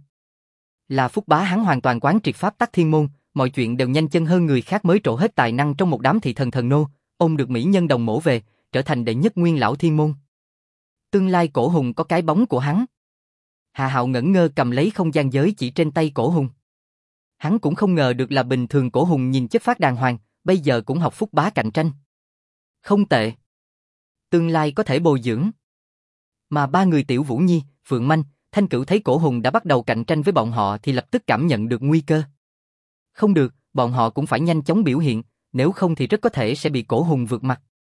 Là Phúc Bá hắn hoàn toàn quán triệt pháp tắc thiên môn, mọi chuyện đều nhanh chân hơn người khác mới trổ hết tài năng trong một đám thị thần thần nô, ôm được mỹ nhân đồng mổ về, trở thành đệ nhất nguyên lão thiên môn. Tương lai Cổ Hùng có cái bóng của hắn. Hạ Hạo ngẩn ngơ cầm lấy không gian giới chỉ trên tay Cổ Hùng. Hắn cũng không ngờ được là bình thường Cổ Hùng nhìn chất phác đàng hoàng, bây giờ cũng học Phúc Bá cạnh tranh. Không tệ. Tương lai có thể bồi dưỡng. Mà ba người Tiểu Vũ Nhi, Phượng Manh, Thanh Cửu thấy Cổ Hùng đã bắt đầu cạnh tranh với bọn họ thì lập tức cảm nhận được nguy cơ. Không được, bọn họ cũng phải nhanh chóng biểu hiện, nếu không thì rất có thể sẽ bị Cổ Hùng vượt mặt.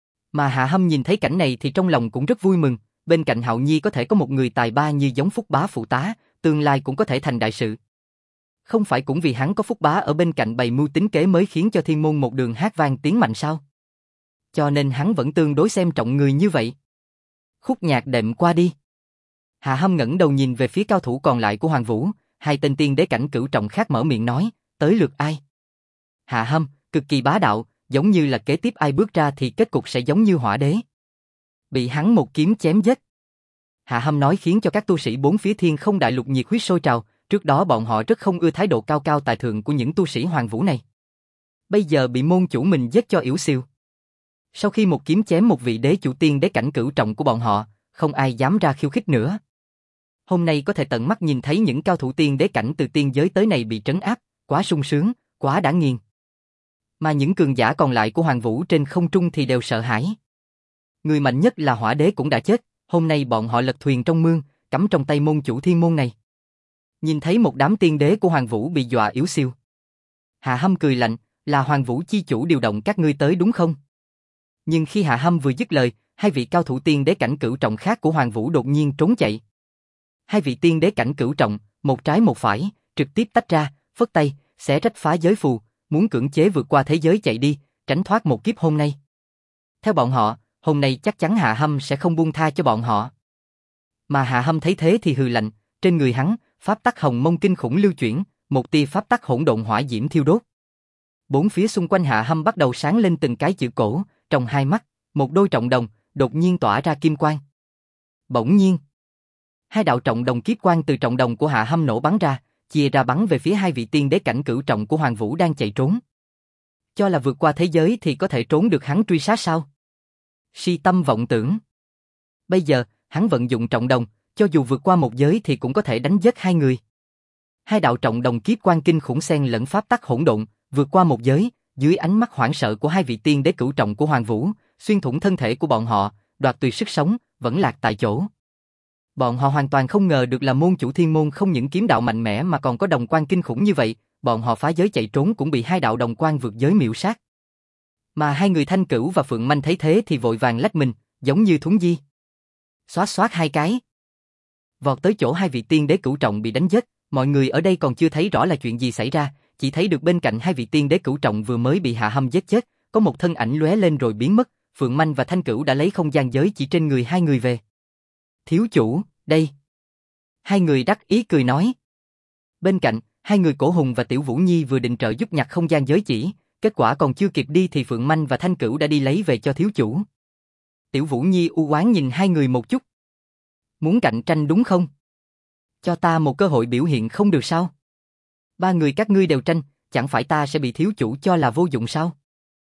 Mà Hạ Hâm nhìn thấy cảnh này thì trong lòng cũng rất vui mừng, bên cạnh Hạo Nhi có thể có một người tài ba như giống Phúc Bá phụ tá, tương lai cũng có thể thành đại sự. Không phải cũng vì hắn có Phúc Bá ở bên cạnh bày mưu tính kế mới khiến cho thiên môn một đường hát vang tiếng mạnh sao? Cho nên hắn vẫn tương đối xem trọng người như vậy. Khúc nhạc đệm qua đi. Hạ Hâm ngẩng đầu nhìn về phía cao thủ còn lại của Hoàng Vũ, hai tên tiên đế cảnh cửu trọng khác mở miệng nói, tới lượt ai? Hạ Hâm, cực kỳ bá đạo, giống như là kế tiếp ai bước ra thì kết cục sẽ giống như Hỏa Đế. Bị hắn một kiếm chém giết. Hạ Hâm nói khiến cho các tu sĩ bốn phía Thiên Không Đại Lục nhiệt huyết sôi trào, trước đó bọn họ rất không ưa thái độ cao cao tài thượng của những tu sĩ Hoàng Vũ này. Bây giờ bị môn chủ mình giết cho yểu xìu. Sau khi một kiếm chém một vị đế chủ tiên đế cảnh cửu trọng của bọn họ, không ai dám ra khiêu khích nữa. Hôm nay có thể tận mắt nhìn thấy những cao thủ tiên đế cảnh từ tiên giới tới này bị trấn áp, quá sung sướng, quá đã nghiền. Mà những cường giả còn lại của Hoàng Vũ trên không trung thì đều sợ hãi. Người mạnh nhất là Hỏa Đế cũng đã chết, hôm nay bọn họ lật thuyền trong mương, cắm trong tay môn chủ thiên môn này. Nhìn thấy một đám tiên đế của Hoàng Vũ bị dọa yếu siêu. Hạ Hâm cười lạnh, là Hoàng Vũ chi chủ điều động các ngươi tới đúng không? Nhưng khi Hạ Hâm vừa dứt lời, hai vị cao thủ tiên đế cảnh cửu trọng khác của Hoàng Vũ đột nhiên trốn chạy. Hai vị tiên đế cảnh cửu trọng, một trái một phải, trực tiếp tách ra, phất tay, xé rách phá giới phù, muốn cưỡng chế vượt qua thế giới chạy đi, tránh thoát một kiếp hôm nay. Theo bọn họ, hôm nay chắc chắn Hạ Hâm sẽ không buông tha cho bọn họ. Mà Hạ Hâm thấy thế thì hừ lạnh, trên người hắn, pháp tắc hồng mông kinh khủng lưu chuyển, một tia pháp tắc hỗn độn hỏa diễm thiêu đốt. Bốn phía xung quanh Hạ Hâm bắt đầu sáng lên từng cái chữ cổ, trong hai mắt, một đôi trọng đồng, đột nhiên tỏa ra kim quang. Bỗng nhiên, hai đạo trọng đồng kiếp quang từ trọng đồng của Hạ Hâm nổ bắn ra, chia ra bắn về phía hai vị tiên đế cảnh cửu trọng của Hoàng Vũ đang chạy trốn. Cho là vượt qua thế giới thì có thể trốn được hắn truy sát sao? Si tâm vọng tưởng. Bây giờ, hắn vận dụng trọng đồng, cho dù vượt qua một giới thì cũng có thể đánh giết hai người. Hai đạo trọng đồng kiếp quang kinh khủng xen lẫn pháp tắc hỗn độn, vượt qua một giới, dưới ánh mắt hoảng sợ của hai vị tiên đế cửu trọng của Hoàng Vũ, xuyên thủng thân thể của bọn họ, đoạt tuyệt sức sống, vẫn lạc tại chỗ. Bọn họ hoàn toàn không ngờ được là môn chủ thiên môn không những kiếm đạo mạnh mẽ mà còn có đồng quang kinh khủng như vậy, bọn họ phá giới chạy trốn cũng bị hai đạo đồng quang vượt giới miểu sát. Mà hai người Thanh Cửu và Phượng Manh thấy thế thì vội vàng lách mình, giống như thúng di. Xoát xoát hai cái. Vọt tới chỗ hai vị tiên đế cửu trọng bị đánh giết, mọi người ở đây còn chưa thấy rõ là chuyện gì xảy ra, chỉ thấy được bên cạnh hai vị tiên đế cửu trọng vừa mới bị Hạ Hâm giết chết, có một thân ảnh lóe lên rồi biến mất, Phượng Manh và Thanh Cửu đã lấy không gian giới chỉ trên người hai người về. Thiếu chủ, đây. Hai người đắc ý cười nói. Bên cạnh, hai người Cổ Hùng và Tiểu Vũ Nhi vừa định trợ giúp nhặt không gian giới chỉ, kết quả còn chưa kịp đi thì Phượng Manh và Thanh Cửu đã đi lấy về cho thiếu chủ. Tiểu Vũ Nhi u oán nhìn hai người một chút. Muốn cạnh tranh đúng không? Cho ta một cơ hội biểu hiện không được sao? Ba người các ngươi đều tranh, chẳng phải ta sẽ bị thiếu chủ cho là vô dụng sao?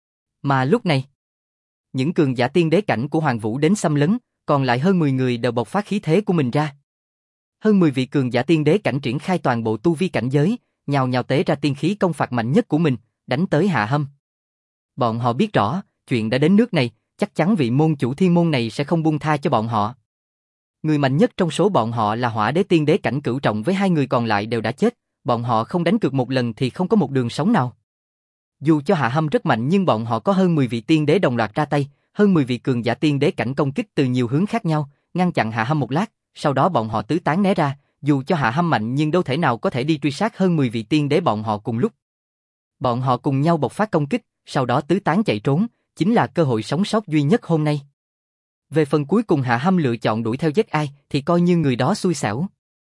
Mà lúc này, những cường giả tiên đế cảnh của Hoàng Vũ đến xâm lấn, còn lại hơn 10 người đều bộc phát khí thế của mình ra. Hơn 10 vị cường giả tiên đế cảnh triển khai toàn bộ tu vi cảnh giới, nhào nhào tế ra tiên khí công phạt mạnh nhất của mình, đánh tới Hạ Hâm. Bọn họ biết rõ, chuyện đã đến nước này, chắc chắn vị môn chủ thiên môn này sẽ không buông tha cho bọn họ. Người mạnh nhất trong số bọn họ là Hỏa Đế Tiên Đế cảnh cửu trọng với hai người còn lại đều đã chết, bọn họ không đánh cược một lần thì không có một đường sống nào. Dù cho Hạ Hâm rất mạnh nhưng bọn họ có hơn 10 vị tiên đế đồng loạt ra tay, hơn 10 vị cường giả tiên đế cảnh công kích từ nhiều hướng khác nhau, ngăn chặn Hạ Hâm một lát, sau đó bọn họ tứ tán né ra, dù cho Hạ Hâm mạnh nhưng đâu thể nào có thể đi truy sát hơn 10 vị tiên đế bọn họ cùng lúc. Bọn họ cùng nhau bộc phát công kích, sau đó tứ tán chạy trốn, chính là cơ hội sống sót duy nhất hôm nay. Về phần cuối cùng Hạ Hâm lựa chọn đuổi theo giết ai thì coi như người đó xui xẻo.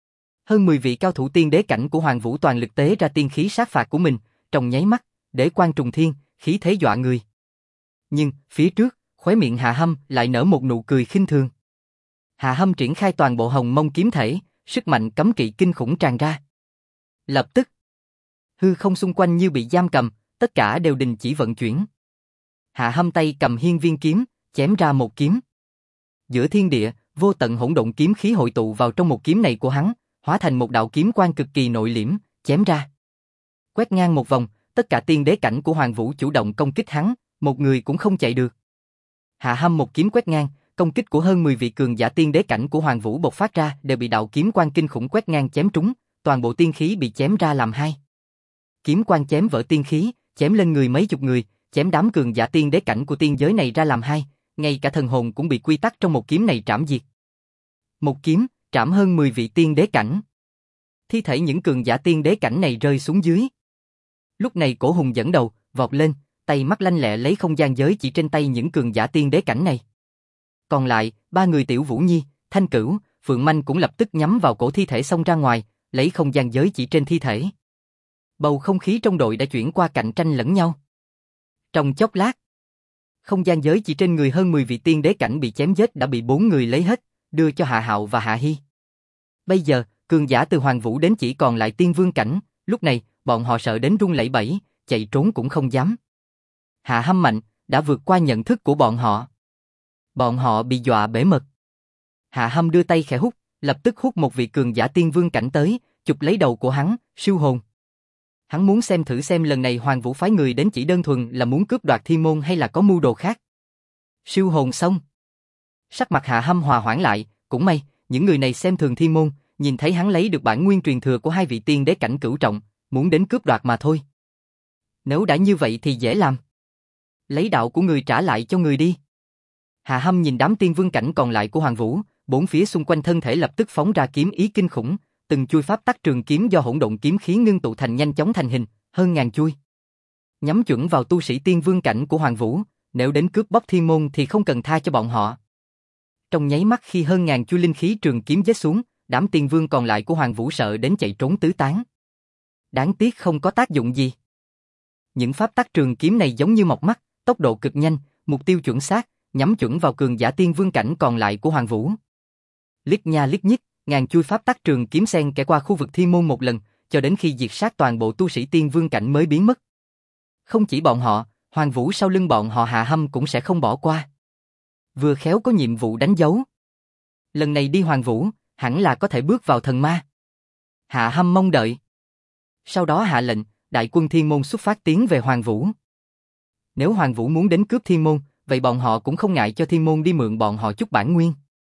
Hơn 10 vị cao thủ tiên đế cảnh của Hoàng Vũ toàn lực tế ra tiên khí sát phạt của mình, trong nháy mắt, để quan trùng thiên, khí thế dọa người. Nhưng, phía trước, khóe miệng Hạ Hâm lại nở một nụ cười khinh thường. Hạ Hâm triển khai toàn bộ hồng mông kiếm thể, sức mạnh cấm kỵ kinh khủng tràn ra. Lập tức, hư không xung quanh như bị giam cầm, tất cả đều đình chỉ vận chuyển. Hạ Hâm tay cầm hiên viên kiếm, chém ra một kiếm. Giữa thiên địa, vô tận hỗn độn kiếm khí hội tụ vào trong một kiếm này của hắn, hóa thành một đạo kiếm quang cực kỳ nội liễm, chém ra. Quét ngang một vòng, tất cả tiên đế cảnh của Hoàng Vũ chủ động công kích hắn, một người cũng không chạy được. Hạ Hâm một kiếm quét ngang, công kích của hơn 10 vị cường giả tiên đế cảnh của Hoàng Vũ bộc phát ra đều bị đạo kiếm quang kinh khủng quét ngang chém trúng, toàn bộ tiên khí bị chém ra làm hai. Kiếm quang chém vỡ tiên khí, chém lên người mấy chục người, chém đám cường giả tiên đế cảnh của tiên giới này ra làm hai, ngay cả thần hồn cũng bị quy tắc trong một kiếm này trảm diệt. Một kiếm, trảm hơn 10 vị tiên đế cảnh. Thi thể những cường giả tiên đế cảnh này rơi xuống dưới. Lúc này Cổ Hùng dẫn đầu, vọt lên, tay mắt lanh lẹ lấy không gian giới chỉ trên tay những cường giả tiên đế cảnh này. Còn lại, ba người Tiểu Vũ Nhi, Thanh Cửu, Phượng Manh cũng lập tức nhắm vào cổ thi thể xông ra ngoài, lấy không gian giới chỉ trên thi thể. Bầu không khí trong đội đã chuyển qua cạnh tranh lẫn nhau. Trong chốc lát, không gian giới chỉ trên người hơn 10 vị tiên đế cảnh bị chém giết đã bị 4 người lấy hết, đưa cho Hạ Hạo và Hạ Hi. Bây giờ, cường giả từ Hoàng Vũ đến chỉ còn lại tiên vương cảnh, lúc này, bọn họ sợ đến run lẩy bẩy, chạy trốn cũng không dám. Hạ Hâm mạnh, đã vượt qua nhận thức của bọn họ. Bọn họ bị dọa bể mật. Hạ Hâm đưa tay khẽ hút, lập tức hút một vị cường giả tiên vương cảnh tới, chụp lấy đầu của hắn, siêu hồn. Hắn muốn xem thử xem lần này Hoàng Vũ phái người đến chỉ đơn thuần là muốn cướp đoạt thiên môn hay là có mưu đồ khác. Siêu hồn xong. Sắc mặt Hạ Hâm hòa hoãn lại, cũng may, những người này xem thường thiên môn, nhìn thấy hắn lấy được bản nguyên truyền thừa của hai vị tiên đế cảnh cửu trọng, muốn đến cướp đoạt mà thôi. Nếu đã như vậy thì dễ làm. Lấy đạo của người trả lại cho người đi. Hạ Hâm nhìn đám tiên vương cảnh còn lại của Hoàng Vũ, bốn phía xung quanh thân thể lập tức phóng ra kiếm ý kinh khủng, từng chuôi pháp tắc trường kiếm do hỗn độn kiếm khí ngưng tụ thành nhanh chóng thành hình, hơn ngàn chuôi. Nhắm chuẩn vào tu sĩ tiên vương cảnh của Hoàng Vũ, nếu đến cướp bóc thiên môn thì không cần tha cho bọn họ. Trong nháy mắt khi hơn ngàn chuôi linh khí trường kiếm giết xuống, đám tiên vương còn lại của Hoàng Vũ sợ đến chạy trốn tứ tán. Đáng tiếc không có tác dụng gì. Những pháp tắc trường kiếm này giống như mọc mắt, tốc độ cực nhanh, mục tiêu chuẩn xác, nhắm chuẩn vào cường giả tiên vương cảnh còn lại của Hoàng Vũ. Liếc nha liếc nhích, ngàn chuôi pháp tắc trường kiếm xen kẽ qua khu vực thiên môn một lần, cho đến khi diệt sát toàn bộ tu sĩ tiên vương cảnh mới biến mất. Không chỉ bọn họ, Hoàng Vũ sau lưng bọn họ Hạ Hâm cũng sẽ không bỏ qua. Vừa khéo có nhiệm vụ đánh dấu. Lần này đi Hoàng Vũ, hẳn là có thể bước vào thần ma. Hạ Hâm mong đợi. Sau đó hạ lệnh, đại quân thiên môn xuất phát tiến về Hoàng Vũ. Nếu Hoàng Vũ muốn đến cướp thiên môn, vậy bọn họ cũng không ngại cho thiên môn đi mượn bọn họ chút bản nguyên.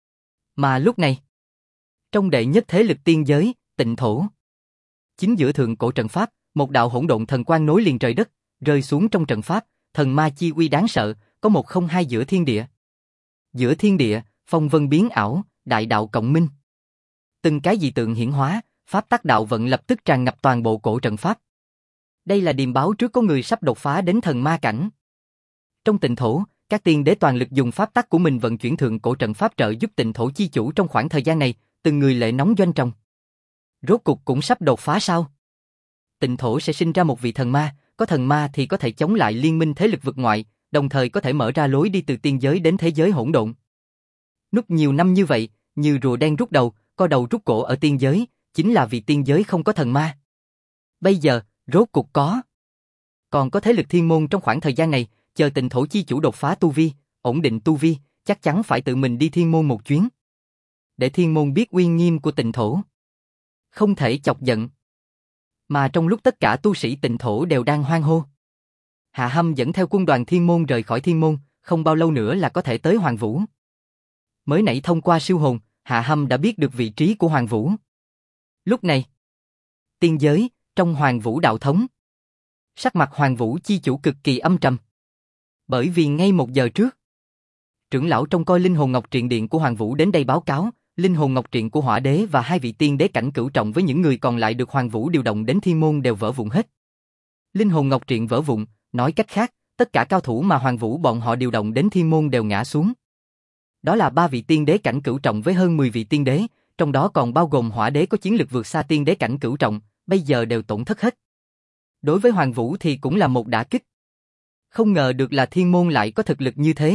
Mà lúc này, trong đệ nhất thế lực tiên giới, Tịnh Thổ. Chính giữa thượng cổ trận pháp, một đạo hỗn độn thần quang nối liền trời đất, rơi xuống trong trận pháp, thần ma chi uy đáng sợ, có một không hai giữa thiên địa. Giữa thiên địa, phong vân biến ảo, đại đạo cộng minh. Từng cái dị tượng hiển hóa, pháp tắc đạo vận lập tức tràn ngập toàn bộ cổ trận pháp. Đây là điềm báo trước có người sắp đột phá đến thần ma cảnh. Trong Tịnh Thổ, các tiên đế toàn lực dùng pháp tắc của mình vận chuyển thượng cổ trận pháp trợ giúp Tịnh Thổ chi chủ trong khoảng thời gian này, từng người lệ nóng doanh trọng. Rốt cục cũng sắp đột phá sao? Tịnh Thổ sẽ sinh ra một vị thần ma, có thần ma thì có thể chống lại liên minh thế lực vực ngoại, đồng thời có thể mở ra lối đi từ tiên giới đến thế giới hỗn độn. Núp nhiều năm như vậy, như rùa đen rút đầu, co đầu rút cổ ở tiên giới, chính là vì tiên giới không có thần ma. Bây giờ, rốt cục có. Còn có thế lực thiên môn trong khoảng thời gian này, chờ Tịnh Thổ chi chủ đột phá tu vi, ổn định tu vi, chắc chắn phải tự mình đi thiên môn một chuyến. Để thiên môn biết uy nghiêm của Tịnh Thổ. Không thể chọc giận. Mà trong lúc tất cả tu sĩ Tịnh Thổ đều đang hoan hô, Hạ Hâm dẫn theo quân đoàn Thiên Môn rời khỏi Thiên Môn, không bao lâu nữa là có thể tới Hoàng Vũ. Mới nãy thông qua siêu hồn, Hạ Hâm đã biết được vị trí của Hoàng Vũ. Lúc này, tiên giới, trong Hoàng Vũ đạo thống, sắc mặt Hoàng Vũ chi chủ cực kỳ âm trầm. Bởi vì ngay 1 giờ trước, trưởng lão trông coi linh hồn ngọc triện điện của Hoàng Vũ đến đây báo cáo, linh hồn ngọc triện của Hỏa Đế và 2 vị tiên đế cảnh cửu trọng với những người còn lại được Hoàng Vũ điều động đến Thiên Môn đều vỡ vụn hết. Linh hồn ngọc triện vỡ vụn, nói cách khác, tất cả cao thủ mà Hoàng Vũ bọn họ điều động đến Thiên Môn đều ngã xuống. Đó là 3 vị tiên đế cảnh cửu trọng với hơn 10 vị tiên đế, trong đó còn bao gồm Hỏa Đế có chiến lực vượt xa tiên đế cảnh cửu trọng, bây giờ đều tổn thất hết. Đối với Hoàng Vũ thì cũng là một đả kích. Không ngờ được là Thiên Môn lại có thực lực như thế.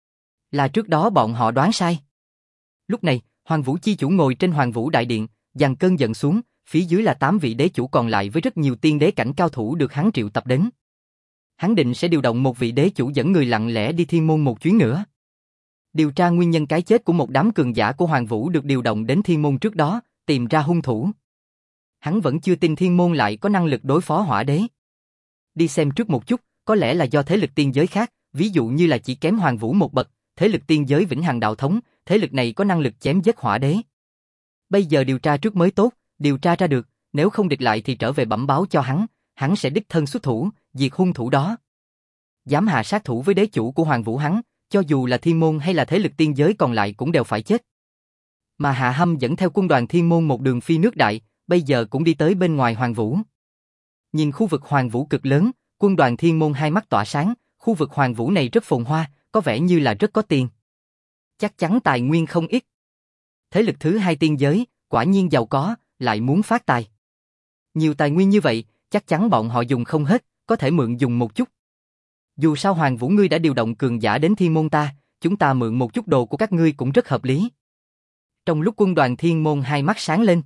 Là trước đó bọn họ đoán sai. Lúc này, Hoàng Vũ chi chủ ngồi trên Hoàng Vũ đại điện, dàn cơn giận xuống, phía dưới là 8 vị đế chủ còn lại với rất nhiều tiên đế cảnh cao thủ được hắn triệu tập đến. Hắn định sẽ điều động một vị đế chủ dẫn người lặng lẽ đi Thiên Môn một chuyến nữa. Điều tra nguyên nhân cái chết của một đám cường giả của Hoàng Vũ được điều động đến Thiên Môn trước đó, tìm ra hung thủ. Hắn vẫn chưa tin Thiên Môn lại có năng lực đối phó Hỏa Đế. Đi xem trước một chút, có lẽ là do thế lực tiên giới khác, ví dụ như là chỉ kém Hoàng Vũ một bậc, thế lực tiên giới Vĩnh Hằng đạo thống, thế lực này có năng lực chém giết Hỏa Đế. Bây giờ điều tra trước mới tốt, điều tra ra được, nếu không địch lại thì trở về bẩm báo cho hắn sẽ đích thân xuất thủ, diệt hung thủ đó. Dám hạ sát thủ với đế chủ của Hoàng Vũ hắn, cho dù là Thiên Môn hay là thế lực tiên giới còn lại cũng đều phải chết. Mà Hạ Hâm dẫn theo quân đoàn Thiên Môn một đường phi nước đại, bây giờ cũng đi tới bên ngoài Hoàng Vũ. Nhìn khu vực Hoàng Vũ cực lớn, quân đoàn Thiên Môn hai mắt tỏa sáng, khu vực Hoàng Vũ này rất phồn hoa, có vẻ như là rất có tiền. Chắc chắn tài nguyên không ít. Thế lực thứ 2 tiên giới, quả nhiên giàu có, lại muốn phát tài. Nhiều tài nguyên như vậy, chắc chắn bọn họ dùng không hết, có thể mượn dùng một chút. Dù sao Hoàng Vũ ngươi đã điều động cường giả đến Thiên Môn ta, chúng ta mượn một chút đồ của các ngươi cũng rất hợp lý. Trong lúc quân đoàn Thiên Môn hai mắt sáng lên,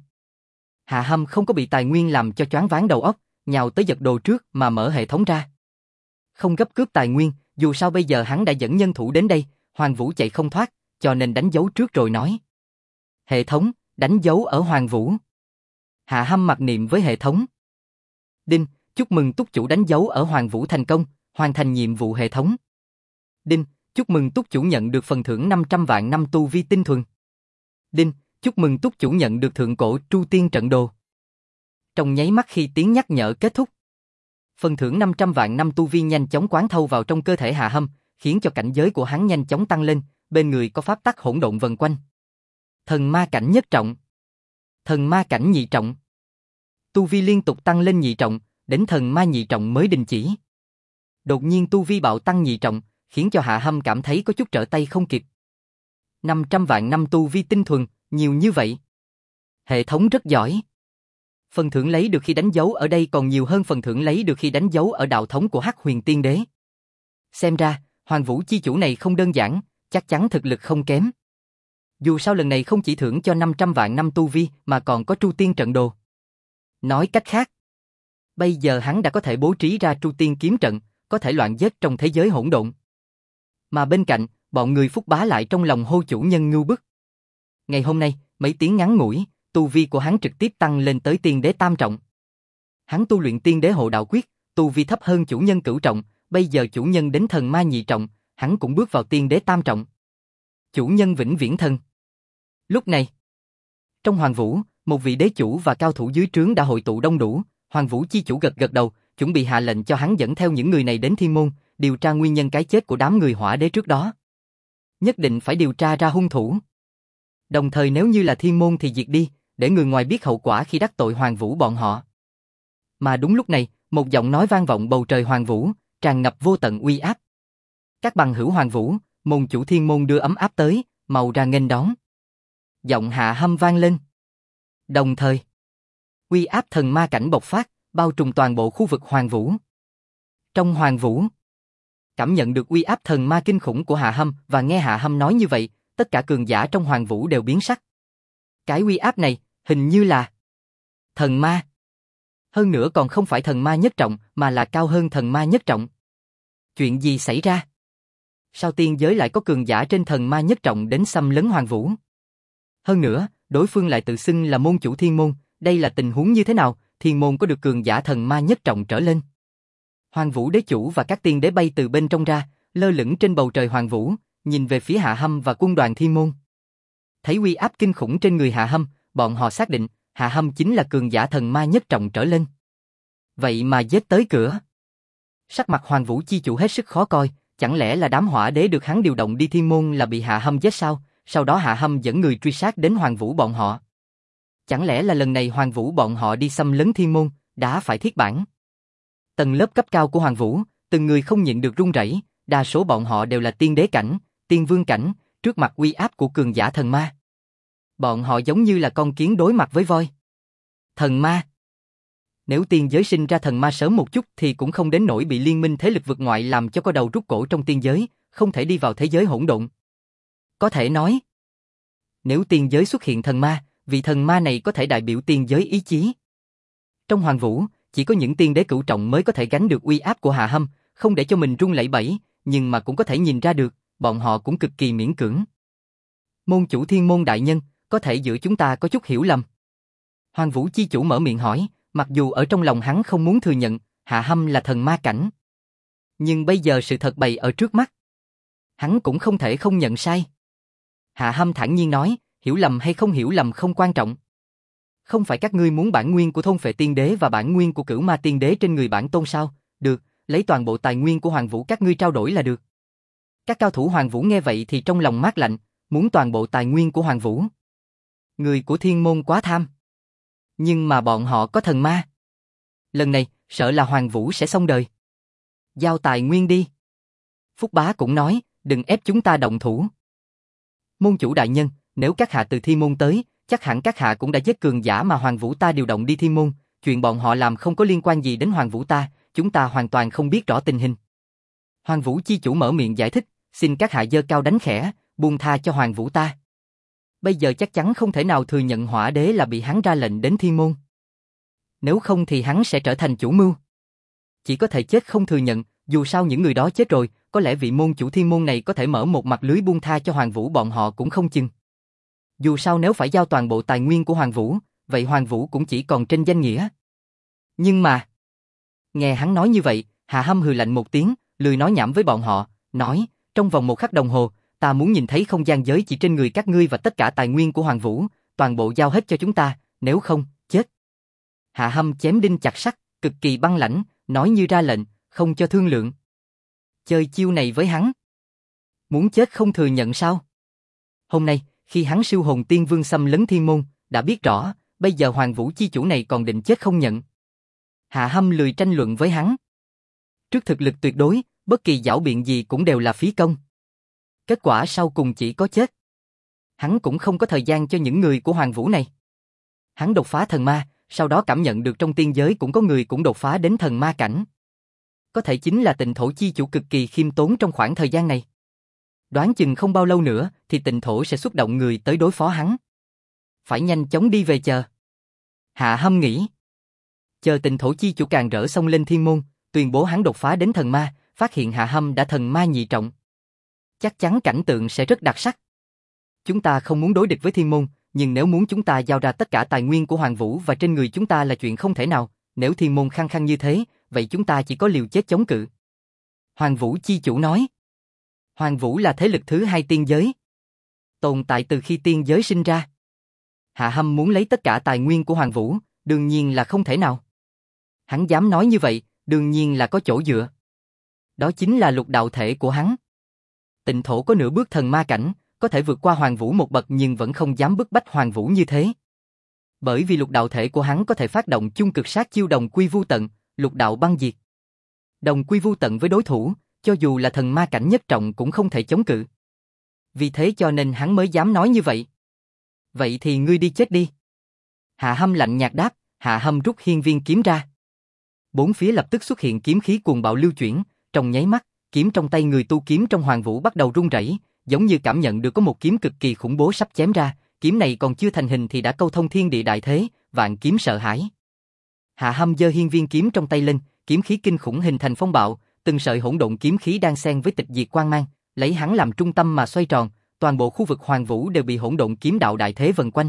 Hạ Hâm không có bị tài nguyên làm cho choáng váng đầu óc, nhào tới giật đồ trước mà mở hệ thống ra. Không gấp cướp tài nguyên, dù sao bây giờ hắn đã dẫn nhân thủ đến đây, Hoàng Vũ chạy không thoát, cho nên đánh dấu trước rồi nói. Hệ thống, đánh dấu ở Hoàng Vũ. Hạ Hâm mặc niệm với hệ thống. Đinh, chúc mừng túc chủ đánh dấu ở Hoàng Vũ thành công, hoàn thành nhiệm vụ hệ thống. Đinh, chúc mừng túc chủ nhận được phần thưởng 500 vạn năm tu vi tinh thuần. Đinh, chúc mừng túc chủ nhận được thượng cổ Tru Tiên trận đồ. Trong nháy mắt khi tiếng nhắc nhở kết thúc, phần thưởng 500 vạn năm tu vi nhanh chóng quán thâu vào trong cơ thể Hạ Hâm, khiến cho cảnh giới của hắn nhanh chóng tăng lên, bên người có pháp tắc hỗn độn vần quanh. Thần ma cảnh nhất trọng, thần ma cảnh nhị trọng. Tu vi liên tục tăng lên nhị trọng, đến thần ma nhị trọng mới đình chỉ. Đột nhiên tu vi bạo tăng nhị trọng, khiến cho Hạ Hâm cảm thấy có chút trở tay không kịp. 500 vạn năm tu vi tinh thuần, nhiều như vậy. Hệ thống rất giỏi. Phần thưởng lấy được khi đánh dấu ở đây còn nhiều hơn phần thưởng lấy được khi đánh dấu ở đạo thống của Hắc Huyền Tiên Đế. Xem ra, Hoàng Vũ chi chủ này không đơn giản, chắc chắn thực lực không kém. Dù sao lần này không chỉ thưởng cho 500 vạn năm tu vi mà còn có Tru Tiên trận đồ. Nói cách khác, bây giờ hắn đã có thể bố trí ra Tru Tiên kiếm trận, có thể loạn giết trong thế giới hỗn độn. Mà bên cạnh, bọn người Phúc Bá lại trong lòng hô chủ nhân ngưu bức. Ngày hôm nay, mấy tiếng ngắn ngủi, tu vi của hắn trực tiếp tăng lên tới tiên đế tam trọng. Hắn tu luyện tiên đế hộ đạo quyết, tu vi thấp hơn chủ nhân cửu trọng, bây giờ chủ nhân đến thần ma nhị trọng, hắn cũng bước vào tiên đế tam trọng. Chủ nhân vĩnh viễn thần. Lúc này, trong Hoàng Vũ, một vị đế chủ và cao thủ dưới trướng đã hội tụ đông đủ, Hoàng Vũ chi chủ gật gật đầu, chuẩn bị hạ lệnh cho hắn dẫn theo những người này đến Thiên Môn, điều tra nguyên nhân cái chết của đám người Hỏa Đế trước đó. Nhất định phải điều tra ra hung thủ. Đồng thời nếu như là Thiên Môn thì diệt đi, để người ngoài biết hậu quả khi đắc tội Hoàng Vũ bọn họ. Mà đúng lúc này, một giọng nói vang vọng bầu trời Hoàng Vũ, tràn ngập vô tận uy áp. Các bằng hữu Hoàng Vũ, môn chủ Thiên Môn đưa ấm áp tới, mau ra nghênh đón. Giọng Hạ Hâm vang lên. Đồng thời, uy áp thần ma cảnh bộc phát, bao trùm toàn bộ khu vực Hoàng Vũ. Trong Hoàng Vũ, cảm nhận được uy áp thần ma kinh khủng của Hạ Hâm và nghe Hạ Hâm nói như vậy, tất cả cường giả trong Hoàng Vũ đều biến sắc. Cái uy áp này, hình như là thần ma. Hơn nữa còn không phải thần ma nhất trọng, mà là cao hơn thần ma nhất trọng. Chuyện gì xảy ra? Sao tiên giới lại có cường giả trên thần ma nhất trọng đến xâm lấn Hoàng Vũ? Hơn nữa, đối phương lại tự xưng là môn chủ Thiên Môn, đây là tình huống như thế nào? Thiên Môn có được cường giả thần ma nhất trọng trở lên. Hoàng Vũ Đế Chủ và các tiên đế bay từ bên trong ra, lơ lửng trên bầu trời Hoàng Vũ, nhìn về phía Hạ Hâm và quân đoàn Thiên Môn. Thấy uy áp kinh khủng trên người Hạ Hâm, bọn họ xác định, Hạ Hâm chính là cường giả thần ma nhất trọng trở lên. Vậy mà giết tới cửa. Sắc mặt Hoàng Vũ Chi Chủ hết sức khó coi, chẳng lẽ là đám hỏa đế được hắn điều động đi Thiên Môn là bị Hạ Hâm giết sao? Sau đó Hạ Hâm dẫn người truy sát đến Hoàng Vũ bọn họ. Chẳng lẽ là lần này Hoàng Vũ bọn họ đi xâm lấn Thiên Môn, đã phải thiết bản. Tầng lớp cấp cao của Hoàng Vũ, từng người không nhịn được run rẩy, đa số bọn họ đều là tiên đế cảnh, tiên vương cảnh, trước mặt uy áp của cường giả thần ma. Bọn họ giống như là con kiến đối mặt với voi. Thần ma. Nếu tiên giới sinh ra thần ma sớm một chút thì cũng không đến nỗi bị liên minh thế lực vực ngoại làm cho có đầu rút cổ trong tiên giới, không thể đi vào thế giới hỗn độn. Có thể nói, nếu tiên giới xuất hiện thần ma, vị thần ma này có thể đại biểu tiên giới ý chí. Trong Hoàng Vũ, chỉ có những tiên đế cửu trọng mới có thể gánh được uy áp của Hạ Hâm, không để cho mình run lẩy bẩy, nhưng mà cũng có thể nhìn ra được, bọn họ cũng cực kỳ miễn cưỡng. Môn chủ Thiên Môn đại nhân, có thể giữa chúng ta có chút hiểu lầm. Hoàng Vũ Chi Chủ mở miệng hỏi, mặc dù ở trong lòng hắn không muốn thừa nhận, Hạ Hâm là thần ma cảnh. Nhưng bây giờ sự thật bày ở trước mắt. Hắn cũng không thể không nhận sai. Hạ Hâm thản nhiên nói, hiểu lầm hay không hiểu lầm không quan trọng. Không phải các ngươi muốn bản nguyên của Thôn Phệ Tiên Đế và bản nguyên của Cửu Ma Tiên Đế trên người bản tôn sao? Được, lấy toàn bộ tài nguyên của Hoàng Vũ các ngươi trao đổi là được. Các cao thủ Hoàng Vũ nghe vậy thì trong lòng mát lạnh, muốn toàn bộ tài nguyên của Hoàng Vũ. Người của Thiên Môn quá tham. Nhưng mà bọn họ có thần ma. Lần này, sợ là Hoàng Vũ sẽ xong đời. Giao tài nguyên đi. Phúc Bá cũng nói, đừng ép chúng ta động thủ. Môn chủ đại nhân, nếu các hạ từ Thiên Môn tới, chắc hẳn các hạ cũng đã giết cường giả mà Hoàng Vũ ta điều động đi Thiên Môn, chuyện bọn họ làm không có liên quan gì đến Hoàng Vũ ta, chúng ta hoàn toàn không biết rõ tình hình. Hoàng Vũ Chi Chủ mở miệng giải thích, xin các hạ giơ cao đánh khẽ, buông tha cho Hoàng Vũ ta. Bây giờ chắc chắn không thể nào thừa nhận Hỏa Đế là bị hắn ra lệnh đến Thiên Môn. Nếu không thì hắn sẽ trở thành chủ mưu. Chỉ có thể chết không thừa nhận, dù sao những người đó chết rồi, có lẽ vị môn chủ Thiên Môn này có thể mở một mặt lưới buông tha cho Hoàng Vũ bọn họ cũng không chừng. Dù sao nếu phải giao toàn bộ tài nguyên của Hoàng Vũ, vậy Hoàng Vũ cũng chỉ còn trên danh nghĩa. Nhưng mà, nghe hắn nói như vậy, Hạ Hâm hừ lạnh một tiếng, lười nói nhảm với bọn họ, nói, trong vòng 1 khắc đồng hồ, ta muốn nhìn thấy không gian giới chỉ trên người các ngươi và tất cả tài nguyên của Hoàng Vũ, toàn bộ giao hết cho chúng ta, nếu không, chết. Hạ Hâm chém đinh chặt sắt, cực kỳ băng lãnh, nói như ra lệnh, không cho thương lượng. Chơi chiêu này với hắn. Muốn chết không thừa nhận sao? Hôm nay, khi hắn siêu hồn tiên vương xâm lấn Thiên Môn, đã biết rõ, bây giờ Hoàng Vũ Chi Chủ này còn định chết không nhận. Hạ Hâm lười tranh luận với hắn. Trước thực lực tuyệt đối, bất kỳ giảo biện gì cũng đều là phí công. Kết quả sau cùng chỉ có chết. Hắn cũng không có thời gian cho những người của Hoàng Vũ này. Hắn đột phá thần ma, sau đó cảm nhận được trong tiên giới cũng có người cũng đột phá đến thần ma cảnh. Có thể chính là Tịnh Thổ Chi Chủ cực kỳ khiêm tốn trong khoảng thời gian này. Đoán chừng không bao lâu nữa thì Tịnh Thổ sẽ xuất động người tới đối phó hắn. Phải nhanh chóng đi về chờ. Hạ Hâm nghĩ. Chờ Tịnh Thổ Chi Chủ càng rỡ xông lên Thiên Môn, tuyên bố hắn đột phá đến thần ma, phát hiện Hạ Hâm đã thần ma nhị trọng. Chắc chắn cảnh tượng sẽ rất đặc sắc. Chúng ta không muốn đối địch với Thiên Môn, nhưng nếu muốn chúng ta giao ra tất cả tài nguyên của Hoàng Vũ và trên người chúng ta là chuyện không thể nào, nếu Thiên Môn khăng khăng như thế, vậy chúng ta chỉ có liều chết chống cự. Hoàng Vũ Chi Chủ nói. Hoàng Vũ là thế lực thứ 2 tiên giới. Tồn tại từ khi tiên giới sinh ra. Hạ Hâm muốn lấy tất cả tài nguyên của Hoàng Vũ, đương nhiên là không thể nào. Hắn dám nói như vậy, đương nhiên là có chỗ dựa. Đó chính là lục đạo thể của hắn. Tịnh Thổ có nửa bước thần ma cảnh, có thể vượt qua Hoàng Vũ một bậc nhưng vẫn không dám bức bách Hoàng Vũ như thế. Bởi vì lục đạo thể của hắn có thể phát động chung cực sát chiêu đồng quy vu tận, lục đạo băng diệt. Đồng quy vu tận với đối thủ, cho dù là thần ma cảnh nhất trọng cũng không thể chống cự. Vì thế cho nên hắn mới dám nói như vậy. Vậy thì ngươi đi chết đi. Hạ Hâm lạnh nhạt đáp, Hạ Hâm rút hiên viên kiếm ra. Bốn phía lập tức xuất hiện kiếm khí cuồng bạo lưu chuyển, trong nháy mắt, kiếm trong tay người tu kiếm trong Hoàng Vũ bắt đầu rung rẩy, giống như cảm nhận được có một kiếm cực kỳ khủng bố sắp chém ra, kiếm này còn chưa thành hình thì đã câu thông thiên địa đại thế, vạn kiếm sợ hãi. Hạ Hâm giơ hiên viên kiếm trong tay lên, kiếm khí kinh khủng hình thành phong bạo, từng sợi hỗn độn kiếm khí đan xen với tịch diệt quang mang, lấy hắn làm trung tâm mà xoay tròn, toàn bộ khu vực Hoàng Vũ đều bị hỗn độn kiếm đạo đại thế vần quanh.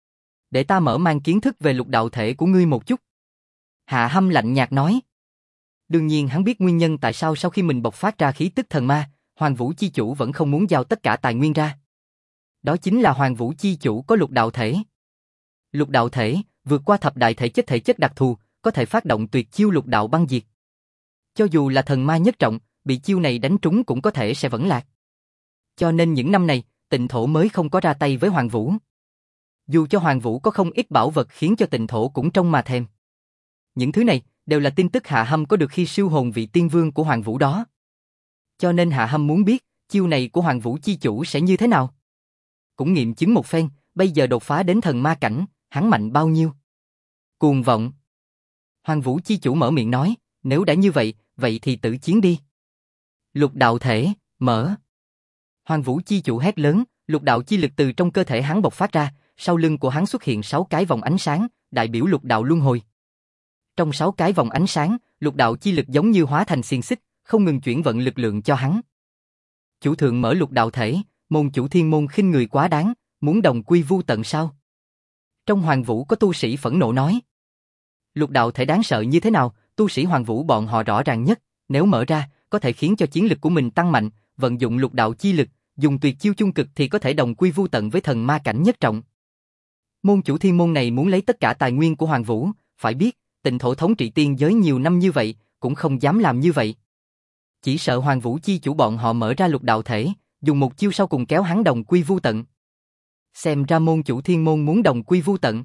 Để ta mở mang kiến thức về lục đạo thể của ngươi một chút. Hạ Hâm lạnh nhạt nói. Đương nhiên hắn biết nguyên nhân tại sao sau khi mình bộc phát ra khí tức thần ma, Hoàng Vũ Chi Chủ vẫn không muốn giao tất cả tài nguyên ra. Đó chính là Hoàng Vũ Chi Chủ có lục đạo thể. Lục đạo thể, vượt qua thập đại thể chất đặc thù, có thể phát động tuyệt chiêu lục đạo băng diệt. Cho dù là thần ma nhất trọng, bị chiêu này đánh trúng cũng có thể sẽ vẫn lạc. Cho nên những năm này, Tịnh Thổ mới không có ra tay với Hoàng Vũ. Dù cho Hoàng Vũ có không ít bảo vật khiến cho Tịnh Thổ cũng trông mà thèm. Những thứ này đều là tin tức Hạ Hâm có được khi siêu hồn vị tiên vương của Hoàng Vũ đó. Cho nên Hạ Hâm muốn biết, chiêu này của Hoàng Vũ Chi Chủ sẽ như thế nào. Cũng nghiệm chứng một phen, bây giờ đột phá đến thần ma cảnh, hắn mạnh bao nhiêu. Cuồng vọng. Hoàng Vũ Chi Chủ mở miệng nói, nếu đã như vậy, vậy thì tự chiến đi. Lục đạo thể, mở. Hoàng Vũ Chi Chủ hét lớn, lục đạo chi lực từ trong cơ thể hắn bộc phát ra, sau lưng của hắn xuất hiện 6 cái vòng ánh sáng, đại biểu lục đạo luân hồi. Trong 6 cái vòng ánh sáng, lục đạo chi lực giống như hóa thành xiềng xích, không ngừng chuyển vận lực lượng cho hắn. Chủ thượng mở lục đạo thể, môn chủ thiên môn khinh người quá đáng, muốn đồng quy vu tận sao? Trong Hoàng Vũ có tu sĩ phẫn nộ nói. Lục đạo thể đáng sợ như thế nào, tu sĩ Hoàng Vũ bọn họ rõ ràng nhất, nếu mở ra, có thể khiến cho chiến lực của mình tăng mạnh, vận dụng lục đạo chi lực, dùng tuyệt chiêu chung cực thì có thể đồng quy vu tận với thần ma cảnh nhất trọng. Môn chủ thiên môn này muốn lấy tất cả tài nguyên của Hoàng Vũ, phải biết, Tịnh Thổ thống trị tiên giới nhiều năm như vậy, cũng không dám làm như vậy. Chỉ sợ Hoàng Vũ Chi Chủ bọn họ mở ra lục đạo thể, dùng một chiêu sau cùng kéo hắn đồng quy vu tận. Xem ra môn chủ thiên môn muốn đồng quy vu tận.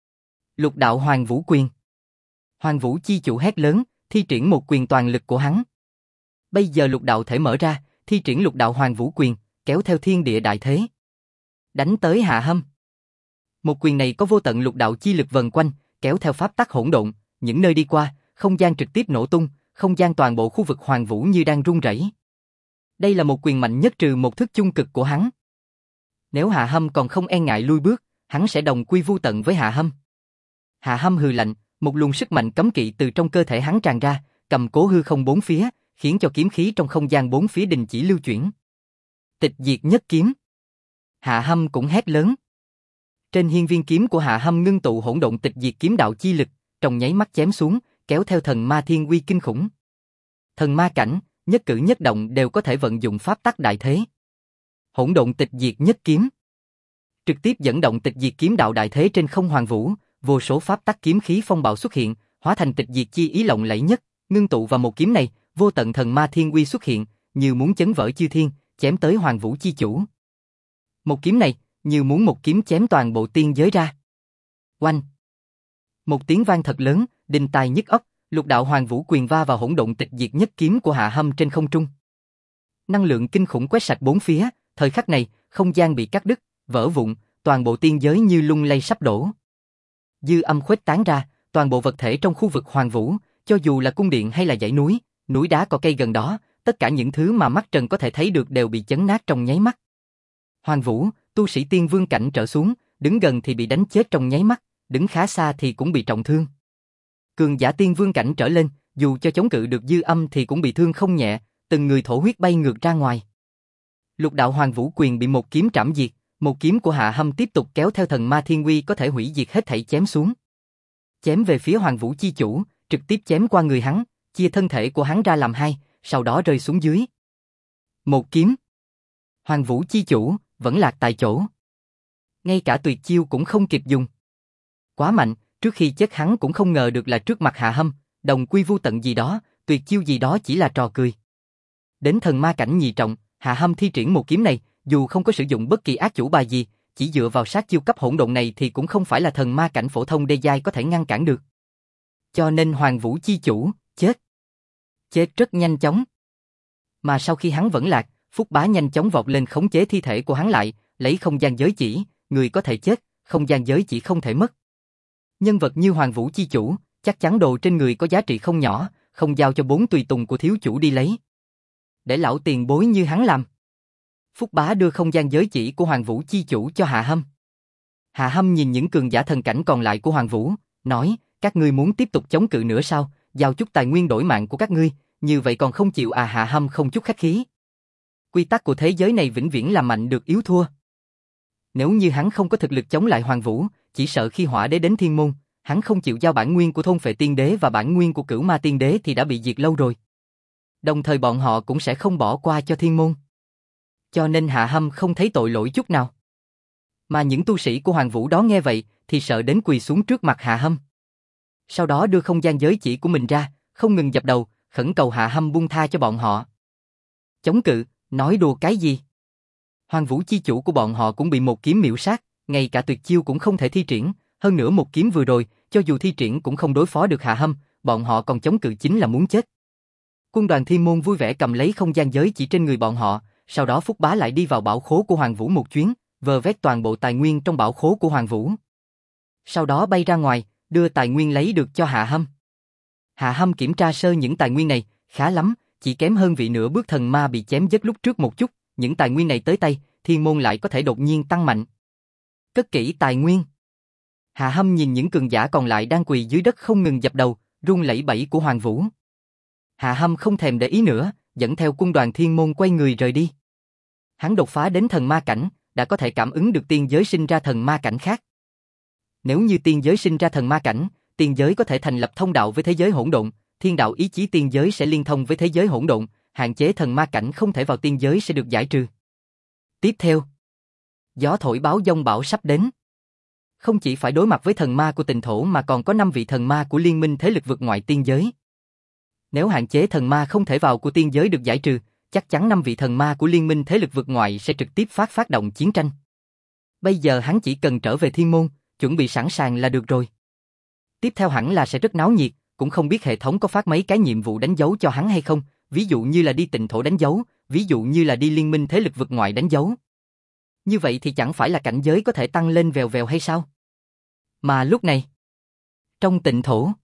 Lục đạo Hoàng Vũ quyền. Hoàng Vũ Chi Chủ hét lớn, thi triển một quyền toàn lực của hắn. Bây giờ lục đạo thể mở ra, thi triển lục đạo Hoàng Vũ quyền, kéo theo thiên địa đại thế. Đánh tới Hạ Hâm. Một quyền này có vô tận lục đạo chi lực vần quanh, kéo theo pháp tắc hỗn độn, những nơi đi qua, không gian trực tiếp nổ tung, không gian toàn bộ khu vực Hoàng Vũ như đang rung rẩy. Đây là một quyền mạnh nhất trừ một thức chung cực của hắn. Nếu Hạ Hâm còn không e ngại lui bước, hắn sẽ đồng quy vu tận với Hạ Hâm. Hạ Hâm hừ lạnh, một luồng sức mạnh cấm kỵ từ trong cơ thể hắn tràn ra, cầm cố hư không bốn phía, khiến cho kiếm khí trong không gian bốn phía đình chỉ lưu chuyển. Tịch diệt nhất kiếm. Hạ Hâm cũng hét lớn. Trên hiên viên kiếm của Hạ Hâm ngưng tụ hỗn độn tịch diệt kiếm đạo chi lực, trong nháy mắt chém xuống, kéo theo thần ma thiên uy kinh khủng. Thần ma cảnh, nhất cử nhất động đều có thể vận dụng pháp tắc đại thế. Hỗn độn tịch diệt nhất kiếm. Trực tiếp dẫn động tịch diệt kiếm đạo đại thế trên không Hoàng Vũ, vô số pháp tắc kiếm khí phong bạo xuất hiện, hóa thành tịch diệt chi ý lộng lẫy nhất, ngưng tụ vào một kiếm này, vô tận thần ma thiên uy xuất hiện, như muốn chấn vỡ chư thiên, chém tới Hoàng Vũ Chi Chủ. Một kiếm này, như muốn một kiếm chém toàn bộ tiên giới ra. Oanh! Một tiếng vang thật lớn, đinh tai nhức óc, lục đạo Hoàng Vũ quyền va vào hỗn độn tịch diệt nhất kiếm của Hạ Hâm trên không trung. Năng lượng kinh khủng quét sạch bốn phía, thời khắc này, không gian bị cắt đứt, vỡ vụn, toàn bộ tiên giới như lung lay sắp đổ. Dư âm khuếch tán ra, toàn bộ vật thể trong khu vực Hoàng Vũ, cho dù là cung điện hay là dãy núi, núi đá cỏ cây gần đó, tất cả những thứ mà mắt trần có thể thấy được đều bị chấn nát trong nháy mắt. Hoàng Vũ, tu sĩ tiên vương cảnh trở xuống, đứng gần thì bị đánh chết trong nháy mắt, đứng khá xa thì cũng bị trọng thương. Cường giả tiên vương cảnh trở lên, dù cho chống cự được dư âm thì cũng bị thương không nhẹ, từng người thổ huyết bay ngược ra ngoài. Lục đạo Hoàng Vũ quyền bị một kiếm trảm diệt, một kiếm của Hạ Hâm tiếp tục kéo theo thần ma thiên uy có thể hủy diệt hết thảy chém xuống. Chém về phía Hoàng Vũ Chi Chủ, trực tiếp chém qua người hắn, chia thân thể của hắn ra làm hai, sau đó rơi xuống dưới. Một kiếm. Hoàng Vũ Chi Chủ vẫn lạc tại chỗ. Ngay cả tuyệt chiêu cũng không kịp dùng. Quá mạnh, trước khi chết hắn cũng không ngờ được là trước mặt Hạ Hâm, đồng quy vu tận gì đó, tuyệt chiêu gì đó chỉ là trò cười. Đến thần ma cảnh nhị trọng, Hạ Hâm thi triển một kiếm này, dù không có sử dụng bất kỳ ác chủ bài gì, chỉ dựa vào sát chiêu cấp hỗn độn này thì cũng không phải là thần ma cảnh phổ thông đê giai có thể ngăn cản được. Cho nên Hoàng Vũ Chi Chủ chết. Chết rất nhanh chóng. Mà sau khi hắn vẫn lạc, Phúc Bá nhanh chóng vọt lên khống chế thi thể của hắn lại, lấy không gian giới chỉ, người có thể chết, không gian giới chỉ không thể mất. Nhân vật như Hoàng Vũ Chi Chủ, chắc chắn đồ trên người có giá trị không nhỏ, không giao cho 4 tùy tùng của thiếu chủ đi lấy. Để lão tiền bối như hắn làm. Phúc Bá đưa không gian giới chỉ của Hoàng Vũ Chi Chủ cho Hạ Hâm. Hạ Hâm nhìn những cường giả thần cảnh còn lại của Hoàng Vũ, nói, các ngươi muốn tiếp tục chống cự nữa sao, giao chút tài nguyên đổi mạng của các ngươi, như vậy còn không chịu à? Hạ Hâm không chút khách khí. Quy tắc của thế giới này vĩnh viễn là mạnh được yếu thua. Nếu như hắn không có thực lực chống lại Hoàng Vũ, chỉ sợ khi Hỏa Đế đến Thiên Môn, Hắn không chịu giao bản nguyên của thôn phệ tiên đế và bản nguyên của cửu ma tiên đế thì đã bị diệt lâu rồi. Đồng thời bọn họ cũng sẽ không bỏ qua cho thiên môn. Cho nên Hạ Hâm không thấy tội lỗi chút nào. Mà những tu sĩ của Hoàng Vũ đó nghe vậy thì sợ đến quỳ xuống trước mặt Hạ Hâm. Sau đó đưa không gian giới chỉ của mình ra, không ngừng dập đầu, khẩn cầu Hạ Hâm buông tha cho bọn họ. Chống cự, nói đùa cái gì? Hoàng Vũ chi chủ của bọn họ cũng bị một kiếm miểu sát, ngay cả tuyệt chiêu cũng không thể thi triển, hơn nữa một kiếm vừa rồi, cho dù thi triển cũng không đối phó được Hạ Hâm, bọn họ còn chống cự chính là muốn chết. Quân đoàn Thiên Môn vui vẻ cầm lấy không gian giới chỉ trên người bọn họ, sau đó Phúc Bá lại đi vào bảo khố của Hoàng Vũ một chuyến, vơ vét toàn bộ tài nguyên trong bảo khố của Hoàng Vũ. Sau đó bay ra ngoài, đưa tài nguyên lấy được cho Hạ Hâm. Hạ Hâm kiểm tra sơ những tài nguyên này, khá lắm, chỉ kém hơn vị nửa bước thần ma bị chém giết lúc trước một chút, những tài nguyên này tới tay, Thiên Môn lại có thể đột nhiên tăng mạnh. Cất kỹ tài nguyên. Hạ Hâm nhìn những cường giả còn lại đang quỳ dưới đất không ngừng dập đầu, run lẩy bẩy của Hoàng Vũ. Hạ Hâm không thèm để ý nữa, dẫn theo quân đoàn Thiên Môn quay người rời đi. Hắn đột phá đến thần ma cảnh, đã có thể cảm ứng được tiên giới sinh ra thần ma cảnh khác. Nếu như tiên giới sinh ra thần ma cảnh, tiên giới có thể thành lập thông đạo với thế giới hỗn độn, thiên đạo ý chí tiên giới sẽ liên thông với thế giới hỗn độn, hạn chế thần ma cảnh không thể vào tiên giới sẽ được giải trừ. Tiếp theo, gió thổi báo giông bão sắp đến. Không chỉ phải đối mặt với thần ma của Tịnh Thổ mà còn có 5 vị thần ma của liên minh thế lực vượt ngoại tiên giới. Nếu hạn chế thần ma không thể vào của tiên giới được giải trừ, chắc chắn 5 vị thần ma của liên minh thế lực vượt ngoại sẽ trực tiếp phát động chiến tranh. Bây giờ hắn chỉ cần trở về Thiên Môn, chuẩn bị sẵn sàng là được rồi. Tiếp theo hẳn là sẽ rất náo nhiệt, cũng không biết hệ thống có phát mấy cái nhiệm vụ đánh dấu cho hắn hay không, ví dụ như là đi Tịnh Thổ đánh dấu, ví dụ như là đi liên minh thế lực vượt ngoại đánh dấu. Như vậy thì chẳng phải là cảnh giới có thể tăng lên vèo vèo hay sao? Mà lúc này, trong Tịnh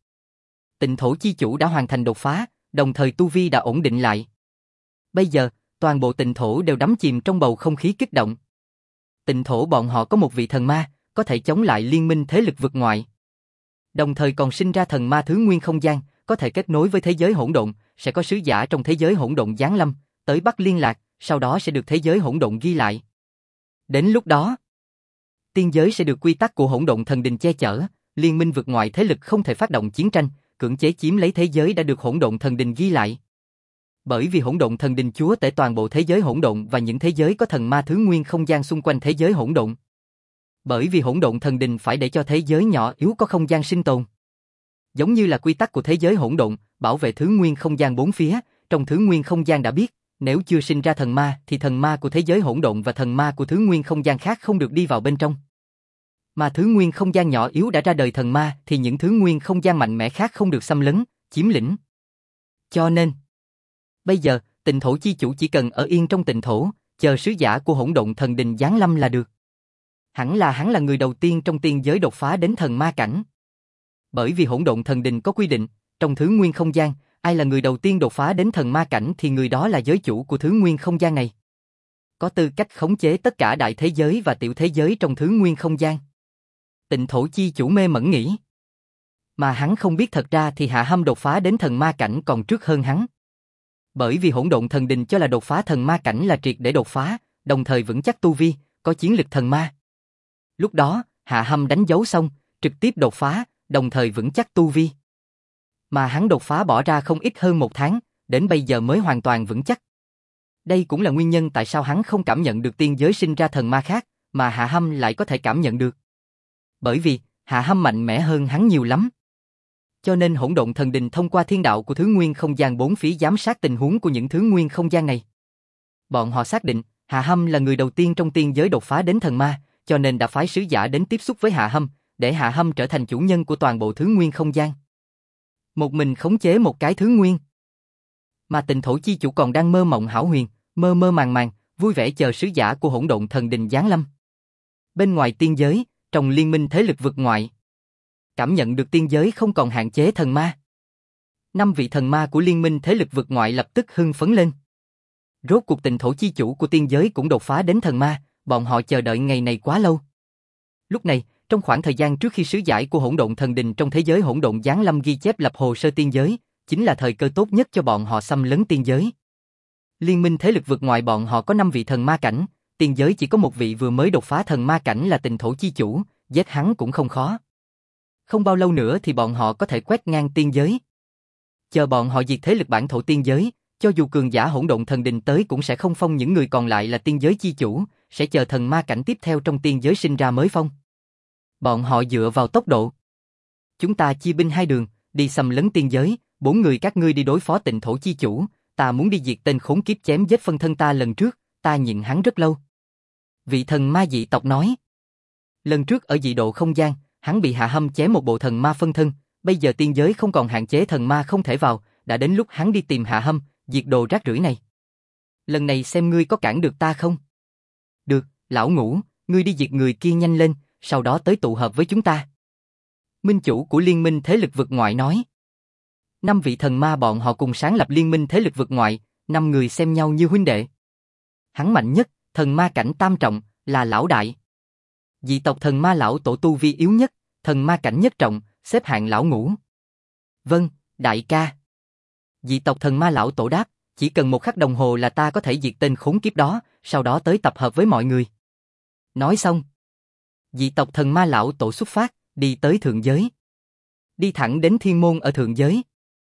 Thổ chi chủ đã hoàn thành đột phá, đồng thời tu vi đã ổn định lại. Bây giờ, toàn bộ Tịnh Thổ đều đắm chìm trong bầu không khí kích động. Tịnh Thổ bọn họ có một vị thần ma, có thể chống lại liên minh thế lực vượt ngoại. Đồng thời còn sinh ra thần ma thứ nguyên không gian, có thể kết nối với thế giới hỗn độn, sẽ có sứ giả trong thế giới hỗn độn giáng lâm, tới bắt liên lạc, sau đó sẽ được thế giới hỗn độn ghi lại. Đến lúc đó, tiên giới sẽ được quy tắc của hỗn độn thần đình che chở, liên minh vượt ngoại thế lực không thể phát động chiến tranh, cưỡng chế chiếm lấy thế giới đã được hỗn độn thần đình ghi lại. Bởi vì hỗn độn thần đình chúa tể toàn bộ thế giới hỗn độn và những thế giới có thần ma thứ nguyên không gian xung quanh thế giới hỗn độn. Bởi vì hỗn độn thần đình phải để cho thế giới nhỏ yếu có không gian sinh tồn. Giống như là quy tắc của thế giới hỗn độn, bảo vệ thứ nguyên không gian bốn phía, trong thứ nguyên không gian đã biết, nếu chưa sinh ra thần ma thì thần ma của thế giới hỗn độn và thần ma của thứ nguyên không gian khác không được đi vào bên trong. Mà thứ nguyên không gian nhỏ yếu đã ra đời thần ma thì những thứ nguyên không gian mạnh mẽ khác không được xâm lấn, chiếm lĩnh. Cho nên, bây giờ, Tịnh Thổ chi chủ chỉ cần ở yên trong Tịnh Thổ, chờ sứ giả của hỗn độn thần đình giáng lâm là được. Hắn là người đầu tiên trong tiên giới đột phá đến thần ma cảnh. Bởi vì hỗn độn thần đình có quy định, trong thứ nguyên không gian, ai là người đầu tiên đột phá đến thần ma cảnh thì người đó là giới chủ của thứ nguyên không gian này. Có tư cách khống chế tất cả đại thế giới và tiểu thế giới trong thứ nguyên không gian. Tịnh Thổ chi chủ mê mẩn nghĩ. Mà hắn không biết thật ra thì Hạ Hâm đột phá đến thần ma cảnh còn trước hơn hắn. Bởi vì hỗn độn thần đình cho là đột phá thần ma cảnh là triệt để đột phá, đồng thời vững chắc tu vi, có chiến lực thần ma. Lúc đó, Hạ Hâm đánh dấu xong, trực tiếp đột phá, đồng thời vững chắc tu vi. Mà hắn đột phá bỏ ra không ít hơn 1 tháng, đến bây giờ mới hoàn toàn vững chắc. Đây cũng là nguyên nhân tại sao hắn không cảm nhận được tiên giới sinh ra thần ma khác, mà Hạ Hâm lại có thể cảm nhận được. Bởi vì, Hạ Hâm mạnh mẽ hơn hắn nhiều lắm. Cho nên hỗn độn thần đình thông qua thiên đạo của thứ nguyên không gian bốn phía giám sát tình huống của những thứ nguyên không gian này. Bọn họ xác định, Hạ Hâm là người đầu tiên trong tiên giới đột phá đến thần ma, cho nên đã phái sứ giả đến tiếp xúc với Hạ Hâm, để Hạ Hâm trở thành chủ nhân của toàn bộ thứ nguyên không gian. Một mình khống chế một cái thứ nguyên. Mà Tịnh Thổ chi chủ còn đang mơ mộng hão huyền, mơ mơ màng màng, vui vẻ chờ sứ giả của hỗn độn thần đình giáng lâm. Bên ngoài tiên giới, trong liên minh thế lực vượt ngoại, cảm nhận được tiên giới không còn hạn chế thần ma. 5 vị thần ma của liên minh thế lực vượt ngoại lập tức hưng phấn lên. Rốt cuộc Tịnh Thổ chi chủ của tiên giới cũng đột phá đến thần ma, bọn họ chờ đợi ngày này quá lâu. Lúc này, trong khoảng thời gian trước khi sứ giải của hỗn độn thần đình trong thế giới hỗn độn giáng lâm ghi chép lập hồ sơ tiên giới, chính là thời cơ tốt nhất cho bọn họ xâm lấn tiên giới. Liên minh thế lực vượt ngoại bọn họ có 5 vị thần ma cảnh, tiên giới chỉ có một vị vừa mới đột phá thần ma cảnh là Tịnh Thổ chi chủ, giết hắn cũng không khó. Không bao lâu nữa thì bọn họ có thể quét ngang tiên giới. Chờ bọn họ diệt thế lực bản thổ tiên giới, cho dù cường giả hỗn độn thần đình tới cũng sẽ không phong những người còn lại là tiên giới chi chủ, sẽ chờ thần ma cảnh tiếp theo trong tiên giới sinh ra mới phong. Bọn họ dựa vào tốc độ. Chúng ta chia binh hai đường, đi xâm lấn tiên giới, 4 người các ngươi đi đối phó Tịnh Thổ chi chủ, ta muốn đi diệt tên khốn kiếp chém giết phân thân ta lần trước, ta nhịn hắn rất lâu. Vị thần ma dị tộc nói. Lần trước ở dị độ không gian, hắn bị Hạ Hâm chém một bộ thần ma phân thân, bây giờ tiên giới không còn hạn chế thần ma không thể vào, đã đến lúc hắn đi tìm Hạ Hâm, diệt đồ rác rưởi này. Lần này xem ngươi có cản được ta không? Được, lão Ngũ, ngươi đi diệt người kia nhanh lên, sau đó tới tụ hợp với chúng ta. Minh chủ của liên minh thế lực vực ngoại nói. 5 vị thần ma bọn họ cùng sáng lập liên minh thế lực vực ngoại, 5 người xem nhau như huynh đệ. Hắn mạnh nhất, thần ma cảnh tam trọng, là lão đại. Dị tộc thần ma lão tổ tu vi yếu nhất, thần ma cảnh nhất trọng, xếp hạng lão Ngũ. Vâng, đại ca. Dị tộc thần ma lão tổ đáp, chỉ cần 1 khắc đồng hồ là ta có thể diệt tên khốn kiếp đó, sau đó tới tập hợp với mọi người. Nói xong, dị tộc thần ma lão tổ xuất phát, đi tới thượng giới. Đi thẳng đến thiên môn ở thượng giới.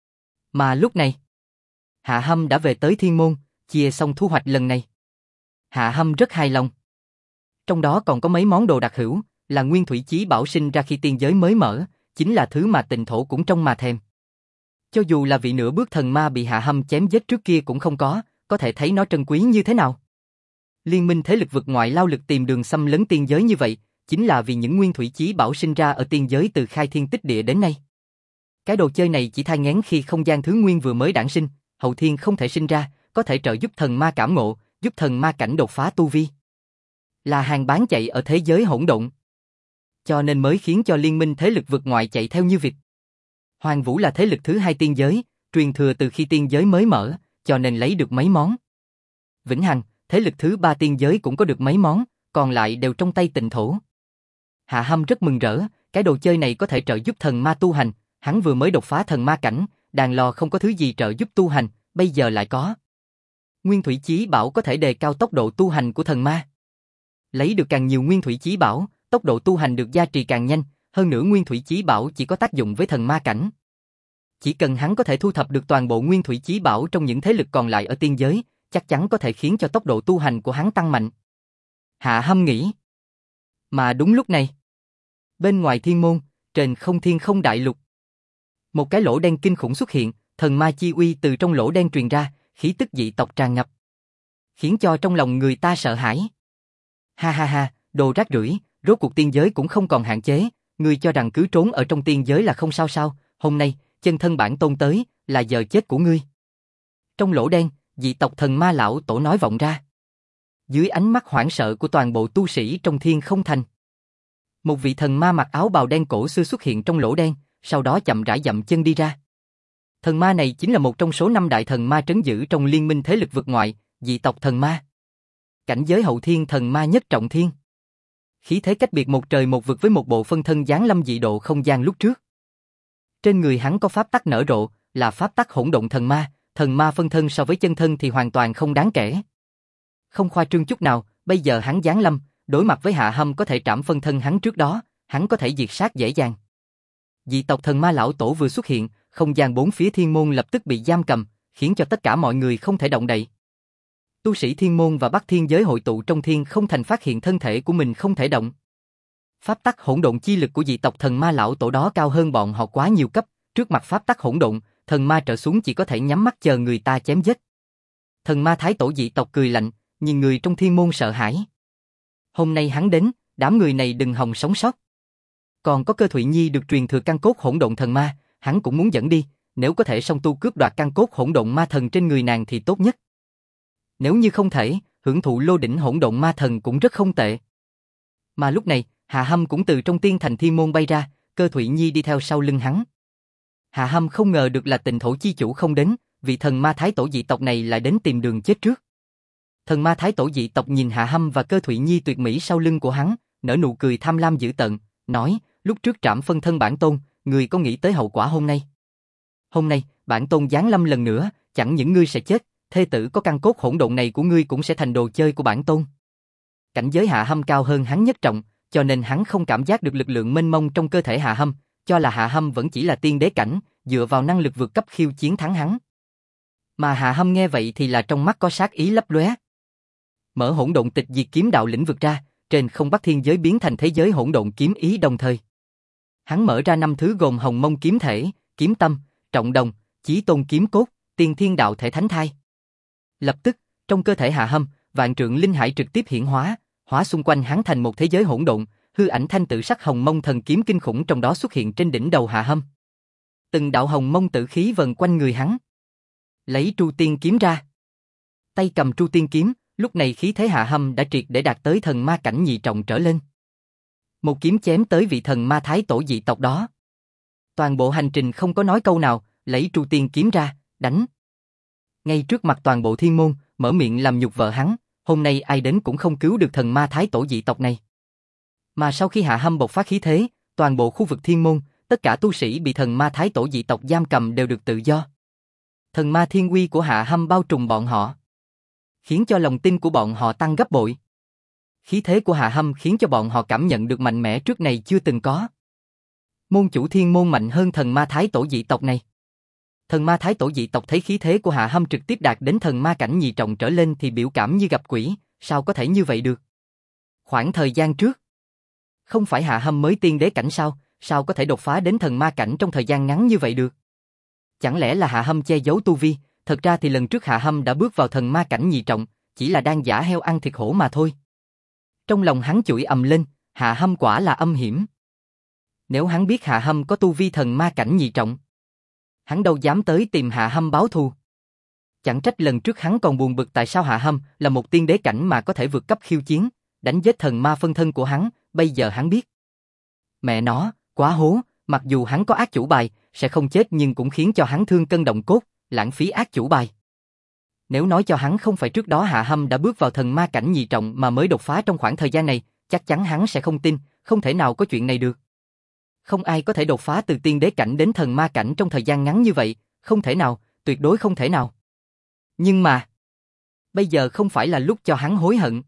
Mà lúc này, Hạ Hâm đã về tới thiên môn, chia xong thu hoạch lần này. Hạ Hâm rất hài lòng. Trong đó còn có mấy món đồ đặc hữu, là nguyên thủy chí bảo sinh ra khi tiên giới mới mở, chính là thứ mà Tịnh Thổ cũng trông mà thèm. Cho dù là vị nửa bước thần ma bị Hạ Hâm chém giết trước kia cũng không có thể thấy nó trân quý như thế nào. Liên minh thế lực vực ngoại lao lực tìm đường xâm lấn tiên giới như vậy, chính là vì những nguyên thủy chí bảo sinh ra ở tiên giới từ khai thiên tích địa đến nay. Cái đồ chơi này chỉ thai nghén khi không gian thứ nguyên vừa mới đản sinh, hậu thiên không thể sinh ra, có thể trợ giúp thần ma cảm ngộ, giúp thần ma cảnh đột phá tu vi. Là hàng bán chạy ở thế giới hỗn độn. Cho nên mới khiến cho liên minh thế lực vực ngoại chạy theo như vịt. Hoàng Vũ là thế lực thứ 2 tiên giới, truyền thừa từ khi tiên giới mới mở, cho nên lấy được mấy món. Vĩnh Hằng, thế lực thứ 3 tiên giới cũng có được mấy món, còn lại đều trong tay Tịnh Thổ. Hạ Hâm rất mừng rỡ, cái đồ chơi này có thể trợ giúp thần ma tu hành, hắn vừa mới đột phá thần ma cảnh, đàn lò không có thứ gì trợ giúp tu hành, bây giờ lại có. Nguyên thủy chí bảo có thể đề cao tốc độ tu hành của thần ma. Lấy được càng nhiều nguyên thủy chí bảo, tốc độ tu hành được gia trì càng nhanh, hơn nữa nguyên thủy chí bảo chỉ có tác dụng với thần ma cảnh. Chỉ cần hắn có thể thu thập được toàn bộ nguyên thủy chí bảo trong những thế lực còn lại ở tiên giới, chắc chắn có thể khiến cho tốc độ tu hành của hắn tăng mạnh. Hạ Hâm nghĩ. Mà đúng lúc này, bên ngoài thiên môn, trên không thiên không đại lục, một cái lỗ đen kinh khủng xuất hiện, thần ma chi uy từ trong lỗ đen truyền ra, khí tức dị tộc tràn ngập, khiến cho trong lòng người ta sợ hãi. Ha ha ha, đồ rác rưởi, rốt cuộc tiên giới cũng không còn hạn chế, ngươi cho rằng cứ trốn ở trong tiên giới là không sao sao, hôm nay, chân thân bản tôn tới, là giờ chết của ngươi. Trong lỗ đen, dị tộc thần ma lão tổ nói vọng ra. Dưới ánh mắt hoảng sợ của toàn bộ tu sĩ trong thiên không thành, một vị thần ma mặc áo bào đen cổ xưa xuất hiện trong lỗ đen, sau đó chậm rãi dậm chân đi ra. Thần ma này chính là một trong số 5 đại thần ma trấn giữ trong liên minh thế lực vực ngoại, dị tộc thần ma. Cảnh giới hậu thiên thần ma nhất trọng thiên. Khí thế cách biệt một trời một vực với một bộ phân thân giáng lâm dị độ không gian lúc trước. Trên người hắn có pháp tắc nở rộ, là pháp tắc hỗn độn thần ma phân thân so với chân thân thì hoàn toàn không đáng kể. Không khoa trương chút nào, bây giờ hắn giáng lâm, đối mặt với Hạ Hâm có thể trảm phân thân hắn trước đó, hắn có thể diệt sát dễ dàng. Dị tộc thần ma lão tổ vừa xuất hiện, không gian 4 phía thiên môn lập tức bị giam cầm, khiến cho tất cả mọi người không thể động đậy. Tu sĩ thiên môn và Bắc Thiên giới hội tụ trong thiên không thành phát hiện thân thể của mình không thể động. Pháp tắc hỗn độn chi lực của dị tộc thần ma lão tổ đó cao hơn bọn họ quá nhiều cấp, trước mặt pháp tắc hỗn độn, thần ma trở xuống chỉ có thể nhắm mắt chờ người ta chém giết. Thần ma thái tổ dị tộc cười lạnh, nhìn người trong thiên môn sợ hãi. Hôm nay hắn đến, đám người này đừng hòng sống sót. Còn có Cơ Thụy Nhi được truyền thừa căn cốt hỗn độn thần ma, hắn cũng muốn dẫn đi, nếu có thể song tu cướp đoạt căn cốt hỗn độn ma thần trên người nàng thì tốt nhất. Nếu như không thể, hưởng thụ lô đỉnh hỗn độn ma thần cũng rất không tệ. Mà lúc này, Hạ Hâm cũng từ trong tiên thành thiên môn bay ra, Cơ Thụy Nhi đi theo sau lưng hắn. Hạ Hâm không ngờ được là Tịnh Thổ chi chủ không đến, vị thần ma thái tổ dị tộc này lại đến tìm đường chết trước. Thần ma thái tổ dị tộc nhìn Hạ Hâm và Cơ Thụy Nhi tuyệt mỹ sau lưng của hắn, nở nụ cười tham lam dữ tợn, nói, lúc trước trảm phân thân bản tôn, người có nghĩ tới hậu quả hôm nay? Hôm nay, bản tôn giáng lâm lần nữa, chẳng những ngươi sẽ chết, thê tử có căn cốt hỗn độn này của ngươi cũng sẽ thành đồ chơi của bản tôn. Cảnh giới Hạ Hâm cao hơn hắn nhất trọng, cho nên hắn không cảm giác được lực lượng mênh mông trong cơ thể Hạ Hâm, cho là Hạ Hâm vẫn chỉ là tiên đế cảnh, dựa vào năng lực vượt cấp khiêu chiến thắng hắn. Mà Hạ Hâm nghe vậy thì là trong mắt có sát ý lấp lóe. Mở hỗn độn tịch diệt kiếm đạo lĩnh vực ra, trên không bắc thiên giới biến thành thế giới hỗn độn kiếm ý đồng thời. Hắn mở ra 5 thứ gồm hồng mông kiếm thể, kiếm tâm, trọng đồng, chí tôn kiếm cốt, tiên thiên đạo thể thánh thai. Lập tức, trong cơ thể Hạ Hâm, vạn trượng linh hải trực tiếp hiển hóa, hóa xung quanh hắn thành một thế giới hỗn độn, hư ảnh thanh tự sắc hồng mông thần kiếm kinh khủng trong đó xuất hiện trên đỉnh đầu Hạ Hâm. Từng đạo hồng mông tử khí vần quanh người hắn. Lấy Tru Tiên kiếm ra. Tay cầm Tru Tiên kiếm, lúc này khí thế Hạ Hâm đã triệt để đạt tới thần ma cảnh nhị trọng trở lên. Một kiếm chém tới vị thần ma thái tổ dị tộc đó. Toàn bộ hành trình không có nói câu nào, lấy Tru Tiên kiếm ra, đánh. Ngay trước mặt toàn bộ thiên môn, mở miệng làm nhục vợ hắn, hôm nay ai đến cũng không cứu được thần ma thái tổ dị tộc này. Mà sau khi Hạ Hâm bộc phát khí thế, toàn bộ khu vực thiên môn, tất cả tu sĩ bị thần ma thái tổ dị tộc giam cầm đều được tự do. Thần ma thiên uy của Hạ Hâm bao trùm bọn họ, khiến cho lòng tin của bọn họ tăng gấp bội. Khí thế của Hạ Hâm khiến cho bọn họ cảm nhận được mạnh mẽ trước này chưa từng có. Môn chủ thiên môn mạnh hơn thần ma thái tổ dị tộc này. Thần ma thái tổ dị tộc thấy khí thế của Hạ Hâm trực tiếp đạt đến thần ma cảnh nhị trọng trở lên thì biểu cảm như gặp quỷ, sao có thể như vậy được? Khoảng thời gian trước, không phải Hạ Hâm mới tiên đế cảnh sao có thể đột phá đến thần ma cảnh trong thời gian ngắn như vậy được? Chẳng lẽ là Hạ Hâm che giấu tu vi, thật ra thì lần trước Hạ Hâm đã bước vào thần ma cảnh nhị trọng, chỉ là đang giả heo ăn thịt hổ mà thôi. Trong lòng hắn chửi ầm lên, Hạ Hâm quả là âm hiểm. Nếu hắn biết Hạ Hâm có tu vi thần ma cảnh nhị trọng, hắn đâu dám tới tìm Hạ Hâm báo thù. Chẳng trách lần trước hắn còn buồn bực tại sao Hạ Hâm là một tiên đế cảnh mà có thể vượt cấp khiêu chiến, đánh giết thần ma phân thân của hắn, bây giờ hắn biết. Mẹ nó, quá hố, mặc dù hắn có ác chủ bài, sẽ không chết nhưng cũng khiến cho hắn thương cân động cốt, lãng phí ác chủ bài. Nếu nói cho hắn không phải trước đó Hạ Hâm đã bước vào thần ma cảnh nhị trọng mà mới đột phá trong khoảng thời gian này, chắc chắn hắn sẽ không tin, không thể nào có chuyện này được. Không ai có thể đột phá từ tiên đế cảnh đến thần ma cảnh trong thời gian ngắn như vậy, không thể nào, tuyệt đối không thể nào. Nhưng mà, bây giờ không phải là lúc cho hắn hối hận.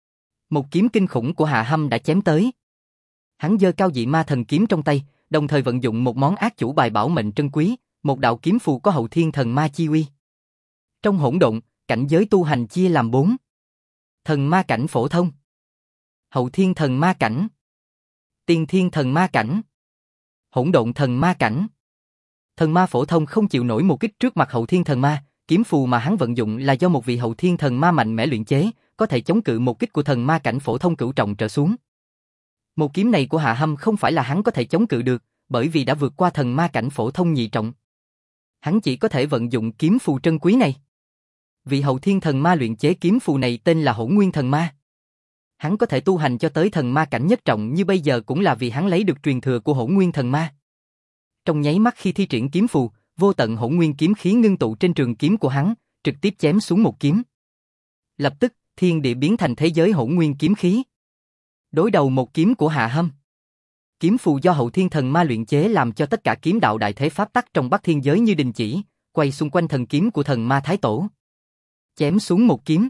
Một kiếm kinh khủng của Hạ Hâm đã chém tới. Hắn giơ cao dị ma thần kiếm trong tay, đồng thời vận dụng một món ác chủ bài bảo mệnh trân quý, một đạo kiếm phù có hậu thiên thần ma chi uy. Trong hỗn độn, cảnh giới tu hành chia làm 4. Thần ma cảnh phổ thông, hậu thiên thần ma cảnh, tiên thiên thần ma cảnh, hỗn độn thần ma cảnh. Thần ma phổ thông không chịu nổi một kích trước mặt hậu thiên thần ma, kiếm phù mà hắn vận dụng là do một vị hậu thiên thần ma mạnh mẽ luyện chế, có thể chống cự một kích của thần ma cảnh phổ thông cửu trọng trở xuống. Một kiếm này của Hạ Hâm không phải là hắn có thể chống cự được, bởi vì đã vượt qua thần ma cảnh phổ thông nhị trọng. Hắn chỉ có thể vận dụng kiếm phù trân quý này. Vị hậu thiên thần ma luyện chế kiếm phù này tên là Hỗn Nguyên thần ma. Hắn có thể tu hành cho tới thần ma cảnh nhất trọng như bây giờ cũng là vì hắn lấy được truyền thừa của Hỗn Nguyên thần ma. Trong nháy mắt khi thi triển kiếm phù, vô tận hỗn nguyên kiếm khí ngưng tụ trên trường kiếm của hắn, trực tiếp chém xuống một kiếm. Lập tức, thiên địa biến thành thế giới hỗn nguyên kiếm khí. Đối đầu một kiếm của Hạ Hâm. Kiếm phù do hậu thiên thần ma luyện chế làm cho tất cả kiếm đạo đại thế pháp tắc trong Bắc Thiên giới như đình chỉ, quay xung quanh thần kiếm của thần ma thái tổ. Chém xuống một kiếm.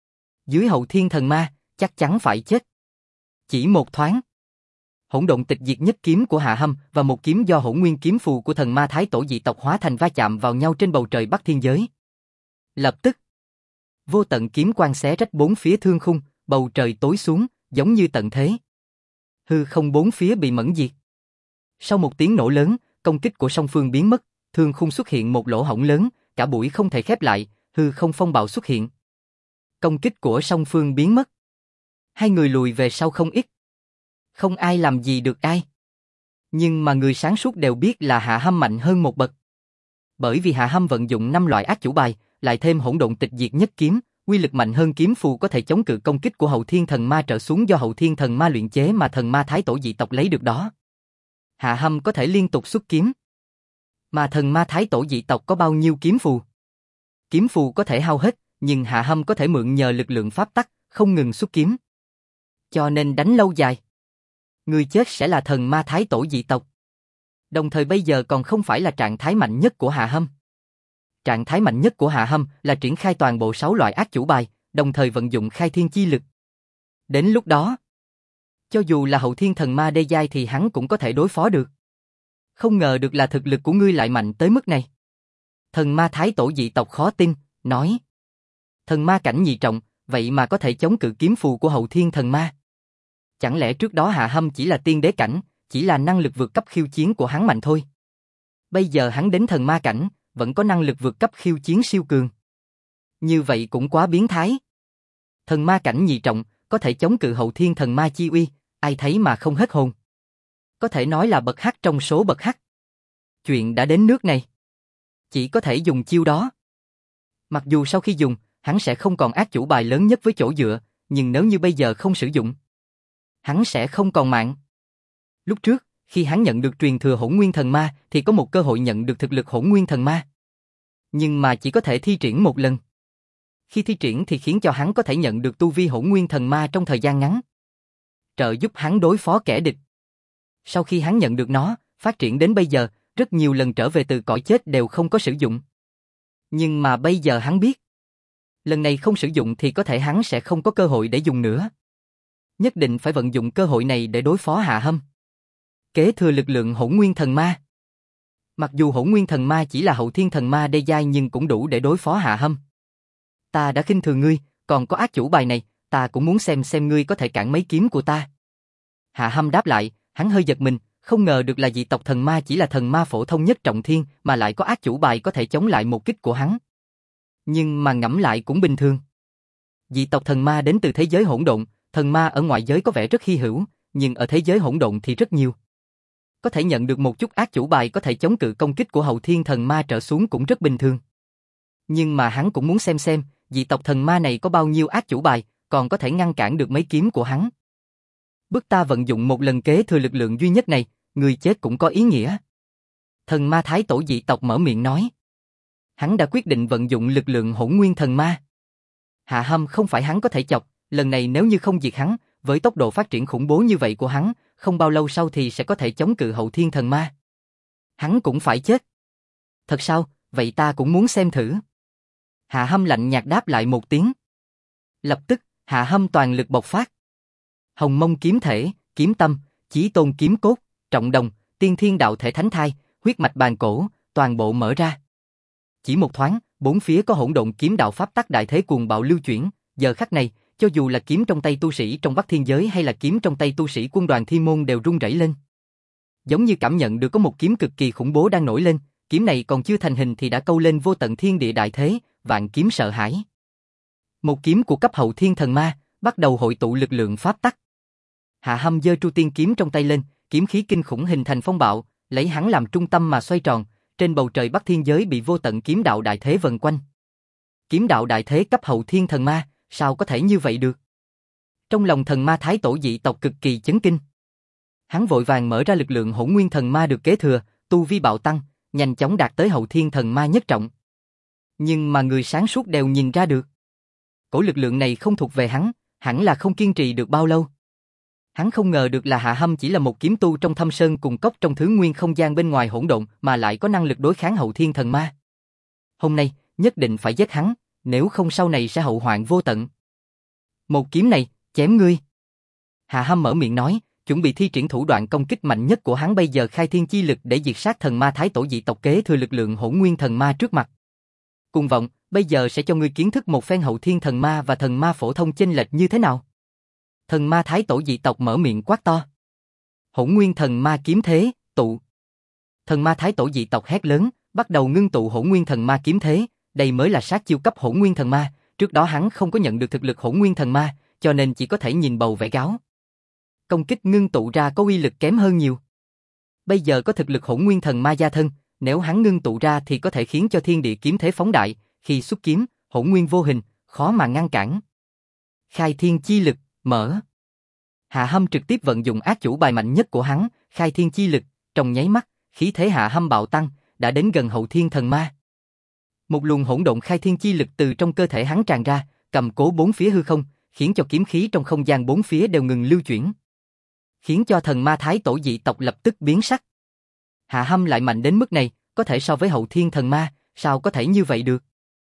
Dưới hậu thiên thần ma, chắc chắn phải chết. Chỉ một thoáng. Hỗn độn tịch diệt nhất kiếm của Hạ Hâm và một kiếm do hỗn nguyên kiếm phù của thần ma thái tổ dị tộc hóa thành va chạm vào nhau trên bầu trời Bắc Thiên giới. Lập tức, vô tận kiếm quang xé rách bốn phía thương khung, bầu trời tối xuống, giống như tận thế. Hư không bốn phía bị mẫn diệt. Sau một tiếng nổ lớn, công kích của song phương biến mất, thương khung xuất hiện một lỗ hổng lớn, cả bụi không thể khép lại, hư không phong bạo xuất hiện. Công kích của song phương biến mất. Hai người lùi về sau không ít. Không ai làm gì được ai. Nhưng mà người sáng suốt đều biết là Hạ Hâm mạnh hơn một bậc. Bởi vì Hạ Hâm vận dụng 5 loại ác chủ bài, lại thêm hỗn độn tịch diệt nhất kiếm, uy lực mạnh hơn kiếm phù có thể chống cự công kích của hậu thiên thần ma trở xuống do hậu thiên thần ma luyện chế mà thần ma thái tổ dị tộc lấy được đó. Hạ Hâm có thể liên tục xuất kiếm. Mà thần ma thái tổ dị tộc có bao nhiêu kiếm phù? Kiếm phù có thể hao hết, nhưng Hạ Hâm có thể mượn nhờ lực lượng pháp tắc, không ngừng xuất kiếm. Cho nên đánh lâu dài, người chết sẽ là thần ma thái tổ dị tộc. Đồng thời bây giờ còn không phải là trạng thái mạnh nhất của Hạ Hâm. Trạng thái mạnh nhất của Hạ Hâm là triển khai toàn bộ 6 loại ác chủ bài, đồng thời vận dụng khai thiên chi lực. Đến lúc đó, cho dù là hậu thiên thần ma đê giai thì hắn cũng có thể đối phó được. Không ngờ được là thực lực của ngươi lại mạnh tới mức này. Thần ma thái tổ dị tộc khó tin, nói. Thần ma cảnh nhị trọng, vậy mà có thể chống cự kiếm phù của hậu thiên thần ma. Chẳng lẽ trước đó Hạ Hâm chỉ là tiên đế cảnh, chỉ là năng lực vượt cấp khiêu chiến của hắn mạnh thôi. Bây giờ hắn đến thần ma cảnh, vẫn có năng lực vượt cấp khiêu chiến siêu cường. Như vậy cũng quá biến thái. Thần ma cảnh nhị trọng, có thể chống cự hậu thiên thần ma chi uy, ai thấy mà không hết hồn. Có thể nói là bậc hắc trong số bậc hắc. Chuyện đã đến nước này. Chỉ có thể dùng chiêu đó. Mặc dù sau khi dùng, hắn sẽ không còn ác chủ bài lớn nhất với chỗ dựa, nhưng nếu như bây giờ không sử dụng, hắn sẽ không còn mạng. Lúc trước, khi hắn nhận được truyền thừa Hỗn Nguyên Thần Ma thì có một cơ hội nhận được thực lực Hỗn Nguyên Thần Ma. Nhưng mà chỉ có thể thi triển một lần. Khi thi triển thì khiến cho hắn có thể nhận được tu vi Hỗn Nguyên Thần Ma trong thời gian ngắn, trợ giúp hắn đối phó kẻ địch. Sau khi hắn nhận được nó, phát triển đến bây giờ, rất nhiều lần trở về từ cõi chết đều không có sử dụng. Nhưng mà bây giờ hắn biết, lần này không sử dụng thì có thể hắn sẽ không có cơ hội để dùng nữa. Nhất định phải vận dụng cơ hội này để đối phó Hạ Hâm. Kế thừa lực lượng Hỗn Nguyên Thần Ma. Mặc dù Hỗn Nguyên Thần Ma chỉ là hậu thiên thần ma đê giai nhưng cũng đủ để đối phó Hạ Hâm. Ta đã khinh thường ngươi, còn có ác chủ bài này, ta cũng muốn xem ngươi có thể cản mấy kiếm của ta. Hạ Hâm đáp lại, hắn hơi giật mình, không ngờ được là dị tộc thần ma chỉ là thần ma phổ thông nhất trọng thiên mà lại có ác chủ bài có thể chống lại một kích của hắn. Nhưng mà ngẫm lại cũng bình thường. Dị tộc thần ma đến từ thế giới hỗn độn, thần ma ở ngoại giới có vẻ rất hy hữu, nhưng ở thế giới hỗn độn thì rất nhiều. Có thể nhận được một chút ác chủ bài có thể chống cự công kích của hậu thiên thần ma trở xuống cũng rất bình thường. Nhưng mà hắn cũng muốn xem, dị tộc thần ma này có bao nhiêu ác chủ bài, còn có thể ngăn cản được mấy kiếm của hắn. Bước ta vận dụng một lần kế thừa lực lượng duy nhất này, người chết cũng có ý nghĩa. Thần ma thái tổ dị tộc mở miệng nói. Hắn đã quyết định vận dụng lực lượng Hỗn Nguyên Thần Ma. Hạ Hâm không phải hắn có thể chọc, lần này nếu như không diệt hắn, với tốc độ phát triển khủng bố như vậy của hắn, không bao lâu sau thì sẽ có thể chống cự hậu thiên thần ma. Hắn cũng phải chết. Thật sao, vậy ta cũng muốn xem thử. Hạ Hâm lạnh nhạt đáp lại một tiếng. Lập tức, Hạ Hâm toàn lực bộc phát. Hồng mông kiếm thể, kiếm tâm, chí tôn kiếm cốt, trọng đồng, tiên thiên đạo thể thánh thai, huyết mạch bàn cổ, toàn bộ mở ra. Chỉ một thoáng, bốn phía có hỗn độn kiếm đạo pháp tắc đại thế cuồng bạo lưu chuyển, giờ khắc này, cho dù là kiếm trong tay tu sĩ trong Bắc Thiên giới hay là kiếm trong tay tu sĩ quân đoàn Thiên môn đều rung rẩy lên. Giống như cảm nhận được có một kiếm cực kỳ khủng bố đang nổi lên, kiếm này còn chưa thành hình thì đã câu lên vô tận thiên địa đại thế, vạn kiếm sợ hãi. Một kiếm của cấp hậu thiên thần ma, bắt đầu hội tụ lực lượng pháp tắc. Hạ Hâm giơ Tru Tiên kiếm trong tay lên, kiếm khí kinh khủng hình thành phong bạo, lấy hắn làm trung tâm mà xoay tròn, trên bầu trời Bắc Thiên giới bị vô tận kiếm đạo đại thế vần quanh. Kiếm đạo đại thế cấp hậu thiên thần ma, sao có thể như vậy được? Trong lòng thần ma thái tổ dị tộc cực kỳ chấn kinh. Hắn vội vàng mở ra lực lượng Hỗn Nguyên Thần Ma được kế thừa, tu vi bạo tăng, nhanh chóng đạt tới hậu thiên thần ma nhất trọng. Nhưng mà người sáng suốt đều nhìn ra được, cổ lực lượng này không thuộc về hắn, hẳn là không kiên trì được bao lâu. Hắn không ngờ được là Hạ Hâm chỉ là một kiếm tu trong thâm sơn cùng cốc trong thứ nguyên không gian bên ngoài hỗn độn mà lại có năng lực đối kháng hậu thiên thần ma. Hôm nay, nhất định phải giết hắn, nếu không sau này sẽ hậu hoạn vô tận. Một kiếm này, chém ngươi. Hạ Hâm mở miệng nói, chuẩn bị thi triển thủ đoạn công kích mạnh nhất của hắn bây giờ khai thiên chi lực để diệt sát thần ma thái tổ dị tộc kế thừa lực lượng Hỗn Nguyên Thần Ma trước mặt. Cùng vọng, bây giờ sẽ cho ngươi kiến thức một phen hậu thiên thần ma và thần ma phổ thông chênh lệch như thế nào. Thần ma thái tổ dị tộc mở miệng quát to. Hỗn Nguyên Thần Ma kiếm thế, tụ. Thần ma thái tổ dị tộc hét lớn, bắt đầu ngưng tụ Hỗn Nguyên Thần Ma kiếm thế, đây mới là sát chiêu cấp Hỗn Nguyên Thần Ma, trước đó hắn không có nhận được thực lực Hỗn Nguyên Thần Ma, cho nên chỉ có thể nhìn bầu vẽ gáo. Công kích ngưng tụ ra có uy lực kém hơn nhiều. Bây giờ có thực lực Hỗn Nguyên Thần Ma gia thân, nếu hắn ngưng tụ ra thì có thể khiến cho thiên địa kiếm thế phóng đại, khi xuất kiếm, hỗn nguyên vô hình, khó mà ngăn cản. Khai thiên chi lực, mở. Hạ Hâm trực tiếp vận dụng ác chủ bài mạnh nhất của hắn, khai thiên chi lực, trong nháy mắt, khí thế Hạ Hâm bạo tăng, đã đến gần hậu thiên thần ma. Một luồng hỗn độn khai thiên chi lực từ trong cơ thể hắn tràn ra, cầm cố bốn phía hư không, khiến cho kiếm khí trong không gian bốn phía đều ngừng lưu chuyển. Khiến cho thần ma thái tổ dị tộc lập tức biến sắc. Hạ Hâm lại mạnh đến mức này, có thể so với hậu thiên thần ma, sao có thể như vậy được?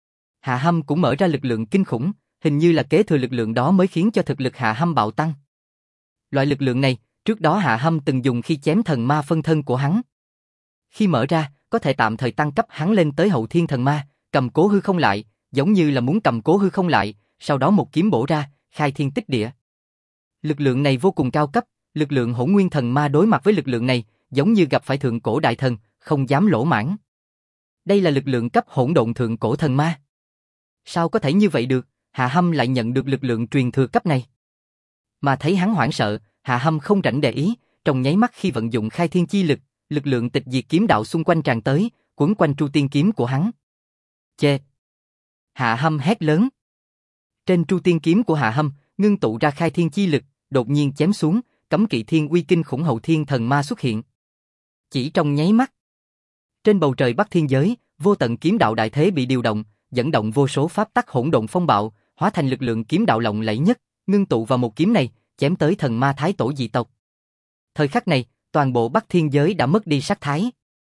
Hạ Hâm cũng mở ra lực lượng kinh khủng, hình như là kế thừa lực lượng đó mới khiến cho thực lực Hạ Hâm bạo tăng. Loại lực lượng này, trước đó Hạ Hâm từng dùng khi chém thần ma phân thân của hắn. Khi mở ra, có thể tạm thời tăng cấp hắn lên tới hậu thiên thần ma, cầm cố hư không lại, giống như là muốn cầm cố hư không lại, sau đó một kiếm bổ ra, khai thiên tích địa. Lực lượng này vô cùng cao cấp, lực lượng hỗn nguyên thần ma đối mặt với lực lượng này, giống như gặp phải thượng cổ đại thần, không dám lỗ mãng. Đây là lực lượng cấp hỗn độn thượng cổ thần ma. Sao có thể như vậy được, Hạ Hâm lại nhận được lực lượng truyền thừa cấp này. Mà thấy hắn hoảng sợ, Hạ Hâm không rảnh để ý, trong nháy mắt khi vận dụng khai thiên chi lực, lực lượng tịch diệt kiếm đạo xung quanh tràn tới, quấn quanh tru tiên kiếm của hắn. Chê! Hạ Hâm hét lớn. Trên tru tiên kiếm của Hạ Hâm, ngưng tụ ra khai thiên chi lực, đột nhiên chém xuống, cấm kỵ thiên uy kinh khủng hậu thiên thần ma xuất hiện. Chỉ trong nháy mắt, trên bầu trời Bắc Thiên giới, vô tận kiếm đạo đại thế bị điều động, dẫn động vô số pháp tắc hỗn độn phong bạo, hóa thành lực lượng kiếm đạo lộng lẫy nhất, ngưng tụ vào một kiếm này, chém tới thần ma thái tổ dị tộc. Thời khắc này, toàn bộ Bắc Thiên giới đã mất đi sắc thái.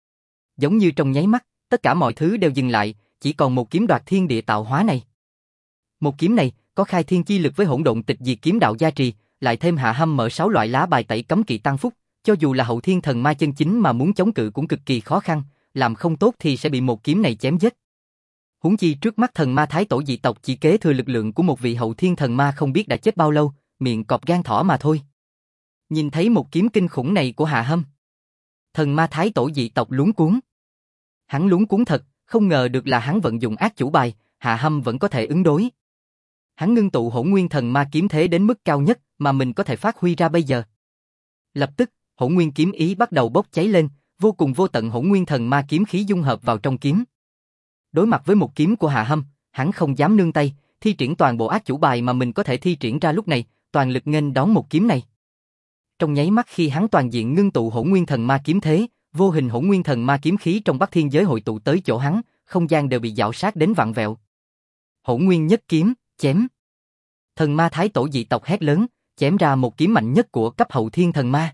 Giống như trong nháy mắt, tất cả mọi thứ đều dừng lại, chỉ còn một kiếm đoạt thiên địa tạo hóa này. Một kiếm này, có khai thiên chi lực với hỗn độn tịch diệt kiếm đạo gia trì, lại thêm Hạ Hâm mở 6 loại lá bài tẩy cấm kỵ tăng phúc, cho dù là hậu thiên thần ma chân chính mà muốn chống cự cũng cực kỳ khó khăn, làm không tốt thì sẽ bị một kiếm này chém giết. Huống chi trước mắt thần ma thái tổ dị tộc chỉ kế thừa lực lượng của một vị hậu thiên thần ma không biết đã chết bao lâu, miệng cọp gan thỏ mà thôi. Nhìn thấy một kiếm kinh khủng này của Hạ Hâm, thần ma thái tổ dị tộc luống cuống. Hắn luống cuống thật, không ngờ được là hắn vận dụng ác chủ bài, Hạ Hâm vẫn có thể ứng đối. Hắn ngưng tụ hỗn nguyên thần ma kiếm thế đến mức cao nhất mà mình có thể phát huy ra bây giờ. Lập tức, hỗn nguyên kiếm ý bắt đầu bốc cháy lên, vô cùng vô tận hỗn nguyên thần ma kiếm khí dung hợp vào trong kiếm. Đối mặt với một kiếm của Hạ Hâm, hắn không dám nương tay, thi triển toàn bộ ác chủ bài mà mình có thể thi triển ra lúc này, toàn lực nghênh đón một kiếm này. Trong nháy mắt khi hắn toàn diện ngưng tụ hỗn nguyên thần ma kiếm thế, vô hình hỗn nguyên thần ma kiếm khí trong Bắc Thiên giới hội tụ tới chỗ hắn, không gian đều bị dạo sát đến vặn vẹo. Hỗn nguyên nhất kiếm, chém. Thần ma thái tổ dị tộc hét lớn, chém ra một kiếm mạnh nhất của cấp hậu thiên thần ma.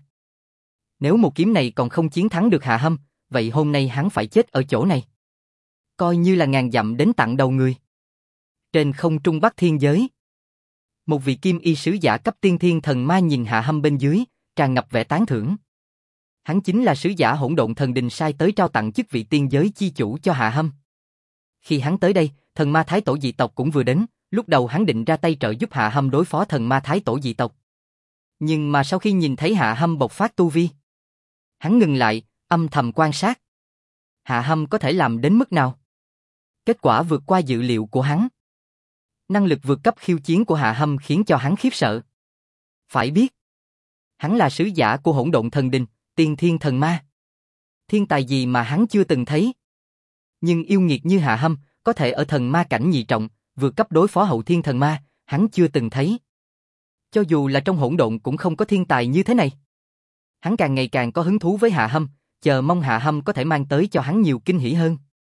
Nếu một kiếm này còn không chiến thắng được Hạ Hâm, vậy hôm nay hắn phải chết ở chỗ này. Coi như là ngàn dặm đến tận đầu người. Trên không trung Bắc Thiên giới, một vị kim y sứ giả cấp tiên thiên thần ma nhìn Hạ Hâm bên dưới, tràn ngập vẻ tán thưởng. Hắn chính là sứ giả hỗn độn thần đình sai tới trao tặng chức vị tiên giới chi chủ cho Hạ Hâm. Khi hắn tới đây, thần ma thái tổ dị tộc cũng vừa đến, lúc đầu hắn định ra tay trợ giúp Hạ Hâm đối phó thần ma thái tổ dị tộc. Nhưng mà sau khi nhìn thấy Hạ Hâm bộc phát tu vi, hắn ngừng lại, âm thầm quan sát. Hạ Hâm có thể làm đến mức nào? Kết quả vượt qua dự liệu của hắn. Năng lực vượt cấp khiêu chiến của Hạ Hâm khiến cho hắn khiếp sợ. Phải biết, hắn là sứ giả của hỗn độn thần đình, tiên thiên thần ma. Thiên tài gì mà hắn chưa từng thấy. Nhưng yêu nghiệt như Hạ Hâm, có thể ở thần ma cảnh nhị trọng, vượt cấp đối phó hậu thiên thần ma, hắn chưa từng thấy. Cho dù là trong hỗn độn cũng không có thiên tài như thế này. Hắn càng ngày càng có hứng thú với Hạ Hâm, chờ mong Hạ Hâm có thể mang tới cho hắn nhiều kinh hỉ hơn.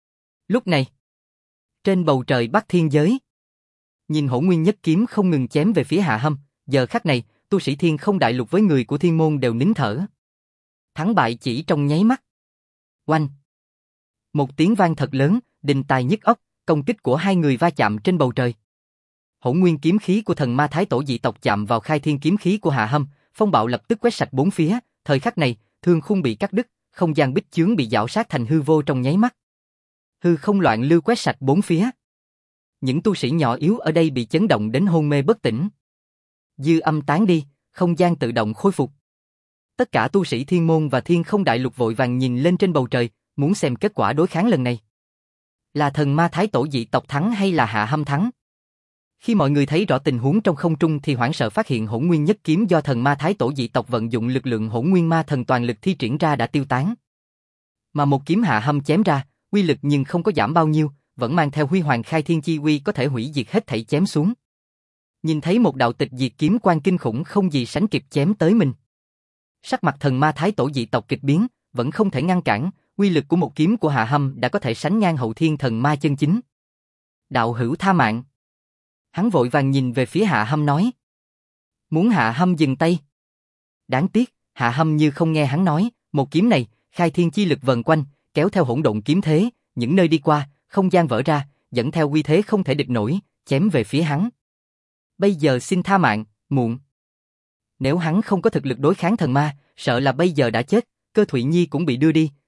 Lúc này, trên bầu trời Bắc Thiên giới, nhìn hỗn nguyên nhất kiếm không ngừng chém về phía Hạ Hâm, giờ khắc này, tu sĩ Thiên Không Đại Lục với người của Thiên Môn đều nín thở. Thắng bại chỉ trong nháy mắt. Oanh! Một tiếng vang thật lớn, đình tài nhức óc, công kích của hai người va chạm trên bầu trời. Hỗn nguyên kiếm khí của thần ma thái tổ dị tộc chạm vào khai thiên kiếm khí của Hạ Hâm, phong bạo lập tức quét sạch bốn phía, thời khắc này, thương khung bị cắt đứt, không gian bích chướng bị dạo sát thành hư vô trong nháy mắt. Hư không loạn lưu quét sạch bốn phía. Những tu sĩ nhỏ yếu ở đây bị chấn động đến hôn mê bất tỉnh. Dư âm tán đi, không gian tự động khôi phục. Tất cả tu sĩ Thiên Môn và Thiên Không Đại Lục vội vàng nhìn lên trên bầu trời, muốn xem kết quả đối kháng lần này. Là thần ma thái tổ dị tộc thắng hay là Hạ Hâm thắng? Khi mọi người thấy rõ tình huống trong không trung thì hoảng sợ phát hiện hỗn nguyên nhất kiếm do thần ma thái tổ dị tộc vận dụng lực lượng hỗn nguyên ma thần toàn lực thi triển ra đã tiêu tán. Mà một kiếm Hạ Hâm chém ra, uy lực nhưng không có giảm bao nhiêu, vẫn mang theo huy hoàng khai thiên chi uy có thể hủy diệt hết thảy chém xuống. Nhìn thấy một đạo tịch diệt kiếm quang kinh khủng không gì sánh kịp chém tới mình. Sắc mặt thần ma thái tổ dị tộc kịch biến, vẫn không thể ngăn cản, uy lực của một kiếm của Hạ Hâm đã có thể sánh ngang hậu thiên thần ma chân chính. Đạo hữu tha mạng. Hắn vội vàng nhìn về phía Hạ Hâm nói. Muốn Hạ Hâm dừng tay. Đáng tiếc, Hạ Hâm như không nghe hắn nói, một kiếm này, khai thiên chi lực vần quanh, kéo theo hỗn độn kiếm thế, những nơi đi qua, không gian vỡ ra, dẫn theo uy thế không thể địch nổi, chém về phía hắn. Bây giờ xin tha mạng, muộn. Nếu hắn không có thực lực đối kháng thần ma, sợ là bây giờ đã chết, Cơ Thụy Nhi cũng bị đưa đi,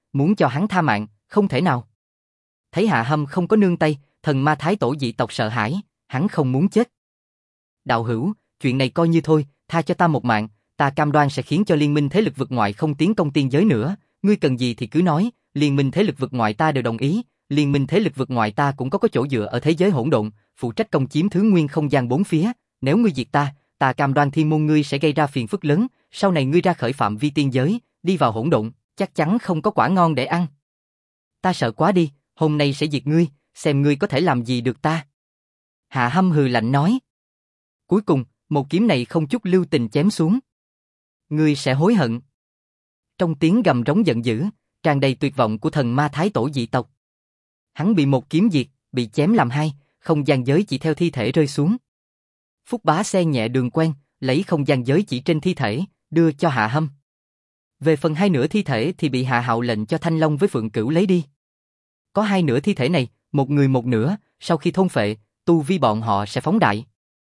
muốn cho hắn tha mạng, không thể nào. Thấy Hạ Hâm không có nương tay, thần ma thái tổ dị tộc sợ hãi, hắn không muốn chết. Đạo hữu, chuyện này coi như thôi, tha cho ta một mạng, ta cam đoan sẽ khiến cho liên minh thế lực vực ngoại không tiến công tiên giới nữa, ngươi cần gì thì cứ nói, liên minh thế lực vực ngoại ta đều đồng ý, liên minh thế lực vực ngoại ta cũng có chỗ dựa ở thế giới hỗn độn, phụ trách công chiếm thứ nguyên không gian bốn phía, nếu ngươi diệt ta cam đoan thiên môn ngươi sẽ gây ra phiền phức lớn, sau này ngươi ra khỏi phạm vi tiên giới, đi vào hỗn độn, chắc chắn không có quả ngon để ăn. Ta sợ quá đi, hôm nay sẽ diệt ngươi, xem ngươi có thể làm gì được ta. Hạ Hâm hừ lạnh nói. Cuối cùng, một kiếm này không chút lưu tình chém xuống. Ngươi sẽ hối hận. Trong tiếng gầm rống giận dữ, tràn đầy tuyệt vọng của thần ma thái tổ dị tộc. Hắn bị một kiếm diệt, bị chém làm hai, không gian giới chỉ theo thi thể rơi xuống. Phúc Bá xe nhẹ đường quen, lấy không gian giới chỉ trên thi thể, đưa cho Hạ Hâm. Về phần hai nửa thi thể thì bị Hạ Hạo lệnh cho Thanh Long với Phượng Cửu lấy đi. Có hai nửa thi thể này, một người một nửa, sau khi thôn phệ, tu vi bọn họ sẽ phóng đại.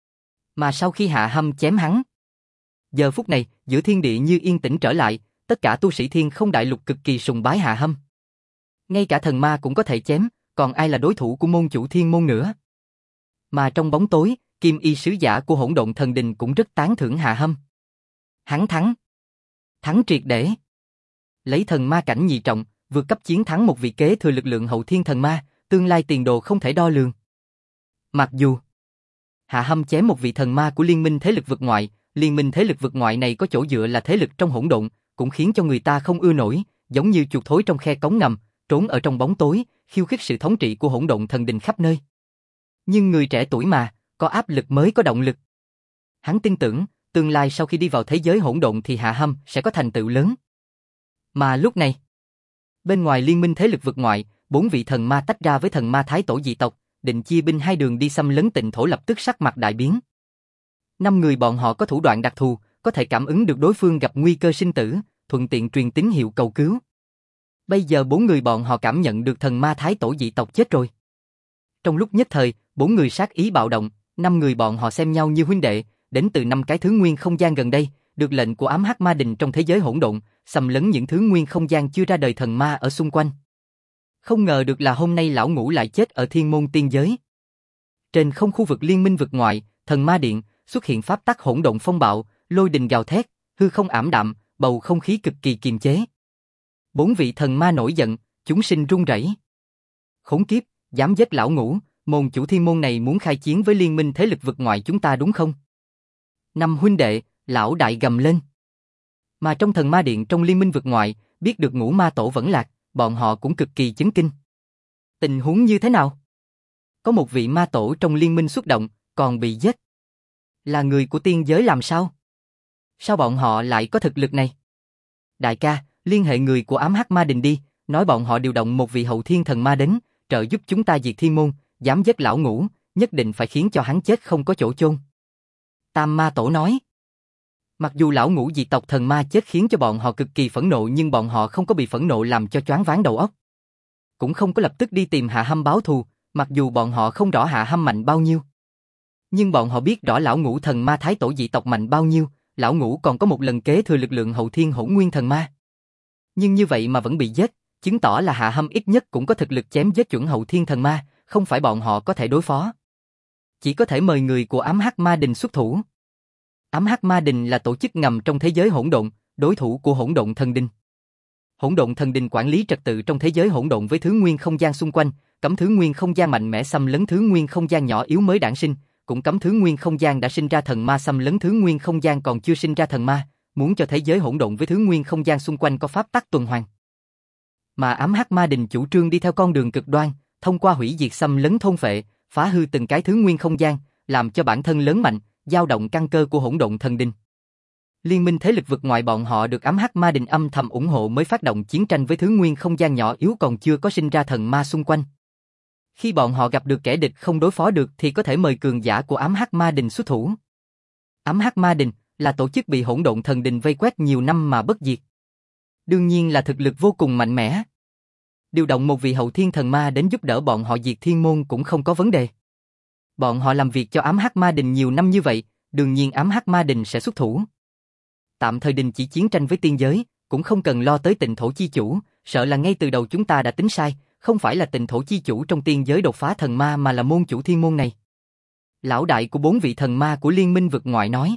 Mà sau khi Hạ Hâm chém hắn, giờ phút này, giữa thiên địa như yên tĩnh trở lại, tất cả tu sĩ thiên không đại lục cực kỳ sùng bái Hạ Hâm. Ngay cả thần ma cũng có thể chém, còn ai là đối thủ của môn chủ thiên môn nữa. Mà trong bóng tối, Kim Y sứ giả của Hỗn Độn Thần Đình cũng rất tán thưởng Hạ Hâm. Hắn thắng. Thắng triệt để. Lấy thần ma cảnh nhị trọng, vượt cấp chiến thắng một vị kế thừa lực lượng hậu thiên thần ma, tương lai tiền đồ không thể đo lường. Mặc dù Hạ Hâm chém một vị thần ma của liên minh thế lực vực ngoại, liên minh thế lực vực ngoại này có chỗ dựa là thế lực trong hỗn độn, cũng khiến cho người ta không ưa nổi, giống như chuột thối trong khe cống ngầm, trốn ở trong bóng tối, khiêu khích sự thống trị của Hỗn Độn Thần Đình khắp nơi. Nhưng người trẻ tuổi mà, có áp lực mới có động lực. Hắn tin tưởng, tương lai sau khi đi vào thế giới hỗn độn thì Hạ Hâm sẽ có thành tựu lớn. Mà lúc này, bên ngoài liên minh thế lực vực ngoại, 4 vị thần ma tách ra với thần ma thái tổ dị tộc, định chia binh hai đường đi xâm lấn Tịnh Thổ, lập tức sắc mặt đại biến. 5 người bọn họ có thủ đoạn đặc thù, có thể cảm ứng được đối phương gặp nguy cơ sinh tử, thuận tiện truyền tín hiệu cầu cứu. Bây giờ 4 người bọn họ cảm nhận được thần ma thái tổ dị tộc chết rồi. Trong lúc nhất thời, 4 người sát ý bạo động, 5 người bọn họ xem nhau như huynh đệ, đến từ 5 cái thứ nguyên không gian gần đây, được lệnh của ám hắc ma đình trong thế giới hỗn độn, xâm lấn những thứ nguyên không gian chưa ra đời thần ma ở xung quanh. Không ngờ được là hôm nay lão ngũ lại chết ở thiên môn tiên giới. Trên không khu vực liên minh vực ngoại, thần ma điện, xuất hiện pháp tắc hỗn độn phong bạo, lôi đình gào thét, hư không ảm đạm, bầu không khí cực kỳ kiềm chế. 4 vị thần ma nổi giận, chúng sinh run rẩy. Khốn kiếp, dám giết lão ngũ, môn chủ thiên môn này muốn khai chiến với liên minh thế lực vực ngoại chúng ta đúng không? 5 huynh đệ, lão đại gầm lên. Mà trong thần ma điện trong liên minh vực ngoại, biết được Ngũ Ma Tổ vẫn lạc, bọn họ cũng cực kỳ chấn kinh. Tình huống như thế nào? Có một vị ma tổ trong liên minh xuất động, còn bị giết. Là người của tiên giới làm sao? Sao bọn họ lại có thực lực này? Đại ca, liên hệ người của ám hắc ma đình đi, nói bọn họ điều động một vị hậu thiên thần ma đến, trợ giúp chúng ta diệt thiên môn, dám giết lão ngũ, nhất định phải khiến cho hắn chết không có chỗ chôn. Tam ma tổ nói. Mặc dù lão ngũ diệt tộc thần ma chết khiến cho bọn họ cực kỳ phẫn nộ, nhưng bọn họ không có bị phẫn nộ làm cho choáng váng đầu óc. Cũng không có lập tức đi tìm Hạ Hâm báo thù, mặc dù bọn họ không rõ Hạ Hâm mạnh bao nhiêu. Nhưng bọn họ biết rõ lão ngũ thần ma thái tổ dị tộc mạnh bao nhiêu, lão ngũ còn có một lần kế thừa lực lượng hậu thiên hỗn nguyên thần ma. Nhưng như vậy mà vẫn bị giết, chứng tỏ là Hạ Hâm ít nhất cũng có thực lực chém giết chuẩn hậu thiên thần ma, không phải bọn họ có thể đối phó. Chỉ có thể mời người của ám hắc ma đình xuất thủ. Ám hắc ma đình là tổ chức ngầm trong thế giới hỗn độn, đối thủ của Hỗn Độn Thần Đình. Hỗn Độn Thần Đình quản lý trật tự trong thế giới hỗn độn với thứ nguyên không gian xung quanh, cấm thứ nguyên không gian mạnh mẽ xâm lấn thứ nguyên không gian nhỏ yếu mới đản sinh, cũng cấm thứ nguyên không gian đã sinh ra thần ma xâm lấn thứ nguyên không gian còn chưa sinh ra thần ma, muốn cho thế giới hỗn độn với thứ nguyên không gian xung quanh có pháp tắc tuần hoàn. Mà ám hắc ma đình chủ trương đi theo con đường cực đoan, thông qua hủy diệt xâm lấn thôn phệ, phá hư từng cái thứ nguyên không gian, làm cho bản thân lớn mạnh, dao động căn cơ của Hỗn Độn Thần Đình. Liên minh thế lực vực ngoại bọn họ được ám hắc ma đình âm thầm ủng hộ mới phát động chiến tranh với thứ nguyên không gian nhỏ yếu còn chưa có sinh ra thần ma xung quanh. Khi bọn họ gặp được kẻ địch không đối phó được thì có thể mời cường giả của ám hắc ma đình xuất thủ. Ám hắc ma đình là tổ chức bị Hỗn Độn Thần Đình vây quét nhiều năm mà bất diệt. Đương nhiên là thực lực vô cùng mạnh mẽ. Điều động một vị hậu thiên thần ma đến giúp đỡ bọn họ diệt thiên môn cũng không có vấn đề. Bọn họ làm việc cho ám hắc ma đình nhiều năm như vậy, đương nhiên ám hắc ma đình sẽ xuất thủ. Tạm thời đình chỉ chiến tranh với tiên giới, cũng không cần lo tới Tịnh Thổ chi chủ, sợ là ngay từ đầu chúng ta đã tính sai, không phải là Tịnh Thổ chi chủ trong tiên giới đột phá thần ma mà là môn chủ thiên môn này. Lão đại của 4 vị thần ma của liên minh vực ngoại nói.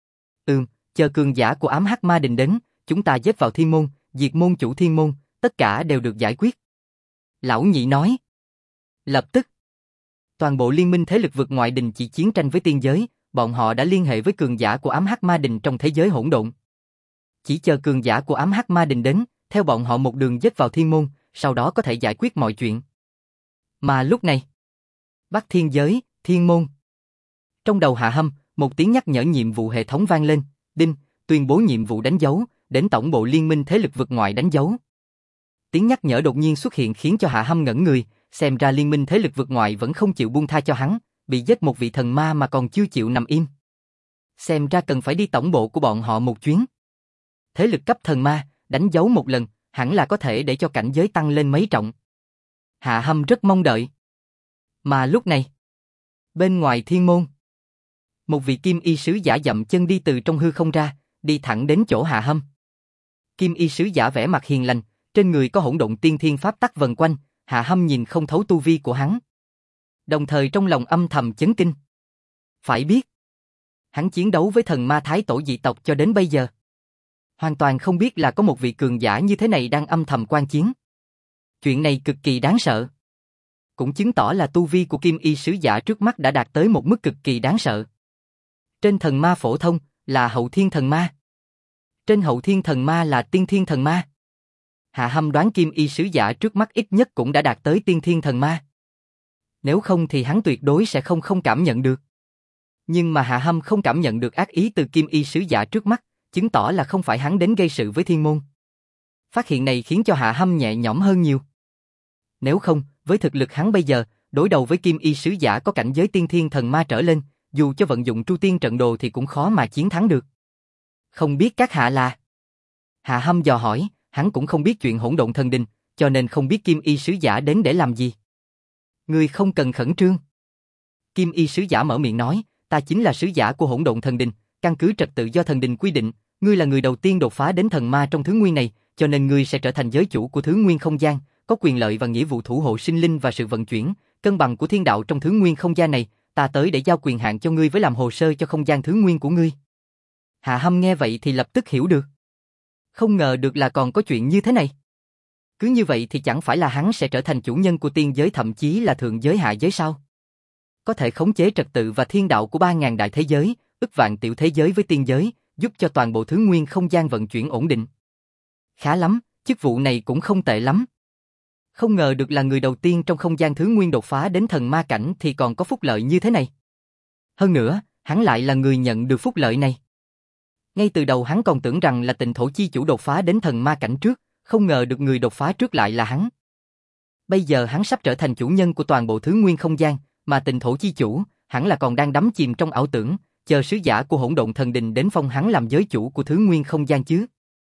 Chờ cường giả của ám hắc ma đình đến, chúng ta giết vào thiên môn, diệt môn chủ thiên môn, tất cả đều được giải quyết. Lão nhị nói. Lập tức, toàn bộ liên minh thế lực vực ngoại đình chỉ chiến tranh với tiên giới, bọn họ đã liên hệ với cường giả của ám hắc ma đình trong thế giới hỗn độn. Chỉ chờ cường giả của ám hắc ma đình đến, theo bọn họ một đường giết vào thiên môn, sau đó có thể giải quyết mọi chuyện. Mà lúc này, Bắc thiên giới, thiên môn. Trong đầu Hạ Hâm, một tiếng nhắc nhở nhiệm vụ hệ thống vang lên, đinh, tuyên bố nhiệm vụ đánh dấu, đến tổng bộ liên minh thế lực vực ngoại đánh dấu. Tiếng nhắc nhở đột nhiên xuất hiện khiến cho Hạ Hâm ngẩn người, xem ra liên minh thế lực vực ngoại vẫn không chịu buông tha cho hắn, bị giết một vị thần ma mà còn chưa chịu nằm im. Xem ra cần phải đi tổng bộ của bọn họ một chuyến. Thế lực cấp thần ma, đánh dấu một lần, hẳn là có thể để cho cảnh giới tăng lên mấy trọng. Hạ Hâm rất mong đợi. Mà lúc này, bên ngoài thiên môn, một vị kim y sứ giả dậm chân đi từ trong hư không ra, đi thẳng đến chỗ Hạ Hâm. Kim y sứ giả vẻ mặt hiền lành, trên người có hỗn độn tiên thiên pháp tắc vần quanh, Hạ Hâm nhìn không thấu tu vi của hắn. Đồng thời trong lòng âm thầm chấn kinh. Phải biết, hắn chiến đấu với thần ma thái tổ dị tộc cho đến bây giờ, hoàn toàn không biết là có một vị cường giả như thế này đang âm thầm quan chiến. Chuyện này cực kỳ đáng sợ. Cũng chứng tỏ là tu vi của kim y sứ giả trước mắt đã đạt tới một mức cực kỳ đáng sợ. Trên thần ma phổ thông là hậu thiên thần ma. Trên hậu thiên thần ma là tiên thiên thần ma. Hạ Hâm đoán kim y sứ giả trước mắt ít nhất cũng đã đạt tới tiên thiên thần ma. Nếu không thì hắn tuyệt đối sẽ không cảm nhận được. Nhưng mà Hạ Hâm không cảm nhận được ác ý từ kim y sứ giả trước mắt, chứng tỏ là không phải hắn đến gây sự với thiên môn. Phát hiện này khiến cho Hạ Hâm nhẹ nhõm hơn nhiều. Nếu không, với thực lực hắn bây giờ, đối đầu với kim y sứ giả có cảnh giới tiên thiên thần ma trở lên, dù cho vận dụng Tru Tiên trận đồ thì cũng khó mà chiến thắng được. Không biết các hạ là? Hạ Hâm dò hỏi, hắn cũng không biết chuyện hỗn độn thần đình, cho nên không biết kim y sứ giả đến để làm gì. Ngươi không cần khẩn trương. Kim y sứ giả mở miệng nói, ta chính là sứ giả của hỗn độn thần đình, căn cứ trật tự do thần đình quy định, ngươi là người đầu tiên đột phá đến thần ma trong thứ nguyên này, cho nên ngươi sẽ trở thành giới chủ của thứ nguyên không gian, có quyền lợi và nghĩa vụ thủ hộ sinh linh và sự vận chuyển, cân bằng của thiên đạo trong thứ nguyên không gian này, ta tới để giao quyền hạn cho ngươi với làm hồ sơ cho không gian thứ nguyên của ngươi. Hạ Hâm nghe vậy thì lập tức hiểu được. Không ngờ được là còn có chuyện như thế này. Cứ như vậy thì chẳng phải là hắn sẽ trở thành chủ nhân của tiên giới thậm chí là thượng giới hạ giới sao? Có thể khống chế trật tự và thiên đạo của 3.000 đại thế giới, ức vạn tiểu thế giới với tiên giới, giúp cho toàn bộ thứ nguyên không gian vận chuyển ổn định. Khá lắm, chức vụ này cũng không tệ lắm. Không ngờ được là người đầu tiên trong không gian thứ nguyên đột phá đến thần ma cảnh thì còn có phúc lợi như thế này. Hơn nữa, hắn lại là người nhận được phúc lợi này. Ngay từ đầu hắn còn tưởng rằng là Tịnh Thổ chi chủ đột phá đến thần ma cảnh trước, không ngờ được người đột phá trước lại là hắn. Bây giờ hắn sắp trở thành chủ nhân của toàn bộ thứ nguyên không gian, mà Tịnh Thổ chi chủ, hẳn là còn đang đắm chìm trong ảo tưởng, chờ sứ giả của hỗn độn thần đình đến phong hắn làm giới chủ của thứ nguyên không gian chứ.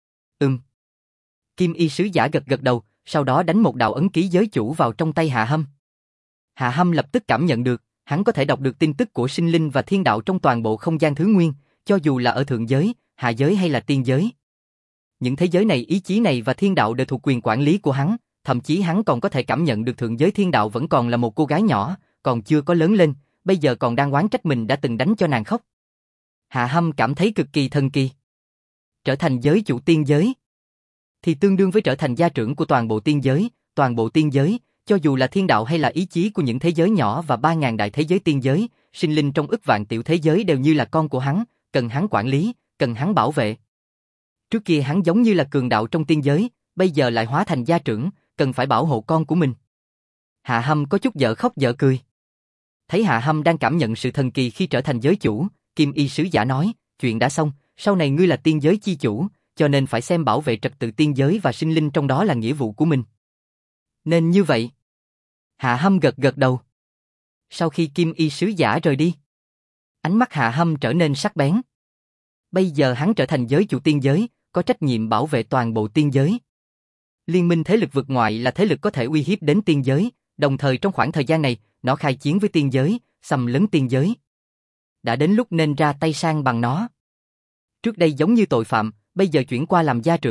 Kim y sứ giả gật gật đầu, sau đó đánh một đạo ấn ký giới chủ vào trong tay Hạ Hâm. Hạ Hâm lập tức cảm nhận được, hắn có thể đọc được tin tức của sinh linh và thiên đạo trong toàn bộ không gian thứ nguyên, cho dù là ở thượng giới, hạ giới hay là tiên giới. Những thế giới này, ý chí này và thiên đạo đều thuộc quyền quản lý của hắn, thậm chí hắn còn có thể cảm nhận được thượng giới thiên đạo vẫn còn là một cô gái nhỏ, còn chưa có lớn lên, bây giờ còn đang oán trách mình đã từng đánh cho nàng khóc. Hạ Hâm cảm thấy cực kỳ thần kỳ. Trở thành giới chủ tiên giới thì tương đương với trở thành gia trưởng của toàn bộ tiên giới, cho dù là thiên đạo hay là ý chí của những thế giới nhỏ và 3.000 đại thế giới tiên giới, sinh linh trong ức vạn tiểu thế giới đều như là con của hắn, cần hắn quản lý, cần hắn bảo vệ. Trước kia hắn giống như là cường đạo trong tiên giới, bây giờ lại hóa thành gia trưởng, cần phải bảo hộ con của mình. Hạ Hâm có chút dở khóc dở cười. Thấy Hạ Hâm đang cảm nhận sự thần kỳ khi trở thành giới chủ, Kim y sứ giả nói, chuyện đã xong, sau này ngươi là tiên giới chi chủ, cho nên phải xem bảo vệ trật tự tiên giới và sinh linh trong đó là nghĩa vụ của mình. Nên như vậy. Hạ Hâm gật gật đầu. Sau khi Kim y sứ giả rời đi, ánh mắt Hạ Hâm trở nên sắc bén. Bây giờ hắn trở thành giới chủ tiên giới, có trách nhiệm bảo vệ toàn bộ tiên giới. Liên minh thế lực vực ngoại là thế lực có thể uy hiếp đến tiên giới, đồng thời trong khoảng thời gian này, nó khai chiến với tiên giới, xâm lấn tiên giới. Đã đến lúc nên ra tay sang bằng nó. Trước đây giống như tội phạm, bây giờ chuyển qua làm gia trưởng,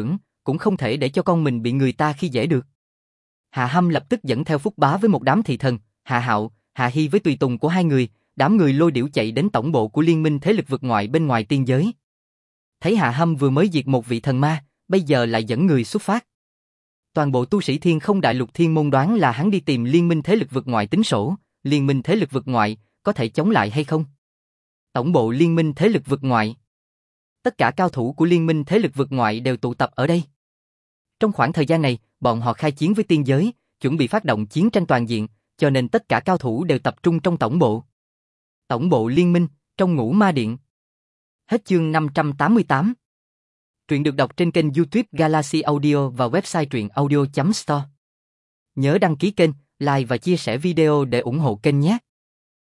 cũng không thể để cho con mình bị người ta khi dễ được. Hạ Hâm lập tức dẫn theo Phúc Bá với một đám thị thần, Hạ Hạo, Hạ Hy với tùy tùng của hai người, đám người lôi điểu chạy đến tổng bộ của liên minh thế lực vượt ngoại bên ngoài tiên giới. Thấy Hạ Hâm vừa mới diệt một vị thần ma, bây giờ lại dẫn người xuất phát. Toàn bộ tu sĩ Thiên Không Đại Lục Thiên Môn đoán là hắn đi tìm liên minh thế lực vượt ngoại tính sổ, liên minh thế lực vượt ngoại có thể chống lại hay không? Tổng bộ liên minh thế lực vượt ngoại. Tất cả cao thủ của liên minh thế lực vượt ngoại đều tụ tập ở đây. Trong khoảng thời gian này, bọn họ khai chiến với tiên giới, chuẩn bị phát động chiến tranh toàn diện, cho nên tất cả cao thủ đều tập trung trong tổng bộ. Tổng bộ liên minh, trong Ngũ Ma Điện. Hết chương 588. Truyện được đọc trên kênh YouTube Galaxy Audio và website truyện audio.store. Nhớ đăng ký kênh, like và chia sẻ video để ủng hộ kênh nhé.